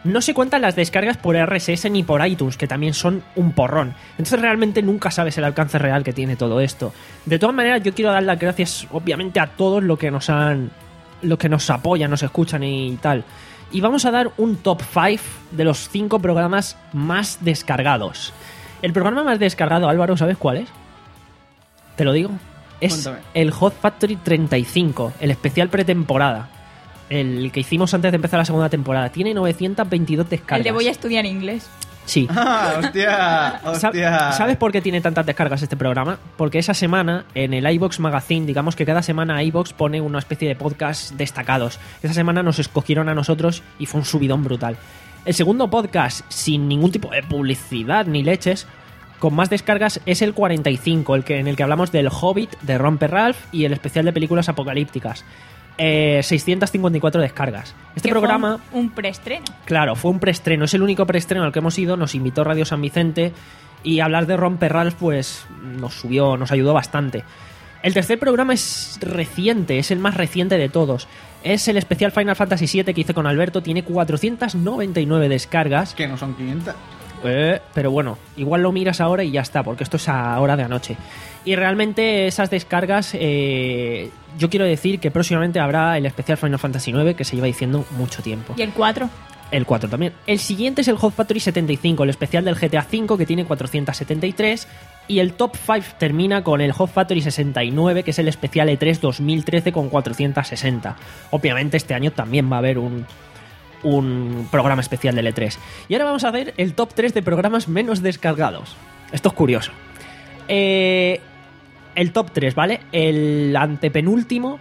No se cuentan las descargas por R S S ni por iTunes, que también son un porrón. Entonces realmente nunca sabes el alcance real que tiene todo esto. De todas maneras, yo quiero dar las gracias, obviamente, a todos los que nos han, los que nos apoyan, nos escuchan y tal. Y vamos a dar un top cinco de los cinco programas más descargados. El programa más descargado, Álvaro, ¿sabes cuál es? Te lo digo. Es Cuéntame. el Hot Factory treinta y cinco, el especial pretemporada. El que hicimos antes de empezar la segunda temporada. Tiene novecientas veintidós descargas. El de voy a estudiar inglés. Sí. Ah, hostia, hostia. ¿Sabes por qué tiene tantas descargas este programa? Porque esa semana, en el iVoox Magazine, digamos que cada semana iVoox pone una especie de podcast destacados. Esa semana nos escogieron a nosotros y fue un subidón brutal. El segundo podcast, sin ningún tipo de publicidad ni leches, con más descargas, es el cuarenta y cinco, el que, en el que hablamos del Hobbit, de Romper Ralph y el especial de películas apocalípticas. Eh, seiscientas cincuenta y cuatro descargas. Este Que programa... fue un, un preestreno. Claro, fue un preestreno, es el único preestreno al que hemos ido, nos invitó Radio San Vicente y hablar de Romper Ralph pues nos subió, nos ayudó bastante. El tercer programa es reciente, es el más reciente de todos. Es el especial Final Fantasy siete que hice con Alberto, tiene cuatrocientas noventa y nueve descargas. Que no son quinientas. Eh, pero bueno, igual lo miras ahora y ya está, porque esto es a hora de anoche. Y realmente esas descargas, eh, yo quiero decir que próximamente habrá el especial Final Fantasy nueve, que se lleva diciendo mucho tiempo. ¿Y el cuatro? El cuatro también. El siguiente es el Hot Factory setenta y cinco, el especial del G T A cinco, que tiene cuatrocientas setenta y tres. Y el top cinco termina con el Hot Factory sesenta y nueve, que es el especial E tres dos mil trece con cuatrocientas sesenta. Obviamente este año también va a haber un... un programa especial del E tres. Y ahora vamos a ver el top tres de programas menos descargados. Esto es curioso. Eh, el top tres, ¿vale? El antepenúltimo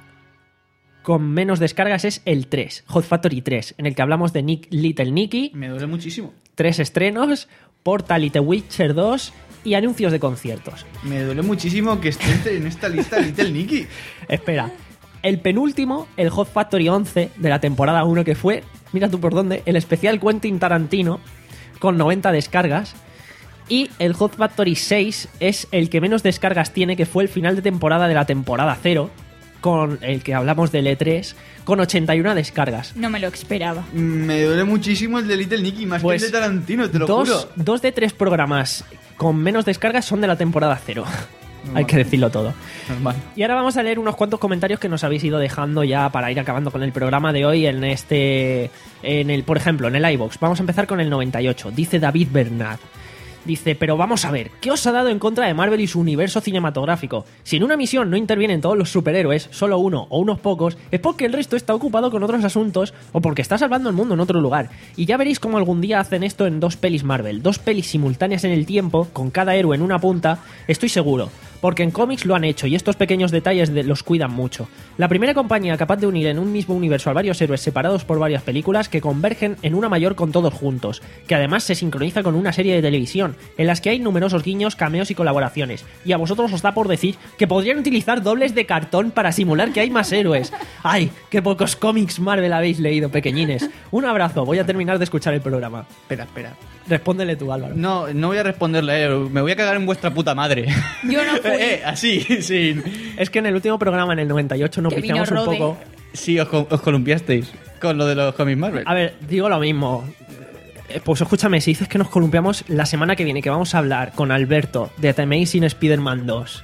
con menos descargas es el tres, Hot Factory tres, en el que hablamos de Nick, Little Nicky. Me duele muchísimo. Tres estrenos, Portal y The Witcher dos y anuncios de conciertos. Me duele muchísimo que esté en esta lista Little Nicky. Espera. El penúltimo, el Hot Factory once de la temporada uno, que fue, mira tú por dónde, el especial Quentin Tarantino con noventa descargas. Y el Hot Factory seis es el que menos descargas tiene, que fue el final de temporada de la temporada cero, con el que hablamos del E tres, con ochenta y una descargas. No me lo esperaba. Me duele muchísimo el de Little Nicky, más Pues que el de Tarantino, te lo dos, juro. Dos de tres programas con menos descargas son de la temporada cero. Hay que decirlo todo. Normal. Y ahora vamos a leer unos cuantos comentarios que nos habéis ido dejando ya para ir acabando con el programa de hoy en este... en el, por ejemplo, en el iVoox. Vamos a empezar con el noventa y ocho. Dice David Bernard. Dice, pero vamos a ver, ¿qué os ha dado en contra de Marvel y su universo cinematográfico? Si en una misión no intervienen todos los superhéroes, solo uno o unos pocos, es porque el resto está ocupado con otros asuntos o porque está salvando el mundo en otro lugar. Y ya veréis cómo algún día hacen esto en dos pelis Marvel, dos pelis simultáneas en el tiempo, con cada héroe en una punta, estoy seguro. Porque en cómics lo han hecho y estos pequeños detalles de- los cuidan mucho. La primera compañía capaz de unir en un mismo universo a varios héroes separados por varias películas que convergen en una mayor con todos juntos, que además se sincroniza con una serie de televisión, en las que hay numerosos guiños, cameos y colaboraciones. Y a vosotros os da por decir que podrían utilizar dobles de cartón para simular que hay más héroes. ¡Ay, qué pocos cómics Marvel habéis leído, pequeñines! Un abrazo, voy a terminar de escuchar el programa. Espera, espera. Respóndele tú, Álvaro. No, no voy a responderle, eh, me voy a cagar en vuestra puta madre. Yo no fui. eh, así, sin... Es que en el último programa, en el noventa y ocho, nos Que vino viciamos un Rode. poco. Sí, os, co- os columpiasteis con lo de los cómics Marvel. A ver, digo lo mismo. Eh, Pues escúchame, si dices que nos columpiamos la semana que viene, que vamos a hablar con Alberto de The Amazing Spider-Man dos.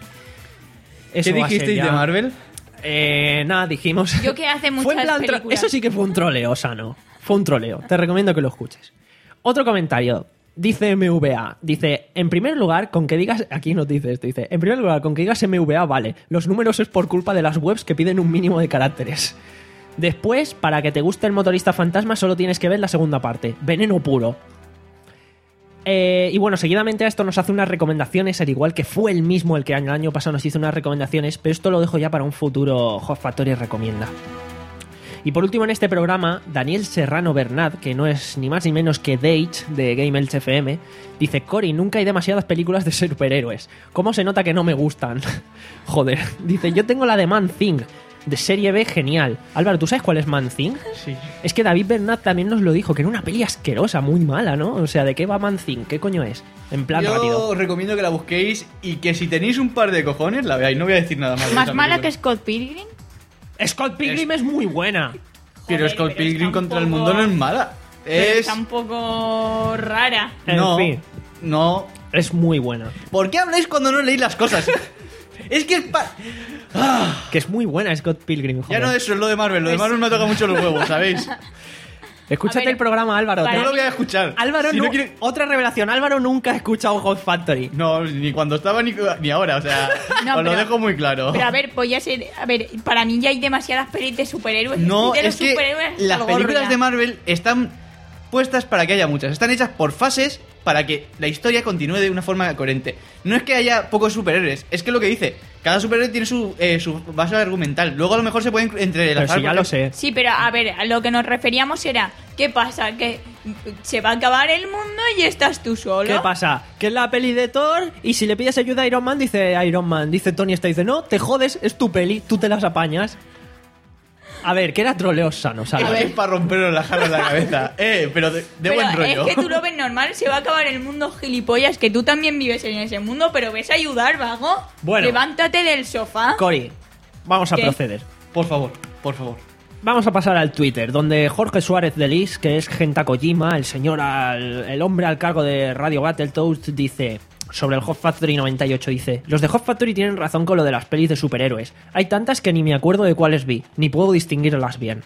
Eso ¿Qué va a ser dijisteis ya- de Marvel? Eh, nada, dijimos... Yo que hace muchas Fue en plan tro- películas. Eso sí que fue un troleo, Sano. Fue un troleo. Te recomiendo que lo escuches. Otro comentario. Dice M V A. Dice, en primer lugar, con que digas... Aquí nos dice esto. Dice, en primer lugar, con que digas M V A, vale. Los números es por culpa de las webs que piden un mínimo de caracteres. Después, para que te guste el motorista fantasma, solo tienes que ver la segunda parte. Veneno puro. Eh, y bueno, seguidamente a esto nos hace unas recomendaciones, al igual que fue el mismo el que el año pasado nos hizo unas recomendaciones, pero esto lo dejo ya para un futuro Hot Factory recomienda. Y por último en este programa, Daniel Serrano Bernat, que no es ni más ni menos que Deitch de Game Elch F M, dice, Cory, nunca hay demasiadas películas de superhéroes. ¿Cómo se nota que no me gustan? Joder. Dice, yo tengo la de Man Thing, de serie B, genial. Álvaro, ¿tú sabes cuál es Man Thing? Sí. Es que David Bernat también nos lo dijo, que era una peli asquerosa, muy mala, ¿no? O sea, ¿de qué va Man Thing? ¿Qué coño es? En plan Yo rápido. os recomiendo que la busquéis y que si tenéis un par de cojones la veáis. No voy a decir nada más. de ¿Más esa mala que película. Scott Pilgrim? Scott Pilgrim es, muy buena. Pero Joder, Scott pero Pilgrim está un contra el poco- mundo no es mala. Pero Es... está un poco rara. En No, fin, no. es muy buena. ¿Por qué habláis cuando no leéis las cosas? Es que es pa... Ah, Que es muy buena Scott Pilgrim, ya joder. no eso, es lo de Marvel. Lo de Marvel me toca mucho los huevos, ¿sabéis? Escúchate A ver, el programa, Álvaro. No Te- lo voy a escuchar. Álvaro, Si no- no quiere- otra revelación. Álvaro nunca ha escuchado Hot Factory. No, ni cuando estaba ni, ni ahora, o sea, No, os lo pero- dejo muy claro. Pero a ver, pues ya ser. A ver, para mí ya hay demasiadas pelis de superhéroes. No, Y de los es que superhéroes hasta las el gorro películas ya. de Marvel están puestas para que haya muchas. Están hechas por fases para que la historia continúe de una forma coherente. No es que haya pocos superhéroes, es que lo que dice, cada superhéroe tiene su, eh, su base argumental. Luego a lo mejor se pueden entrelazar. Pero si ya porque- lo sé. Sí, pero a ver, a lo que nos referíamos era, ¿qué pasa? Que se va a acabar el mundo y estás tú solo. ¿Qué pasa? Que es la peli de Thor y si le pides ayuda a Iron Man, dice Iron Man. Dice Tony Stark, dice, no, te jodes, es tu peli, tú te las apañas. A ver, que era troleo sano, ¿sabes? Es que es para romperlo la jarra en la cabeza. Eh, pero de, de Pero buen rollo. es que tú lo ves normal, se va a acabar el mundo gilipollas, que tú también vives en ese mundo, pero ves a ayudar, vago. Bueno. Levántate del sofá. Cory, vamos a ¿Qué? proceder. Por favor, por favor. Vamos a pasar al Twitter, donde Jorge Suárez de Lis, que es Genta Kojima, el señor, al, el hombre al cargo de Radio Battletoads, dice sobre el Hot Factory noventa y ocho, dice: los de Hot Factory tienen razón con lo de las pelis de superhéroes. Hay tantas que ni me acuerdo de cuáles vi, ni puedo distinguirlas bien.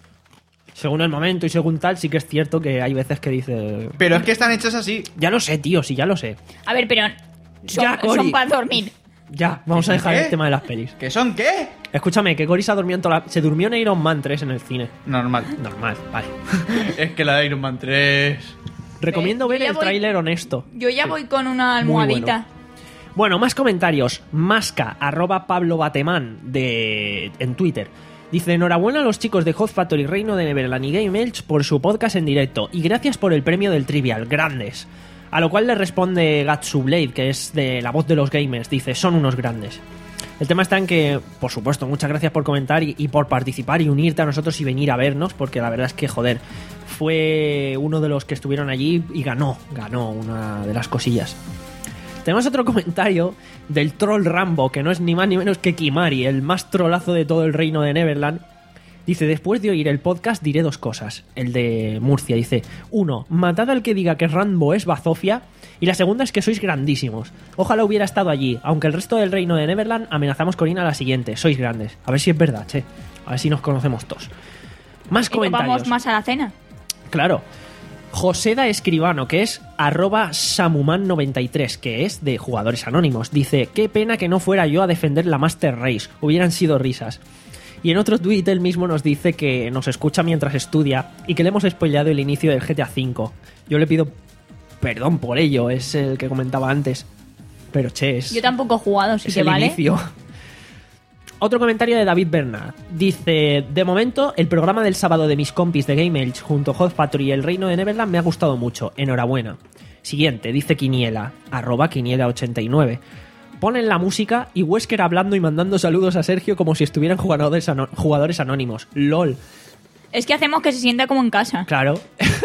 Según el momento y según tal, sí que es cierto que hay veces que dice... Pero es que están hechos así. Ya lo sé, tío, sí, ya lo sé. A ver, pero son, Ya, Cory. son para dormir. Ya, vamos a dejar ¿Qué? el tema de las pelis. ¿Qué son qué? Escúchame, que Cory se durmió en toda la- se durmió en Iron Man tres en el cine. Normal. Normal, vale. Es que la de Iron Man tres... Recomiendo Yo ver ya el voy- tráiler honesto. Yo ya voy con una Muy almohadita. Bueno, más comentarios. Masca, arroba Pablo Batemán de, en Twitter. Dice, enhorabuena a los chicos de Hot Factory, Reino de Neverland y Game Elch por su podcast en directo. Y gracias por el premio del Trivial, grandes. A lo cual le responde Gatsublade, que es de la voz de los gamers. Dice, son unos grandes. El tema está en que, por supuesto, muchas gracias por comentar y, y por participar y unirte a nosotros y venir a vernos, porque la verdad es que, joder, fue uno de los que estuvieron allí y ganó, ganó una de las cosillas. Tenemos otro comentario del troll Rambo, que no es ni más ni menos que Kimari, el más trolazo de todo el reino de Neverland. Dice, después de oír el podcast diré dos cosas. El de Murcia dice, uno, matad al que diga que Rambo es bazofia. Y la segunda es que sois grandísimos. Ojalá hubiera estado allí, aunque el resto del reino de Neverland amenazamos con ir a la siguiente. Sois grandes. A ver si es verdad, che. A ver si nos conocemos todos. Más Y que comentarios. vamos más a la cena. Claro. Joseda Escribano, que es arroba Samuman noventa y tres, que es de Jugadores Anónimos. Dice, qué pena que no fuera yo a defender la Master Race. Hubieran sido risas. Y en otro tuit él mismo nos dice que nos escucha mientras estudia y que le hemos spoileado el inicio del G T A cinco. Yo le pido perdón por ello, es el que comentaba antes. Pero che, es, Yo tampoco he jugado, si es se el vale. inicio. Otro comentario de David Bernard. Dice, de momento, el programa del sábado de mis compis de Game Elch junto a Hot Factory y el Reino de Neverland me ha gustado mucho. Enhorabuena. Siguiente, dice Quiniela, arroba Quiniela ochenta y nueve. Ponen la música y Wesker hablando y mandando saludos a Sergio como si estuvieran jugadores, ano- jugadores anónimos. LOL. Es que hacemos que se sienta como en casa. Claro.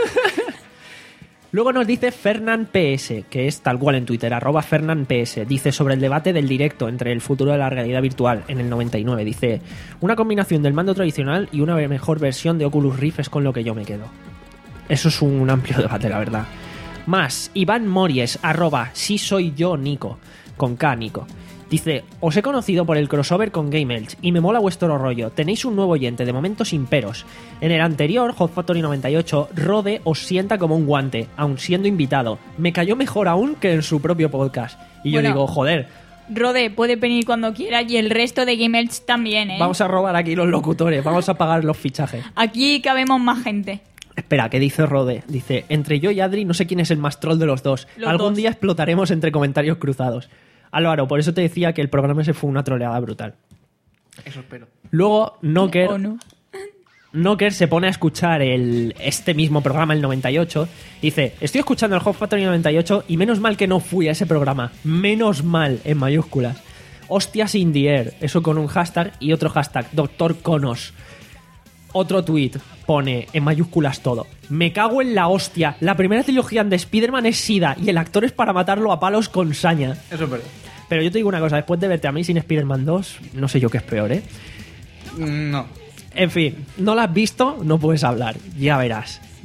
Luego nos dice Fernan P S, que es tal cual en Twitter, arroba Fernan P S. Dice sobre el debate del directo entre el futuro de la realidad virtual en el noventa y nueve. Dice, una combinación del mando tradicional y una mejor versión de Oculus Rift es con lo que yo me quedo. Eso es un amplio debate, la verdad. Más, Iván Mories, arroba sí soy yo Nico, con K Nico. Dice, os he conocido por el crossover con Game Elch y me mola vuestro rollo. Tenéis un nuevo oyente, de momento sin peros. En el anterior, Hot Factory noventa y ocho, Rode os sienta como un guante, aun siendo invitado. Me cayó mejor aún que en su propio podcast. Y yo Bueno. digo, joder, Rode puede venir cuando quiera y el resto de Game Elch también, ¿eh? vamos a robar aquí los locutores, vamos a pagar los fichajes. Aquí cabemos más gente. Espera, ¿qué dice Rode? Dice, entre yo y Adri no sé quién es el más troll de los dos. Los Algún dos. día explotaremos entre comentarios cruzados. Álvaro, por eso te decía que el programa ese fue una troleada brutal. Eso espero. Luego, Knocker, ¿O no? Knocker se pone a escuchar el, este mismo programa, el noventa y ocho. Dice, estoy escuchando el Hot Factory noventa y ocho y menos mal que no fui a ese programa. Menos mal, en mayúsculas. Hostias in the air. Eso con un hashtag y otro hashtag, Doctor Conos. Otro tweet pone en mayúsculas todo. Me cago en la hostia. La primera trilogía de Spider-Man es SIDA y el actor es para matarlo a palos con saña. Eso es verdad. Pero yo te digo una cosa, después de verte a mí sin Spider-Man dos, no sé yo qué es peor, ¿eh? No. En fin, no la has visto, no puedes hablar, ya verás.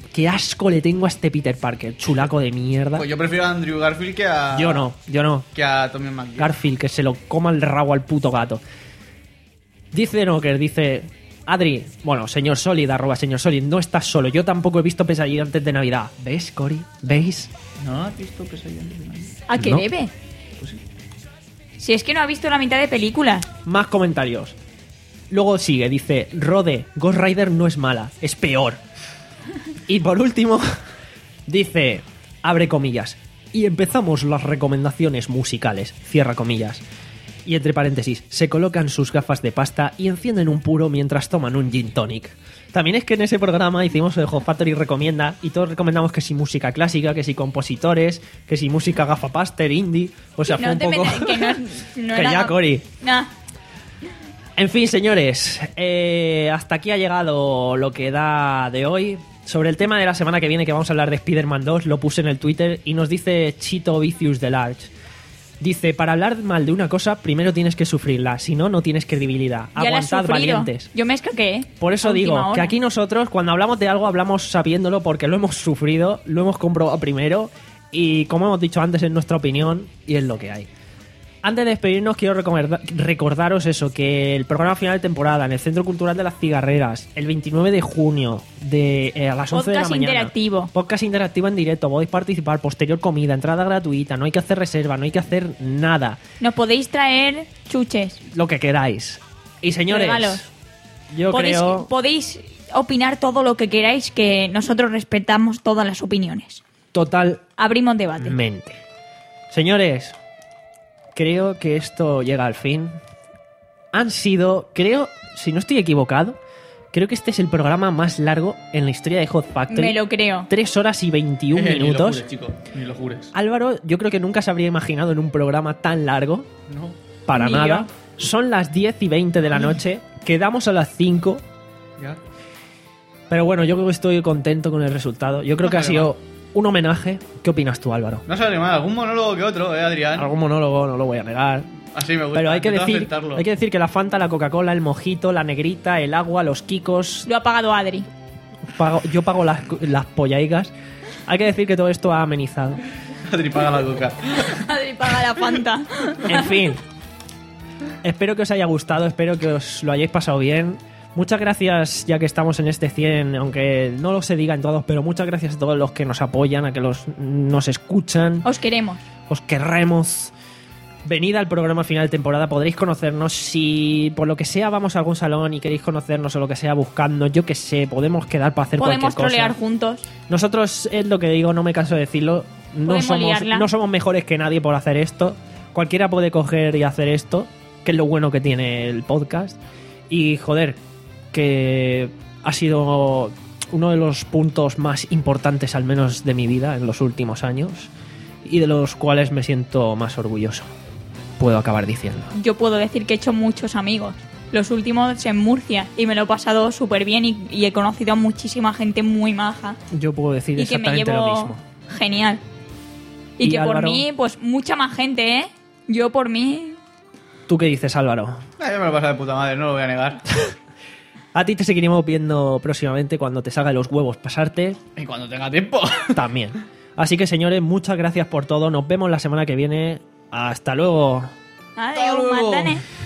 qué asco le tengo a este Peter Parker, chulaco de mierda. Pues yo prefiero a Andrew Garfield que a... Yo no, yo no. Que a Tommy McGee. Garfield, que se lo coma el rabo al puto gato. Dice Nocker, dice... Adri, bueno, señor Solid, arroba señor Solid, no estás solo. Yo tampoco he visto Pesadilla antes de Navidad. ¿Ves, Cory? ¿Veis? ¿No has visto Pesadilla antes de Navidad? ¿A qué No. debe? Pues sí. Si es que no ha visto la mitad de películas. Más comentarios. Luego sigue, dice... Rode, Ghost Rider no es mala, es peor. Y por último, dice... Abre comillas. Y empezamos las recomendaciones musicales. Cierra comillas. Y entre paréntesis, se colocan sus gafas de pasta y encienden un puro mientras toman un gin tonic. También es que en ese programa hicimos el Hot Factory Recomienda y todos recomendamos que si música clásica, que si compositores, que si música gafapaster, indie. O sea, Que fue no un te poco... metas- que no, no que era- ya, Cory. Nah. En fin, señores, eh, hasta aquí ha llegado lo que da de hoy. Sobre el tema de la semana que viene, que vamos a hablar de Spider-Man dos, lo puse en el Twitter y nos dice Chito Vicious de Large. Dice, para hablar mal de una cosa, primero tienes que sufrirla, si no, no tienes credibilidad. Ya la he Aguantad, sufrido. valientes. Yo me escaqué. Por eso a digo última que hora. aquí nosotros, cuando hablamos de algo, hablamos sabiéndolo porque lo hemos sufrido, lo hemos comprobado primero y, como hemos dicho antes, es nuestra opinión y es lo que hay. Antes de despedirnos, quiero recomendar- recordaros eso, que el programa final de temporada en el Centro Cultural de las Cigarreras, el veintinueve de junio, de, eh, a las once de la Podcast mañana. interactivo. Podcast interactivo en directo, podéis participar, posterior comida, entrada gratuita, no hay que hacer reserva, no hay que hacer nada, Nos podéis traer chuches. lo que queráis. Y señores, Regalos. yo podéis, creo... podéis opinar todo lo que queráis, que nosotros respetamos todas las opiniones. Totalmente. Abrimos debate. Señores, creo que esto llega al fin. Han sido, creo, si no estoy equivocado, creo que este es el programa más largo en la historia de Hot Factory. Me lo creo. tres horas y veintiún Eh, Ni lo minutos. jures, chico, ni lo jures. Álvaro, yo creo que nunca se habría imaginado en un programa tan largo. No. Para Ni nada. Son las diez y veinte de la noche. Quedamos a las cinco. Ya. Pero bueno, yo creo que estoy contento con el resultado. Yo creo No que ha sale sido un homenaje. ¿Qué opinas tú, Álvaro? No sale mal, algún monólogo que otro, eh, Adrián. Algún monólogo, no lo voy a negar. Así me gusta. Pero hay que, intento decir, aceptarlo. hay que decir que la Fanta, la Coca-Cola, el mojito, la negrita, el agua, los kikos... Lo ha pagado Adri. pago- yo pago las, las pollaigas. Hay que decir que todo esto ha amenizado. Adri paga la coca. Adri paga la Fanta. En fin. Espero que os haya gustado, espero que os lo hayáis pasado bien. Muchas gracias, ya que estamos en este cien, aunque no lo se diga en todos, pero muchas gracias a todos los que nos apoyan, a que los nos escuchan. Os queremos. Os querremos. Venid al programa final de temporada, podréis conocernos. Si por lo que sea vamos a algún salón y queréis conocernos o lo que sea buscando, yo que sé, podemos quedar para hacer Podemos cualquier trolear cosa. juntos. Nosotros, es lo que digo, no me canso de decirlo, no Podemos somos, liarla. no somos mejores que nadie por hacer esto. Cualquiera puede coger y hacer esto, que es lo bueno que tiene el podcast. Y joder, que ha sido uno de los puntos más importantes, al menos de mi vida, en los últimos años, y de los cuales me siento más orgulloso. Puedo acabar diciendo. Yo puedo decir que he hecho muchos amigos. Los últimos en Murcia. Y me lo he pasado súper bien y, y he conocido a muchísima gente muy maja. Yo puedo decir Y que me exactamente llevo lo mismo. genial. Y, ¿Y que por Álvaro? mí, pues mucha más gente, ¿eh? Yo por mí... ¿Tú qué dices, Álvaro? Ah, yo me lo paso de puta madre, no lo voy a negar. A ti te seguiremos viendo próximamente cuando te salga de los huevos pasarte. Y cuando tenga tiempo. También. Así que, señores, muchas gracias por todo. Nos vemos la semana que viene. Hasta luego. Adiós, matanes.